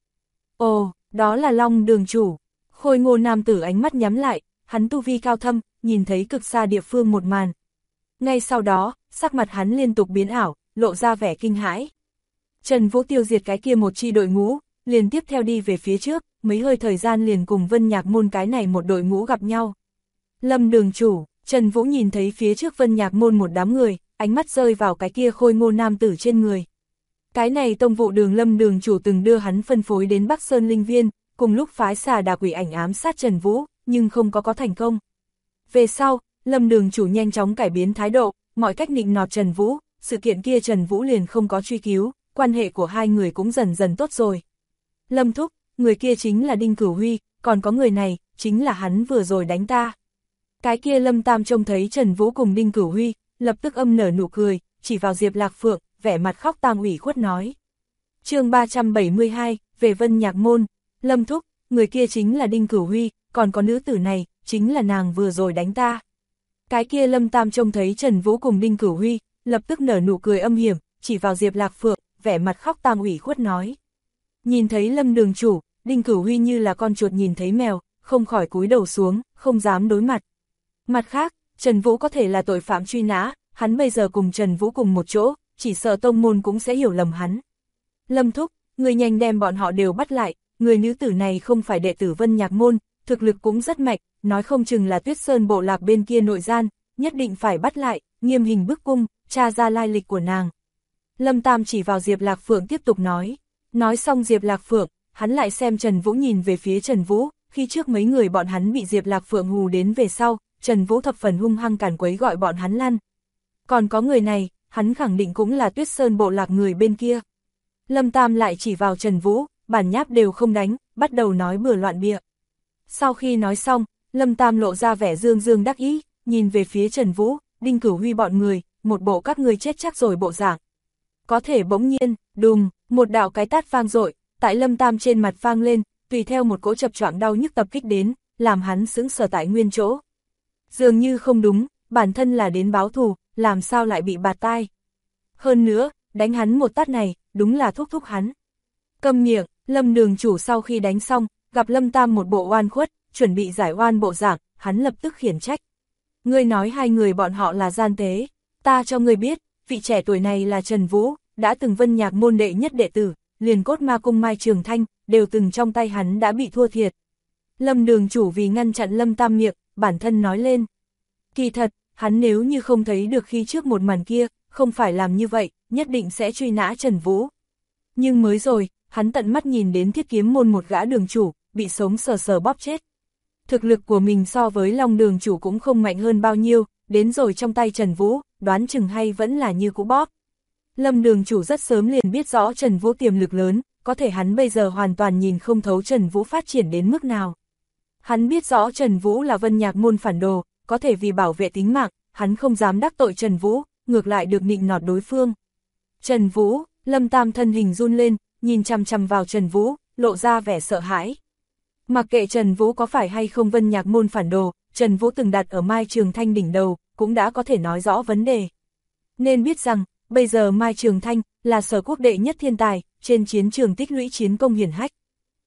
Ồ, đó là Long Đường chủ. Khôi ngô nam tử ánh mắt nhắm lại, hắn tu vi cao thâm, nhìn thấy cực xa địa phương một màn. Ngay sau đó, sắc mặt hắn liên tục biến ảo, lộ ra vẻ kinh hãi. Trần Vũ tiêu diệt cái kia một chi đội ngũ, liền tiếp theo đi về phía trước, mấy hơi thời gian liền cùng Vân Nhạc môn cái này một đội ngũ gặp nhau. Lâm Đường chủ, Trần Vũ nhìn thấy phía trước Vân Nhạc môn một đám người, ánh mắt rơi vào cái kia khôi ngô nam tử trên người. Cái này tông vụ đường Lâm Đường chủ từng đưa hắn phân phối đến Bắc Sơn Linh Viên, cùng lúc phái xà đà quỷ ảnh ám sát Trần Vũ, nhưng không có thành công. Về sau, Lâm Đường chủ nhanh chóng cải biến thái độ, mọi cách nịnh nọt Trần Vũ, sự kiện kia Trần Vũ liền không có truy cứu, quan hệ của hai người cũng dần dần tốt rồi. Lâm thúc, người kia chính là Đinh Cửu Huy, còn có người này, chính là hắn vừa rồi đánh ta. Cái kia Lâm Tam trông thấy Trần Vũ cùng Đinh Cửu Huy, lập tức âm nở nụ cười, chỉ vào Diệp Lạc Phượng, vẻ mặt khóc tang ủy khuất nói. Chương 372, về Vân Nhạc môn, Lâm thúc, người kia chính là Đinh Cửu Huy, còn có nữ tử này, chính là nàng vừa rồi đánh ta. Cái kia Lâm Tam trông thấy Trần Vũ cùng Đinh Cửu Huy, lập tức nở nụ cười âm hiểm, chỉ vào Diệp Lạc Phượng, vẻ mặt khóc tang ủy khuất nói. Nhìn thấy Lâm Đường chủ, Đinh Cửu Huy như là con chuột nhìn thấy mèo, không khỏi cúi đầu xuống, không dám đối mặt. Mặt khác, Trần Vũ có thể là tội phạm truy nã, hắn bây giờ cùng Trần Vũ cùng một chỗ, chỉ sợ tông môn cũng sẽ hiểu lầm hắn. Lâm thúc, người nhanh đem bọn họ đều bắt lại, người nữ tử này không phải đệ tử Vân Nhạc môn, thực lực cũng rất mạnh, nói không chừng là Tuyết Sơn bộ lạc bên kia nội gian, nhất định phải bắt lại, nghiêm hình bức cung, tra ra lai lịch của nàng. Lâm Tam chỉ vào Diệp Lạc Phượng tiếp tục nói. Nói xong Diệp Lạc Phượng, hắn lại xem Trần Vũ nhìn về phía Trần Vũ, khi trước mấy người bọn hắn bị Diệp Lạc Phượng hù đến về sau, Trần Vũ thập phần hung hăng càn quấy gọi bọn hắn lăn. Còn có người này, hắn khẳng định cũng là Tuyết Sơn bộ lạc người bên kia. Lâm Tam lại chỉ vào Trần Vũ, bản nháp đều không đánh, bắt đầu nói bừa loạn bịa. Sau khi nói xong, Lâm Tam lộ ra vẻ dương dương đắc ý, nhìn về phía Trần Vũ, Đinh Cửu Huy bọn người, một bộ các ngươi chết chắc rồi bộ dạng. Có thể bỗng nhiên, đùng, một đạo cái tát vang dội, tại Lâm Tam trên mặt vang lên, tùy theo một cỗ chập choạng đau nhức tập kích đến, làm hắn sững sờ tại nguyên chỗ. Dường như không đúng, bản thân là đến báo thù, làm sao lại bị bạt tai. Hơn nữa, đánh hắn một tát này, đúng là thúc thúc hắn. Câm miệng, Lâm Đường chủ sau khi đánh xong, gặp Lâm Tam một bộ oan khuất, chuẩn bị giải oan bộ dạng, hắn lập tức khiển trách. Ngươi nói hai người bọn họ là gian tế, ta cho ngươi biết, vị trẻ tuổi này là Trần Vũ, đã từng Vân Nhạc môn đệ nhất đệ tử, liền cốt ma cung Mai Trường Thanh, đều từng trong tay hắn đã bị thua thiệt. Lâm Đường chủ vì ngăn chặn Lâm Tam miệng, bản thân nói lên. Kỳ thật, hắn nếu như không thấy được khi trước một màn kia, không phải làm như vậy, nhất định sẽ truy nã Trần Vũ. Nhưng mới rồi, hắn tận mắt nhìn đến Thiết Kiếm môn một gã đường chủ, bị sống sờ sờ bóp chết. Thực lực của mình so với Long Đường chủ cũng không mạnh hơn bao nhiêu, đến rồi trong tay Trần Vũ, đoán chừng hay vẫn là như cũ bóp. Lâm Đường chủ rất sớm liền biết rõ Trần Vũ tiềm lực lớn, có thể hắn bây giờ hoàn toàn nhìn không thấu Trần Vũ phát triển đến mức nào. Hắn biết rõ Trần Vũ là Vân Nhạc môn phản đồ, có thể vì bảo vệ tính mạng, hắn không dám đắc tội Trần Vũ, ngược lại được nịnh nọt đối phương. Trần Vũ, Lâm Tam thân hình run lên, nhìn chằm chằm vào Trần Vũ, lộ ra vẻ sợ hãi. Mặc kệ Trần Vũ có phải hay không Vân Nhạc môn phản đồ, Trần Vũ từng đặt ở Mai Trường Thanh đỉnh đầu, cũng đã có thể nói rõ vấn đề. Nên biết rằng, bây giờ Mai Trường Thanh là Sở quốc đệ nhất thiên tài, trên chiến trường tích lũy chiến công hiển hách.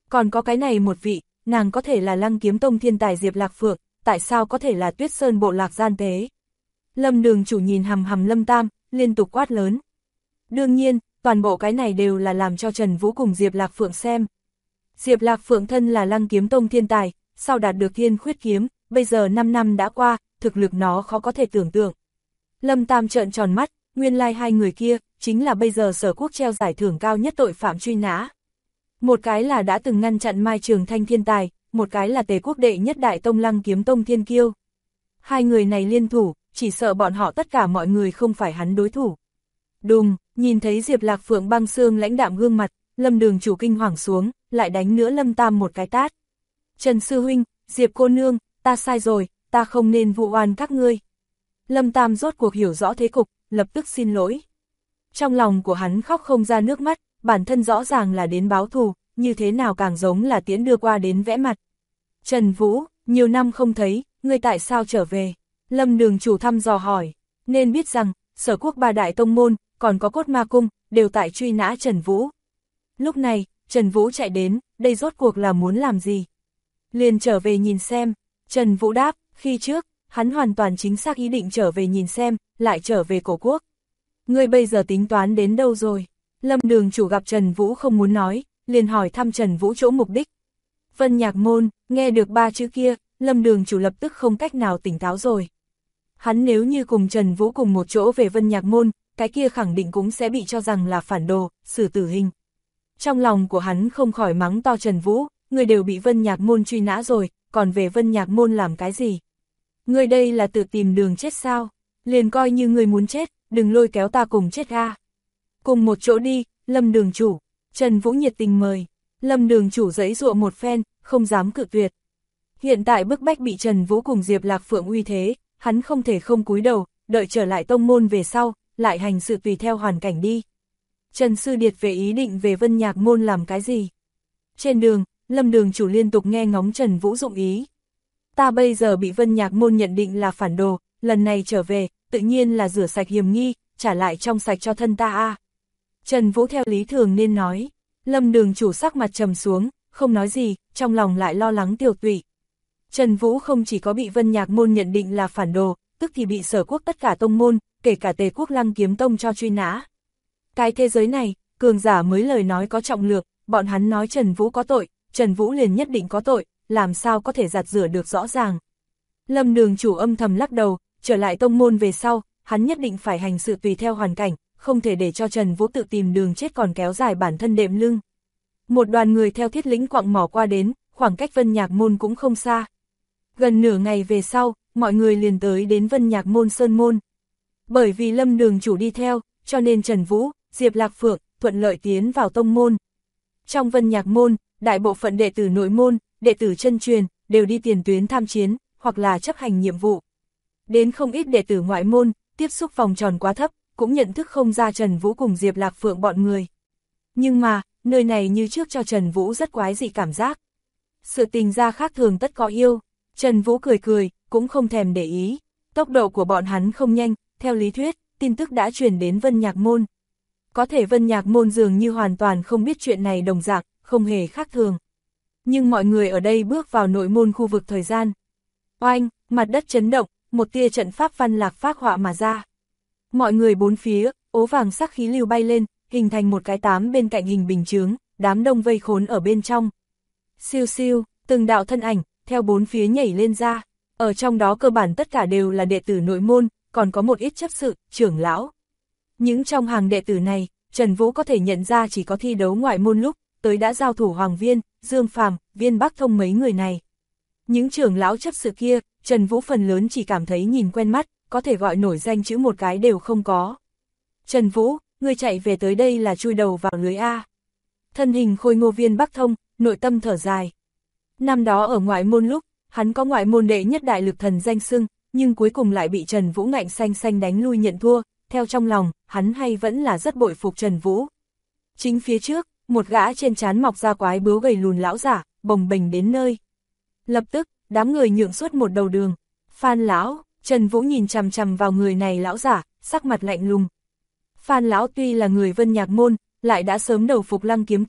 Còn có cái này một vị, nàng có thể là Lăng Kiếm Tông thiên tài Diệp Lạc Phượng, tại sao có thể là Tuyết Sơn bộ lạc gian tế? Lâm Đường chủ nhìn hằm hằm Lâm Tam, liên tục quát lớn. Đương nhiên, toàn bộ cái này đều là làm cho Trần Vũ cùng Diệp Lạc Phượng xem. Diệp Lạc Phượng thân là Lăng Kiếm Tông thiên tài, sau đạt được Thiên Khuyết kiếm, bây giờ 5 năm đã qua, thực lực nó khó có thể tưởng tượng. Lâm Tam trợn tròn mắt, nguyên lai hai người kia, chính là bây giờ Sở Quốc treo giải thưởng cao nhất tội phạm truy nã. Một cái là đã từng ngăn chặn Mai Trường Thanh thiên tài, một cái là Tề Quốc đệ nhất đại tông Lăng Kiếm Tông thiên kiêu. Hai người này liên thủ, chỉ sợ bọn họ tất cả mọi người không phải hắn đối thủ. Đùng, nhìn thấy Diệp Lạc Phượng băng xương lãnh đạm gương mặt, Lâm Đường chủ kinh hoàng xuống, lại đánh nữa Lâm Tam một cái tát. Trần sư huynh, Diệp cô nương, ta sai rồi, ta không nên vụ oan các ngươi. Lâm Tam rốt cuộc hiểu rõ thế cục, lập tức xin lỗi. Trong lòng của hắn khóc không ra nước mắt, bản thân rõ ràng là đến báo thù, như thế nào càng giống là tiễn đưa qua đến vẽ mặt. Trần Vũ, nhiều năm không thấy, ngươi tại sao trở về? Lâm Đường chủ thăm dò hỏi, nên biết rằng, Sở Quốc ba đại tông môn, còn có Cốt Ma Cung, đều tại truy nã Trần Vũ. Lúc này, Trần Vũ chạy đến, đây rốt cuộc là muốn làm gì? Liền trở về nhìn xem. Trần Vũ đáp, khi trước, hắn hoàn toàn chính xác ý định trở về nhìn xem, lại trở về cổ quốc. Ngươi bây giờ tính toán đến đâu rồi? Lâm Đường chủ gặp Trần Vũ không muốn nói, liền hỏi thăm Trần Vũ chỗ mục đích. Vân Nhạc Môn, nghe được ba chữ kia, Lâm Đường chủ lập tức không cách nào tỉnh táo rồi. Hắn nếu như cùng Trần Vũ cùng một chỗ về Vân Nhạc Môn, cái kia khẳng định cũng sẽ bị cho rằng là phản đồ, xử tử hình. Trong lòng của hắn không khỏi mắng to Trần Vũ, người đều bị Vân Nhạc Môn truy nã rồi, còn về Vân Nhạc Môn làm cái gì? Người đây là tự tìm đường chết sao? Liền coi như người muốn chết, đừng lôi kéo ta cùng chết ga. Cùng một chỗ đi, Lâm Đường chủ. Trần Vũ nhiệt tình mời. Lâm Đường chủ giãy giụa một phen, không dám cự tuyệt. Hiện tại bức bách bị Trần Vũ cùng Diệp Lạc Phượng uy thế, hắn không thể không cúi đầu, đợi trở lại tông môn về sau, lại hành sự tùy theo hoàn cảnh đi. Trần Sư Điệt về ý định về Vân Nhạc Môn làm cái gì? Trên đường, Lâm Đường chủ liên tục nghe ngóng Trần Vũ dụng ý. Ta bây giờ bị Vân Nhạc Môn nhận định là phản đồ, lần này trở về, tự nhiên là rửa sạch hiềm nghi, trả lại trong sạch cho thân ta a. Trần Vũ theo lý thường nên nói. Lâm Đường chủ sắc mặt trầm xuống, không nói gì, trong lòng lại lo lắng Tiểu Tụy. Trần Vũ không chỉ có bị Vân Nhạc Môn nhận định là phản đồ, tức thì bị Sở Quốc tất cả tông môn, kể cả Tề Quốc Lăng Kiếm Tông cho truy nã. Cái thế giới này, cường giả mới lời nói có trọng lượng, bọn hắn nói Trần Vũ có tội, Trần Vũ liền nhất định có tội, làm sao có thể giặt rửa được rõ ràng. Lâm Đường chủ âm thầm lắc đầu, trở lại tông môn về sau, hắn nhất định phải hành sự tùy theo hoàn cảnh, không thể để cho Trần Vũ tự tìm đường chết còn kéo dài bản thân đệm lưng. Một đoàn người theo thiết lĩnh quặng mỏ qua đến, khoảng cách Vân Nhạc Môn cũng không xa. Gần nửa ngày về sau, mọi người liền tới đến Vân Nhạc Môn Sơn Môn. Bởi vì Lâm Đường chủ đi theo, cho nên Trần Vũ, Diệp Lạc Phượng, thuận lợi tiến vào tông môn. Trong Vân Nhạc Môn, đại bộ phận đệ tử nội môn, đệ tử chân truyền, đều đi tiền tuyến tham chiến, hoặc là chấp hành nhiệm vụ. Đến không ít đệ tử ngoại môn, tiếp xúc vòng tròn quá thấp, cũng nhận thức không ra Trần Vũ cùng Diệp Lạc Phượng bọn người. Nhưng mà, nơi này như trước cho Trần Vũ rất quái dị cảm giác. Sự tình ra khác thường tất có yêu. Trần Vũ cười cười, cũng không thèm để ý. Tốc độ của bọn hắn không nhanh, theo lý thuyết, tin tức đã truyền đến Vân Nhạc Môn. Có thể Vân Nhạc Môn dường như hoàn toàn không biết chuyện này đồng dạng, không hề khác thường. Nhưng mọi người ở đây bước vào nội môn khu vực thời gian. Oanh, mặt đất chấn động, một tia trận pháp văn lạc phác họa mà ra. Mọi người bốn phía, ố vàng sắc khí lưu bay lên, hình thành một cái tám bên cạnh hình bình chướng, đám đông vây khốn ở bên trong. Siêu siêu, từng đạo thân ảnh, theo bốn phía nhảy lên ra. Ở trong đó cơ bản tất cả đều là đệ tử nội môn, còn có một ít chấp sự, trưởng lão. Những trong hàng đệ tử này, Trần Vũ có thể nhận ra chỉ có thi đấu ngoại môn lúc, tới đã giao thủ Hoàng Viên, Dương Phàm, Viên Bắc Thông mấy người này. Những trưởng lão chấp sự kia, Trần Vũ phần lớn chỉ cảm thấy nhìn quen mắt, có thể gọi nổi danh chữ một cái đều không có. Trần Vũ, ngươi chạy về tới đây là chui đầu vào lưới A. Thân hình khôi ngô Viên Bắc Thông, nội tâm thở dài. Năm đó ở ngoại môn lúc, hắn có ngoại môn đệ nhất đại lực thần danh xưng, nhưng cuối cùng lại bị Trần Vũ ngạnh xanh xanh đánh lui nhận thua, theo trong lòng, hắn hay vẫn là rất bội phục Trần Vũ. Chính phía trước, một gã trên trán mọc ra quái bướu gầy lùn lão giả, bồng bềnh đến nơi. Lập tức, đám người nhượng suốt một đầu đường. Phan lão, Trần Vũ nhìn chằm chằm vào người này lão giả, sắc mặt lạnh lùng. Phan lão tuy là người Vân Nhạc Môn, lại đã sớm đầu phục Lăng Kiếm Tông,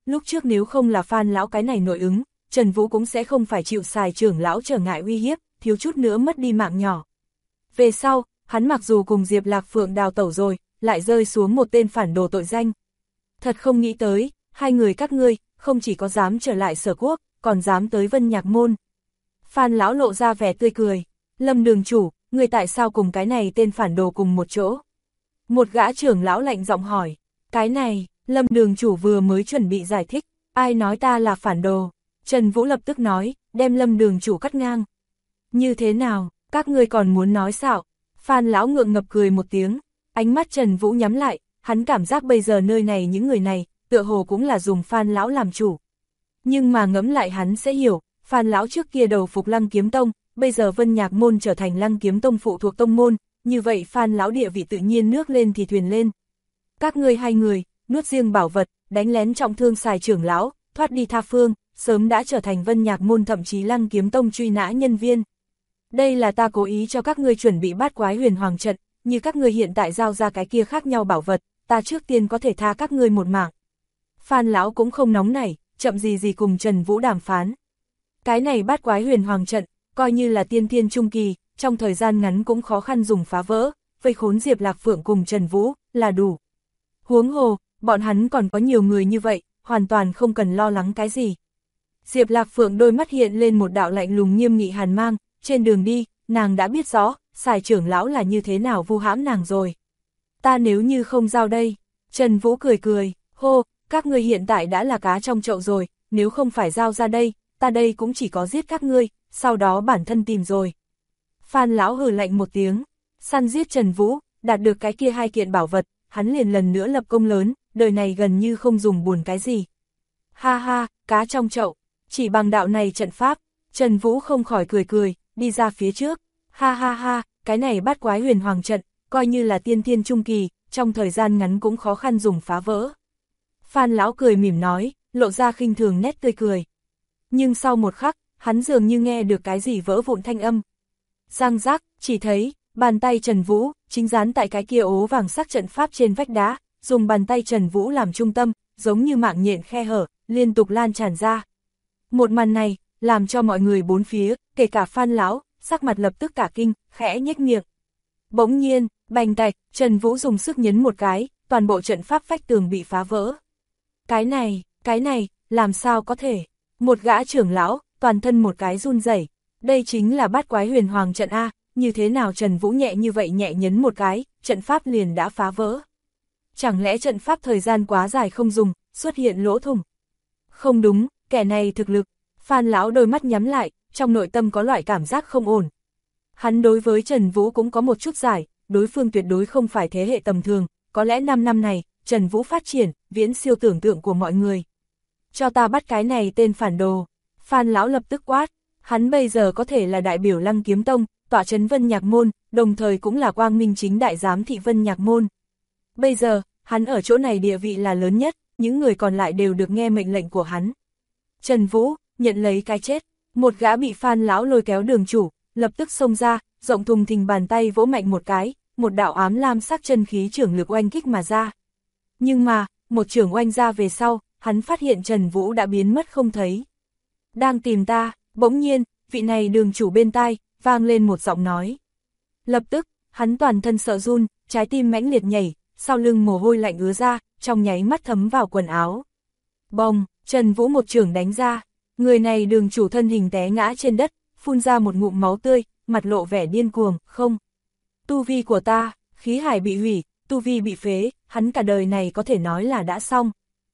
lúc trước nếu không là Phan lão cái này nội ứng, Trần Vũ cũng sẽ không phải chịu xài trưởng lão trở ngại uy hiếp, thiếu chút nữa mất đi mạng nhỏ. Về sau, hắn mặc dù cùng Diệp Lạc Phượng đào tẩu rồi, lại rơi xuống một tên phản đồ tội danh. Thật không nghĩ tới, hai người các ngươi, không chỉ có dám trở lại Sở Quốc, còn dám tới Vân Nhạc Môn. Phan lão lộ ra vẻ tươi cười, Lâm đường chủ, người tại sao cùng cái này tên phản đồ cùng một chỗ? Một gã trưởng lão lạnh giọng hỏi, cái này, Lâm đường chủ vừa mới chuẩn bị giải thích, ai nói ta là phản đồ? Trần Vũ lập tức nói, đem Lâm đường chủ cắt ngang. Như thế nào, các ngươi còn muốn nói xạo? Phan lão ngượng ngập cười một tiếng, ánh mắt Trần Vũ nhắm lại, hắn cảm giác bây giờ nơi này những người này, tựa hồ cũng là dùng Phan lão làm chủ. Nhưng mà ngẫm lại hắn sẽ hiểu, Phan lão trước kia đầu phục Lăng Kiếm Tông, bây giờ Vân Nhạc Môn trở thành Lăng Kiếm Tông phụ thuộc tông môn, như vậy Phan lão địa vị tự nhiên nước lên thì thuyền lên. Các ngươi hai người, nuốt riêng bảo vật, đánh lén trọng thương xài trưởng lão, thoát đi tha phương, sớm đã trở thành Vân Nhạc Môn thậm chí Lăng Kiếm Tông truy nã nhân viên. Đây là ta cố ý cho các ngươi chuẩn bị bát quái huyền hoàng trận, như các ngươi hiện tại giao ra cái kia khác nhau bảo vật, ta trước tiên có thể tha các ngươi một mạng. Phan lão cũng không nóng nảy, chậm gì cùng Trần Vũ đàm phán. Cái này bát quái huyền hoàng trận, coi như là tiên thiên trung kỳ, trong thời gian ngắn cũng khó khăn dùng phá vỡ, vây khốn Diệp Lạc Phượng cùng Trần Vũ, là đủ. Huống hồ, bọn hắn còn có nhiều người như vậy, hoàn toàn không cần lo lắng cái gì. Diệp Lạc Phượng đôi mắt hiện lên một đạo lạnh lùng nghiêm nghị hàn mang, trên đường đi, nàng đã biết rõ, xài trưởng lão là như thế nào vu hãm nàng rồi. Ta nếu như không giao đây, Trần Vũ cười cười, hô, các ngươi hiện tại đã là cá trong chậu rồi, nếu không phải giao ra đây, ta đây cũng chỉ có giết các ngươi, sau đó bản thân tìm rồi. Phan lão hừ lạnh một tiếng, săn giết Trần Vũ, đạt được cái kia hai kiện bảo vật, hắn liền lần nữa lập công lớn, đời này gần như không dùng buồn cái gì. Ha ha, cá trong chậu, chỉ bằng đạo này trận pháp, Trần Vũ không khỏi cười cười, đi ra phía trước. Ha ha ha, cái này bát quái huyền hoàng trận, coi như là tiên thiên trung kỳ, trong thời gian ngắn cũng khó khăn dùng phá vỡ. Phan lão cười mỉm nói, lộ ra khinh thường nét tươi cười. Nhưng sau một khắc, hắn dường như nghe được cái gì vỡ vụn thanh âm. Răng rác, chỉ thấy, bàn tay Trần Vũ, chính dán tại cái kia ố vàng sắc trận pháp trên vách đá, dùng bàn tay Trần Vũ làm trung tâm, giống như mạng nhện khe hở, liên tục lan tràn ra. Một màn này, làm cho mọi người bốn phía, kể cả Phan lão, sắc mặt lập tức cả kinh, khẽ nhếch miệng. Bỗng nhiên, bành tạch, Trần Vũ dùng sức nhấn một cái, toàn bộ trận pháp vách tường bị phá vỡ. Cái này, làm sao có thể? Một gã trưởng lão, toàn thân một cái run rẩy. Đây chính là bát quái huyền hoàng trận A, như thế nào Trần Vũ nhẹ như vậy nhẹ nhấn một cái, trận pháp liền đã phá vỡ. Chẳng lẽ trận pháp thời gian quá dài không dùng, xuất hiện lỗ thủng? Không đúng, kẻ này thực lực. Phan lão đôi mắt nhắm lại, trong nội tâm có loại cảm giác không ổn. Hắn đối với Trần Vũ cũng có một chút giải, đối phương tuyệt đối không phải thế hệ tầm thường, có lẽ 5 năm này, Trần Vũ phát triển, viễn siêu tưởng tượng của mọi người. Cho ta bắt cái này tên phản đồ. Phan lão lập tức quát, hắn bây giờ có thể là đại biểu Lăng Kiếm Tông, tọa trấn Vân Nhạc Môn, đồng thời cũng là quang minh chính đại giám thị Vân Nhạc Môn. Bây giờ, hắn ở chỗ này địa vị là lớn nhất, những người còn lại đều được nghe mệnh lệnh của hắn. Trần Vũ, nhận lấy cái chết, một gã bị Phan lão lôi kéo đường chủ, lập tức xông ra, rộng thùng thình bàn tay vỗ mạnh một cái, một đạo ám lam sắc chân khí trưởng lực oanh kích mà ra. Nhưng mà, một trưởng oanh ra về sau, hắn phát hiện Trần Vũ đã biến mất không thấy. Đang tìm ta, bỗng nhiên, vị này đường chủ bên tai, vang lên một giọng nói. Lập tức, hắn toàn thân sợ run, trái tim mãnh liệt nhảy, sau lưng mồ hôi lạnh ứa ra, trong nháy mắt thấm vào quần áo. Bồng, Trần Vũ một trưởng đánh ra, người này đường chủ thân hình té ngã trên đất, phun ra một ngụm máu tươi, mặt lộ vẻ điên cuồng, không. Tu vi của ta, khí hải bị hủy, tu vi bị phế, hắn cả đời này có thể nói là đã xong.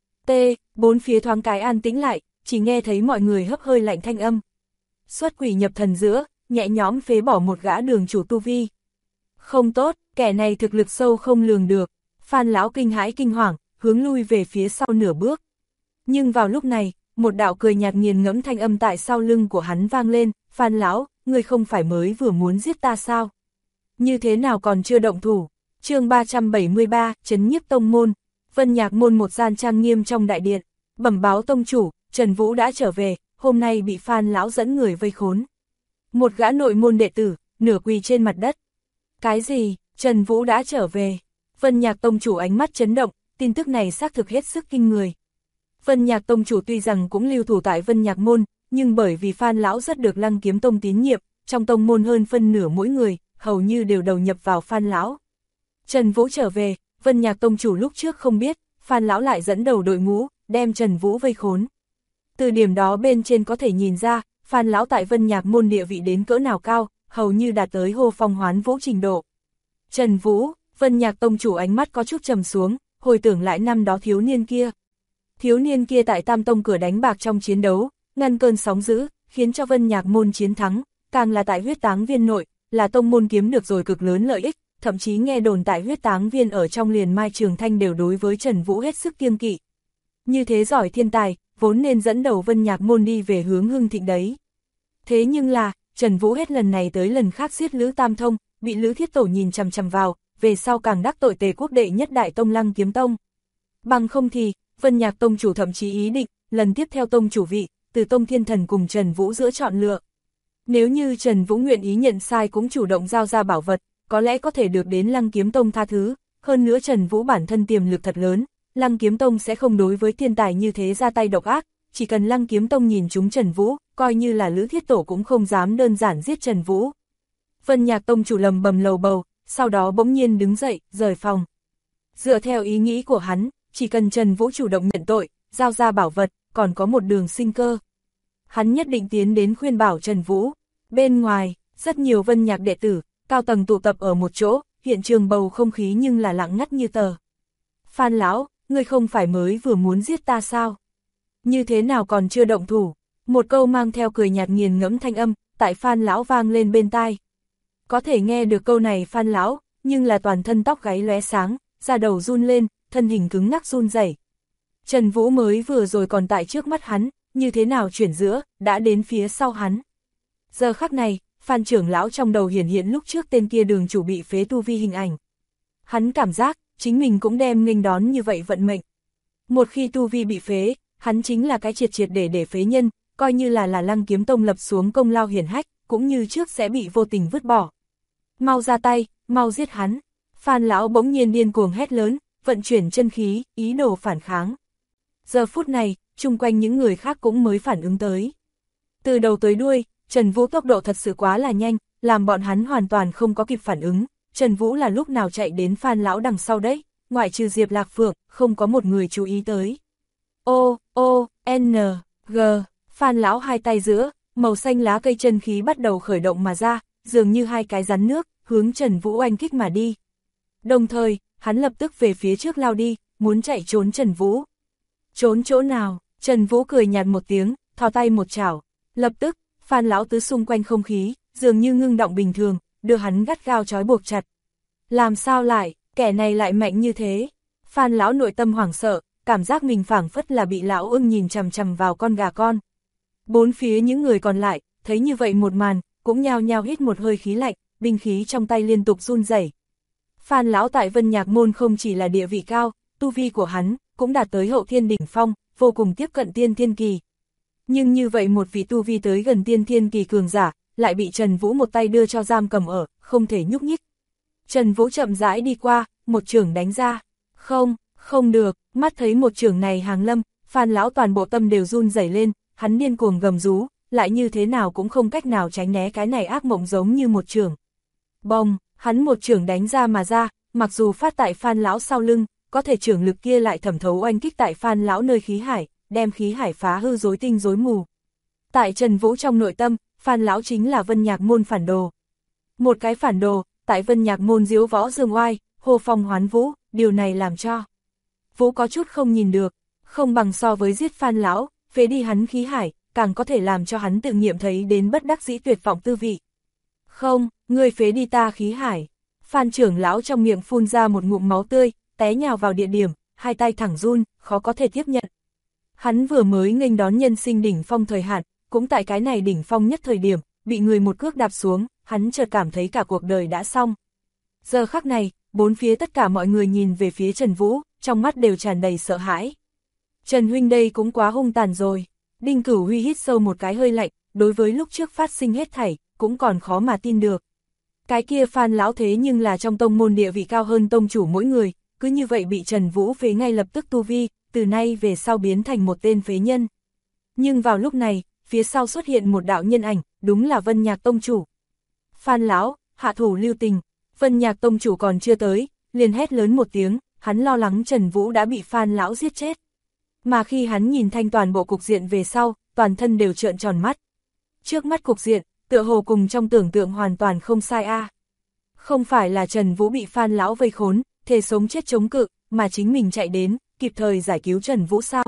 Bốn phía thoáng cái an tĩnh lại, chỉ nghe thấy mọi người hấp hơi lạnh thanh âm. Xuất quỷ nhập thần giữa, nhẹ nhõm phế bỏ một gã đường chủ tu vi. Không tốt, kẻ này thực lực sâu không lường được. Phan lão kinh hãi kinh hoàng, hướng lui về phía sau nửa bước. Nhưng vào lúc này, một đạo cười nhạt nghiền ngẫm thanh âm tại sau lưng của hắn vang lên. Phan lão, ngươi không phải mới vừa muốn giết ta sao? Như thế nào còn chưa động thủ? Chương 373, Trấn Nhiếp Tông Môn. Vân Nhạc Môn một gian trang nghiêm trong đại điện, bẩm báo tông chủ, Trần Vũ đã trở về, hôm nay bị Phan lão dẫn người vây khốn. Một gã nội môn đệ tử, nửa quỳ trên mặt đất. Cái gì, Trần Vũ đã trở về? Vân Nhạc tông chủ ánh mắt chấn động, tin tức này xác thực hết sức kinh người. Vân Nhạc tông chủ tuy rằng cũng lưu thủ tại Vân Nhạc môn, nhưng bởi vì Phan lão rất được Lăng Kiếm tông tín nhiệm, trong tông môn hơn phân nửa mỗi người, hầu như đều đầu nhập vào Phan lão. Trần Vũ trở về, Vân Nhạc tông chủ lúc trước không biết, Phan lão lại dẫn đầu đội ngũ, đem Trần Vũ vây khốn. Từ điểm đó bên trên có thể nhìn ra, Phan lão tại Vân Nhạc môn địa vị đến cỡ nào cao, hầu như đạt tới hô phong hoán vũ trình độ. Trần Vũ, Vân Nhạc tông chủ ánh mắt có chút trầm xuống, hồi tưởng lại năm đó thiếu niên kia. Thiếu niên kia tại Tam Tông cửa đánh bạc trong chiến đấu, ngăn cơn sóng dữ, khiến cho Vân Nhạc môn chiến thắng, càng là tại huyết táng viên nội, là tông môn kiếm được rồi cực lớn lợi ích, thậm chí nghe đồn tại huyết táng viên ở trong liền Mai Trường Thanh đều đối với Trần Vũ hết sức kiêng kỵ. Như thế giỏi thiên tài, vốn nên dẫn đầu Vân Nhạc môn đi về hướng hưng thịnh đấy. Thế nhưng là, Trần Vũ hết lần này tới lần khác giết Lữ Tam Thông, bị Lữ Thiết Tổ nhìn chằm chằm vào, về sau càng đắc tội Tề quốc đệ nhất đại tông Lăng Kiếm tông. Bằng không thì, Vân Nhạc tông chủ thậm chí ý định, lần tiếp theo tông chủ vị, từ Tông Thiên Thần cùng Trần Vũ giữa chọn lựa. Nếu như Trần Vũ nguyện ý nhận sai cũng chủ động giao ra bảo vật, có lẽ có thể được đến Lăng Kiếm tông tha thứ, hơn nữa Trần Vũ bản thân tiềm lực thật lớn, Lăng Kiếm tông sẽ không đối với thiên tài như thế ra tay độc ác, chỉ cần Lăng Kiếm tông nhìn chúng Trần Vũ, coi như là Lữ Thiết Tổ cũng không dám đơn giản giết Trần Vũ. Vân Nhạc tông chủ lầm bầm lầu bầu, sau đó bỗng nhiên đứng dậy, rời phòng. Dựa theo ý nghĩ của hắn, chỉ cần Trần Vũ chủ động nhận tội, giao ra bảo vật, còn có một đường sinh cơ. Hắn nhất định tiến đến khuyên bảo Trần Vũ. Bên ngoài, rất nhiều Vân Nhạc đệ tử, cao tầng tụ tập ở một chỗ, hiện trường bầu không khí nhưng là lặng ngắt như tờ. Phan lão, ngươi không phải mới vừa muốn giết ta sao? Như thế nào còn chưa động thủ? Một câu mang theo cười nhạt nghiền ngẫm thanh âm, tại Phan lão vang lên bên tai. Có thể nghe được câu này Phan lão, nhưng là toàn thân tóc gáy lóe sáng, da đầu run lên, thân hình cứng ngắc run rẩy. Trần Vũ mới vừa rồi còn tại trước mắt hắn, như thế nào chuyển giữa, đã đến phía sau hắn. Giờ khắc này, Phan trưởng lão trong đầu hiển hiện lúc trước tên kia đường chủ bị phế tu vi hình ảnh. Hắn cảm giác, chính mình cũng đem nghênh đón như vậy vận mệnh. Một khi tu vi bị phế, hắn chính là cái triệt triệt để phế nhân, coi như là Lăng Kiếm tông lập xuống công lao hiển hách, cũng như trước sẽ bị vô tình vứt bỏ. Mau ra tay, mau giết hắn. Phan lão bỗng nhiên điên cuồng hét lớn, vận chuyển chân khí, ý đồ phản kháng. Giờ phút này, chung quanh những người khác cũng mới phản ứng tới. Từ đầu tới đuôi, Trần Vũ tốc độ thật sự quá là nhanh, làm bọn hắn hoàn toàn không có kịp phản ứng. Trần Vũ là lúc nào chạy đến Phan lão đằng sau đấy, ngoại trừ Diệp Lạc Phượng, không có một người chú ý tới. G, Phan lão hai tay giữa, màu xanh lá cây chân khí bắt đầu khởi động mà ra, dường như hai cái rắn nước, hướng Trần Vũ oanh kích mà đi. Đồng thời, hắn lập tức về phía trước lao đi, muốn chạy trốn Trần Vũ. Trốn chỗ nào? Trần Vũ cười nhạt một tiếng, thò tay một chảo. Lập tức, Phan lão tứ xung quanh không khí, dường như ngưng động bình thường, đưa hắn gắt gao trói buộc chặt. Làm sao lại, kẻ này lại mạnh như thế? Phan lão nội tâm hoảng sợ, cảm giác mình phảng phất là bị lão ưng nhìn chằm chằm vào con gà con. Bốn phía những người còn lại, thấy như vậy một màn, cũng nhao nhao hít một hơi khí lạnh, binh khí trong tay liên tục run rẩy. Phan lão tại Vân Nhạc môn không chỉ là địa vị cao, tu vi của hắn cũng đạt tới hậu thiên đỉnh phong, vô cùng tiếp cận tiên thiên kỳ. Nhưng như vậy một vị tu vi tới gần tiên thiên kỳ cường giả, lại bị Trần Vũ một tay đưa cho giam cầm ở, không thể nhúc nhích. Trần Vũ chậm rãi đi qua, một chưởng đánh ra. Không được, mắt thấy một chưởng này hàng lâm, Phan lão toàn bộ tâm đều run rẩy lên, hắn điên cuồng gầm rú, lại như thế nào cũng không cách nào tránh né cái này ác mộng giống như một chưởng. Bông, hắn một chưởng đánh ra mà ra, mặc dù phát tại Phan lão sau lưng, có thể chưởng lực kia lại thẩm thấu oanh kích tại Phan lão nơi khí hải, đem khí hải phá hư rối tinh rối mù. Tại Trần Vũ trong nội tâm, Phan lão chính là Vân Nhạc môn phản đồ. Một cái phản đồ, tại Vân Nhạc môn diếu võ dương oai, hô phong hoán vũ, điều này làm cho Vũ có chút không nhìn được, không bằng so với giết Phan lão, phế đi hắn khí hải, càng có thể làm cho hắn tự nghiệm thấy đến bất đắc dĩ tuyệt vọng tư vị. Không, ngươi phế đi ta khí hải. Phan trưởng lão trong miệng phun ra một ngụm máu tươi, té nhào vào địa điểm, hai tay thẳng run, khó có thể tiếp nhận. Hắn vừa mới nghênh đón nhân sinh đỉnh phong thời hạn, cũng tại cái này đỉnh phong nhất thời điểm, bị người một cước đạp xuống, hắn chợt cảm thấy cả cuộc đời đã xong. Giờ khắc này, bốn phía tất cả mọi người nhìn về phía Trần Vũ, trong mắt đều tràn đầy sợ hãi. Trần huynh đây cũng quá hung tàn rồi. Đinh Cửu Huy hít sâu một cái hơi lạnh, đối với lúc trước phát sinh hết thảy, cũng còn khó mà tin được. Cái kia Phan lão thế nhưng là trong tông môn địa vị cao hơn tông chủ mỗi người, cứ như vậy bị Trần Vũ phế ngay lập tức tu vi, từ nay về sau biến thành một tên phế nhân. Nhưng vào lúc này, phía sau xuất hiện một đạo nhân ảnh, đúng là Vân Nhạc tông chủ. Phan lão, hạ thủ lưu tình. Vân Nhạc tông chủ còn chưa tới, liền hét lớn một tiếng, hắn lo lắng Trần Vũ đã bị Phan lão giết chết. Mà khi hắn nhìn thanh toàn bộ cục diện về sau, toàn thân đều trợn tròn mắt. Trước mắt cục diện, tựa hồ cùng trong tưởng tượng hoàn toàn không sai a. Không phải là Trần Vũ bị Phan lão vây khốn, thề sống chết chống cự, mà chính mình chạy đến, kịp thời giải cứu Trần Vũ sao?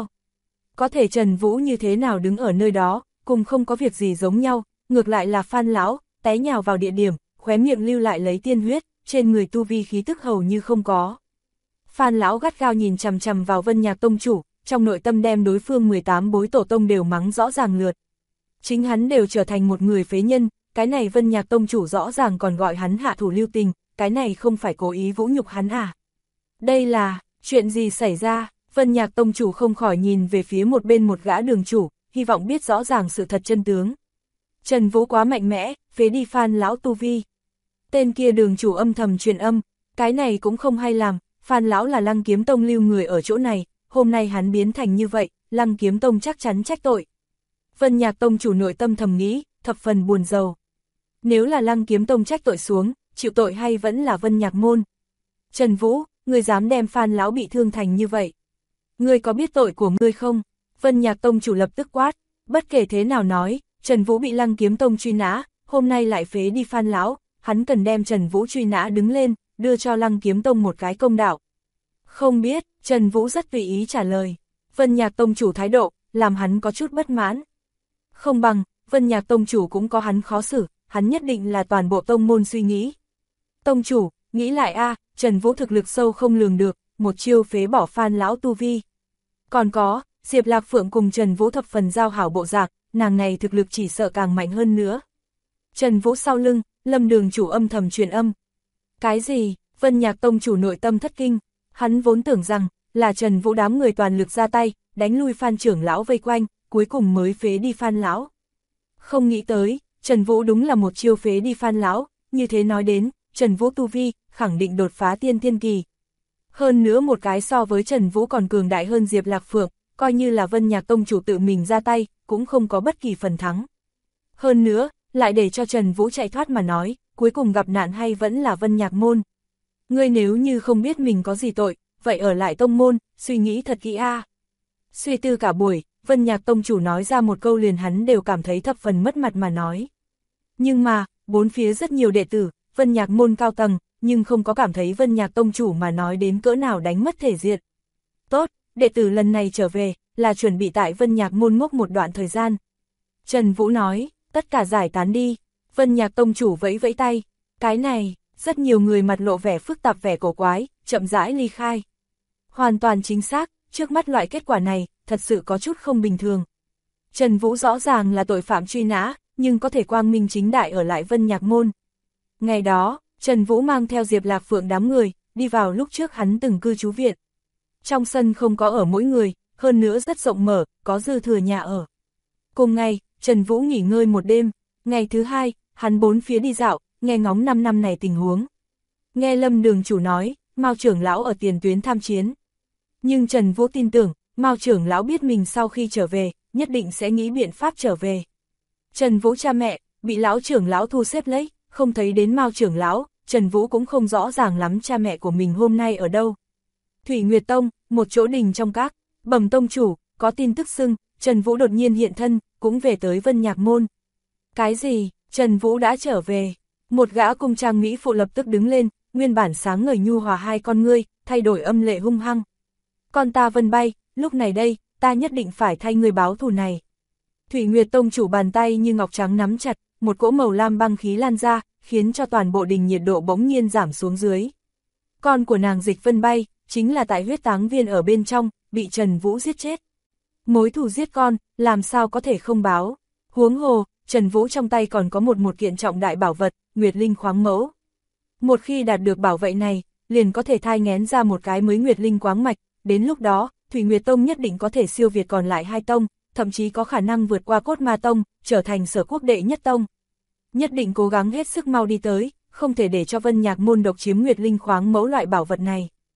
Có thể Trần Vũ như thế nào đứng ở nơi đó, cùng không có việc gì giống nhau, ngược lại là Phan lão té nhào vào địa điểm, khóe miệng lưu lại lấy tiên huyết, trên người tu vi khí tức hầu như không có. Phan lão gắt gao nhìn chằm chằm vào Vân Nhạc tông chủ, trong nội tâm đem đối phương 18 bối tổ tông đều mắng rõ ràng lượt. Chính hắn đều trở thành một người phế nhân, cái này Vân Nhạc tông chủ rõ ràng còn gọi hắn hạ thủ lưu tình, cái này không phải cố ý vũ nhục hắn à? Đây là, chuyện gì xảy ra? Vân Nhạc tông chủ không khỏi nhìn về phía một bên một gã đường chủ, hy vọng biết rõ ràng sự thật chân tướng. Trần Vũ quá mạnh mẽ, phế đi Phan lão tu vi. Tên kia đường chủ âm thầm truyền âm, cái này cũng không hay làm, Phan lão là Lăng Kiếm Tông lưu người ở chỗ này, hôm nay hắn biến thành như vậy, Lăng Kiếm Tông chắc chắn trách tội. Vân Nhạc tông chủ nội tâm thầm nghĩ, thập phần buồn rầu. Nếu là Lăng Kiếm Tông trách tội xuống, chịu tội hay vẫn là Vân Nhạc môn? Trần Vũ, ngươi dám đem Phan lão bị thương thành như vậy? Ngươi có biết tội của ngươi không? Vân Nhạc tông chủ lập tức quát, bất kể thế nào nói, Trần Vũ bị Lăng Kiếm Tông truy nã, hôm nay lại phế đi Phan lão, hắn cần đem Trần Vũ truy nã đứng lên, đưa cho Lăng Kiếm Tông một cái công đạo. Không biết, Trần Vũ rất tùy ý trả lời. Vân Nhạc tông chủ thái độ, làm hắn có chút bất mãn. Không bằng, Vân Nhạc tông chủ cũng có hắn khó xử, hắn nhất định là toàn bộ tông môn suy nghĩ. Tông chủ, nghĩ lại a, Trần Vũ thực lực sâu không lường được, một chiêu phế bỏ Phan lão tu vi. Còn có, Diệp Lạc Phượng cùng Trần Vũ thập phần giao hảo bộ dạng, nàng này thực lực chỉ sợ càng mạnh hơn nữa. Trần Vũ sau lưng, Lâm đường chủ âm thầm truyền âm. Cái gì? Vân Nhạc tông chủ nội tâm thất kinh, hắn vốn tưởng rằng là Trần Vũ đám người toàn lực ra tay, đánh lui Phan trưởng lão vây quanh, cuối cùng mới phế đi Phan lão. Không nghĩ tới, Trần Vũ đúng là một chiêu phế đi Phan lão, như thế nói đến, Trần Vũ tu vi khẳng định đột phá tiên thiên kỳ. Hơn nữa một cái so với Trần Vũ còn cường đại hơn Diệp Lạc Phượng, coi như là Vân Nhạc tông chủ tự mình ra tay, cũng không có bất kỳ phần thắng. Hơn nữa, lại để cho Trần Vũ chạy thoát mà nói, cuối cùng gặp nạn hay vẫn là Vân Nhạc môn. Ngươi nếu như không biết mình có gì tội, vậy ở lại tông môn, suy nghĩ thật kỹ a. Suy tư cả buổi, Vân Nhạc tông chủ nói ra một câu liền hắn đều cảm thấy thập phần mất mặt mà nói. Nhưng mà, bốn phía rất nhiều đệ tử, Vân Nhạc môn cao tầng, nhưng không có cảm thấy Vân Nhạc tông chủ mà nói đến cỡ nào đánh mất thể diện. Tốt, đệ tử lần này trở về, là chuẩn bị tại Vân Nhạc môn ngốc một đoạn thời gian. Trần Vũ nói, tất cả giải tán đi. Vân Nhạc tông chủ vẫy vẫy tay, cái này, rất nhiều người mặt lộ vẻ phức tạp vẻ cổ quái, chậm rãi ly khai. Hoàn toàn chính xác, trước mắt loại kết quả này, thật sự có chút không bình thường. Trần Vũ rõ ràng là tội phạm truy nã, nhưng có thể quang minh chính đại ở lại Vân Nhạc môn. Ngày đó, Trần Vũ mang theo Diệp Lạc Phượng đám người, đi vào lúc trước hắn từng cư trú viện. Trong sân không có ở mỗi người, hơn nữa rất rộng mở, có dư thừa nhà ở. Cùng ngày, Trần Vũ nghỉ ngơi một đêm, ngày thứ hai, hắn bốn phía đi dạo, nghe ngóng 5 năm này tình huống. Nghe Lâm đường chủ nói, Mao trưởng lão ở tiền tuyến tham chiến. Nhưng Trần Vũ tin tưởng, Mao trưởng lão biết mình sau khi trở về, nhất định sẽ nghĩ biện pháp trở về. Trần Vũ cha mẹ, bị lão trưởng lão thu xếp lấy, không thấy đến Mao trưởng lão, Trần Vũ cũng không rõ ràng lắm cha mẹ của mình hôm nay ở đâu. Thủy Nguyệt Tông, một chỗ đình trong các, bẩm tông chủ, có tin tức xưng, Trần Vũ đột nhiên hiện thân, cũng về tới Vân Nhạc môn. Cái gì, Trần Vũ đã trở về? Một gã cung trang mỹ phụ lập tức đứng lên, nguyên bản sáng ngời nhu hòa hai con ngươi, thay đổi âm lệ hung hăng. Con ta Vân Bay, lúc này đây, ta nhất định phải thay người báo thù này. Thủy Nguyệt Tông chủ bàn tay như ngọc trắng nắm chặt, một cỗ màu lam băng khí lan ra, khiến cho toàn bộ đình nhiệt độ bỗng nhiên giảm xuống dưới. Con của nàng Dịch Vân Bay, chính là tại huyết táng viên ở bên trong, bị Trần Vũ giết chết. Mối thù giết con, làm sao có thể không báo. Huống hồ, Trần Vũ trong tay còn có một kiện trọng đại bảo vật, Nguyệt Linh khoáng mẫu. Một khi đạt được bảo vệ này, liền có thể thai nghén ra một cái mới Nguyệt Linh quáng mạch, đến lúc đó, Thủy Nguyệt Tông nhất định có thể siêu việt còn lại hai tông, thậm chí có khả năng vượt qua Cốt Ma Tông, trở thành Sở Quốc đệ nhất tông. Nhất định cố gắng hết sức mau đi tới, không thể để cho Vân Nhạc môn độc chiếm Nguyệt Linh khoáng mẫu loại bảo vật này.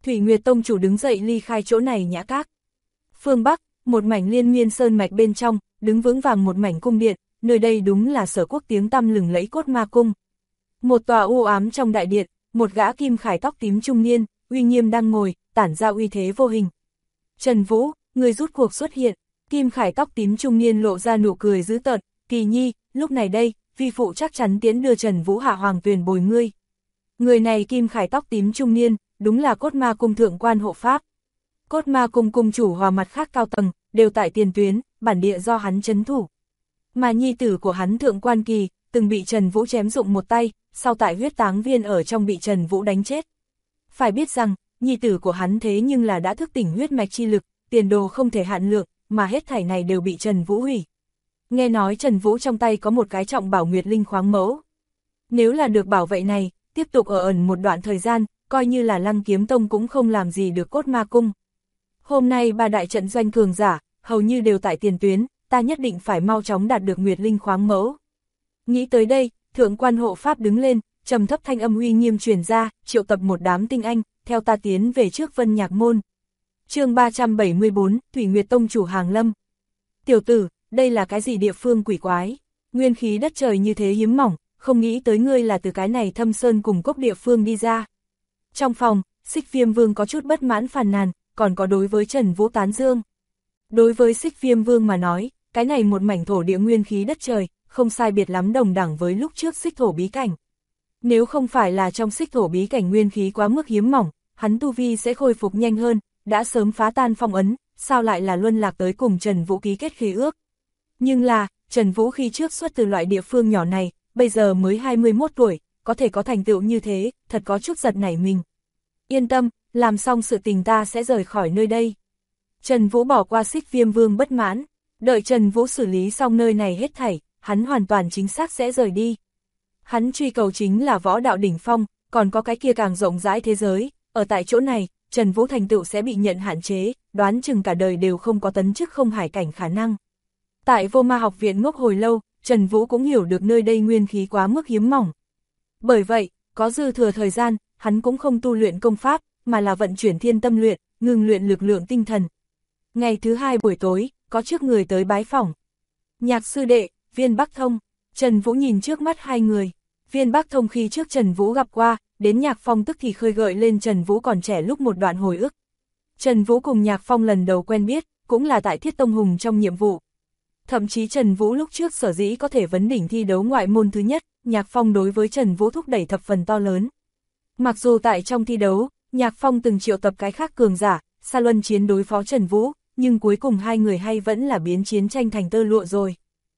Thủy Nguyệt Tông chủ đứng dậy ly khai chỗ này nhã các. Phương Bắc, một mảnh liên miên sơn mạch bên trong, đứng vững vàng một mảnh cung điện, nơi đây đúng là Sở Quốc tiếng tăm lừng lẫy Cốt Ma Cung. Một tòa u ám trong đại điện, một gã kim khải tóc tím trung niên, uy nghiêm đang ngồi, tản ra uy thế vô hình. Trần Vũ, người rút cuộc xuất hiện, kim khải tóc tím trung niên lộ ra nụ cười dữ tợn, Kỳ Nhi, lúc này đây, vi phụ chắc chắn tiến đưa Trần Vũ hạ hoàng tuyền bồi ngươi. Người này kim khải tóc tím trung niên, đúng là Cốt Ma Cung thượng quan hộ pháp. Cốt Ma Cung cung chủ hòa mặt khác cao tầng, đều tại tiền tuyến, bản địa do hắn trấn thủ. Mà nhi tử của hắn Thượng Quan Kỳ, từng bị Trần Vũ chém dụng một tay, sau tại huyết táng viên ở trong bị Trần Vũ đánh chết. Phải biết rằng, nhi tử của hắn thế nhưng là đã thức tỉnh huyết mạch chi lực, tiền đồ không thể hạn lượng, mà hết thảy này đều bị Trần Vũ hủy. Nghe nói Trần Vũ trong tay có một cái trọng bảo Nguyệt Linh khoáng mẫu. Nếu là được bảo vệ này, tiếp tục ở ẩn một đoạn thời gian, coi như là Lăng Kiếm Tông cũng không làm gì được Cốt Ma Cung. Hôm nay ba đại trận doanh cường giả, hầu như đều tại tiền tuyến, ta nhất định phải mau chóng đạt được Nguyệt Linh khoáng mẫu. Nghĩ tới đây, Thượng quan hộ pháp đứng lên, trầm thấp thanh âm uy nghiêm truyền ra, triệu tập một đám tinh anh, theo ta tiến về trước Vân Nhạc Môn. Chương 374, Thủy Nguyệt Tông chủ Hàng Lâm. Tiểu tử, đây là cái gì địa phương quỷ quái? Nguyên khí đất trời như thế hiếm mỏng, không nghĩ tới ngươi là từ cái này thâm sơn cùng cốc địa phương đi ra. Trong phòng, Xích Viêm Vương có chút bất mãn phàn nàn, còn có đối với Trần Vũ tán dương. Đối với Xích Viêm Vương mà nói, cái này một mảnh thổ địa nguyên khí đất trời, không sai biệt lắm đồng đẳng với lúc trước xích thổ bí cảnh. Nếu không phải là trong xích thổ bí cảnh nguyên khí quá mức hiếm mỏng, hắn tu vi sẽ khôi phục nhanh hơn, đã sớm phá tan phong ấn, sao lại là luân lạc tới cùng Trần Vũ ký kết khế ước. Nhưng là, Trần Vũ khi trước xuất từ loại địa phương nhỏ này, bây giờ mới 21 tuổi, có thể có thành tựu như thế, thật có chút giật nảy mình. Yên tâm, làm xong sự tình ta sẽ rời khỏi nơi đây. Trần Vũ bỏ qua Xích Viêm Vương bất mãn, đợi Trần Vũ xử lý xong nơi này hết thảy, hắn hoàn toàn chính xác sẽ rời đi. Hắn truy cầu chính là võ đạo đỉnh phong, còn có cái kia càng rộng rãi thế giới, ở tại chỗ này, Trần Vũ thành tựu sẽ bị nhận hạn chế, đoán chừng cả đời đều không có tấn chức không hải cảnh khả năng. Tại Vô Ma học viện ngốc hồi lâu, Trần Vũ cũng hiểu được nơi đây nguyên khí quá mức hiếm mỏng. Bởi vậy, có dư thừa thời gian, hắn cũng không tu luyện công pháp, mà là vận chuyển thiên tâm luyện, ngừng luyện lực lượng tinh thần. Ngày thứ hai buổi tối, có trước người tới bái phỏng. Nhạc sư đệ, Viên Bắc Thông. Trần Vũ nhìn trước mắt hai người. Viên Bắc Thông khi trước Trần Vũ gặp qua, đến Nhạc Phong tức thì khơi gợi lên Trần Vũ còn trẻ lúc một đoạn hồi ức. Trần Vũ cùng Nhạc Phong lần đầu quen biết, cũng là tại Thiết Tông Hùng trong nhiệm vụ. Thậm chí Trần Vũ lúc trước sở dĩ có thể vấn đỉnh thi đấu ngoại môn thứ nhất, Nhạc Phong đối với Trần Vũ thúc đẩy thập phần to lớn. Mặc dù tại trong thi đấu, Nhạc Phong từng triệu tập cái khác cường giả, xa luân chiến đối phó Trần Vũ, nhưng cuối cùng hai người hay vẫn là biến chiến tranh thành tơ lụa rồi.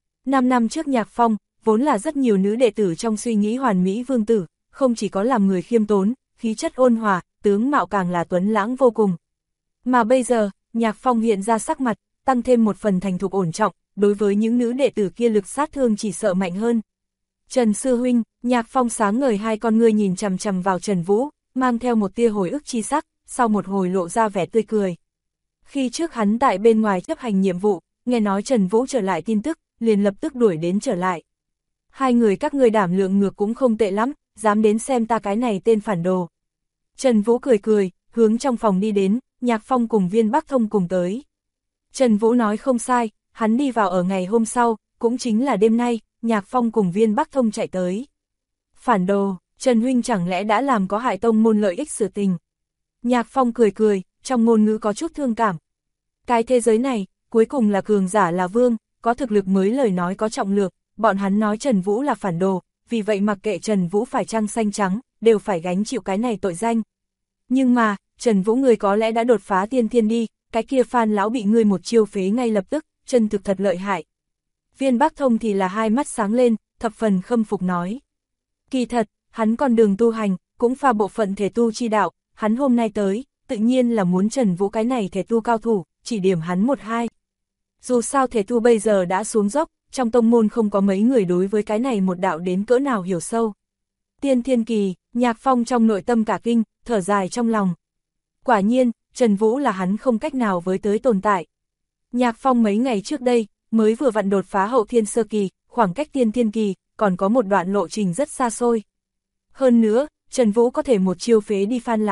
5 năm trước Nhạc Phong, vốn là rất nhiều nữ đệ tử trong suy nghĩ hoàn mỹ vương tử, không chỉ có làm người khiêm tốn, khí chất ôn hòa, tướng mạo càng là tuấn lãng vô cùng. Mà bây giờ, Nhạc Phong hiện ra sắc mặt, tăng thêm một phần thành thục ổn trọng, đối với những nữ đệ tử kia lực sát thương chỉ sợ mạnh hơn. Trần sư huynh, Nhạc Phong sáng ngời hai con ngươi nhìn chằm chằm vào Trần Vũ, mang theo một tia hồi ức chi sắc, sau một hồi lộ ra vẻ tươi cười. Khi trước hắn tại bên ngoài chấp hành nhiệm vụ, nghe nói Trần Vũ trở lại tin tức, liền lập tức đuổi đến trở lại. Hai người các ngươi đảm lượng ngược cũng không tệ lắm, dám đến xem ta cái này tên phản đồ. Trần Vũ cười cười, hướng trong phòng đi đến, Nhạc Phong cùng Viên Bắc Thông cùng tới. Trần Vũ nói không sai, hắn đi vào ở ngày hôm sau, cũng chính là đêm nay, Nhạc Phong cùng Viên Bắc Thông chạy tới. Phản đồ, Trần huynh chẳng lẽ đã làm có hại tông môn lợi ích sự tình. Nhạc Phong cười cười, trong ngôn ngữ có chút thương cảm. Cái thế giới này, cuối cùng là cường giả là vương, có thực lực mới lời nói có trọng lượng, bọn hắn nói Trần Vũ là phản đồ, vì vậy mặc kệ Trần Vũ phải trăng xanh trắng, đều phải gánh chịu cái này tội danh. Nhưng mà, Trần Vũ người có lẽ đã đột phá tiên thiên đi, cái kia Phan lão bị ngươi một chiêu phế ngay lập tức, chân thực thật lợi hại. Viên Bắc Thông thì là hai mắt sáng lên, thập phần khâm phục nói. Kỳ thật, hắn con đường tu hành, cũng pha bộ phận thể tu chi đạo, hắn hôm nay tới, tự nhiên là muốn Trần Vũ cái này thể tu cao thủ, chỉ điểm hắn một hai. Dù sao thể tu bây giờ đã xuống dốc, trong tông môn không có mấy người đối với cái này một đạo đến cỡ nào hiểu sâu. Tiên thiên kỳ, Nhạc Phong trong nội tâm cả kinh, thở dài trong lòng. Quả nhiên, Trần Vũ là hắn không cách nào với tới tồn tại. Nhạc Phong mấy ngày trước đây, mới vừa vặn đột phá hậu thiên sơ kỳ, khoảng cách tiên thiên kỳ, còn có một đoạn lộ trình rất xa xôi. Hơn nữa, Trần Vũ có thể một chiêu phế đi Phan lão,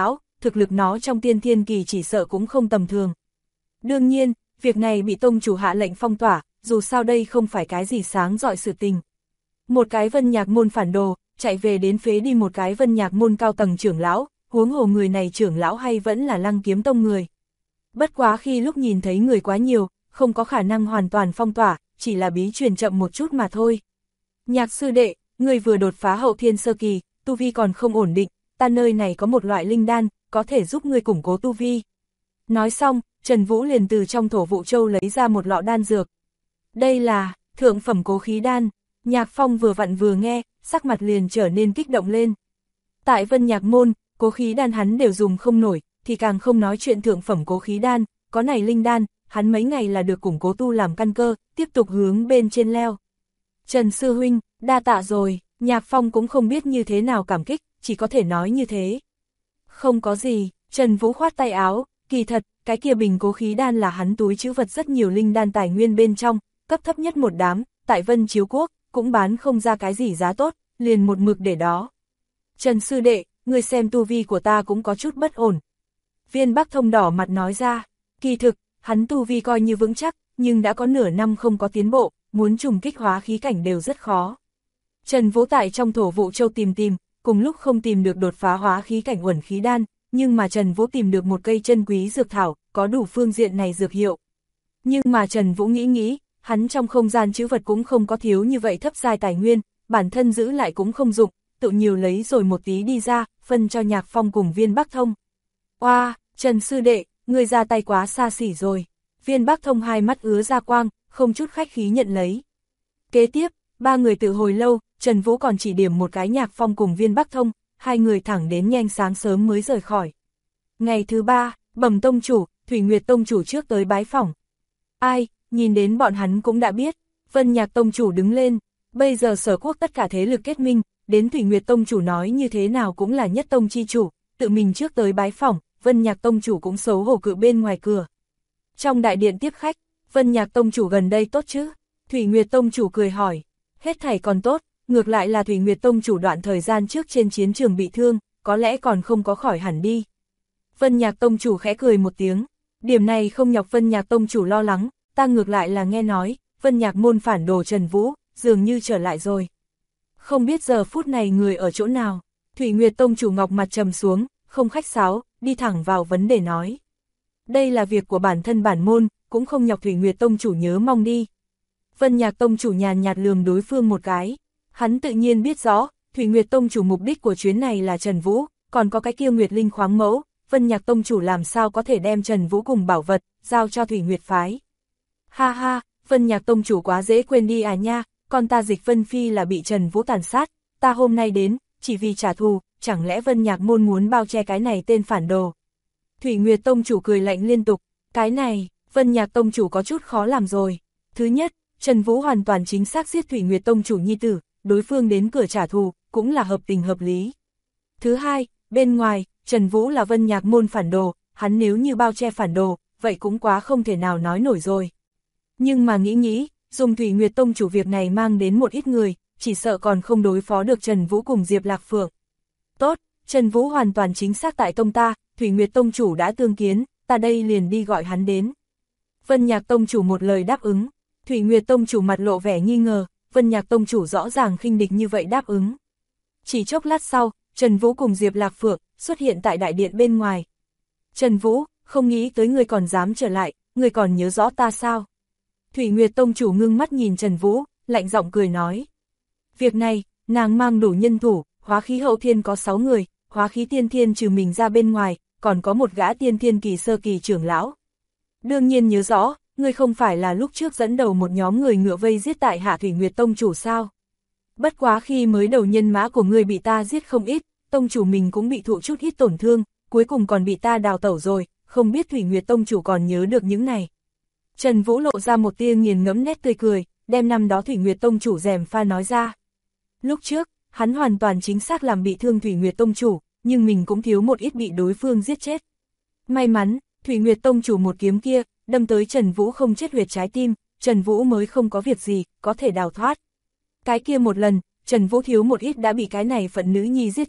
thực lực nó trong tiên thiên kỳ chỉ sợ cũng không tầm thường. Đương nhiên, việc này bị tông chủ hạ lệnh phong tỏa, dù sao đây không phải cái gì sáng rọi sự tình. Một cái Vân Nhạc môn phản đồ, chạy về đến phế đi một cái Vân Nhạc môn cao tầng trưởng lão, huống hồ người này trưởng lão hay vẫn là Lăng Kiếm Tông người. Bất quá khi lúc nhìn thấy người quá nhiều, không có khả năng hoàn toàn phong tỏa, chỉ là bí truyền chậm một chút mà thôi. Nhạc sư đệ, người vừa đột phá hậu thiên sơ kỳ, tu vi còn không ổn định, ta nơi này có một loại linh đan, có thể giúp ngươi củng cố tu vi. Nói xong, Trần Vũ liền từ trong thổ vụ châu lấy ra một lọ đan dược. Đây là thượng phẩm cố khí đan. Nhạc Phong vừa vặn vừa nghe, sắc mặt liền trở nên kích động lên. Tại Vân Nhạc môn, cố khí đan hắn đều dùng không nổi, thì càng không nói chuyện thượng phẩm cố khí đan, có này linh đan, hắn mấy ngày là được củng cố tu làm căn cơ, tiếp tục hướng bên trên leo. Trần sư huynh, đa tạ rồi, Nhạc Phong cũng không biết như thế nào cảm kích, chỉ có thể nói như thế. Không có gì, Trần Vũ khoát tay áo, kỳ thật, cái kia bình cố khí đan là hắn túi trữ vật rất nhiều linh đan tài nguyên bên trong, cấp thấp nhất một đám, tại Vân Chiếu Quốc, cũng bán không ra cái gì giá tốt, liền một mực để đó. Trần sư đệ, ngươi xem tu vi của ta cũng có chút bất ổn. Viên Bắc Thông đỏ mặt nói ra, kỳ thực, hắn tu vi coi như vững chắc, nhưng đã có nửa năm không có tiến bộ, muốn trùng kích hóa khí cảnh đều rất khó. Trần Vũ tại trong thổ vụ châu tìm, cùng lúc không tìm được đột phá hóa khí cảnh uẩn khí đan, nhưng mà Trần Vũ tìm được một cây chân quý dược thảo, có đủ phương diện này dược hiệu. Nhưng mà Trần Vũ nghĩ, hắn trong không gian trữ vật cũng không có thiếu như vậy thấp giai tài nguyên, bản thân giữ lại cũng không dụng, tự nhiều lấy rồi một tí đi ra, phân cho Nhạc Phong cùng Viên Bắc Thông. Oa, Trần sư đệ, ngươi ra tay quá xa xỉ rồi. Viên Bắc Thông hai mắt ứa ra quang, không chút khách khí nhận lấy. Kế tiếp, ba người tự hồi lâu, Trần Vũ còn chỉ điểm một cái Nhạc Phong cùng Viên Bắc Thông, hai người thẳng đến nhanh sáng sớm mới rời khỏi. Ngày thứ ba, Bẩm tông chủ, Thủy Nguyệt tông chủ trước tới bái phỏng. Ai, nhìn đến bọn hắn cũng đã biết, Vân Nhạc tông chủ đứng lên, bây giờ sở quốc tất cả thế lực kết minh, đến Thủy Nguyệt tông chủ nói như thế nào cũng là nhất tông chi chủ, tự mình trước tới bái phỏng, Vân Nhạc tông chủ cũng xấu hổ cự bên ngoài cửa. Trong đại điện tiếp khách, Vân Nhạc tông chủ gần đây tốt chứ? Thủy Nguyệt tông chủ cười hỏi, hết thảy còn tốt, ngược lại là Thủy Nguyệt tông chủ đoạn thời gian trước trên chiến trường bị thương, có lẽ còn không có khỏi hẳn đi. Vân Nhạc tông chủ khẽ cười một tiếng, điểm này không nhọc Vân Nhạc tông chủ lo lắng, ta ngược lại là nghe nói, Vân Nhạc môn phản đồ Trần Vũ, dường như trở lại rồi. Không biết giờ phút này người ở chỗ nào, Thủy Nguyệt tông chủ ngọc mặt trầm xuống, không khách sáo, đi thẳng vào vấn đề nói. Đây là việc của bản thân bản môn, cũng không nhọc Thủy Nguyệt tông chủ nhớ mong đi. Vân Nhạc tông chủ nhàn nhạt lườm đối phương một cái, hắn tự nhiên biết rõ, Thủy Nguyệt tông chủ mục đích của chuyến này là Trần Vũ, còn có cái kia Nguyệt Linh khoáng mẫu, Vân Nhạc tông chủ làm sao có thể đem Trần Vũ cùng bảo vật, giao cho Thủy Nguyệt phái. Ha ha, Vân Nhạc tông chủ quá dễ quên đi à nha, còn ta Dịch Vân Phi là bị Trần Vũ tàn sát, ta hôm nay đến, chỉ vì trả thù, chẳng lẽ Vân Nhạc môn muốn bao che cái này tên phản đồ. Thủy Nguyệt tông chủ cười lạnh liên tục, cái này, Vân Nhạc tông chủ có chút khó làm rồi. Thứ nhất, Trần Vũ hoàn toàn chính xác giết Thủy Nguyệt tông chủ nhi tử, đối phương đến cửa trả thù, cũng là hợp tình hợp lý. Thứ hai, bên ngoài, Trần Vũ là Vân Nhạc môn phản đồ, hắn nếu như bao che phản đồ, vậy cũng quá không thể nào nói nổi rồi. Nhưng mà nghĩ, dùng Thủy Nguyệt tông chủ việc này mang đến một ít người, chỉ sợ còn không đối phó được Trần Vũ cùng Diệp Lạc Phượng. Tốt, Trần Vũ hoàn toàn chính xác tại tông ta, Thủy Nguyệt tông chủ đã tương kiến, ta đây liền đi gọi hắn đến. Vân Nhạc tông chủ một lời đáp ứng, Thủy Nguyệt tông chủ mặt lộ vẻ nghi ngờ, Vân Nhạc tông chủ rõ ràng khinh địch như vậy đáp ứng. Chỉ chốc lát sau, Trần Vũ cùng Diệp Lạc Phượng xuất hiện tại đại điện bên ngoài. Trần Vũ, không nghĩ tới người còn dám trở lại, người còn nhớ rõ ta sao? Thủy Nguyệt tông chủ ngưng mắt nhìn Trần Vũ, lạnh giọng cười nói. Việc này, nàng mang đủ nhân thủ, hóa khí hậu thiên có 6 người, hóa khí tiên thiên trừ mình ra bên ngoài, còn có một gã tiên thiên kỳ sơ kỳ trưởng lão. Đương nhiên nhớ rõ, ngươi không phải là lúc trước dẫn đầu một nhóm người ngựa vây giết tại Hạ Thủy Nguyệt tông chủ sao? Bất quá khi mới đầu nhân mã của ngươi bị ta giết không ít, tông chủ mình cũng bị thụ chút ít tổn thương, cuối cùng còn bị ta đào tẩu rồi, không biết Thủy Nguyệt tông chủ còn nhớ được những này. Trần Vũ lộ ra một tia nghiền ngẫm nét tươi cười, đem năm đó Thủy Nguyệt tông chủ gièm pha nói ra. Lúc trước, hắn hoàn toàn chính xác làm bị thương Thủy Nguyệt tông chủ, nhưng mình cũng thiếu một ít bị đối phương giết chết. May mắn, Thủy Nguyệt tông chủ một kiếm kia, đâm tới Trần Vũ không chết huyệt trái tim, Trần Vũ mới không có việc gì, có thể đào thoát. Cái kia một lần, Trần Vũ thiếu một ít đã bị cái này phận nữ nhi giết chết,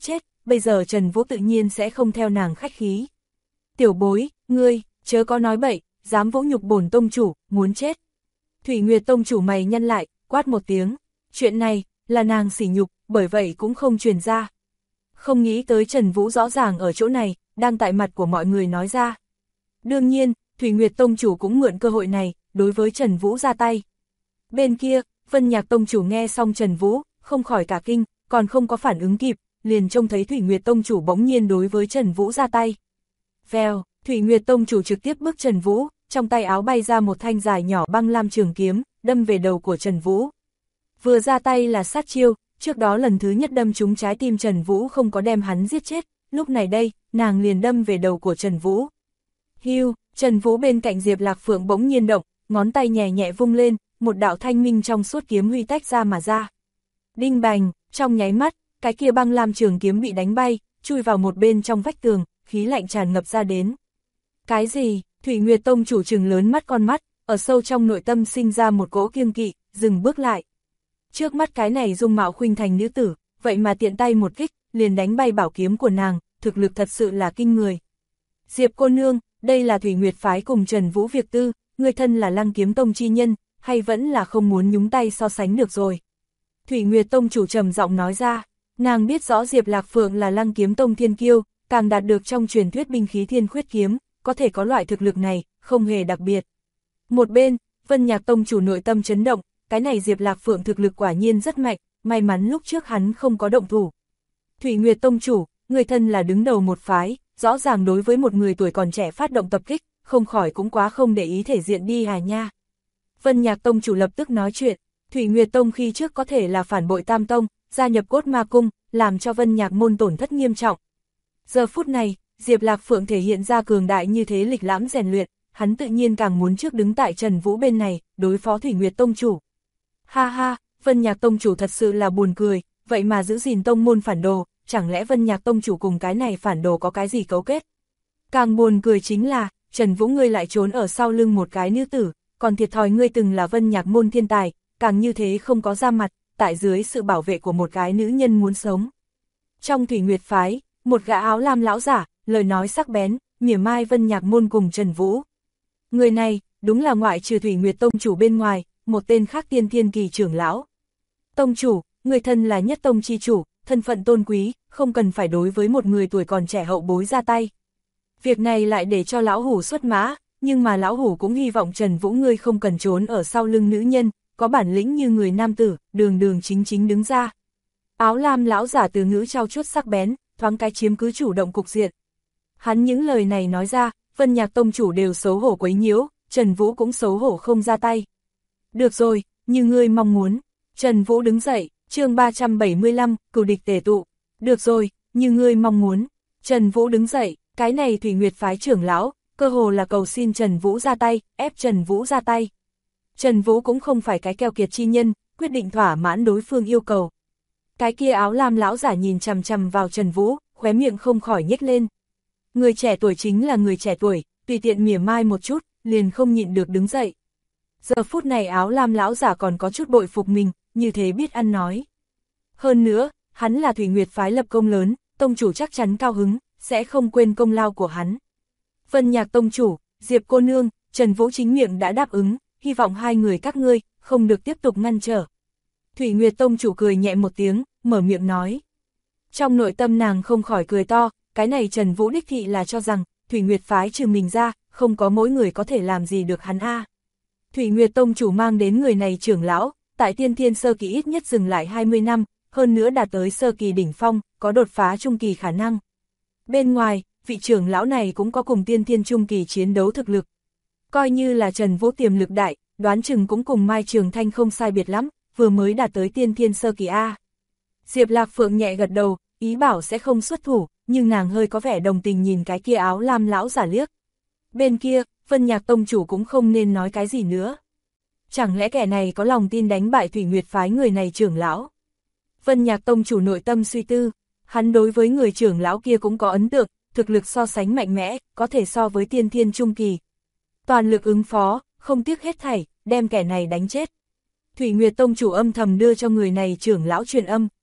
bây giờ Trần Vũ tự nhiên sẽ không theo nàng khách khí. Tiểu bối, ngươi, chớ có nói bậy, dám vũ nhục bổn tông chủ, muốn chết. Thủy Nguyệt tông chủ mày nhăn lại, quát một tiếng, chuyện này, là nàng sỉ nhục, bởi vậy cũng không truyền ra. Không nghĩ tới Trần Vũ rõ ràng ở chỗ này, đang tại mặt của mọi người nói ra. Đương nhiên, Thủy Nguyệt tông chủ cũng mượn cơ hội này, đối với Trần Vũ ra tay. Bên kia, Vân Nhạc tông chủ nghe xong Trần Vũ, không khỏi cả kinh, còn không có phản ứng kịp, liền trông thấy Thủy Nguyệt tông chủ bỗng nhiên đối với Trần Vũ ra tay. Vèo, Thủy Nguyệt tông chủ trực tiếp bước Trần Vũ, trong tay áo bay ra một thanh dài nhỏ băng lam trường kiếm, đâm về đầu của Trần Vũ. Vừa ra tay là sát chiêu, trước đó lần thứ nhất đâm trúng trái tim Trần Vũ không có đem hắn giết chết, lúc này đây, nàng liền đâm về đầu của Trần Vũ. Hiu, Trần Vũ bên cạnh Diệp Lạc Phượng bỗng nhiên động, ngón tay nhẹ nhẹ vung lên, một đạo thanh minh trong suốt kiếm huy tách ra mà ra. Đinh bành, trong nháy mắt, cái kia băng lam trường kiếm bị đánh bay, chui vào một bên trong vách tường, khí lạnh tràn ngập ra đến. Cái gì? Thủy Nguyệt tông chủ trừng lớn mắt con mắt, ở sâu trong nội tâm sinh ra một cỗ kiêng kỵ, dừng bước lại. Trước mắt cái này dung mạo khuynh thành nữ tử, vậy mà tiện tay một kích, liền đánh bay bảo kiếm của nàng, thực lực thật sự là kinh người. Diệp cô nương, đây là Thủy Nguyệt phái cùng Trần Vũ việc tư, người thân là Lăng Kiếm tông chi nhân, hay vẫn là không muốn nhúng tay so sánh được rồi. Thủy Nguyệt tông chủ trầm giọng nói ra, nàng biết rõ Diệp Lạc Phượng là Lăng Kiếm tông thiên kiêu, càng đạt được trong truyền thuyết binh khí thiên khuyết kiếm, có thể có loại thực lực này, không hề đặc biệt. Một bên, Vân Nhạc tông chủ nội tâm chấn động, cái này Diệp Lạc Phượng thực lực quả nhiên rất mạnh, may mắn lúc trước hắn không có động thủ. Thủy Nguyệt tông chủ, người thân là đứng đầu một phái, rõ ràng đối với một người tuổi còn trẻ phát động tập kích, không khỏi cũng quá không để ý thể diện đi hà nha. Vân Nhạc tông chủ lập tức nói chuyện, Thủy Nguyệt tông khi trước có thể là phản bội Tam tông, gia nhập Cốt Ma cung, làm cho Vân Nhạc môn tổn thất nghiêm trọng. Giờ phút này, Diệp Lạc Phượng thể hiện ra cường đại như thế lịch lãm rèn luyện, hắn tự nhiên càng muốn trước đứng tại Trần Vũ bên này, đối phó Thủy Nguyệt tông chủ. Ha ha, Vân Nhạc tông chủ thật sự là buồn cười, vậy mà giữ gìn tông môn phản đồ, chẳng lẽ Vân Nhạc tông chủ cùng cái này phản đồ có cái gì cấu kết? Càng buồn cười chính là, Trần Vũ ngươi lại trốn ở sau lưng một cái nữ tử, còn thiệt thòi ngươi từng là Vân Nhạc môn thiên tài, càng như thế không có ra mặt, tại dưới sự bảo vệ của một cái nữ nhân muốn sống. Trong Thủy Nguyệt phái, một gã áo lam lão giả, lời nói sắc bén, mỉa mai Vân Nhạc môn cùng Trần Vũ. Người này, đúng là ngoại trừ Thủy Nguyệt tông chủ bên ngoài, một tên khác Tiên Thiên kỳ trưởng lão. Tông chủ, người thân là nhất tông chi chủ, thân phận tôn quý, không cần phải đối với một người tuổi còn trẻ hậu bối ra tay. Việc này lại để cho lão hủ xuất mã, nhưng mà lão hủ cũng hy vọng Trần Vũ ngươi không cần trốn ở sau lưng nữ nhân, có bản lĩnh như người nam tử, đường đường chính chính đứng ra. Áo lam lão giả từ ngữ trao chuốt sắc bén, thoáng cái chiếm cứ chủ động cục diện. Hắn những lời này nói ra, Vân Nhạc tông chủ đều xấu hổ quấy nhiễu, Trần Vũ cũng xấu hổ không ra tay. Được rồi, như ngươi mong muốn. Trần Vũ đứng dậy, chương 375, cửu địch tề tụ. Được rồi, như ngươi mong muốn. Trần Vũ đứng dậy, cái này Thủy Nguyệt phái trưởng lão, cơ hồ là cầu xin Trần Vũ ra tay, ép Trần Vũ ra tay. Trần Vũ cũng không phải cái keo kiệt chi nhân, quyết định thỏa mãn đối phương yêu cầu. Cái kia áo lam lão giả nhìn chằm chằm vào Trần Vũ, khóe miệng không khỏi nhếch lên. Người trẻ tuổi chính là người trẻ tuổi, tùy tiện mỉa mai một chút, liền không nhịn được đứng dậy. Giờ phút này áo lam lão giả còn có chút bội phục mình, như thế biết ăn nói. Hơn nữa, hắn là Thủy Nguyệt phái lập công lớn, tông chủ chắc chắn cao hứng, sẽ không quên công lao của hắn. Vân Nhạc tông chủ, Diệp cô nương, Trần Vũ chính miệng đã đáp ứng, hy vọng hai người các ngươi không được tiếp tục ngăn trở. Thủy Nguyệt tông chủ cười nhẹ một tiếng, mở miệng nói. Trong nội tâm nàng không khỏi cười to, cái này Trần Vũ đích thị là cho rằng, Thủy Nguyệt phái trừ mình ra, không có mỗi người có thể làm gì được hắn a. Thủy Nguyệt tông chủ mang đến người này trưởng lão, tại Tiên Thiên sơ kỳ ít nhất dừng lại 20 năm, hơn nữa đạt tới sơ kỳ đỉnh phong, có đột phá trung kỳ khả năng. Bên ngoài, vị trưởng lão này cũng có cùng Tiên Thiên trung kỳ chiến đấu thực lực. Coi như là Trần Vũ tiềm lực đại, đoán chừng cũng cùng Mai Trường Thanh không sai biệt lắm, vừa mới đạt tới Tiên Thiên sơ kỳ a. Diệp Lạc Phượng nhẹ gật đầu, ý bảo sẽ không xuất thủ, nhưng nàng hơi có vẻ đồng tình nhìn cái kia áo lam lão giả liếc. Bên kia, Vân Nhạc tông chủ cũng không nên nói cái gì nữa. Chẳng lẽ kẻ này có lòng tin đánh bại Thủy Nguyệt phái người này trưởng lão? Vân Nhạc tông chủ nội tâm suy tư, hắn đối với người trưởng lão kia cũng có ấn tượng, thực lực so sánh mạnh mẽ, có thể so với Tiên Thiên trung kỳ. Toàn lực ứng phó, không tiếc hết thảy, đem kẻ này đánh chết. Thủy Nguyệt tông chủ âm thầm đưa cho người này trưởng lão truyền âm.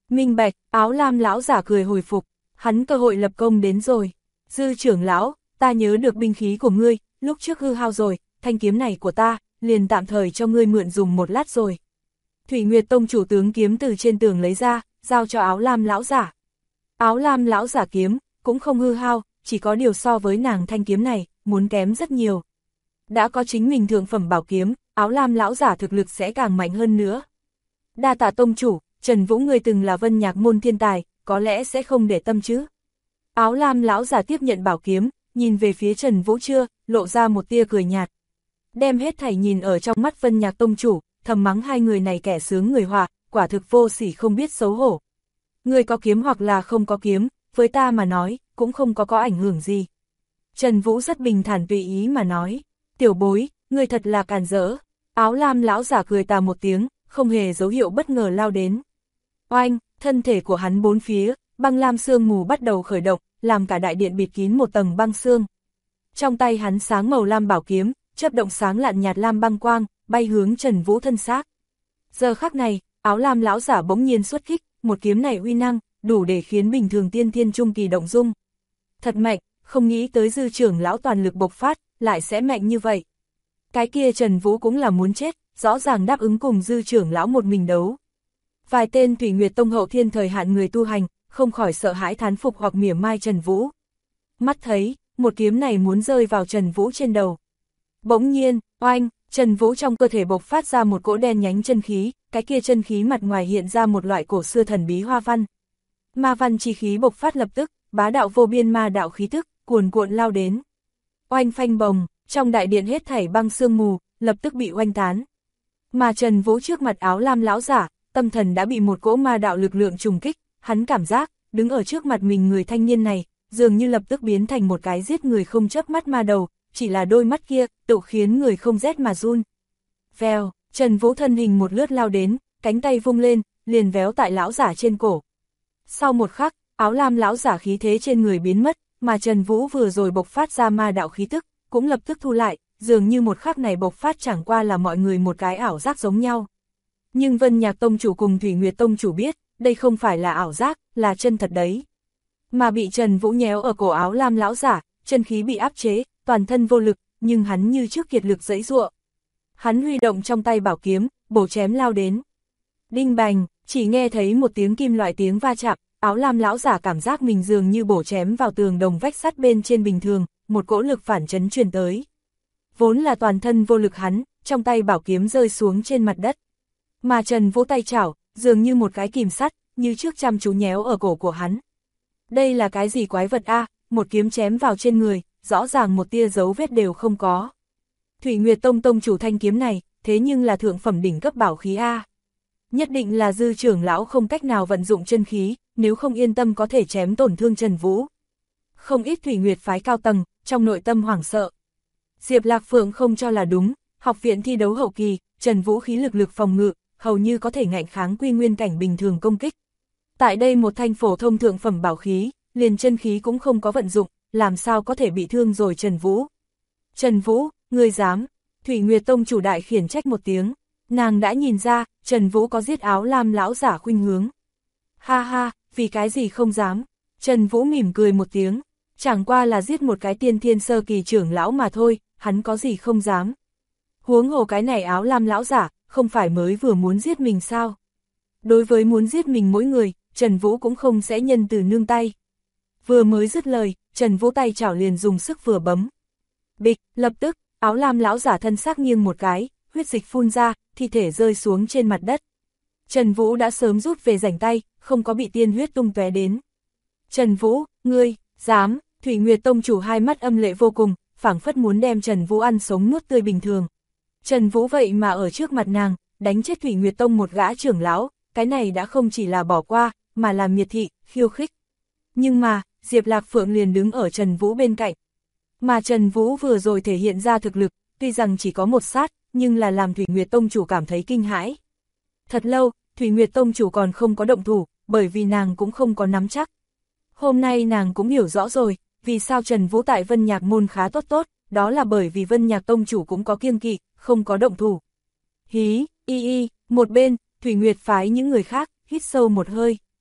Minh bạch, áo lam lão giả cười hồi phục, hắn cơ hội lập công đến rồi. Dư trưởng lão, ta nhớ được binh khí của ngươi, lúc trước hư hao rồi, thanh kiếm này của ta, liền tạm thời cho ngươi mượn dùng một lát rồi. Thủy Nguyệt Tông chủ tướng kiếm từ trên tường lấy ra, giao cho áo lam lão giả. Áo lam lão giả kiếm, cũng không hư hao, chỉ có điều so với nàng thanh kiếm này, muốn kém rất nhiều. Đã có chính mình thượng phẩm bảo kiếm, áo lam lão giả thực lực sẽ càng mạnh hơn nữa. Đa tạ tông chủ, Trần Vũ ngươi từng là Vân Nhạc môn thiên tài, có lẽ sẽ không để tâm chứ. Áo lam lão giả tiếp nhận bảo kiếm, nhìn về phía Trần Vũ chưa, lộ ra một tia cười nhạt. Đem hết thảy nhìn ở trong mắt Vân Nhạc tông chủ, thầm mắng hai người này kẻ sướng người họa, quả thực vô sỉ không biết xấu hổ. Người có kiếm hoặc là không có kiếm, với ta mà nói, cũng không có ảnh hưởng gì. Trần Vũ rất bình thản tùy ý mà nói, tiểu bối, người thật là càn rỡ. Áo lam lão giả cười tà một tiếng, không hề dấu hiệu bất ngờ lao đến. Oanh, thân thể của hắn bốn phía, băng lam sương mù bắt đầu khởi động, làm cả đại điện bịt kín một tầng băng sương. Trong tay hắn sáng màu lam bảo kiếm, chớp động sáng lạn nhạt lam băng quang, bay hướng Trần Vũ thân xác. Giờ khắc này, áo lam lão giả bỗng nhiên xuất kích, một kiếm này uy năng, đủ để khiến bình thường tiên thiên trung kỳ động dung. Thật mạnh, không nghĩ tới dư trưởng lão toàn lực bộc phát, lại sẽ mạnh như vậy. Cái kia Trần Vũ cũng là muốn chết, rõ ràng đáp ứng cùng dư trưởng lão một mình đấu. Vài tên Thủy Nguyệt Tông hậu thiên thời hạn người tu hành, không khỏi sợ hãi thán phục hoặc mỉa mai Trần Vũ. Mắt thấy, một kiếm này muốn rơi vào Trần Vũ trên đầu. Bỗng nhiên, oanh, Trần Vũ trong cơ thể bộc phát ra một cỗ đen nhánh chân khí, cái kia chân khí mặt ngoài hiện ra một loại cổ xưa thần bí hoa văn. Ma văn chi khí bộc phát lập tức, bá đạo vô biên ma đạo khí tức, cuồn cuộn lao đến. Oanh phanh bồng, trong đại điện hết thảy băng sương mù, lập tức bị oanh tán. Mà Trần Vũ trước mặt áo lam lão giả, tâm thần đã bị một cỗ ma đạo lực lượng trùng kích, hắn cảm giác, đứng ở trước mặt mình người thanh niên này, dường như lập tức biến thành một cái giết người không chớp mắt ma đầu, chỉ là đôi mắt kia, tự khiến người không rét mà run. Vèo, Trần Vũ thân hình một lướt lao đến, cánh tay vung lên, liền véo tại lão giả trên cổ. Sau một khắc, áo lam lão giả khí thế trên người biến mất, mà Trần Vũ vừa rồi bộc phát ra ma đạo khí tức, cũng lập tức thu lại, dường như một khắc này bộc phát chẳng qua là mọi người một cái ảo giác giống nhau. Nhưng Vân Nhạc Tông chủ cùng Thủy Nguyệt Tông chủ biết, đây không phải là ảo giác, là chân thật đấy. Mà bị Trần Vũ nhéo ở cổ áo lam lão giả, chân khí bị áp chế, toàn thân vô lực, nhưng hắn như trước kiệt lực giãy giụa. Hắn huy động trong tay bảo kiếm, bổ chém lao đến. Đinh bành, chỉ nghe thấy một tiếng kim loại tiếng va chạm, áo lam lão giả cảm giác mình dường như bổ chém vào tường đồng vách sắt bên trên bình thường, một cỗ lực phản chấn truyền tới. Vốn là toàn thân vô lực hắn, trong tay bảo kiếm rơi xuống trên mặt đất. Mà Trần Vũ tay chảo, dường như một cái kìm sắt, như trước chăm chú nhéo ở cổ của hắn. Đây là cái gì quái vật a? Một kiếm chém vào trên người, rõ ràng một tia dấu vết đều không có. Thủy Nguyệt Tông tông chủ thanh kiếm này, thế nhưng là thượng phẩm đỉnh cấp bảo khí a. Nhất định là dư trưởng lão không cách nào vận dụng chân khí, nếu không yên tâm có thể chém tổn thương Trần Vũ. Không ít Thủy Nguyệt phái cao tầng, trong nội tâm hoảng sợ. Diệp Lạc Phượng không cho là đúng, học viện thi đấu hậu kỳ, Trần Vũ khí lực phòng ngự, hầu như có thể ngạnh kháng quy nguyên cảnh bình thường công kích. Tại đây một thanh phổ thông thượng phẩm bảo khí, liền chân khí cũng không có vận dụng, làm sao có thể bị thương rồi Trần Vũ. Trần Vũ, ngươi dám, Thủy Nguyệt Tông chủ đại khiển trách một tiếng, nàng đã nhìn ra, Trần Vũ có giết áo lam lão giả khuynh hướng. Ha ha, vì cái gì không dám, Trần Vũ mỉm cười một tiếng, chẳng qua là giết một cái tiên thiên sơ kỳ trưởng lão mà thôi, hắn có gì không dám. Huống hồ cái này áo lam lão giả, không phải mới vừa muốn giết mình sao? Đối với muốn giết mình mỗi người, Trần Vũ cũng không sẽ nhân từ nương tay. Vừa mới dứt lời, Trần Vũ tay chảo liền dùng sức vừa bấm. Bịch, lập tức, áo lam lão giả thân xác nghiêng một cái, huyết dịch phun ra, thi thể rơi xuống trên mặt đất. Trần Vũ đã sớm rút về rảnh tay, không có bị tiên huyết tung tóe đến. Trần Vũ, ngươi, dám, Thủy Nguyệt Tông chủ hai mắt âm lệ vô cùng, phảng phất muốn đem Trần Vũ ăn sống nuốt tươi bình thường. Trần Vũ vậy mà ở trước mặt nàng, đánh chết Thủy Nguyệt Tông một gã trưởng lão, cái này đã không chỉ là bỏ qua, mà là miệt thị, khiêu khích. Nhưng mà, Diệp Lạc Phượng liền đứng ở Trần Vũ bên cạnh. Mà Trần Vũ vừa rồi thể hiện ra thực lực, tuy rằng chỉ có một sát, nhưng là làm Thủy Nguyệt Tông chủ cảm thấy kinh hãi. Thật lâu, Thủy Nguyệt Tông chủ còn không có động thủ, bởi vì nàng cũng không có nắm chắc. Hôm nay nàng cũng hiểu rõ rồi, vì sao Trần Vũ tại Vân Nhạc môn khá tốt, đó là bởi vì Vân Nhạc Tông chủ cũng có kiêng kỵ, không có động thủ. Hí, y, một bên, Thủy Nguyệt phái những người khác, hít sâu một hơi.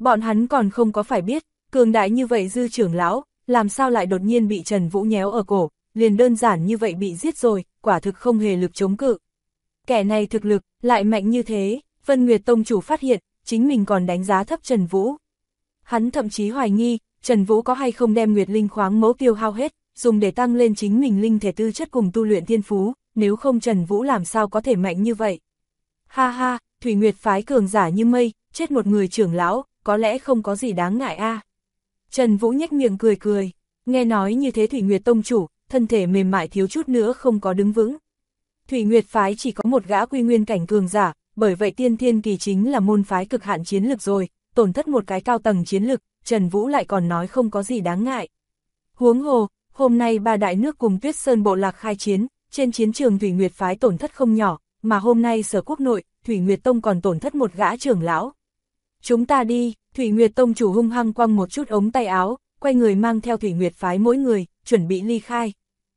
Bọn hắn còn không có phải biết, cường đại như vậy Dư trưởng lão, làm sao lại đột nhiên bị Trần Vũ nhéo ở cổ, liền đơn giản như vậy bị giết rồi, quả thực không hề lực chống cự. Kẻ này thực lực, lại mạnh như thế, Vân Nguyệt Tông chủ phát hiện, chính mình còn đánh giá thấp Trần Vũ. Hắn thậm chí hoài nghi, Trần Vũ có hay không đem Nguyệt Linh khoáng mẫu tiêu hao hết, dùng để tăng lên chính mình linh thể tư chất cùng tu luyện thiên phú, nếu không Trần Vũ làm sao có thể mạnh như vậy. Ha ha, Thủy Nguyệt phái cường giả như mây, chết một người trưởng lão, có lẽ không có gì đáng ngại a. Trần Vũ nhếch miệng cười cười, nghe nói như thế Thủy Nguyệt Tông chủ, thân thể mềm mại thiếu chút nữa không có đứng vững. Thủy Nguyệt phái chỉ có một gã quy nguyên cảnh cường giả, bởi vậy tiên thiên kỳ chính là môn phái cực hạn chiến lực rồi, tổn thất một cái cao tầng chiến lực, Trần Vũ lại còn nói không có gì đáng ngại. Huống hồ, hôm nay ba đại nước cùng Tuyết Sơn bộ lạc khai chiến, trên chiến trường Thủy Nguyệt phái tổn thất không nhỏ, mà hôm nay Sở Quốc nội, Thủy Nguyệt Tông còn tổn thất một gã trưởng lão. Chúng ta đi, Thủy Nguyệt Tông chủ hung hăng quăng một chút ống tay áo, quay người mang theo Thủy Nguyệt phái mỗi người, chuẩn bị ly khai.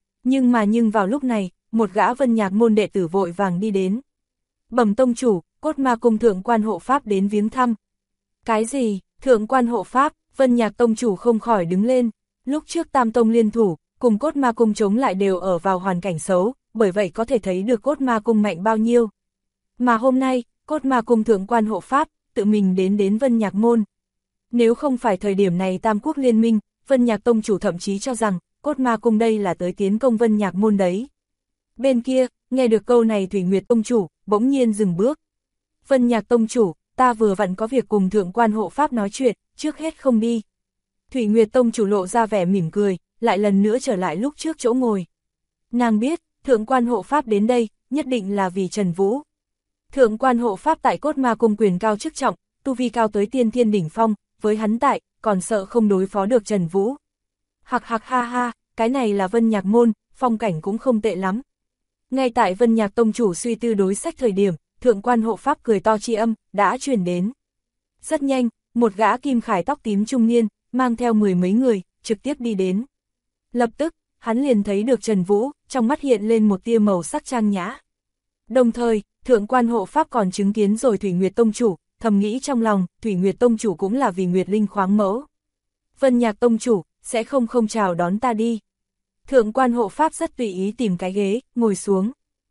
Nhưng vào lúc này, một gã Vân Nhạc môn đệ tử vội vàng đi đến. Bẩm tông chủ, Cốt Ma cung thượng quan hộ pháp đến viếng thăm. Cái gì, thượng quan hộ pháp? Vân Nhạc tông chủ không khỏi đứng lên. Lúc trước Tam tông liên thủ, cùng Cốt Ma cung chống lại đều ở vào hoàn cảnh xấu, bởi vậy có thể thấy được Cốt Ma cung mạnh bao nhiêu. Mà hôm nay, Cốt Ma cung thượng quan hộ pháp, tự mình đến Vân Nhạc môn. Nếu không phải thời điểm này Tam quốc liên minh, Vân Nhạc tông chủ thậm chí cho rằng, Cốt Ma cung đây là tới tiến công Vân Nhạc môn đấy. Bên kia, nghe được câu này Thủy Nguyệt tông chủ, bỗng nhiên dừng bước. Vân Nhạc tông chủ, ta vừa vặn có việc cùng thượng quan hộ pháp nói chuyện, trước hết không đi. Thủy Nguyệt tông chủ lộ ra vẻ mỉm cười, lại lần nữa trở lại lúc trước chỗ ngồi. Nàng biết, thượng quan hộ pháp đến đây, nhất định là vì Trần Vũ. Thượng quan hộ pháp tại Cốt Ma cung quyền cao chức trọng, tu vi cao tới tiên thiên đỉnh phong, với hắn tại, còn sợ không đối phó được Trần Vũ. Hạc hạc ha ha, cái này là Vân Nhạc môn, phong cảnh cũng không tệ lắm. Ngay tại Vân Nhạc tông chủ suy tư đối sách thời điểm, thượng quan hộ pháp cười to chi âm, đã truyền đến. Rất nhanh, một gã kim khải tóc tím trung niên, mang theo mười mấy người, trực tiếp đi đến. Lập tức, hắn liền thấy được Trần Vũ, trong mắt hiện lên một tia màu sắc trang nhã. Đồng thời, thượng quan hộ pháp còn chứng kiến rồi Thủy Nguyệt tông chủ, thầm nghĩ trong lòng, Thủy Nguyệt tông chủ cũng là vì Nguyệt Linh khoáng mẫu. Vân Nhạc tông chủ, sẽ không chào đón ta đi. Thượng quan hộ pháp rất tùy ý tìm cái ghế, ngồi xuống.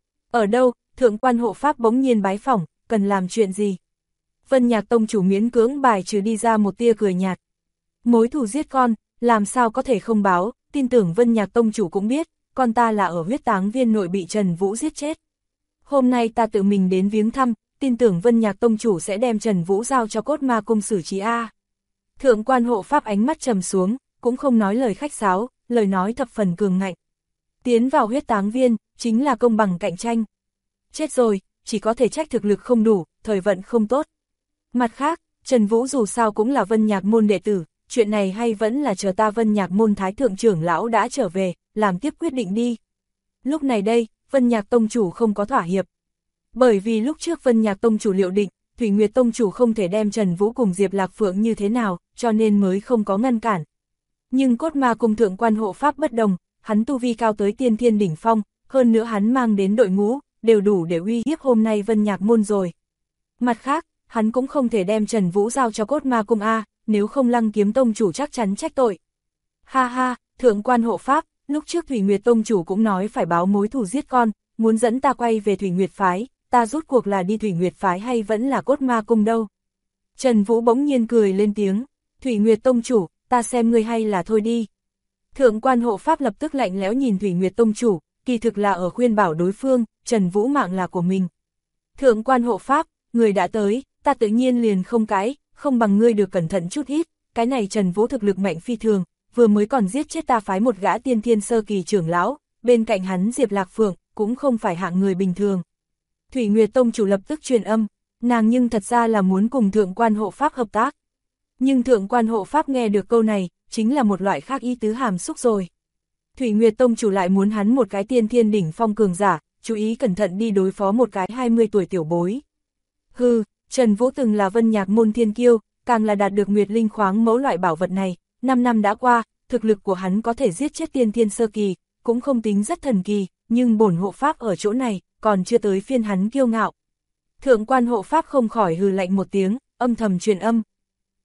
Ở đâu, thượng quan hộ pháp bỗng nhiên bái phỏng, cần làm chuyện gì? Vân Nhạc tông chủ miễn cưỡng bài trừ đi ra một tia cười nhạt. Mối thù giết con, làm sao có thể không báo, tin tưởng Vân Nhạc tông chủ cũng biết, con ta là ở huyết táng viên nội bị Trần Vũ giết chết. Hôm nay ta tự mình đến viếng thăm, tin tưởng Vân Nhạc tông chủ sẽ đem Trần Vũ giao cho Cốt Ma cung xử trí a. Thượng quan hộ pháp ánh mắt trầm xuống, cũng không nói lời khách sáo, lời nói thập phần cường ngạnh. Tiến vào huyết táng viên, chính là công bằng cạnh tranh. Chết rồi, chỉ có thể trách thực lực không đủ, thời vận không tốt. Mặt khác, Trần Vũ dù sao cũng là Vân Nhạc môn đệ tử, chuyện này hay vẫn là chờ ta Vân Nhạc môn thái thượng trưởng lão đã trở về, làm tiếp quyết định đi. Lúc này đây, Vân Nhạc tông chủ không có thỏa hiệp. Bởi vì lúc trước Vân Nhạc tông chủ liệu định, Thủy Nguyệt tông chủ không thể đem Trần Vũ cùng Diệp Lạc Phượng như thế nào, cho nên mới không có ngăn cản. Nhưng Cốt Ma cung thượng quan hộ pháp bất đồng, hắn tu vi cao tới tiên thiên đỉnh phong, hơn nữa hắn mang đến đội ngũ, đều đủ để uy hiếp hôm nay Vân Nhạc môn rồi. Mặt khác, hắn cũng không thể đem Trần Vũ giao cho Cốt Ma cung a, nếu không Lăng Kiếm tông chủ chắc chắn trách tội. Ha ha, thượng quan hộ pháp, lúc trước Thủy Nguyệt tông chủ cũng nói phải báo mối thù giết con, muốn dẫn ta quay về Thủy Nguyệt phái, ta rốt cuộc là đi Thủy Nguyệt phái hay vẫn là Cốt Ma cung đâu. Trần Vũ bỗng nhiên cười lên tiếng, Thủy Nguyệt tông chủ, ta xem ngươi hay là thôi đi. Thượng quan hộ pháp lập tức lạnh lẽo nhìn Thủy Nguyệt tông chủ, kỳ thực là ở khuyên bảo đối phương, Trần Vũ mạng là của mình. Thượng quan hộ pháp, người đã tới, ta tự nhiên liền không cãi, không bằng ngươi được cẩn thận chút ít, cái này Trần Vũ thực lực mạnh phi thường, vừa mới còn giết chết ta phái một gã tiên thiên sơ kỳ trưởng lão, bên cạnh hắn Diệp Lạc Phượng, cũng không phải hạng người bình thường. Thủy Nguyệt tông chủ lập tức truyền âm, nàng nhưng thật ra là muốn cùng thượng quan hộ pháp hợp tác. Nhưng thượng quan hộ pháp nghe được câu này, chính là một loại khác ý tứ hàm xúc rồi. Thủy Nguyệt tông chủ lại muốn hắn một cái tiên thiên đỉnh phong cường giả, chú ý cẩn thận đi đối phó một cái 20 tuổi tiểu bối. Hừ, Trần Vũ từng là Vân Nhạc môn thiên kiêu, càng là đạt được Nguyệt Linh khoáng mẫu loại bảo vật này, 5 năm đã qua, thực lực của hắn có thể giết chết tiên thiên sơ kỳ, cũng không tính rất thần kỳ, nhưng bổn hộ pháp ở chỗ này, còn chưa tới phiên hắn kiêu ngạo. Thượng quan hộ pháp không khỏi hừ lạnh một tiếng, âm thầm truyền âm.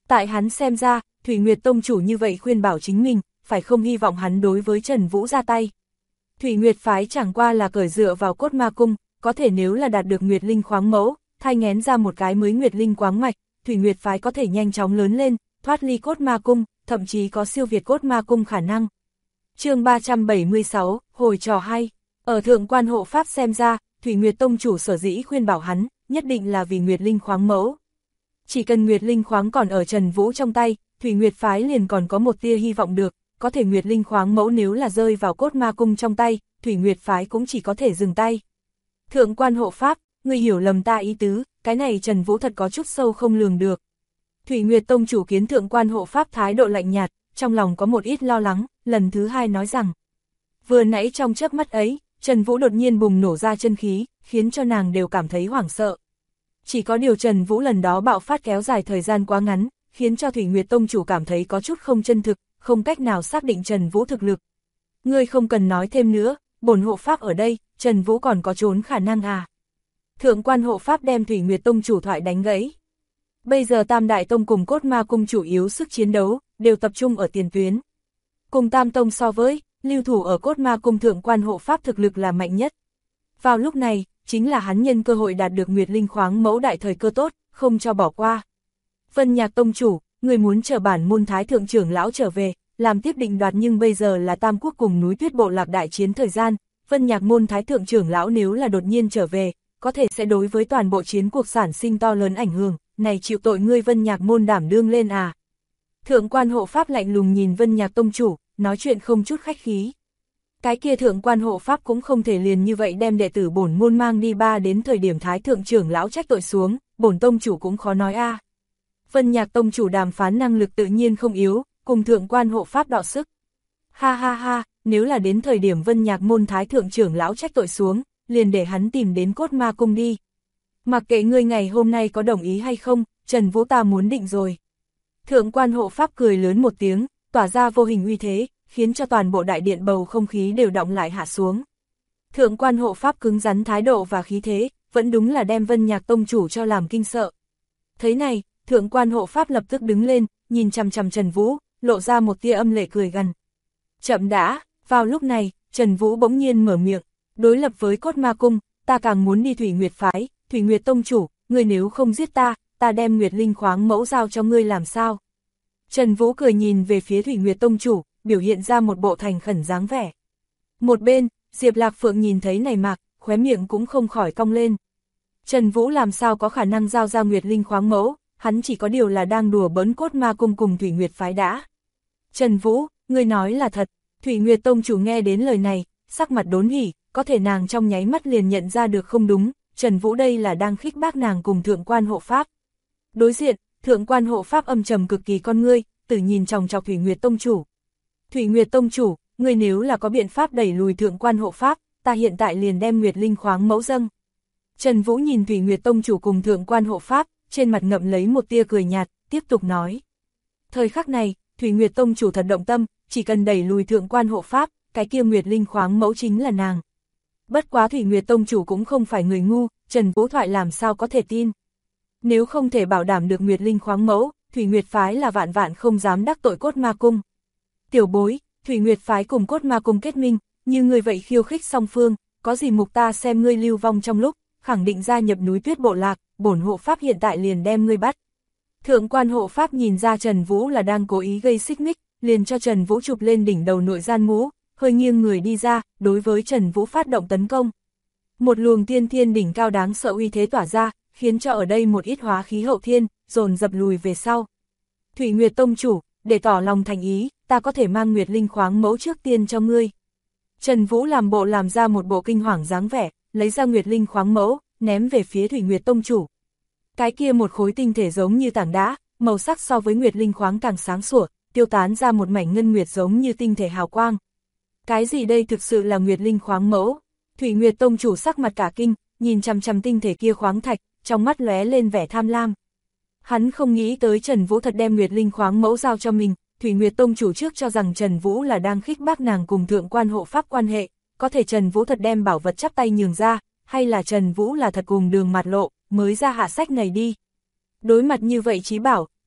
Tại hắn xem ra, Thủy Nguyệt Tông chủ như vậy khuyên bảo chính mình, phải không hy vọng hắn đối với Trần Vũ ra tay. Thủy Nguyệt phái chẳng qua là cởi dựa vào cốt ma cung, có thể nếu là đạt được Nguyệt Linh khoáng mẫu, thai nghén ra một cái mới Nguyệt Linh quáng mạch, Thủy Nguyệt phái có thể nhanh chóng lớn lên, thoát ly cốt ma cung, thậm chí có siêu việt cốt ma cung khả năng. Chương 376, hồi trò hay. Ở Thượng Quan Hộ Pháp xem ra, Thủy Nguyệt Tông chủ sở dĩ khuyên bảo hắn, nhất định là vì Nguyệt Linh khoáng mẫu. Chỉ cần Nguyệt Linh khoáng còn ở Trần Vũ trong tay, Thủy Nguyệt phái liền còn có một tia hy vọng được, có thể Nguyệt Linh khoáng mẫu nếu là rơi vào cốt ma cung trong tay, Thủy Nguyệt phái cũng chỉ có thể dừng tay. Thượng Quan Hộ Pháp, ngươi hiểu lầm ta ý tứ, cái này Trần Vũ thật có chút sâu không lường được. Thủy Nguyệt Tông chủ kiến Thượng Quan Hộ Pháp thái độ lạnh nhạt, trong lòng có một ít lo lắng, lần thứ hai nói rằng. Vừa nãy trong chớp mắt ấy, Trần Vũ đột nhiên bùng nổ ra chân khí, khiến cho nàng đều cảm thấy hoảng sợ. Chỉ có điều Trần Vũ lần đó bạo phát kéo dài thời gian quá ngắn, khiến cho Thủy Nguyệt Tông chủ cảm thấy có chút không chân thực, không cách nào xác định Trần Vũ thực lực. Ngươi không cần nói thêm nữa, bổn hộ pháp ở đây, Trần Vũ còn có trốn khả năng à? Thượng Quan Hộ Pháp đem Thủy Nguyệt Tông chủ thoại đánh gãy. Bây giờ Tam Đại Tông cùng Cốt Ma Cung chủ yếu sức chiến đấu, đều tập trung ở tiền tuyến. Cùng Tam Tông so với, lưu thủ ở Cốt Ma Cung Thượng Quan Hộ Pháp thực lực là mạnh nhất. Vào lúc này, chính là hắn nhân cơ hội đạt được Nguyệt Linh khoáng mẫu đại thời cơ tốt, không cho bỏ qua. Vân Nhạc Tông chủ, người muốn chờ bản môn Thái Thượng trưởng lão trở về, làm tiếp định đoạt, nhưng bây giờ là Tam Quốc cùng núi Tuyết Bộ Lạc đại chiến thời gian, Vân Nhạc môn Thái Thượng trưởng lão nếu là đột nhiên trở về, có thể sẽ đối với toàn bộ chiến cuộc sản sinh to lớn ảnh hưởng, này chịu tội ngươi Vân Nhạc môn đảm đương lên à. Thượng Quan Hộ Pháp lạnh lùng nhìn Vân Nhạc Tông chủ, nói chuyện không chút khách khí. Cái kia Thượng Quan Hộ Pháp cũng không thể liền như vậy đem đệ tử bổn môn mang đi ba, đến thời điểm Thái Thượng trưởng lão trách tội xuống, bổn tông chủ cũng khó nói a. Vân Nhạc Tông chủ đàm phán năng lực tự nhiên không yếu, cùng Thượng Quan Hộ Pháp đọ sức. Ha ha ha, nếu là đến thời điểm Vân Nhạc môn Thái Thượng trưởng lão trách tội xuống, liền để hắn tìm đến Cốt Ma Cung đi. Mặc kệ ngươi ngày hôm nay có đồng ý hay không, Trần Vũ ta muốn định rồi. Thượng Quan Hộ Pháp cười lớn một tiếng, tỏa ra vô hình uy thế, khiến cho toàn bộ đại điện bầu không khí đều đọng lại hạ xuống. Thượng Quan Hộ Pháp cứng rắn thái độ và khí thế, vẫn đúng là đem Vân Nhạc Tông chủ cho làm kinh sợ. Thế này, Thượng Quan Hộ Pháp lập tức đứng lên, nhìn chằm chằm Trần Vũ, lộ ra một tia âm lệ cười gằn. Chậm đã, vào lúc này, Trần Vũ bỗng nhiên mở miệng, đối lập với Cốt Ma Cung, ta càng muốn đi Thủy Nguyệt phái, Thủy Nguyệt Tông chủ, ngươi nếu không giết ta, ta đem Nguyệt Linh khoáng mẫu giao cho ngươi làm sao? Trần Vũ cười nhìn về phía Thủy Nguyệt Tông chủ, biểu hiện ra một bộ thành khẩn dáng vẻ. Một bên, Diệp Lạc Phượng nhìn thấy này mạc, khóe miệng cũng không khỏi cong lên. Trần Vũ làm sao có khả năng giao ra Nguyệt Linh khoáng mẫu, hắn chỉ có điều là đang đùa bỡn Cốt Ma Cung cùng Thủy Nguyệt phái đã. Trần Vũ, ngươi nói là thật. Thủy Nguyệt Tông chủ nghe đến lời này, sắc mặt đốn hỉ, có thể nàng trong nháy mắt liền nhận ra được không đúng, Trần Vũ đây là đang khích bác nàng cùng Thượng Quan Hộ Pháp. Đối diện, Thượng Quan Hộ Pháp âm trầm cực kỳ con ngươi, tự nhìn chòng chọc Thủy Nguyệt Tông chủ. Thủy Nguyệt Tông chủ, ngươi nếu là có biện pháp đẩy lùi Thượng Quan Hộ Pháp, ta hiện tại liền đem Nguyệt Linh khoáng mẫu dâng. Trần Vũ nhìn Thủy Nguyệt Tông chủ cùng Thượng Quan Hộ Pháp, trên mặt ngậm lấy một tia cười nhạt, tiếp tục nói. Thời khắc này, Thủy Nguyệt Tông chủ thật động tâm, chỉ cần đẩy lùi Thượng Quan Hộ Pháp, cái kia Nguyệt Linh khoáng mẫu chính là nàng. Bất quá Thủy Nguyệt Tông chủ cũng không phải người ngu, Trần Vũ thoại làm sao có thể tin. Nếu không thể bảo đảm được Nguyệt Linh khoáng mẫu, Thủy Nguyệt phái là vạn vạn không dám đắc tội Cốt Ma Cung. Tiểu bối, Thủy Nguyệt phái cùng Cốt Ma Cung kết minh, như người vậy khiêu khích song phương, có gì mục ta xem ngươi lưu vong trong lúc, khẳng định gia nhập núi Tuyết Bộ Lạc, bổn hộ pháp hiện tại liền đem ngươi bắt. Thượng Quan Hộ Pháp nhìn ra Trần Vũ là đang cố ý gây xích mích, liền cho Trần Vũ chụp lên đỉnh đầu nội gian mũ, hơi nghiêng người đi ra, đối với Trần Vũ phát động tấn công. Một luồng tiên thiên đỉnh cao đáng sợ uy thế tỏa ra, khiến cho ở đây một ít hóa khí hậu thiên, dồn dập lùi về sau. Thủy Nguyệt Tông chủ, để tỏ lòng thành ý, ta có thể mang Nguyệt Linh khoáng mẫu trước tiên cho ngươi. Trần Vũ làm ra một bộ kinh hoàng dáng vẻ, lấy ra Nguyệt Linh khoáng mẫu, ném về phía Thủy Nguyệt Tông chủ. Cái kia một khối tinh thể giống như tảng đá, màu sắc so với Nguyệt Linh khoáng càng sáng sủa, tiêu tán ra một mảnh ngân nguyệt giống như tinh thể hào quang. Cái gì đây thực sự là Nguyệt Linh khoáng mẫu? Thủy Nguyệt Tông chủ sắc mặt cả kinh, nhìn chằm chằm tinh thể kia khoáng thạch, trong mắt lóe lên vẻ tham lam. Hắn không nghĩ tới Trần Vũ thật đem Nguyệt Linh khoáng mẫu giao cho mình, Thủy Nguyệt Tông chủ trước cho rằng Trần Vũ là đang khích bác nàng cùng Thượng Quan Hộ Pháp quan hệ, có thể Trần Vũ thật đem bảo vật chắp tay nhường ra, hay là Trần Vũ là thật cùng đường mặt lộ, mới ra hạ sách này đi. Đối mặt như vậy chí bảo,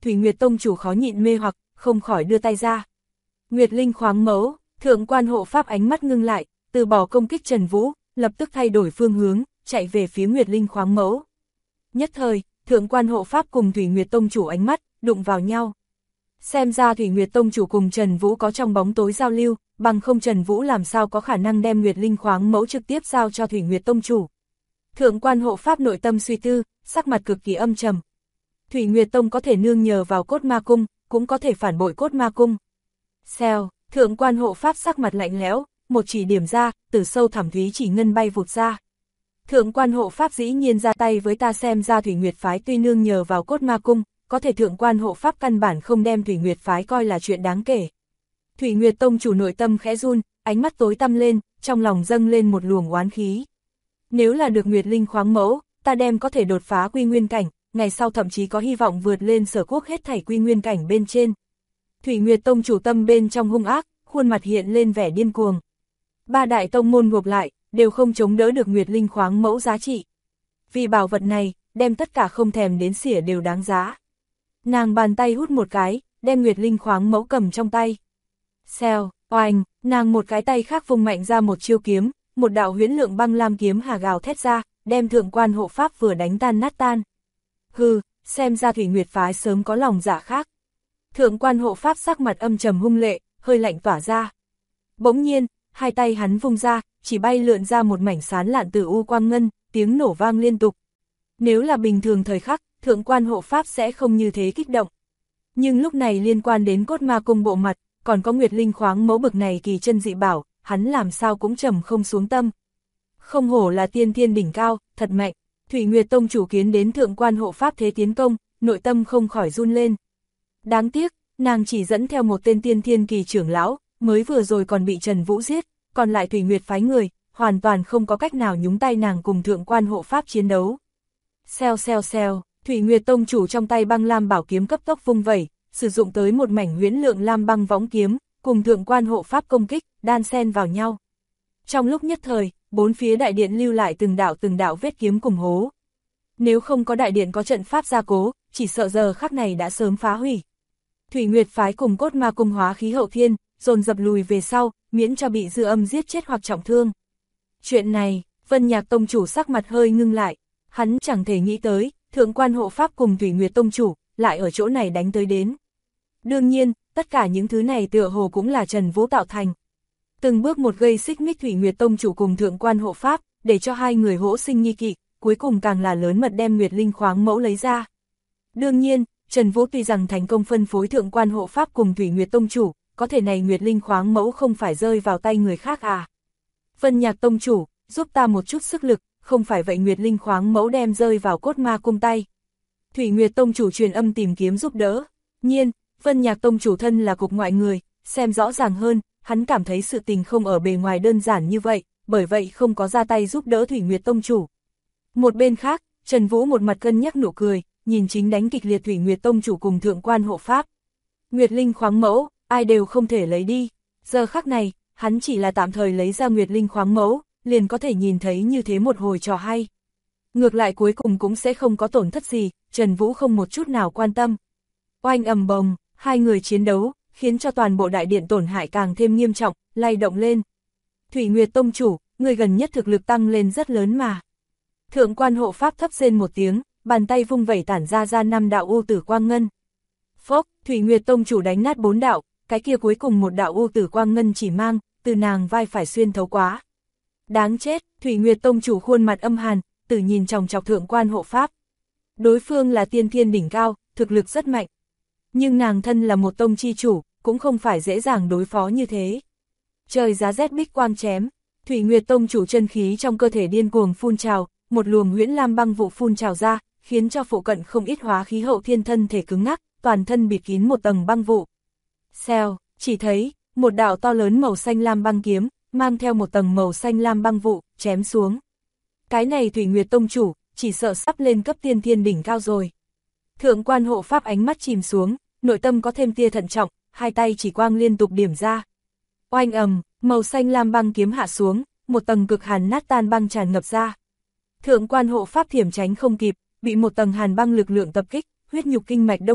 Thủy Nguyệt Tông chủ khó nhịn mê hoặc, không khỏi đưa tay ra. Nguyệt Linh khoáng mẫu, thượng quan hộ pháp ánh mắt ngưng lại, từ bỏ công kích Trần Vũ, lập tức thay đổi phương hướng, chạy về phía Nguyệt Linh khoáng mẫu. Nhất thời, thượng quan hộ pháp cùng Thủy Nguyệt Tông chủ ánh mắt, đụng vào nhau. Xem ra Thủy Nguyệt Tông chủ cùng Trần Vũ có trong bóng tối giao lưu, bằng không Trần Vũ làm sao có khả năng đem Nguyệt Linh khoáng mẫu trực tiếp giao cho Thủy Nguyệt Tông chủ. Thượng quan hộ pháp nội tâm suy tư, sắc mặt cực kỳ âm trầm. Thủy Nguyệt Tông có thể nương nhờ vào cốt ma cung, cũng có thể phản bội cốt ma cung. Xèo, thượng quan hộ pháp sắc mặt lạnh lẽo, một chỉ điểm ra, từ sâu thẳm thúy chỉ ngân bay vụt ra. Thượng quan hộ pháp dĩ nhiên ra tay với ta, xem ra Thủy Nguyệt phái tuy nương nhờ vào cốt ma cung, có thể thượng quan hộ pháp căn bản không đem Thủy Nguyệt phái coi là chuyện đáng kể. Thủy Nguyệt Tông chủ nội tâm khẽ run, ánh mắt tối tăm lên, trong lòng dâng lên một luồng oán khí. Nếu là được Nguyệt Linh khoáng mẫu, ta đem có thể đột phá quy nguyên cảnh, ngày sau thậm chí có hy vọng vượt lên Sở Quốc hết thảy quy nguyên cảnh bên trên. Thủy Nguyệt Tông chủ tâm bên trong hung ác, khuôn mặt hiện lên vẻ điên cuồng. Ba đại tông môn gộp lại, đều không chống đỡ được Nguyệt Linh khoáng mẫu giá trị. Vì bảo vật này, đem tất cả không thèm đến xỉa đều đáng giá. Nàng bàn tay hút một cái, đem Nguyệt Linh khoáng mẫu cầm trong tay. Xèo, oanh, nàng một cái tay khác vung mạnh ra một chiêu kiếm, một đạo huyễn lượng băng lam kiếm hà gào thét ra, đem thượng quan hộ pháp vừa đánh tan nát tan. Hừ, xem ra Thủy Nguyệt phái sớm có lòng dạ khác. Thượng quan hộ pháp sắc mặt âm trầm hung lệ, hơi lạnh tỏa ra. Bỗng nhiên, hai tay hắn vung ra, chỉ bay lượn ra một mảnh sán lạn từ u quang ngân, tiếng nổ vang liên tục. Nếu là bình thường thời khắc, thượng quan hộ pháp sẽ không như thế kích động. Nhưng lúc này liên quan đến cốt ma cung bộ mặt, còn có Nguyệt Linh khoáng mẫu bực này kỳ chân dị bảo, hắn làm sao cũng trầm không xuống tâm. Không hổ là tiên thiên đỉnh cao, thật mạnh. Thủy Nguyệt Tông chủ kiến đến thượng quan hộ pháp thế tiến công, nội tâm không khỏi run lên. Đáng tiếc, nàng chỉ dẫn theo một tên tiên thiên kỳ trưởng lão, mới vừa rồi còn bị Trần Vũ giết, còn lại Thủy Nguyệt phái người, hoàn toàn không có cách nào nhúng tay nàng cùng thượng quan hộ pháp chiến đấu. Xèo xèo xèo, Thủy Nguyệt Tông chủ trong tay băng lam bảo kiếm cấp tốc vung vẩy, sử dụng tới một mảnh huyễn lượng lam băng võng kiếm, cùng thượng quan hộ pháp công kích, đan xen vào nhau. Trong lúc nhất thời, bốn phía đại điện lưu lại từng đạo vết kiếm cùng hố. Nếu không có đại điện có trận pháp gia cố, chỉ sợ giờ khắc này đã sớm phá hủy. Thủy Nguyệt phái cùng cốt ma cung hóa khí hậu thiên, dồn dập lùi về sau, miễn cho bị dư âm giết chết hoặc trọng thương. Chuyện này, Vân Nhạc Tông chủ sắc mặt hơi ngưng lại, hắn chẳng thể nghĩ tới, thượng quan hộ pháp cùng Thủy Nguyệt Tông chủ, lại ở chỗ này đánh tới đến. Đương nhiên, tất cả những thứ này tựa hồ cũng là Trần Vũ tạo thành. Từng bước một gây xích mích Thủy Nguyệt Tông chủ cùng thượng quan hộ pháp, để cho hai người hỗ sinh nghi kỵ, cuối cùng càng là lớn mật đem Nguyệt Linh khoáng mẫu lấy ra. Đương nhiên, Trần Vũ tuy rằng thành công phân phối thượng quan hộ pháp cùng Thủy Nguyệt Tông chủ, có thể này Nguyệt Linh khoáng mẫu không phải rơi vào tay người khác à. Vân Nhạc Tông chủ, giúp ta một chút sức lực, không phải vậy Nguyệt Linh khoáng mẫu đem rơi vào cốt ma cung tay. Thủy Nguyệt Tông chủ truyền âm tìm kiếm giúp đỡ. Nhiên, Vân Nhạc Tông chủ thân là cục ngoại người, xem rõ ràng hơn, hắn cảm thấy sự tình không ở bề ngoài đơn giản như vậy, bởi vậy không có ra tay giúp đỡ Thủy Nguyệt Tông chủ. Một bên khác, Trần Vũ một mặt cân nhắc nụ cười, nhìn chính đánh kịch liệt Thủy Nguyệt Tông chủ cùng thượng quan hộ pháp. Nguyệt Linh khoáng mẫu, ai đều không thể lấy đi. Giờ khắc này, hắn chỉ là tạm thời lấy ra Nguyệt Linh khoáng mẫu, liền có thể nhìn thấy như thế một hồi trò hay. Ngược lại cuối cùng cũng sẽ không có tổn thất gì, Trần Vũ không một chút nào quan tâm. Oanh ầm bồng, hai người chiến đấu, khiến cho toàn bộ đại điện tổn hại càng thêm nghiêm trọng, lay động lên. Thủy Nguyệt Tông chủ, người gần nhất thực lực tăng lên rất lớn mà. Thượng quan hộ pháp thấp rên một tiếng, bàn tay vung vẩy tản ra 5 đạo u tử quang ngân. Phốc, Thủy Nguyệt Tông chủ đánh nát 4 đạo, cái kia cuối cùng một đạo u tử quang ngân chỉ mang, từ nàng vai phải xuyên thấu quá. Đáng chết, Thủy Nguyệt Tông chủ khuôn mặt âm hàn, tử nhìn chòng chọc thượng quan hộ pháp. Đối phương là tiên thiên đỉnh cao, thực lực rất mạnh. Nhưng nàng thân là một tông chi chủ, cũng không phải dễ dàng đối phó như thế. Trời giá rét bích quang chém, Thủy Nguyệt Tông chủ chân khí trong cơ thể điên cuồng phun trào, một luồng huyễn lam băng vụ phun trào ra, khiến cho phụ cận không ít hóa khí hậu thiên thân thể cứng ngắc, toàn thân bịt kín một tầng băng vụ. Xèo, chỉ thấy, một đạo to lớn màu xanh lam băng kiếm, mang theo một tầng màu xanh lam băng vụ, chém xuống. Cái này Thủy Nguyệt Tông chủ, chỉ sợ sắp lên cấp tiên thiên đỉnh cao rồi. Thượng quan hộ pháp ánh mắt chìm xuống, nội tâm có thêm tia thận trọng, hai tay chỉ quang liên tục điểm ra. Oanh ầm, màu xanh lam băng kiếm hạ xuống, một tầng cực hàn nát tan băng tràn ngập ra. Thượng quan hộ pháp thiểm tránh không kịp, bị một tầng hàn băng lực lượng tập kích, huyết nhục kinh mạch đông lại,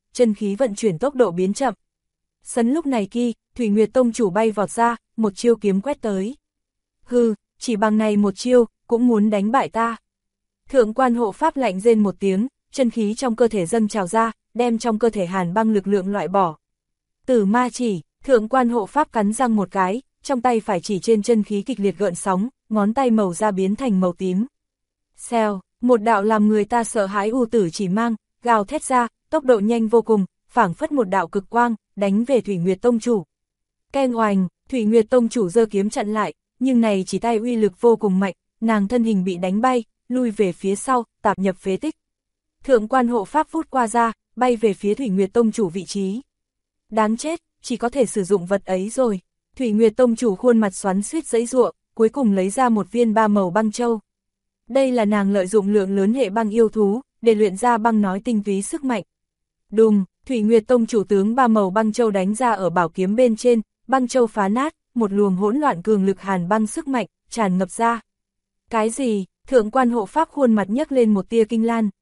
chân khí vận chuyển tốc độ biến chậm. Sấn lúc này Thủy Nguyệt Tông chủ bay vọt ra, một chiêu kiếm quét tới. Hừ, chỉ bằng này một chiêu, cũng muốn đánh bại ta. Thượng quan hộ pháp lạnh rên một tiếng, chân khí trong cơ thể dâng trào ra, đem trong cơ thể hàn băng lực lượng loại bỏ. Tử ma chỉ, thượng quan hộ pháp cắn răng một cái, trong tay phải chỉ trên chân khí kịch liệt gợn sóng, ngón tay màu da biến thành màu tím. Xèo, một đạo làm người ta sợ hãi u tử chỉ mang, gào thét ra, tốc độ nhanh vô cùng, phảng phất một đạo cực quang, đánh về Thủy Nguyệt Tông chủ. Keng oành, Thủy Nguyệt Tông chủ giơ kiếm chặn lại, nhưng này chỉ tay uy lực vô cùng mạnh, nàng thân hình bị đánh bay, lui về phía sau, tạp nhập phế tích. Thượng quan hộ pháp vút qua ra, bay về phía Thủy Nguyệt Tông chủ vị trí. Đáng chết, chỉ có thể sử dụng vật ấy rồi. Thủy Nguyệt Tông chủ khuôn mặt xoắn xuýt giãy giụa, cuối cùng lấy ra một viên 3 màu băng châu. Đây là nàng lợi dụng lượng lớn hệ băng yêu thú, để luyện ra băng nói tinh túy sức mạnh. Đùng, Thủy Nguyệt Tông chủ tướng 3 màu băng châu đánh ra ở bảo kiếm bên trên, băng châu phá nát, một luồng hỗn loạn cường lực hàn băng sức mạnh, tràn ngập ra. Cái gì? Thượng quan hộ pháp khuôn mặt nhấc lên một tia kinh lan.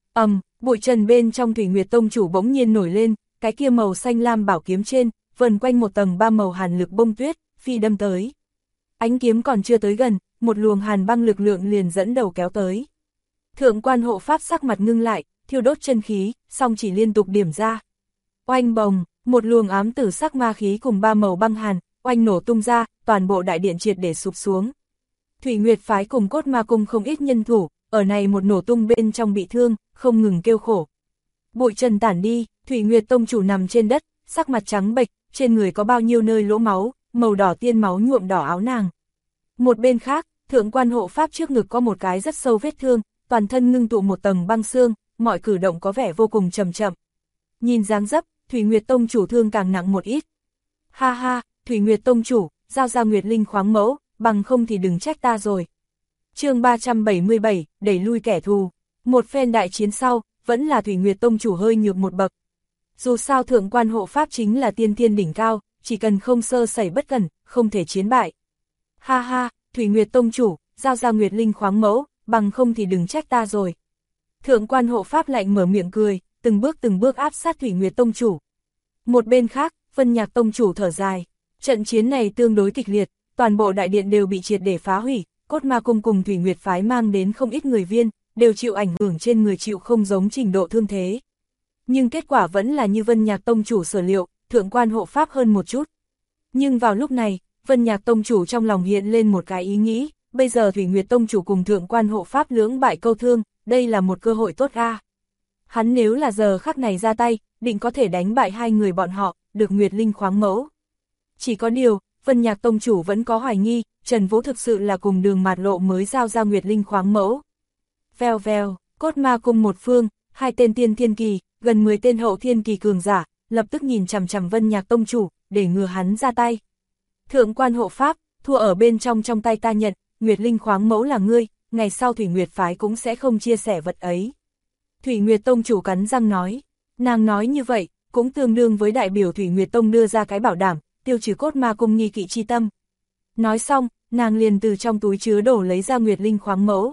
Bụi trần bên trong Thủy Nguyệt Tông chủ bỗng nhiên nổi lên, cái kia màu xanh lam bảo kiếm trên, vần quanh một tầng 3 màu hàn lực bông tuyết, phi đâm tới. Ánh kiếm còn chưa tới gần, một luồng hàn băng lực lượng liền dẫn đầu kéo tới. Thượng quan hộ pháp sắc mặt ngưng lại, thiêu đốt chân khí, song chỉ liên tục điểm ra. Oanh bồng, một luồng ám tử sắc ma khí cùng 3 màu băng hàn, oanh nổ tung ra, toàn bộ đại điện triệt để sụp xuống. Thủy Nguyệt phái cùng Cốt Ma cung không ít nhân thủ, ở này một nổ tung bên trong bị thương, không ngừng kêu khổ. Bụi trần tản đi, Thủy Nguyệt Tông chủ nằm trên đất, sắc mặt trắng bệch, trên người có bao nhiêu nơi lỗ máu, màu đỏ tiên máu nhuộm đỏ áo nàng. Một bên khác, thượng quan hộ pháp trước ngực có một cái rất sâu vết thương, toàn thân ngưng tụ một tầng băng xương, mọi cử động có vẻ vô cùng chậm chậm. Nhìn dáng dấp, Thủy Nguyệt Tông chủ thương càng nặng một ít. Ha ha, Thủy Nguyệt Tông chủ, giao ra Nguyệt Linh khoáng mẫu, bằng không thì đừng trách ta rồi. Chương 377, đẩy lui kẻ thù. Một phen đại chiến sau, vẫn là Thủy Nguyệt Tông chủ hơi nhược một bậc. Dù sao thượng quan hộ pháp chính là tiên thiên đỉnh cao, chỉ cần không sơ sẩy bất cẩn, không thể chiến bại. Ha ha, Thủy Nguyệt Tông chủ, giao ra Nguyệt Linh khoáng mẫu, bằng không thì đừng trách ta rồi. Thượng quan hộ pháp lạnh mở miệng cười, từng bước áp sát Thủy Nguyệt Tông chủ. Một bên khác, Vân Nhạc Tông chủ thở dài. Trận chiến này tương đối kịch liệt, toàn bộ đại điện đều bị triệt để phá hủy, Cốt Ma cung cùng Thủy Nguyệt phái mang đến không ít người viên, đều chịu ảnh hưởng trên người chịu không giống trình độ thương thế. Nhưng kết quả vẫn là như Vân Nhạc Tông chủ sở liệu, thượng quan hộ pháp hơn một chút. Nhưng vào lúc này, Vân Nhạc Tông chủ trong lòng hiện lên một cái ý nghĩ, bây giờ Thủy Nguyệt Tông chủ cùng thượng quan hộ pháp lưỡng bại câu thương, đây là một cơ hội tốt a. Hắn nếu là giờ khắc này ra tay, định có thể đánh bại hai người bọn họ, được Nguyệt Linh khoáng mẫu. Chỉ có điều, Vân Nhạc Tông chủ vẫn có hoài nghi, Trần Vũ thực sự là cùng Đường Mạt Lộ mới giao ra Nguyệt Linh khoáng mẫu. Vèo vèo, Cốt Ma cung một phương, 2 tên tiên thiên kỳ, gần 10 tên hậu thiên kỳ cường giả, lập tức nhìn chằm chằm Vân Nhạc Tông chủ, để ngừa hắn ra tay. Thượng quan hộ pháp, thua ở bên trong tay ta nhận, Nguyệt Linh khoáng mẫu là ngươi, ngày sau Thủy Nguyệt phái cũng sẽ không chia sẻ vật ấy. Thủy Nguyệt Tông chủ cắn răng nói, nàng nói như vậy, cũng tương đương với đại biểu Thủy Nguyệt Tông đưa ra cái bảo đảm, tiêu trừ Cốt Ma cung nghi kỵ chi tâm. Nói xong, nàng liền từ trong túi chứa đổ lấy ra Nguyệt Linh khoáng mẫu.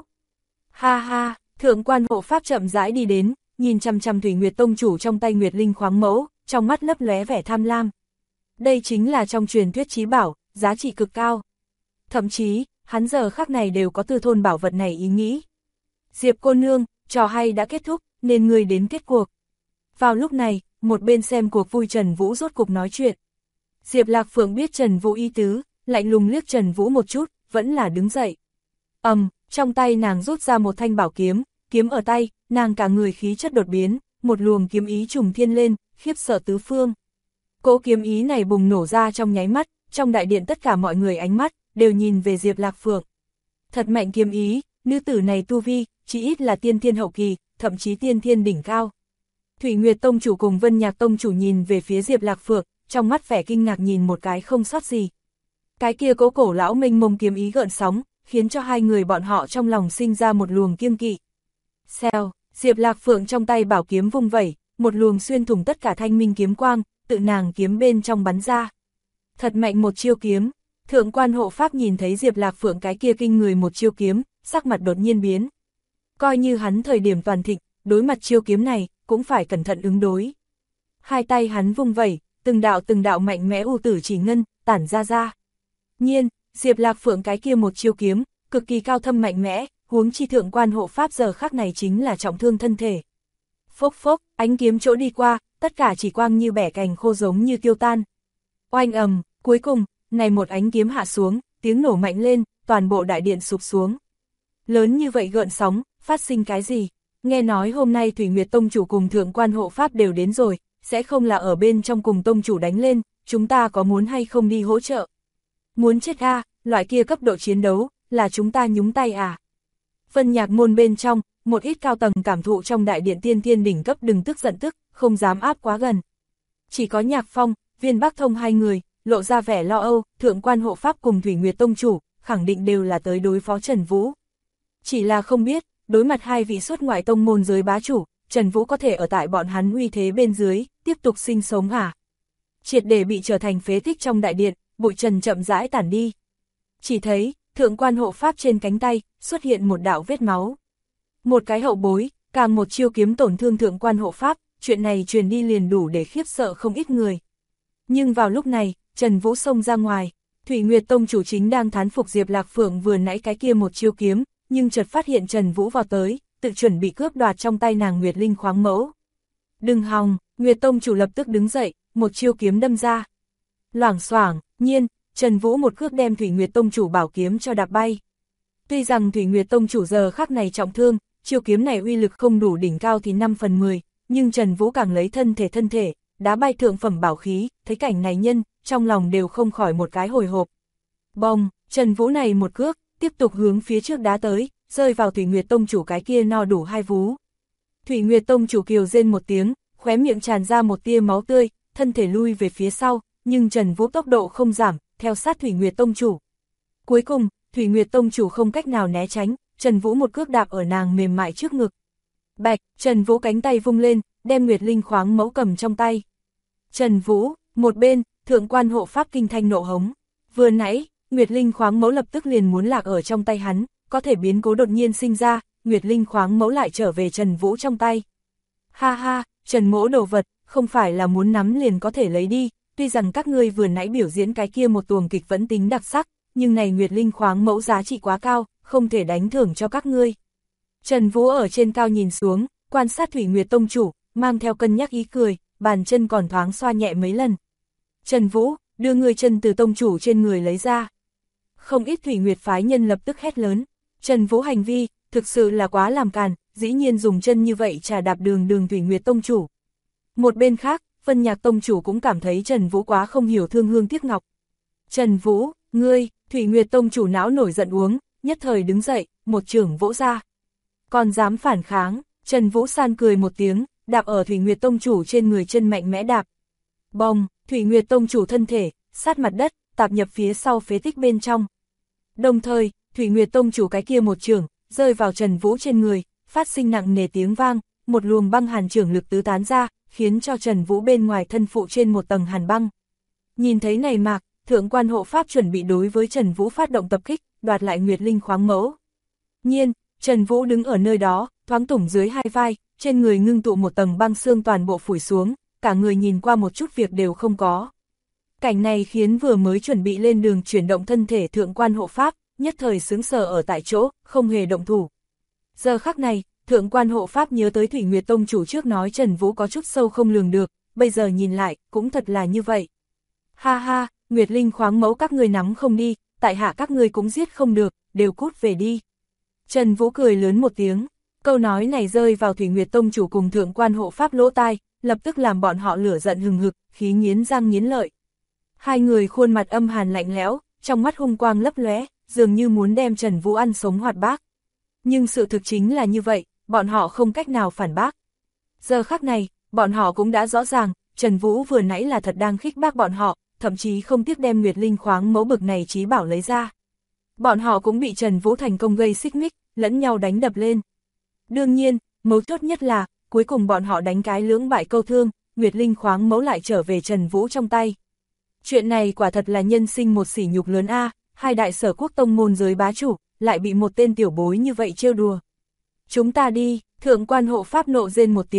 Ha ha, thượng quan hộ pháp chậm rãi đi đến, nhìn chằm chằm Thủy Nguyệt Tông chủ trong tay Nguyệt Linh khoáng mẫu, trong mắt lấp lóe vẻ tham lam. Đây chính là trong truyền thuyết chí bảo, giá trị cực cao. Thậm chí, hắn giờ khắc này đều có tư thôn bảo vật này ý nghĩ. Diệp cô nương, trò hay đã kết thúc, nên ngươi đến kết cuộc. Vào lúc này, một bên xem cuộc vui Trần Vũ rốt cục nói chuyện. Diệp Lạc Phượng biết Trần Vũ ý tứ, lạnh lùng liếc Trần Vũ một chút, vẫn là đứng dậy. Trong tay nàng rút ra một thanh bảo kiếm, kiếm ở tay, nàng cả người khí chất đột biến, một luồng kiếm ý trùng thiên lên, khiếp sợ tứ phương. Cỗ kiếm ý này bùng nổ ra trong nháy mắt, trong đại điện tất cả mọi người ánh mắt, đều nhìn về Diệp Lạc Phượng. Thật mạnh kiếm ý, nữ tử này tu vi, chỉ ít là tiên thiên hậu kỳ, thậm chí tiên thiên đỉnh cao. Thủy Nguyệt Tông chủ cùng Vân Nhạc Tông chủ nhìn về phía Diệp Lạc Phượng, trong mắt vẻ kinh ngạc nhìn một cái không sót gì. Cái kia cố cổ lão mênh mông kiếm ý gợn sóng, khiến cho hai người bọn họ trong lòng sinh ra một luồng kiêng kỵ. Xèo, Diệp Lạc Phượng trong tay bảo kiếm vung vẩy, một luồng xuyên thủng tất cả thanh minh kiếm quang, tự nàng kiếm bên trong bắn ra. Thật mạnh một chiêu kiếm, thượng quan hộ pháp nhìn thấy Diệp Lạc Phượng cái kia kinh người một chiêu kiếm, sắc mặt đột nhiên biến. Coi như hắn thời điểm toàn thịnh, đối mặt chiêu kiếm này, cũng phải cẩn thận ứng đối. Hai tay hắn vung vẩy, từng đạo mạnh mẽ u tử chỉ ngân, tản ra. Nhiên, Diệp Lạc Phượng cái kia một chiêu kiếm, cực kỳ cao thâm mạnh mẽ, huống chi thượng quan hộ pháp giờ khắc này chính là trọng thương thân thể. Phốc phốc, ánh kiếm chỗ đi qua, tất cả chỉ quang như bẻ cành khô giống như tiêu tan. Oanh ầm, cuối cùng, này một ánh kiếm hạ xuống, tiếng nổ mạnh lên, toàn bộ đại điện sụp xuống. Lớn như vậy gợn sóng, phát sinh cái gì? Nghe nói hôm nay Thủy Nguyệt Tông chủ cùng thượng quan hộ pháp đều đến rồi, sẽ không là ở bên trong cùng tông chủ đánh lên, chúng ta có muốn hay không đi hỗ trợ? Muốn chết a, loại kia cấp độ chiến đấu, là chúng ta nhúng tay à? Vân Nhạc môn bên trong, một ít cao tầng cảm thụ trong đại điện tiên thiên đỉnh cấp đừng tức giận tức, không dám áp quá gần. Chỉ có Nhạc Phong, Viên Bắc Thông hai người, lộ ra vẻ lo âu, thượng quan hộ pháp cùng Thủy Nguyệt Tông chủ, khẳng định đều là tới đối phó Trần Vũ. Chỉ là không biết, đối mặt hai vị xuất ngoại tông môn giới bá chủ, Trần Vũ có thể ở tại bọn hắn uy thế bên dưới, tiếp tục sinh sống à? Triệt để bị trở thành phế tích trong đại điện, bụi trần chậm rãi tản đi. Chỉ thấy, thượng quan hộ pháp trên cánh tay, xuất hiện một đạo vết máu. Một cái hậu bối, càng một chiêu kiếm tổn thương thượng quan hộ pháp, chuyện này truyền đi liền đủ để khiếp sợ không ít người. Nhưng vào lúc này, Trần Vũ xông ra ngoài, Thủy Nguyệt Tông chủ chính đang thán phục Diệp Lạc Phượng vừa nãy cái kia một chiêu kiếm, nhưng chợt phát hiện Trần Vũ vào tới, tự chuẩn bị cướp đoạt trong tay nàng Nguyệt Linh khoáng mẫu. Đừng hòng, Nguyệt Tông chủ lập tức đứng dậy, một chiêu kiếm đâm ra. Loảng xoảng, nhiên, Trần Vũ một cước đem Thủy Nguyệt Tông chủ bảo kiếm cho đạp bay. Tuy rằng Thủy Nguyệt Tông chủ giờ khắc này trọng thương, chiêu kiếm này uy lực không đủ đỉnh cao thì 5/10, nhưng Trần Vũ càng lấy thân thể, đá bay thượng phẩm bảo khí, thấy cảnh này nhân, trong lòng đều không khỏi một cái hồi hộp. Bông, Trần Vũ này một cước, tiếp tục hướng phía trước đá tới, rơi vào Thủy Nguyệt Tông chủ cái kia no đủ hai vú. Thủy Nguyệt Tông chủ kiều rên một tiếng, khóe miệng tràn ra một tia máu tươi, thân thể lui về phía sau, nhưng Trần Vũ tốc độ không giảm, theo sát Thủy Nguyệt Tông chủ. Cuối cùng, Thủy Nguyệt Tông chủ không cách nào né tránh, Trần Vũ một cước đạp ở nàng mềm mại trước ngực. Bạch, Trần Vũ cánh tay vung lên, đem Nguyệt Linh khoáng mẫu cầm trong tay. Trần Vũ, một bên, thượng quan hộ pháp kinh thanh nộ hống. Vừa nãy, Nguyệt Linh khoáng mẫu lập tức liền muốn lạc ở trong tay hắn, có thể biến cố đột nhiên sinh ra, Nguyệt Linh khoáng mẫu lại trở về Trần Vũ trong tay. Ha ha, Trần mỗ đồ vật, không phải là muốn nắm liền có thể lấy đi, tuy rằng các ngươi vừa nãy biểu diễn cái kia một tuồng kịch vẫn tính đặc sắc, nhưng này Nguyệt Linh khoáng mẫu giá trị quá cao, không thể đánh thưởng cho các ngươi. Trần Vũ ở trên cao nhìn xuống, quan sát Thủy Nguyệt Tông chủ, mang theo cân nhắc ý cười, bàn chân còn thoáng xoa nhẹ mấy lần. Trần Vũ, đưa người chân từ tông chủ trên người lấy ra. Không ít Thủy Nguyệt phái nhân lập tức hét lớn, Trần Vũ hành vi, thực sự là quá làm càn, dĩ nhiên dùng chân như vậy trà đạp đường Thủy Nguyệt Tông chủ. Một bên khác, Vân Nhạc Tông chủ cũng cảm thấy Trần Vũ quá không hiểu thương hương tiếc ngọc. Trần Vũ, ngươi, Thủy Nguyệt Tông chủ não nổi giận uống, nhất thời đứng dậy, một chưởng vỗ ra. Còn dám phản kháng, Trần Vũ san cười một tiếng, đạp ở Thủy Nguyệt Tông chủ trên người chân mạnh mẽ đạp. Bông, Thủy Nguyệt Tông chủ thân thể, sát mặt đất, tạp nhập phía sau phế tích bên trong. Đồng thời, Thủy Nguyệt Tông chủ cái kia một chưởng, rơi vào Trần Vũ trên người, phát sinh nặng nề tiếng vang, một luồng băng hàn chưởng lực tứ tán ra, khiến cho Trần Vũ bên ngoài thân phụ trên một tầng hàn băng. Nhìn thấy này mạc, thượng quan hộ pháp chuẩn bị đối với Trần Vũ phát động tập kích, đoạt lại Nguyệt Linh khoáng mẫu. Nhiên, Trần Vũ đứng ở nơi đó, thoáng tủng dưới hai vai, trên người ngưng tụ một tầng băng xương toàn bộ phủi xuống, cả người nhìn qua một chút việc đều không có. Cảnh này khiến vừa mới chuẩn bị lên đường chuyển động thân thể thượng quan hộ pháp, nhất thời sững sờ ở tại chỗ, không hề động thủ. Giờ khắc này, thượng quan hộ pháp nhớ tới Thủy Nguyệt Tông chủ trước nói Trần Vũ có chút sâu không lường được, bây giờ nhìn lại, cũng thật là như vậy. Ha ha, Nguyệt Linh khoáng mẫu các ngươi nắm không đi, tại hạ các ngươi cũng giết không được, đều cút về đi. Trần Vũ cười lớn một tiếng, câu nói này rơi vào Thủy Nguyệt Tông chủ cùng thượng quan hộ pháp lỗ tai, lập tức làm bọn họ lửa giận hừng hực, khí nghiến răng nghiến lợi. Hai người khuôn mặt âm hàn lạnh lẽo, trong mắt hung quang lấp lóe, dường như muốn đem Trần Vũ ăn sống hoạt bác. Nhưng sự thực chính là như vậy, bọn họ không cách nào phản bác. Giờ khắc này, bọn họ cũng đã rõ ràng, Trần Vũ vừa nãy là thật đang khích bác bọn họ, thậm chí không tiếc đem Nguyệt Linh khoáng mẫu bực này chí bảo lấy ra. Bọn họ cũng bị Trần Vũ thành công gây xích mích, lẫn nhau đánh đập lên. Đương nhiên, mấu chốt nhất là, cuối cùng bọn họ đánh cái lưỡng bại câu thương, Nguyệt Linh khoáng mẫu lại trở về Trần Vũ trong tay. Chuyện này quả thật là nhân sinh một sỉ nhục lớn a, hai đại sở quốc tông môn giới bá chủ, lại bị một tên tiểu bối như vậy trêu đùa. Chúng ta đi, thượng quan hộ pháp nộ rên một tiếng,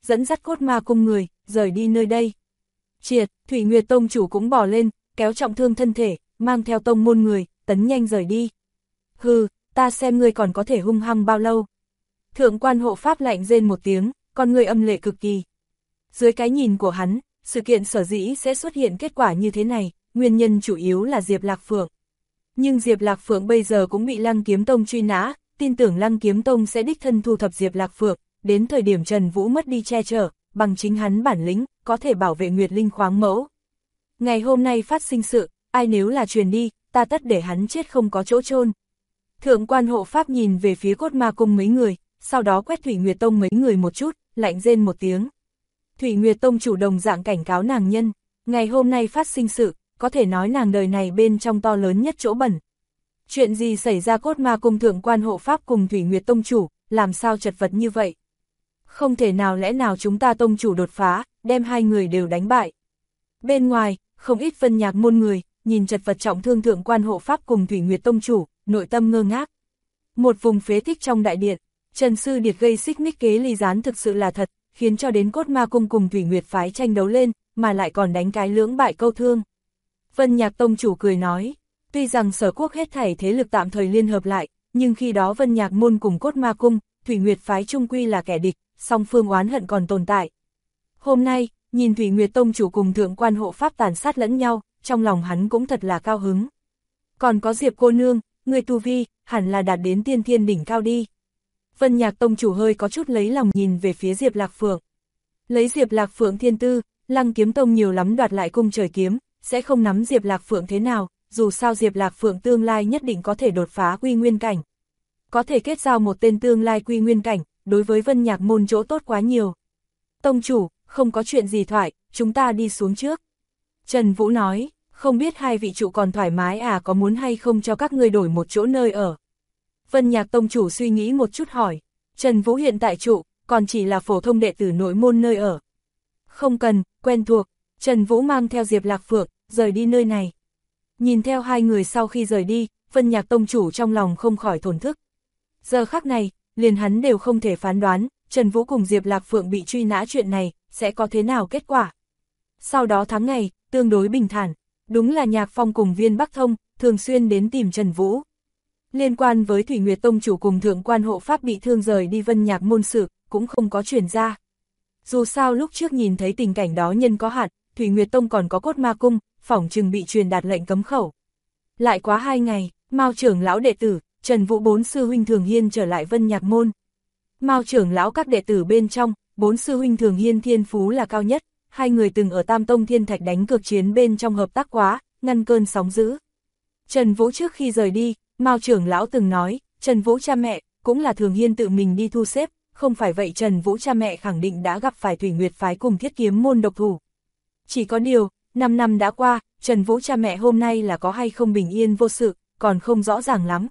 dẫn dắt cốt ma cung người, rời đi nơi đây. Triệt, Thủy Nguyệt Tông chủ cũng bò lên, kéo trọng thương thân thể, mang theo tông môn người, tấn nhanh rời đi. Hừ, ta xem ngươi còn có thể hung hăng bao lâu. Thượng quan hộ pháp lạnh rên một tiếng, con người âm lệ cực kỳ. Dưới cái nhìn của hắn, sự kiện sở dĩ sẽ xuất hiện kết quả như thế này, nguyên nhân chủ yếu là Diệp Lạc Phượng. Nhưng Diệp Lạc Phượng bây giờ cũng bị Lăng Kiếm Tông truy nã, tin tưởng Lăng Kiếm Tông sẽ đích thân thu thập Diệp Lạc Phượng, đến thời điểm Trần Vũ mất đi che chở, bằng chính hắn bản lĩnh, có thể bảo vệ Nguyệt Linh khoáng mẫu. Ngày hôm nay phát sinh sự, ai nếu là truyền đi, ta tất để hắn chết không có chỗ chôn. Thượng quan hộ pháp nhìn về phía cốt ma cung mấy người, sau đó quét Thủy Nguyệt Tông mấy người một chút, lạnh rên một tiếng. Thủy Nguyệt Tông chủ đồng dạng cảnh cáo nàng nhân, ngày hôm nay phát sinh sự, có thể nói nàng đời này bên trong to lớn nhất chỗ bẩn. Chuyện gì xảy ra? Cốt ma cung thượng quan hộ pháp cùng Thủy Nguyệt Tông chủ, làm sao chật vật như vậy? Không thể nào, lẽ nào chúng ta tông chủ đột phá, đem hai người đều đánh bại? Bên ngoài, không ít Vân Nhạc môn người, nhìn chật vật trọng thương thượng quan hộ pháp cùng Thủy Nguyệt Tông chủ, nội tâm ngơ ngác. Một vùng phế tích trong đại điện, Trần Sư Điệt gây xích mích kế ly gián thực sự là thật, khiến cho đến cốt ma cung cùng Thủy Nguyệt phái tranh đấu lên, mà lại còn đánh cái lưỡng bại câu thương. Vân Nhạc Tông chủ cười nói, tuy rằng Sở Quốc hết thảy thế lực tạm thời liên hợp lại, nhưng khi đó Vân Nhạc môn cùng cốt ma cung, Thủy Nguyệt phái chung quy là kẻ địch, song phương oán hận còn tồn tại. Hôm nay, nhìn Thủy Nguyệt Tông chủ cùng thượng quan hộ pháp tàn sát lẫn nhau, trong lòng hắn cũng thật là cao hứng. Còn có Diệp cô nương, người tu vi, hẳn là đạt đến tiên thiên đỉnh cao đi. Vân Nhạc Tông chủ hơi có chút lấy lòng nhìn về phía Diệp Lạc Phượng. Lấy Diệp Lạc Phượng thiên tư, Lăng Kiếm Tông nhiều lắm đoạt lại cung trời kiếm, sẽ không nắm Diệp Lạc Phượng thế nào, dù sao Diệp Lạc Phượng tương lai nhất định có thể đột phá quy nguyên cảnh. Có thể kết giao một tên tương lai quy nguyên cảnh, đối với Vân Nhạc môn chỗ tốt quá nhiều. Tông chủ, không có chuyện gì thoại, chúng ta đi xuống trước. Trần Vũ nói, không biết hai vị trụ còn thoải mái à, có muốn hay không cho các ngươi đổi một chỗ nơi ở? Vân Nhạc Tông chủ suy nghĩ một chút hỏi, Trần Vũ hiện tại trụ, còn chỉ là phổ thông đệ tử nội môn nơi ở. Không cần, quen thuộc, Trần Vũ mang theo Diệp Lạc Phượng, rời đi nơi này. Nhìn theo hai người sau khi rời đi, Vân Nhạc Tông chủ trong lòng không khỏi thổn thức. Giờ khắc này, liền hắn đều không thể phán đoán, Trần Vũ cùng Diệp Lạc Phượng bị truy nã chuyện này, sẽ có thế nào kết quả. Sau đó tháng ngày, tương đối bình thản, đúng là Nhạc Phong cùng Viên Bắc Thông, thường xuyên đến tìm Trần Vũ. Liên quan với Thủy Nguyệt Tông chủ cùng thượng quan hộ pháp bị thương rời đi Vân Nhạc môn sự, cũng không có truyền ra. Dù sao lúc trước nhìn thấy tình cảnh đó nhân có hạn, Thủy Nguyệt Tông còn có cốt ma cung, phỏng chừng bị truyền đạt lệnh cấm khẩu. Lại quá 2 ngày, Mao trưởng lão đệ tử, Trần Vũ 4 sư huynh Thường Hiên trở lại Vân Nhạc môn. Mao trưởng lão các đệ tử bên trong, 4 sư huynh Thường Hiên thiên phú là cao nhất, hai người từng ở Tam Tông Thiên Thạch đánh cược chiến bên trong hợp tác quá, ngăn cơn sóng dữ. Trần Vũ trước khi rời đi, Mao trưởng lão từng nói, Trần Vũ cha mẹ, cũng là Thường Hiên tự mình đi thu xếp, không phải vậy Trần Vũ cha mẹ khẳng định đã gặp phải Thủy Nguyệt phái cùng Thiết Kiếm môn độc thủ. Chỉ có điều, 5 năm đã qua, Trần Vũ cha mẹ hôm nay là có hay không bình yên vô sự, còn không rõ ràng lắm.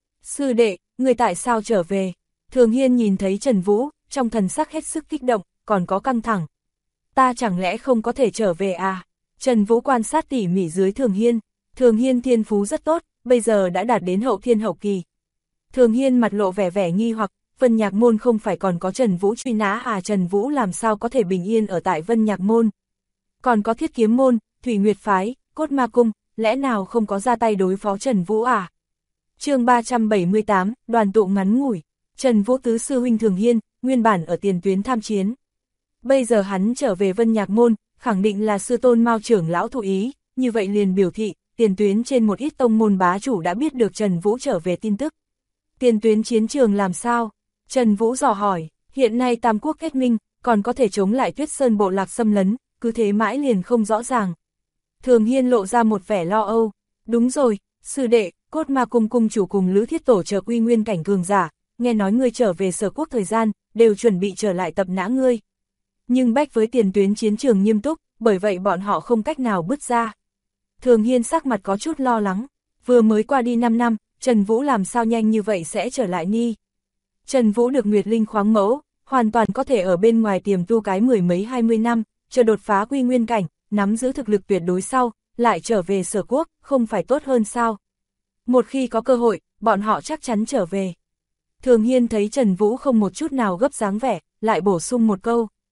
Sư đệ, người tại sao trở về? Thường Hiên nhìn thấy Trần Vũ, trong thần sắc hết sức kích động, còn có căng thẳng. Ta chẳng lẽ không có thể trở về à? Trần Vũ quan sát tỉ mỉ dưới Thường Hiên. Thường Hiên thiên phú rất tốt, bây giờ đã đạt đến hậu thiên hậu kỳ. Thường Hiên mặt lộ vẻ nghi hoặc, Vân Nhạc môn không phải còn có Trần Vũ truy nã à? Trần Vũ làm sao có thể bình yên ở tại Vân Nhạc môn? Còn có Thiết Kiếm môn, Thủy Nguyệt phái, cốt ma cung, lẽ nào không có ra tay đối phó Trần Vũ à? Chương 378, đoàn tụ ngắn ngủi. Trần Vũ tứ sư huynh Thường Hiên, nguyên bản ở tiền tuyến tham chiến. Bây giờ hắn trở về Vân Nhạc môn, khẳng định là sư tôn Mao trưởng lão thụ ý, như vậy liền biểu thị, tiền tuyến trên một ít tông môn bá chủ đã biết được Trần Vũ trở về tin tức. Tiền tuyến chiến trường làm sao? Trần Vũ dò hỏi, hiện nay Tam Quốc kết minh, còn có thể chống lại Tuyết Sơn bộ lạc xâm lấn, cứ thế mãi liền không rõ ràng. Thường Hiên lộ ra một vẻ lo âu, đúng rồi, sư đệ, cốt ma cung cung chủ cùng Lữ Thiết Tổ chờ quy nguyên cảnh cường giả, nghe nói ngươi trở về Sở Quốc thời gian, đều chuẩn bị trở lại tập nã ngươi. Nhưng bách với tiền tuyến chiến trường nghiêm túc, bởi vậy bọn họ không cách nào bứt ra. Thường Hiên sắc mặt có chút lo lắng, vừa mới qua đi 5 năm, Trần Vũ làm sao nhanh như vậy sẽ trở lại ni. Trần Vũ được Nguyệt Linh khoáng mẫu, hoàn toàn có thể ở bên ngoài tiềm tu cái 10 mấy 20 năm, chờ đột phá quy nguyên cảnh, nắm giữ thực lực tuyệt đối sau, lại trở về Sở Quốc, không phải tốt hơn sao? Một khi có cơ hội, bọn họ chắc chắn trở về. Thường Hiên thấy Trần Vũ không một chút nào gấp dáng vẻ, lại bổ sung một câu.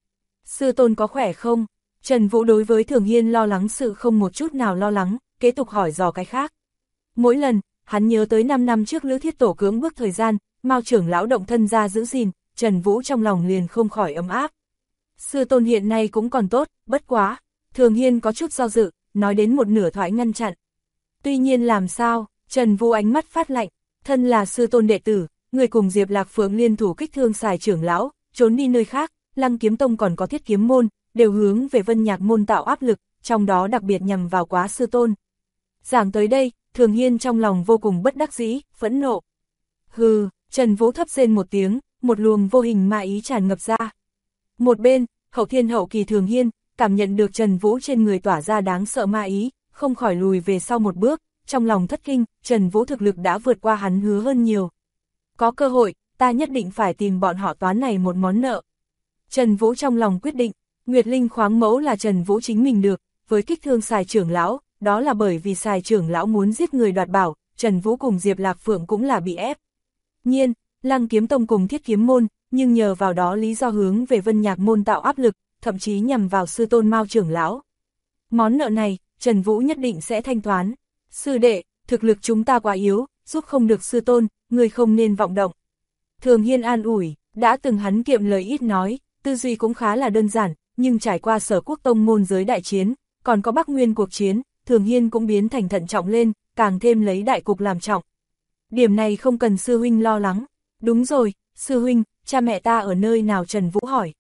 Sư tôn có khỏe không? Trần Vũ đối với Thường Hiên lo lắng sự không một chút nào lo lắng, kế tục hỏi dò cái khác. Mỗi lần, hắn nhớ tới 5 năm trước Lữ Thiết Tổ cưỡng bức thời gian, Mao trưởng lão động thân ra giữ gìn, Trần Vũ trong lòng liền không khỏi ấm áp. Sư tôn hiện nay cũng còn tốt, bất quá. Thường Hiên có chút do dự, nói đến một nửa thoại ngăn chặn. Tuy nhiên làm sao, Trần Vũ ánh mắt phát lạnh, thân là sư tôn đệ tử, người cùng Diệp Lạc Phượng liên thủ kích thương Sài trưởng lão, trốn đi nơi khác, Lăng Kiếm Tông còn có Thiết Kiếm môn, đều hướng về Vân Nhạc môn tạo áp lực, trong đó đặc biệt nhằm vào Quá sư tôn. Giảng tới đây, Thường Hiên trong lòng vô cùng bất đắc dĩ, phẫn nộ. Hừ, Trần Vũ thấp rên một tiếng, một luồng vô hình ma ý tràn ngập ra. Một bên, hậu thiên hậu kỳ Thường Hiên, cảm nhận được Trần Vũ trên người tỏa ra đáng sợ ma ý, không khỏi lùi về sau một bước, trong lòng thất kinh, Trần Vũ thực lực đã vượt qua hắn hứa hơn nhiều. Có cơ hội, ta nhất định phải tìm bọn họ toán này một món nợ. Trần Vũ trong lòng quyết định, Nguyệt Linh khoáng mẫu là Trần Vũ chính mình được, với kích thương Sài trưởng lão, đó là bởi vì Sài trưởng lão muốn giết người đoạt bảo, Trần Vũ cùng Diệp Lạc Phượng cũng là bị ép. Nhiên, Lăng Kiếm Tông cùng Thiết Kiếm môn, nhưng nhờ vào đó lý do hướng về Vân Nhạc môn tạo áp lực, thậm chí nhằm vào sư tôn Mao trưởng lão. Món nợ này, Trần Vũ nhất định sẽ thanh toán. Sư đệ, thực lực chúng ta quá yếu, giúp không được sư tôn, người không nên vọng động. Thường Hiên an ủi, đã từng hắn kiệm lời ít nói, tư duy cũng khá là đơn giản, nhưng trải qua Sở Quốc tông môn giới đại chiến, còn có Bắc Nguyên cuộc chiến, Thường Hiên cũng biến thành thận trọng lên, càng thêm lấy đại cục làm trọng. Điểm này không cần sư huynh lo lắng. Đúng rồi, sư huynh, cha mẹ ta ở nơi nào? Trần Vũ hỏi.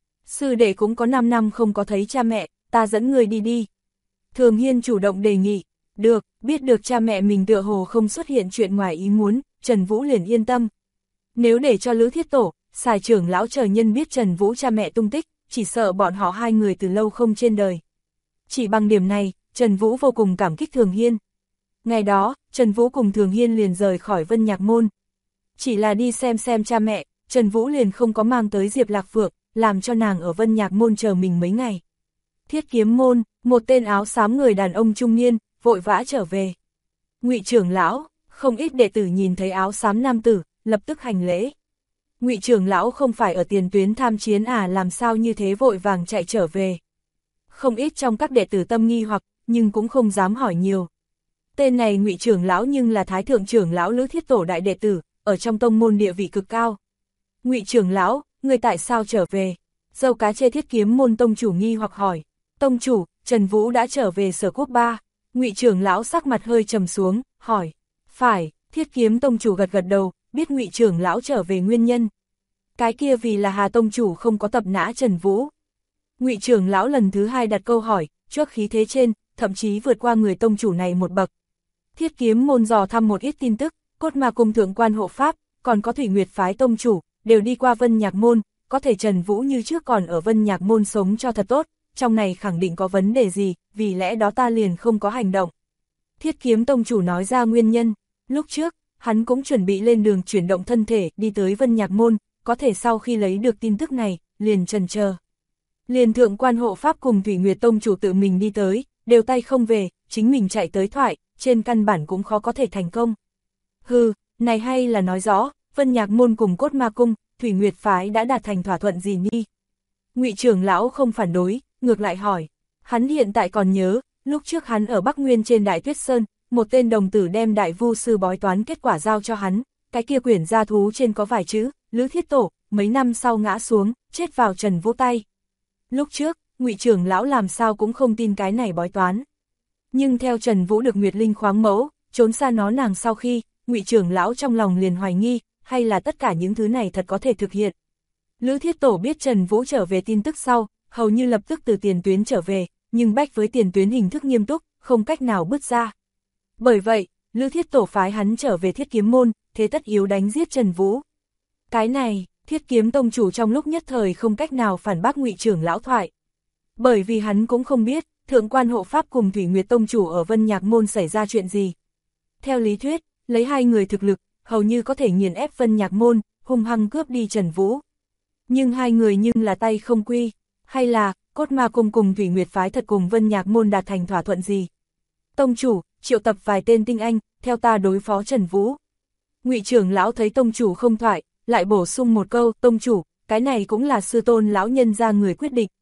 Sư đệ cũng có 5 năm không có thấy cha mẹ, ta dẫn người đi đi. Thường Hiên chủ động đề nghị. Được, biết được cha mẹ mình tựa hồ không xuất hiện chuyện ngoài ý muốn, Trần Vũ liền yên tâm. Nếu để cho Lữ Thiết Tổ, Sài trưởng lão chờ nhân biết Trần Vũ cha mẹ tung tích, chỉ sợ bọn họ hai người từ lâu không trên đời. Chỉ bằng điểm này, Trần Vũ vô cùng cảm kích Thường Hiên. Ngày đó, Trần Vũ cùng Thường Hiên liền rời khỏi Vân Nhạc môn. Chỉ là đi xem cha mẹ, Trần Vũ liền không có mang tới Diệp Lạc Phượng, làm cho nàng ở Vân Nhạc môn chờ mình mấy ngày. Thiết Kiếm môn, một tên áo xám người đàn ông trung niên, vội vã trở về. Ngụy trưởng lão, không ít đệ tử nhìn thấy áo xám nam tử, lập tức hành lễ. Ngụy trưởng lão không phải ở tiền tuyến tham chiến à, làm sao như thế vội vàng chạy trở về. Không ít trong các đệ tử tâm nghi hoặc, nhưng cũng không dám hỏi nhiều. Tên này Ngụy trưởng lão nhưng là Thái thượng trưởng lão Lữ Thiết Tổ đại đệ tử, ở trong tông môn địa vị cực cao. Ngụy trưởng lão, người tại sao trở về? Dâu cá chê Thiết Kiếm môn tông chủ nghi hoặc hỏi. Tông chủ, Trần Vũ đã trở về Sở Quốc 3. Ngụy trưởng lão sắc mặt hơi trầm xuống, hỏi. Phải, Thiết Kiếm tông chủ gật gật đầu, biết Ngụy trưởng lão trở về nguyên nhân. Cái kia vì là Hà tông chủ không có tập nã Trần Vũ. Ngụy trưởng lão lần thứ 2 đặt câu hỏi, trước khí thế trên, thậm chí vượt qua người tông chủ này một bậc. Thiết Kiếm môn dò thăm một ít tin tức, Cốt Ma cung thượng quan hộ pháp, còn có Thủy Nguyệt phái tông chủ, đều đi qua Vân Nhạc môn, có thể Trần Vũ như trước còn ở Vân Nhạc môn sống cho thật tốt, trong này khẳng định có vấn đề gì, vì lẽ đó ta liền không có hành động. Thiết Kiếm tông chủ nói ra nguyên nhân, lúc trước, hắn cũng chuẩn bị lên đường chuyển động thân thể đi tới Vân Nhạc môn, có thể sau khi lấy được tin tức này, liền chần chờ. Liền thượng quan hộ pháp cùng Thủy Nguyệt tông chủ tự mình đi tới, đều tay không về, chính mình chạy tới thoại, trên căn bản cũng khó có thể thành công. Hừ, này hay là nói rõ, Vân Nhạc môn cùng Cốt Ma cung, Thủy Nguyệt phái đã đạt thành thỏa thuận gì nhi? Ngụy trưởng lão không phản đối, ngược lại hỏi. Hắn hiện tại còn nhớ, lúc trước hắn ở Bắc Nguyên trên Đại Tuyết Sơn, một tên đồng tử đem đại vu sư bói toán kết quả giao cho hắn, cái kia quyển gia thú trên có vài chữ, Lữ Thiết Tổ, mấy năm sau ngã xuống, chết vào Trần Vũ tay. Lúc trước, Ngụy trưởng lão làm sao cũng không tin cái này bói toán. Nhưng theo Trần Vũ được Nguyệt Linh khoáng mẫu, trốn xa nó nàng sau khi, Ngụy trưởng lão trong lòng liền hoài nghi, hay là tất cả những thứ này thật có thể thực hiện. Lữ Thiết Tổ biết Trần Vũ trở về tin tức sau, hầu như lập tức từ tiền tuyến trở về, nhưng bách với tiền tuyến hình thức nghiêm túc, không cách nào bứt ra. Bởi vậy, Lữ Thiết Tổ phái hắn trở về Thiết Kiếm môn, thế tất yếu đánh giết Trần Vũ. Cái này, Thiết Kiếm tông chủ trong lúc nhất thời không cách nào phản bác Ngụy trưởng lão thoại. Bởi vì hắn cũng không biết, thượng quan hộ pháp cùng Thủy Nguyệt tông chủ ở Vân Nhạc môn xảy ra chuyện gì. Theo lý thuyết, lấy hai người thực lực, hầu như có thể nghiền ép Vân Nhạc môn, hung hăng cướp đi Trần Vũ. Nhưng hai người nhưng là tay không quy, hay là Cốt Ma cung cùng Thủy Nguyệt phái thật cùng Vân Nhạc môn đạt thành thỏa thuận gì? Tông chủ, triệu tập vài tên tinh anh, theo ta đối phó Trần Vũ. Ngụy trưởng lão thấy tông chủ không thoại, lại bổ sung một câu, tông chủ, cái này cũng là sư tôn lão nhân ra người quyết định,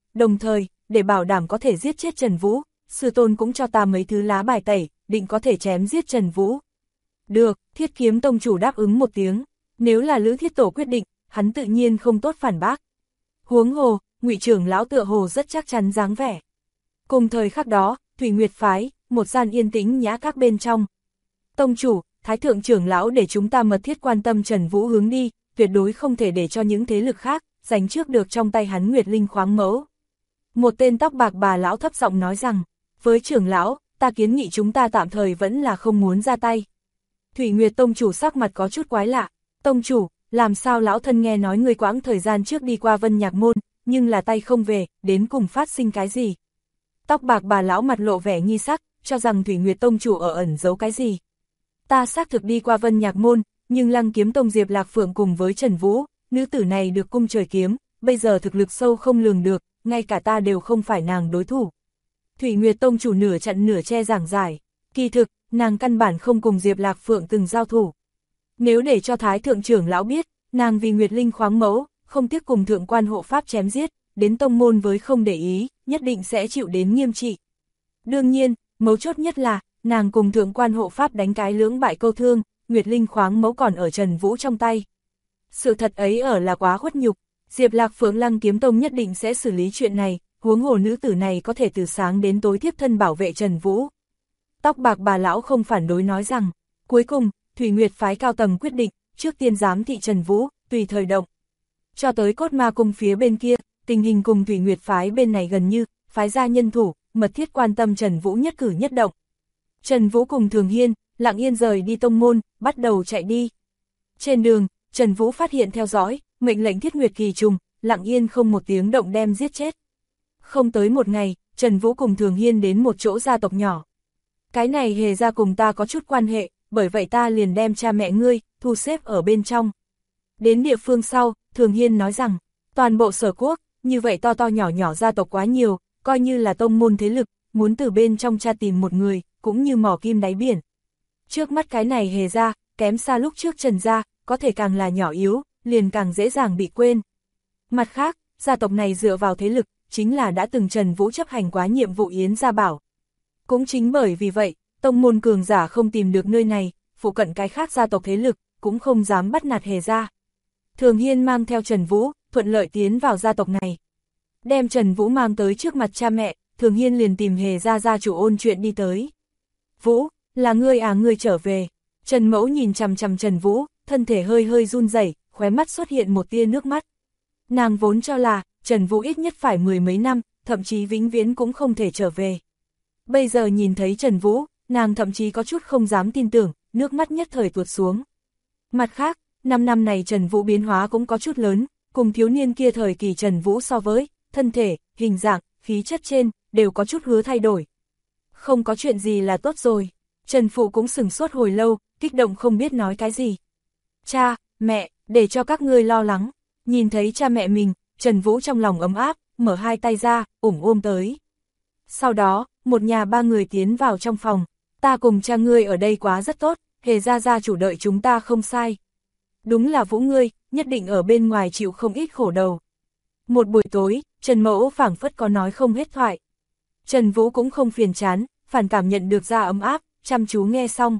đồng thời, để bảo đảm có thể giết chết Trần Vũ, sư tôn cũng cho ta mấy thứ lá bài tẩy, định có thể chém giết Trần Vũ. Được, Thiết Kiếm tông chủ đáp ứng một tiếng, nếu là Lữ Thiết Tổ quyết định, hắn tự nhiên không tốt phản bác. Huống hồ, Ngụy trưởng lão tựa hồ rất chắc chắn dáng vẻ. Cùng thời khắc đó, Thủy Nguyệt phái, một gian yên tĩnh nhã các bên trong. Tông chủ, Thái thượng trưởng lão để chúng ta mật thiết quan tâm Trần Vũ hướng đi, tuyệt đối không thể để cho những thế lực khác giành trước được trong tay hắn Nguyệt Linh khoáng mẫu. Một tên tóc bạc bà lão thấp giọng nói rằng, với trưởng lão, ta kiến nghị chúng ta tạm thời vẫn là không muốn ra tay. Thủy Nguyệt tông chủ sắc mặt có chút quái lạ, tông chủ, làm sao lão thân nghe nói người quãng thời gian trước đi qua Vân Nhạc Môn, nhưng là tay không về, đến cùng phát sinh cái gì? Tóc bạc bà lão mặt lộ vẻ nghi sắc, cho rằng Thủy Nguyệt tông chủ ở ẩn giấu cái gì. Ta xác thực đi qua Vân Nhạc Môn, nhưng Lăng Kiếm tông Diệp Lạc Phượng cùng với Trần Vũ, nữ tử này được cung trời kiếm, bây giờ thực lực sâu không lường được, ngay cả ta đều không phải nàng đối thủ. Thủy Nguyệt tông chủ nửa chặn nửa che giảng giải, kỳ thực, nàng căn bản không cùng Diệp Lạc Phượng từng giao thủ. Nếu để cho Thái thượng trưởng lão biết, nàng vì Nguyệt Linh khoáng mẫu, không tiếc cùng thượng quan hộ pháp chém giết, đến tông môn với không để ý, nhất định sẽ chịu đến nghiêm trị. Đương nhiên, mấu chốt nhất là, nàng cùng thượng quan hộ pháp đánh cái lưỡng bại câu thương, Nguyệt Linh khoáng mẫu còn ở Trần Vũ trong tay. Sự thật ấy ở là quá khuất nhục, Diệp Lạc Phượng Lăng Kiếm tông nhất định sẽ xử lý chuyện này, huống hồ nữ tử này có thể từ sáng đến tối thiếp thân bảo vệ Trần Vũ. Tóc bạc bà lão không phản đối nói rằng, cuối cùng, Thủy Nguyệt phái cao tầng quyết định, trước tiên giám thị Trần Vũ, tùy thời động. Cho tới Cốt Ma cung phía bên kia, tình hình cùng Thủy Nguyệt phái bên này gần như, phái ra nhân thủ, mật thiết quan tâm Trần Vũ nhất cử nhất động. Trần Vũ cùng Thường Hiên, lặng yên rời đi tông môn, bắt đầu chạy đi. Trên đường, Trần Vũ phát hiện theo dõi, mệnh lệnh Thiết Nguyệt kỳ trùng, lặng yên không một tiếng động đem giết chết. Không tới một ngày, Trần Vũ cùng Thường Hiên đến một chỗ gia tộc nhỏ. Cái này Hề gia cùng ta có chút quan hệ, bởi vậy ta liền đem cha mẹ ngươi, thu xếp ở bên trong. Đến địa phương sau, Thường Hiên nói rằng, toàn bộ Sở Quốc, như vậy to to nhỏ nhỏ gia tộc quá nhiều, coi như là tông môn thế lực, muốn từ bên trong tra tìm một người, cũng như mỏ kim đáy biển. Trước mắt cái này Hề gia, kém xa lúc trước Trần gia, có thể càng là nhỏ yếu, liền càng dễ dàng bị quên. Mặt khác, gia tộc này dựa vào thế lực, chính là đã từng Trần Vũ chấp hành quá nhiệm vụ Yến Gia Bảo. Cũng chính bởi vì vậy, tông môn cường giả không tìm được nơi này, phụ cận cái khác gia tộc thế lực, cũng không dám bắt nạt Hề gia. Thường Hiên mang theo Trần Vũ, thuận lợi tiến vào gia tộc này. Đem Trần Vũ mang tới trước mặt cha mẹ, Thường Hiên liền tìm Hề gia gia chủ ôn chuyện đi tới. Vũ, là ngươi à, ngươi trở về. Trần Mẫu nhìn chằm chằm Trần Vũ, thân thể hơi hơi run rẩy, khóe mắt xuất hiện một tia nước mắt. Nàng vốn cho là, Trần Vũ ít nhất phải mười mấy năm, thậm chí vĩnh viễn cũng không thể trở về. Bây giờ nhìn thấy Trần Vũ, nàng thậm chí có chút không dám tin tưởng, nước mắt nhất thời tuột xuống. Mặt khác, 5 năm này Trần Vũ biến hóa cũng có chút lớn, cùng thiếu niên kia thời kỳ Trần Vũ so với, thân thể, hình dạng, khí chất trên, đều có chút hứa thay đổi. Không có chuyện gì là tốt rồi. Trần Phụ cũng sửng sốt hồi lâu, kích động không biết nói cái gì. Cha, mẹ, để cho các ngươi lo lắng. Nhìn thấy cha mẹ mình, Trần Vũ trong lòng ấm áp, mở hai tay ra, ôm tới. Sau đó, một nhà ba người tiến vào trong phòng. Ta cùng cha ngươi ở đây quá rất tốt, Hề gia gia chủ đợi chúng ta không sai. Đúng là Vũ ngươi, nhất định ở bên ngoài chịu không ít khổ đầu. Một buổi tối, Trần Mẫu phảng phất có nói không hết thoại. Trần Vũ cũng không phiền chán, phản cảm nhận được ra ấm áp, chăm chú nghe xong.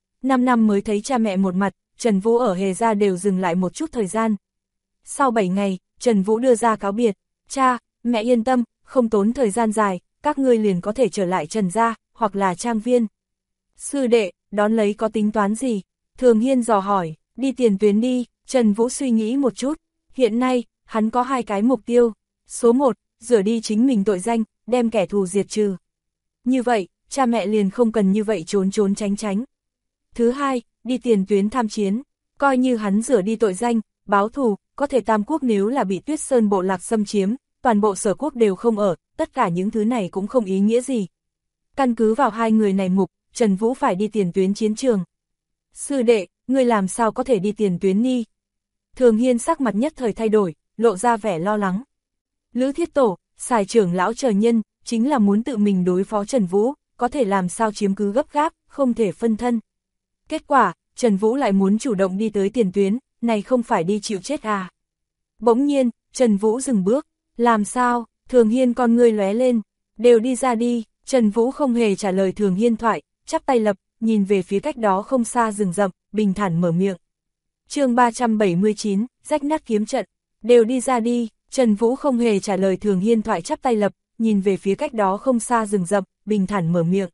5 năm mới thấy cha mẹ một mặt, Trần Vũ ở Hề gia đều dừng lại một chút thời gian. Sau 7 ngày, Trần Vũ đưa ra cáo biệt. Cha, mẹ yên tâm, không tốn thời gian dài, các ngươi liền có thể trở lại Trần gia, hoặc là Trang Viên. Sư đệ, đón lấy có tính toán gì? Thường Hiên dò hỏi, đi tiền tuyến đi. Trần Vũ suy nghĩ một chút. Hiện nay, hắn có 2 cái mục tiêu. Số 1, rửa đi chính mình tội danh, đem kẻ thù diệt trừ. Như vậy, cha mẹ liền không cần như vậy trốn tránh. Thứ 2, đi tiền tuyến tham chiến. Coi như hắn rửa đi tội danh, báo thù, có thể Tam Quốc nếu là bị Tuyết Sơn bộ lạc xâm chiếm, toàn bộ Sở Quốc đều không ở, tất cả những thứ này cũng không ý nghĩa gì. Căn cứ vào 2 người này mục, Trần Vũ phải đi tiền tuyến chiến trường. Sư đệ, ngươi làm sao có thể đi tiền tuyến đi? Thường Hiên sắc mặt nhất thời thay đổi, lộ ra vẻ lo lắng. Lữ Thiết Tổ, Sài trưởng lão chờ nhân, chính là muốn tự mình đối phó Trần Vũ, có thể làm sao chiếm cứ gấp gáp, không thể phân thân. Kết quả, Trần Vũ lại muốn chủ động đi tới tiền tuyến, này không phải đi chịu chết à? Bỗng nhiên, Trần Vũ dừng bước, làm sao? Thường Hiên con ngươi lóe lên, đều đi ra đi. Trần Vũ không hề trả lời Thường Hiên thoại, chắp tay lập, nhìn về phía cách đó không xa rừng rậm, bình thản mở miệng. Chương 379, rách nát kiếm trận, đều đi ra đi. Trần Vũ không hề trả lời Thường Hiên thoại, chắp tay lập, nhìn về phía cách đó không xa rừng rậm, bình thản mở miệng.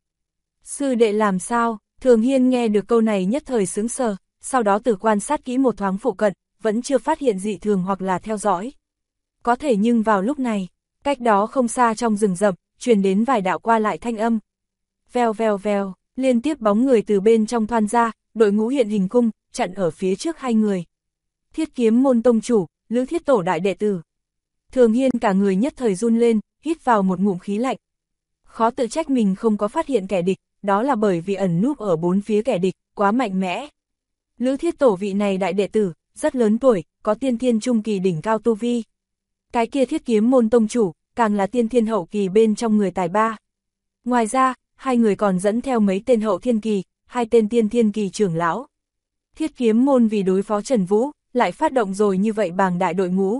Sư đệ làm sao? Thường Hiên nghe được câu này nhất thời sững sờ, sau đó từ quan sát kỹ một thoáng phụ cận, vẫn chưa phát hiện dị thường hoặc là theo dõi. Có thể nhưng vào lúc này, cách đó không xa trong rừng rậm, truyền đến vài đạo qua lại thanh âm. Vèo vèo vèo, liên tiếp bóng người từ bên trong thoăn ra, đội ngũ hiện hình cung, chặn ở phía trước hai người. Thiết Kiếm môn tông chủ, Lữ Thiết Tổ đại đệ tử. Thường Hiên cả người nhất thời run lên, hít vào một ngụm khí lạnh. Khó tự trách mình không có phát hiện kẻ địch, đó là bởi vì ẩn núp ở bốn phía kẻ địch, quá mạnh mẽ. Lữ Thiết Tổ vị này đại đệ tử, rất lớn tuổi, có tiên thiên trung kỳ đỉnh cao tu vi. Cái kia Thiết Kiếm môn tông chủ, càng là tiên thiên hậu kỳ bên trong người tài ba. Ngoài ra, hai người còn dẫn theo mấy tên hậu thiên kỳ, hai tên tiên thiên kỳ trưởng lão. Thiết Kiếm môn vì đối phó Trần Vũ, lại phát động rồi như vậy bàng đại đội ngũ.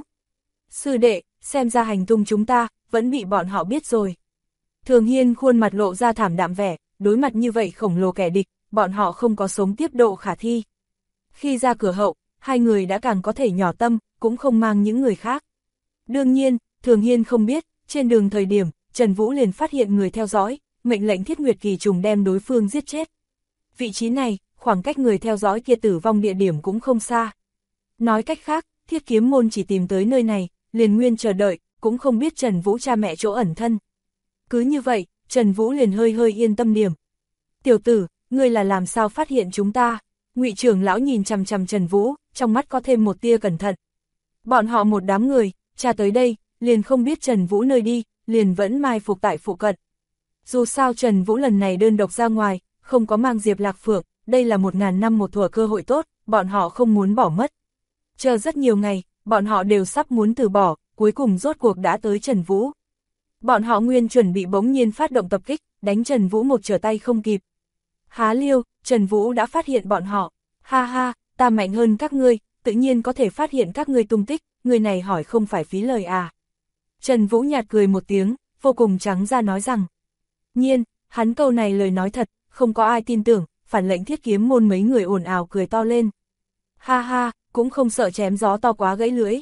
Sư đệ, xem ra hành tung chúng ta, vẫn bị bọn họ biết rồi. Thường Hiên khuôn mặt lộ ra thảm đạm vẻ, đối mặt như vậy khổng lồ kẻ địch, bọn họ không có sống tiếp độ khả thi. Khi ra cửa hậu, hai người đã càng có thể nhỏ tâm, cũng không mang những người khác. Đương nhiên, Thường Hiên không biết, trên đường thời điểm, Trần Vũ liền phát hiện người theo dõi, mệnh lệnh Thiết Nguyệt Kỳ trùng đem đối phương giết chết. Vị trí này, khoảng cách người theo dõi kia tử vong địa điểm cũng không xa. Nói cách khác, Thiết Kiếm môn chỉ tìm tới nơi này, liền nguyên chờ đợi, cũng không biết Trần Vũ cha mẹ chỗ ẩn thân. Cứ như vậy, Trần Vũ liền hơi yên tâm điểm. Tiểu tử, ngươi là làm sao phát hiện chúng ta? Ngụy trưởng lão nhìn chằm chằm Trần Vũ, trong mắt có thêm một tia cẩn thận. Bọn họ một đám người, tra tới đây, liền không biết Trần Vũ nơi đi, liền vẫn mai phục tại phụ cận. Dù sao Trần Vũ lần này đơn độc ra ngoài, không có mang Diệp Lạc Phượng, đây là 1000 năm một thuở cơ hội tốt, bọn họ không muốn bỏ mất. Chờ rất nhiều ngày, bọn họ đều sắp muốn từ bỏ, cuối cùng rốt cuộc đã tới Trần Vũ. Bọn họ nguyên chuẩn bị bỗng nhiên phát động tập kích, đánh Trần Vũ một trở tay không kịp. Há liêu, Trần Vũ đã phát hiện bọn họ. Ha ha, ta mạnh hơn các ngươi, tự nhiên có thể phát hiện các ngươi tung tích, người này hỏi không phải phí lời à. Trần Vũ nhạt cười một tiếng, vô cùng trắng ra nói rằng. Nhiên, hắn câu này lời nói thật, không có ai tin tưởng, phản lệnh Thiết Kiếm môn mấy người ồn ào cười to lên. Ha ha, cũng không sợ chém gió to quá gãy lưỡi.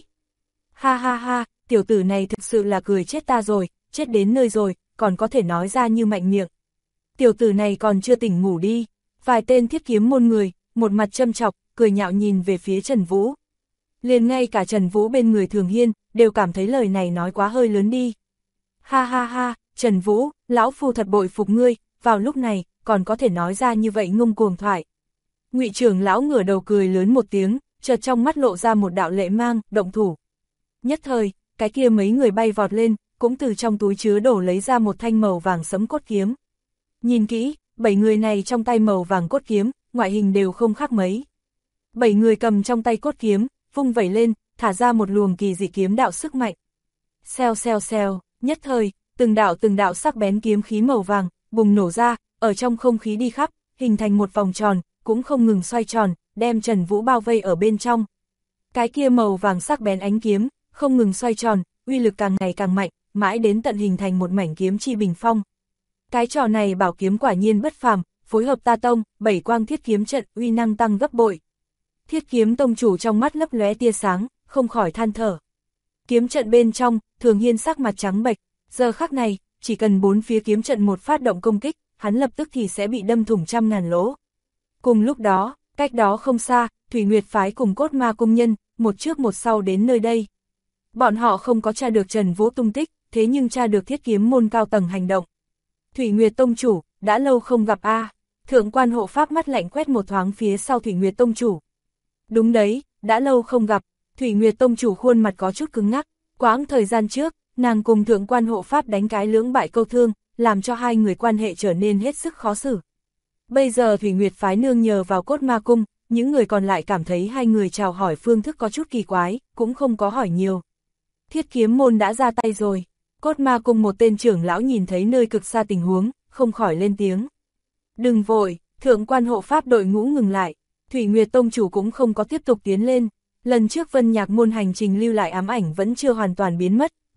Ha ha ha, tiểu tử này thực sự là cười chết ta rồi, chết đến nơi rồi, còn có thể nói ra như mạnh miệng. Tiểu tử này còn chưa tỉnh ngủ đi. Vài tên Thiết Kiếm môn người, một mặt châm chọc, cười nhạo nhìn về phía Trần Vũ. Liền ngay cả Trần Vũ bên người Thường Hiên, đều cảm thấy lời này nói quá hơi lớn đi. Ha ha ha, Trần Vũ, lão phu thật bội phục ngươi, vào lúc này, còn có thể nói ra như vậy ngông cuồng thoại. Ngụy trưởng lão ngửa đầu cười lớn một tiếng, chợt trong mắt lộ ra một đạo lệ mang, động thủ. Nhất thời, cái kia mấy người bay vọt lên, cũng từ trong túi chứa đổ lấy ra một thanh màu vàng sẫm cốt kiếm. Nhìn kỹ, 7 người này trong tay màu vàng cốt kiếm, ngoại hình đều không khác mấy. 7 người cầm trong tay cốt kiếm, vung vẩy lên, thả ra một luồng kỳ dị kiếm đạo sức mạnh. Xèo xèo xèo, nhất thời, từng đạo sắc bén kiếm khí màu vàng, bùng nổ ra, ở trong không khí đi khắp, hình thành một vòng tròn, cũng không ngừng xoay tròn, đem Trần Vũ bao vây ở bên trong. Cái kia màu vàng sắc bén ánh kiếm, không ngừng xoay tròn, uy lực càng ngày càng mạnh, mãi đến tận hình thành một mảnh kiếm chi bình phong. Cái trò này bảo kiếm quả nhiên bất phàm, phối hợp ta tông, 7 quang thiết kiếm trận uy năng tăng gấp bội. Thiết Kiếm tông chủ trong mắt lấp lóe tia sáng, không khỏi than thở. Kiếm trận bên trong, Thường Hiên sắc mặt trắng bệch, giờ khắc này, chỉ cần 4 phía kiếm trận một phát động công kích, hắn lập tức thì sẽ bị đâm thủng trăm ngàn lỗ. Cùng lúc đó, cách đó không xa, Thủy Nguyệt phái cùng Cốt Ma cung nhân, một trước một sau đến nơi đây. Bọn họ không có tra được Trần Vũ tung tích, thế nhưng tra được Thiết Kiếm môn cao tầng hành động. Thủy Nguyệt tông chủ, đã lâu không gặp a. Thượng quan hộ pháp mắt lạnh quét một thoáng phía sau Thủy Nguyệt tông chủ. Đúng đấy, đã lâu không gặp. Thủy Nguyệt tông chủ khuôn mặt có chút cứng ngắc, quãng thời gian trước, nàng cùng thượng quan hộ pháp đánh cái lưỡng bại câu thương, làm cho hai người quan hệ trở nên hết sức khó xử. Bây giờ Thủy Nguyệt phái nương nhờ vào Cốt Ma cung, những người còn lại cảm thấy hai người chào hỏi phương thức có chút kỳ quái, cũng không có hỏi nhiều. Thiết Kiếm môn đã ra tay rồi. Cốt Ma cung một tên trưởng lão nhìn thấy nơi cực xa tình huống, không khỏi lên tiếng. Đừng vội, thượng quan hộ pháp đội ngũ ngừng lại. Thủy Nguyệt tông chủ cũng không có tiếp tục tiến lên. Lần trước Vân Nhạc môn hành trình lưu lại ám ảnh vẫn chưa hoàn toàn biến mất,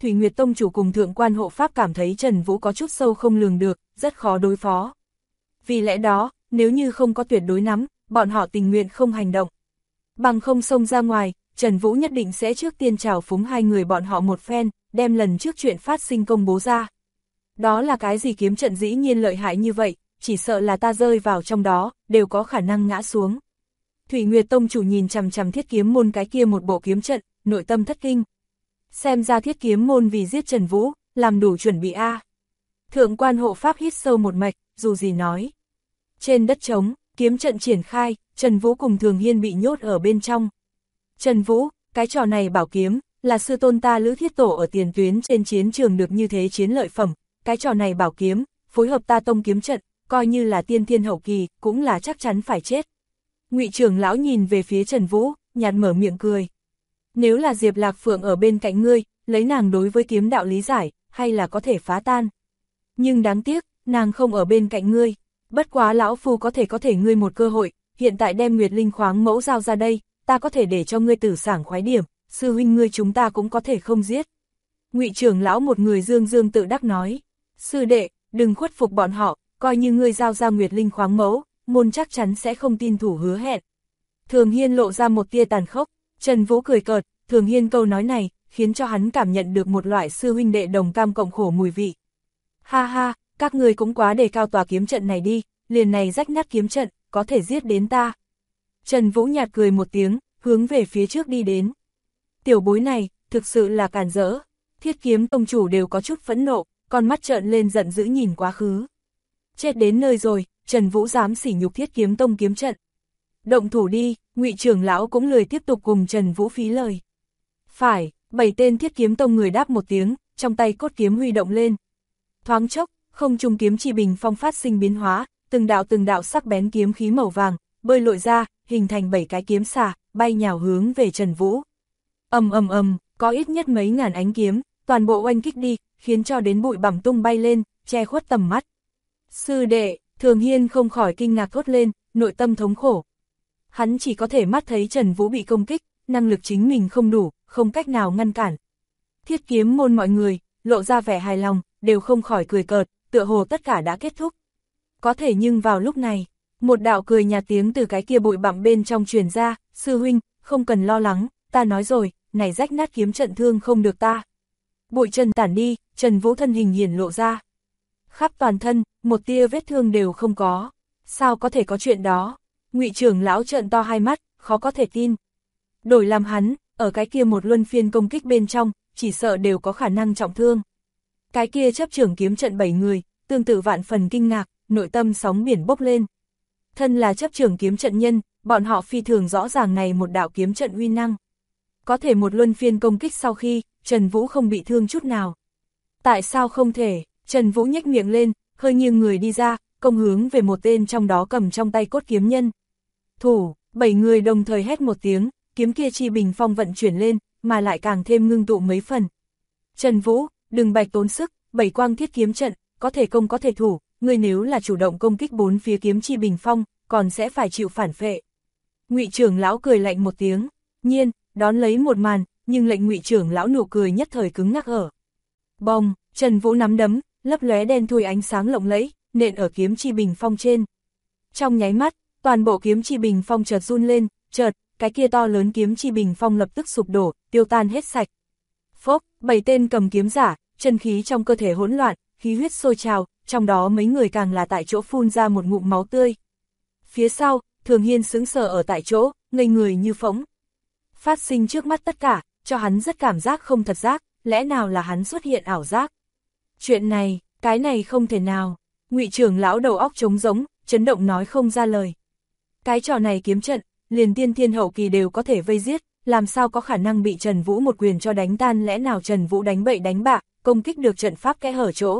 Thủy Nguyệt Tông chủ cùng Thượng quan hộ pháp cảm thấy Trần Vũ có chút sâu không lường được, rất khó đối phó. Vì lẽ đó, nếu như không có tuyệt đối nắm, bọn họ tình nguyện không hành động. Bằng không xông ra ngoài, Trần Vũ nhất định sẽ trước tiên trào phúng hai người bọn họ một phen, đem lần trước chuyện phát sinh công bố ra. Đó là cái gì kiếm trận dĩ nhiên lợi hại như vậy, chỉ sợ là ta rơi vào trong đó, đều có khả năng ngã xuống. Thủy Nguyệt Tông chủ nhìn chằm chằm Thiết Kiếm môn cái kia một bộ kiếm trận, nội tâm thất kinh. Xem ra Thiết Kiếm môn vì giết Trần Vũ, làm đủ chuẩn bị a. Thượng quan hộ pháp hít sâu một mạch, dù gì nói. Trên đất trống, kiếm trận triển khai, Trần Vũ cùng Thường Hiên bị nhốt ở bên trong. Trần Vũ, cái trò này bảo kiếm, là sư tôn ta Lữ Thiết Tổ ở tiền tuyến trên chiến trường được như thế chiến lợi phẩm, cái trò này bảo kiếm, phối hợp ta tông kiếm trận, coi như là tiên thiên hậu kỳ, cũng là chắc chắn phải chết. Ngụy trưởng lão nhìn về phía Trần Vũ, nhạt mở miệng cười. Nếu là Diệp Lạc Phượng ở bên cạnh ngươi, lấy nàng đối với kiếm đạo lý giải, hay là có thể phá tan. Nhưng đáng tiếc, nàng không ở bên cạnh ngươi. Bất quá lão phu có thể ngươi một cơ hội, hiện tại đem Nguyệt Linh khoáng mẫu giao ra đây, ta có thể để cho ngươi tử sảng khoái điểm, sư huynh ngươi chúng ta cũng có thể không giết. Ngụy trưởng lão một người dương dương tự đắc nói, sư đệ, đừng khuất phục bọn họ, coi như ngươi giao ra Nguyệt Linh khoáng mẫu, môn chắc chắn sẽ không tin thủ hứa hẹn. Thường Hiên lộ ra một tia tàn khốc, Trần Vũ cười cợt, Thường Hiên câu nói này, khiến cho hắn cảm nhận được một loại sư huynh đệ đồng cam cộng khổ mùi vị. Ha ha, các người cũng quá đề cao tòa kiếm trận này đi, liền này rách nát kiếm trận, có thể giết đến ta. Trần Vũ nhạt cười một tiếng, hướng về phía trước đi đến. Tiểu bối này, thực sự là càn rỡ. Thiết Kiếm tông chủ đều có chút phẫn nộ, con mắt trợn lên giận dữ nhìn quá khứ. Chết đến nơi rồi, Trần Vũ dám sỉ nhục Thiết Kiếm tông kiếm trận. Động thủ đi, Ngụy trưởng lão cũng lười tiếp tục cùng Trần Vũ phí lời. Phải, 7 tên Thiết Kiếm tông người đáp một tiếng, trong tay cốt kiếm huy động lên. Thoáng chốc, không trung kiếm chi bình phong phát sinh biến hóa, từng đạo sắc bén kiếm khí màu vàng, bơi lội ra, hình thành 7 cái kiếm xà, bay nhào hướng về Trần Vũ. Có ít nhất mấy ngàn ánh kiếm, toàn bộ oanh kích đi, khiến cho đến bụi bặm tung bay lên, che khuất tầm mắt. Sư đệ, Thường Hiên không khỏi kinh ngạc thốt lên, nội tâm thống khổ. Hắn chỉ có thể mắt thấy Trần Vũ bị công kích, năng lực chính mình không đủ, không cách nào ngăn cản. Thiết Kiếm môn mọi người, lộ ra vẻ hài lòng, đều không khỏi cười cợt, tựa hồ tất cả đã kết thúc. Có thể nhưng vào lúc này, một đạo cười nhạt tiếng từ cái kia bụi bặm bên trong truyền ra, sư huynh, không cần lo lắng, ta nói rồi, này rách nát kiếm trận thương không được ta. Bụi trần tản đi, Trần Vũ thân hình hiển lộ ra. Khắp toàn thân, một tia vết thương đều không có. Sao có thể có chuyện đó? Ngụy trưởng lão trợn to hai mắt, khó có thể tin. Đổi làm hắn, ở cái kia một luân phiên công kích bên trong, chỉ sợ đều có khả năng trọng thương. Cái kia chấp trưởng kiếm trận 7 người, tương tự vạn phần kinh ngạc, nội tâm sóng biển bốc lên. Thân là chấp trưởng kiếm trận nhân, bọn họ phi thường rõ ràng này một đạo kiếm trận uy năng. Có thể một luân phiên công kích sau khi, Trần Vũ không bị thương chút nào. Tại sao không thể? Trần Vũ nhếch miệng lên, hơi nghiêng người đi ra, công hướng về một tên trong đó cầm trong tay cốt kiếm nhân. Thủ, 7 người đồng thời hét một tiếng, kiếm kia chi bình phong vận chuyển lên, mà lại càng thêm ngưng tụ mấy phần. Trần Vũ, đừng bạch tốn sức, 7 quang thiết kiếm trận, có thể công có thể thủ, ngươi nếu là chủ động công kích 4 phía kiếm chi bình phong, còn sẽ phải chịu phản phệ. Ngụy trưởng lão cười lạnh một tiếng, nhiên, đón lấy một màn, nhưng lệnh Ngụy trưởng lão nụ cười nhất thời cứng ngắc ở. Bông, Trần Vũ nắm đấm, lấp lóe đen thui ánh sáng lộng lẫy, nện ở kiếm chi bình phong trên. Trong nháy mắt, toàn bộ kiếm chi bình phong chợt run lên, chợt, cái kia to lớn kiếm chi bình phong lập tức sụp đổ, tiêu tan hết sạch. Phốc, 7 tên cầm kiếm giả, chân khí trong cơ thể hỗn loạn, khí huyết sôi trào, trong đó mấy người càng là tại chỗ phun ra một ngụm máu tươi. Phía sau, Thường Hiên sững sờ ở tại chỗ, ngây người như phỗng. Phát sinh trước mắt tất cả, cho hắn rất cảm giác không thật giác, lẽ nào là hắn xuất hiện ảo giác. Chuyện này, cái này không thể nào. Ngụy trưởng lão đầu óc trống rỗng, chấn động nói không ra lời. Cái trò này kiếm trận, liền tiên thiên hậu kỳ đều có thể vây giết, làm sao có khả năng bị Trần Vũ một quyền cho đánh tan, lẽ nào Trần Vũ đánh bậy đánh bạ, công kích được trận pháp kẽ hở chỗ.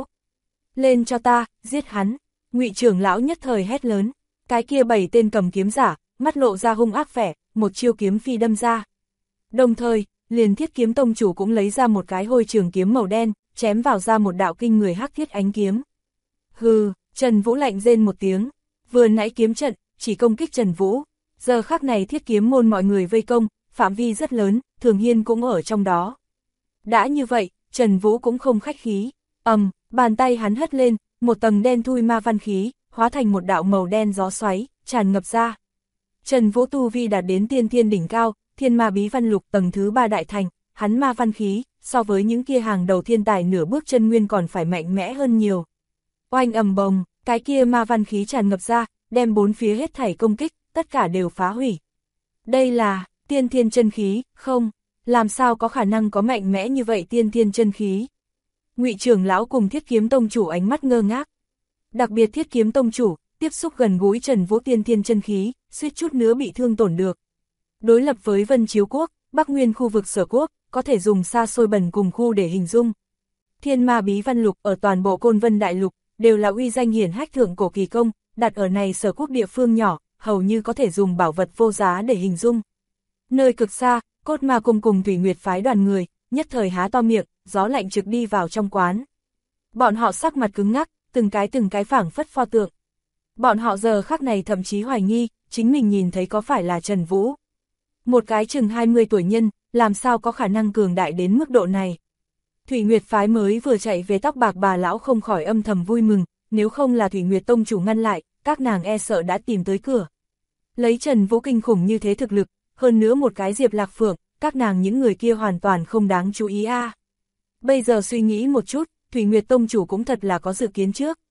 Lên cho ta, giết hắn. Ngụy trưởng lão nhất thời hét lớn, cái kia 7 tên cầm kiếm giả, mắt lộ ra hung ác vẻ, một chiêu kiếm phi đâm ra. Đồng thời, liền Thiết Kiếm tông chủ cũng lấy ra một cái hôi trường kiếm màu đen, chém vào ra một đạo kinh người hắc thiết ánh kiếm. Hừ, Trần Vũ lạnh rên một tiếng, vừa nãy kiếm trận, chỉ công kích Trần Vũ, giờ khắc này Thiết Kiếm môn mọi người vây công, phạm vi rất lớn, Thường Hiên cũng ở trong đó. Đã như vậy, Trần Vũ cũng không khách khí, bàn tay hắn hất lên, một tầng đen thui ma văn khí, hóa thành một đạo màu đen gió xoáy, tràn ngập ra. Trần Vũ tu vi đạt đến tiên thiên đỉnh cao, thiên ma bí văn lục tầng thứ 3 đại thành, hắn ma văn khí, so với những kia hàng đầu thiên tài nửa bước chân nguyên còn phải mạnh mẽ hơn nhiều. Oanh ầm bồng, cái kia ma văn khí tràn ngập ra, đem bốn phía hết thảy công kích, tất cả đều phá hủy. Đây là tiên thiên chân khí, không, làm sao có khả năng có mạnh mẽ như vậy tiên thiên chân khí. Ngụy trưởng lão cùng Thiết Kiếm tông chủ ánh mắt ngơ ngác. Đặc biệt Thiết Kiếm tông chủ, tiếp xúc gần gũi Trần Vũ tiên thiên chân khí, suýt chút nữa bị thương tổn được. Đối lập với Vân Chiếu Quốc, Bắc Nguyên khu vực Sở Quốc, có thể dùng xa xôi bần cùng khu để hình dung. Thiên ma bí văn lục ở toàn bộ Côn Vân Đại Lục, đều là uy danh hiển hách thượng cổ kỳ công, đặt ở này Sở Quốc địa phương nhỏ, hầu như có thể dùng bảo vật vô giá để hình dung. Nơi cực xa, Cốt Ma Cung cùng Thủy Nguyệt phái đoàn người, nhất thời há to miệng, gió lạnh trực đi vào trong quán. Bọn họ sắc mặt cứng ngắc, từng cái phảng phất pho tượng. Bọn họ giờ khắc này thậm chí hoài nghi, chính mình nhìn thấy có phải là Trần Vũ. Một cái chừng 20 tuổi nhân, làm sao có khả năng cường đại đến mức độ này. Thủy Nguyệt phái mới vừa chạy về tóc bạc bà lão không khỏi âm thầm vui mừng, nếu không là Thủy Nguyệt tông chủ ngăn lại, các nàng e sợ đã tìm tới cửa. Lấy Trần Vũ kinh khủng như thế thực lực, hơn nữa một cái Diệp Lạc Phượng, các nàng những người kia hoàn toàn không đáng chú ý a. Bây giờ suy nghĩ một chút, Thủy Nguyệt tông chủ cũng thật là có dự kiến trước.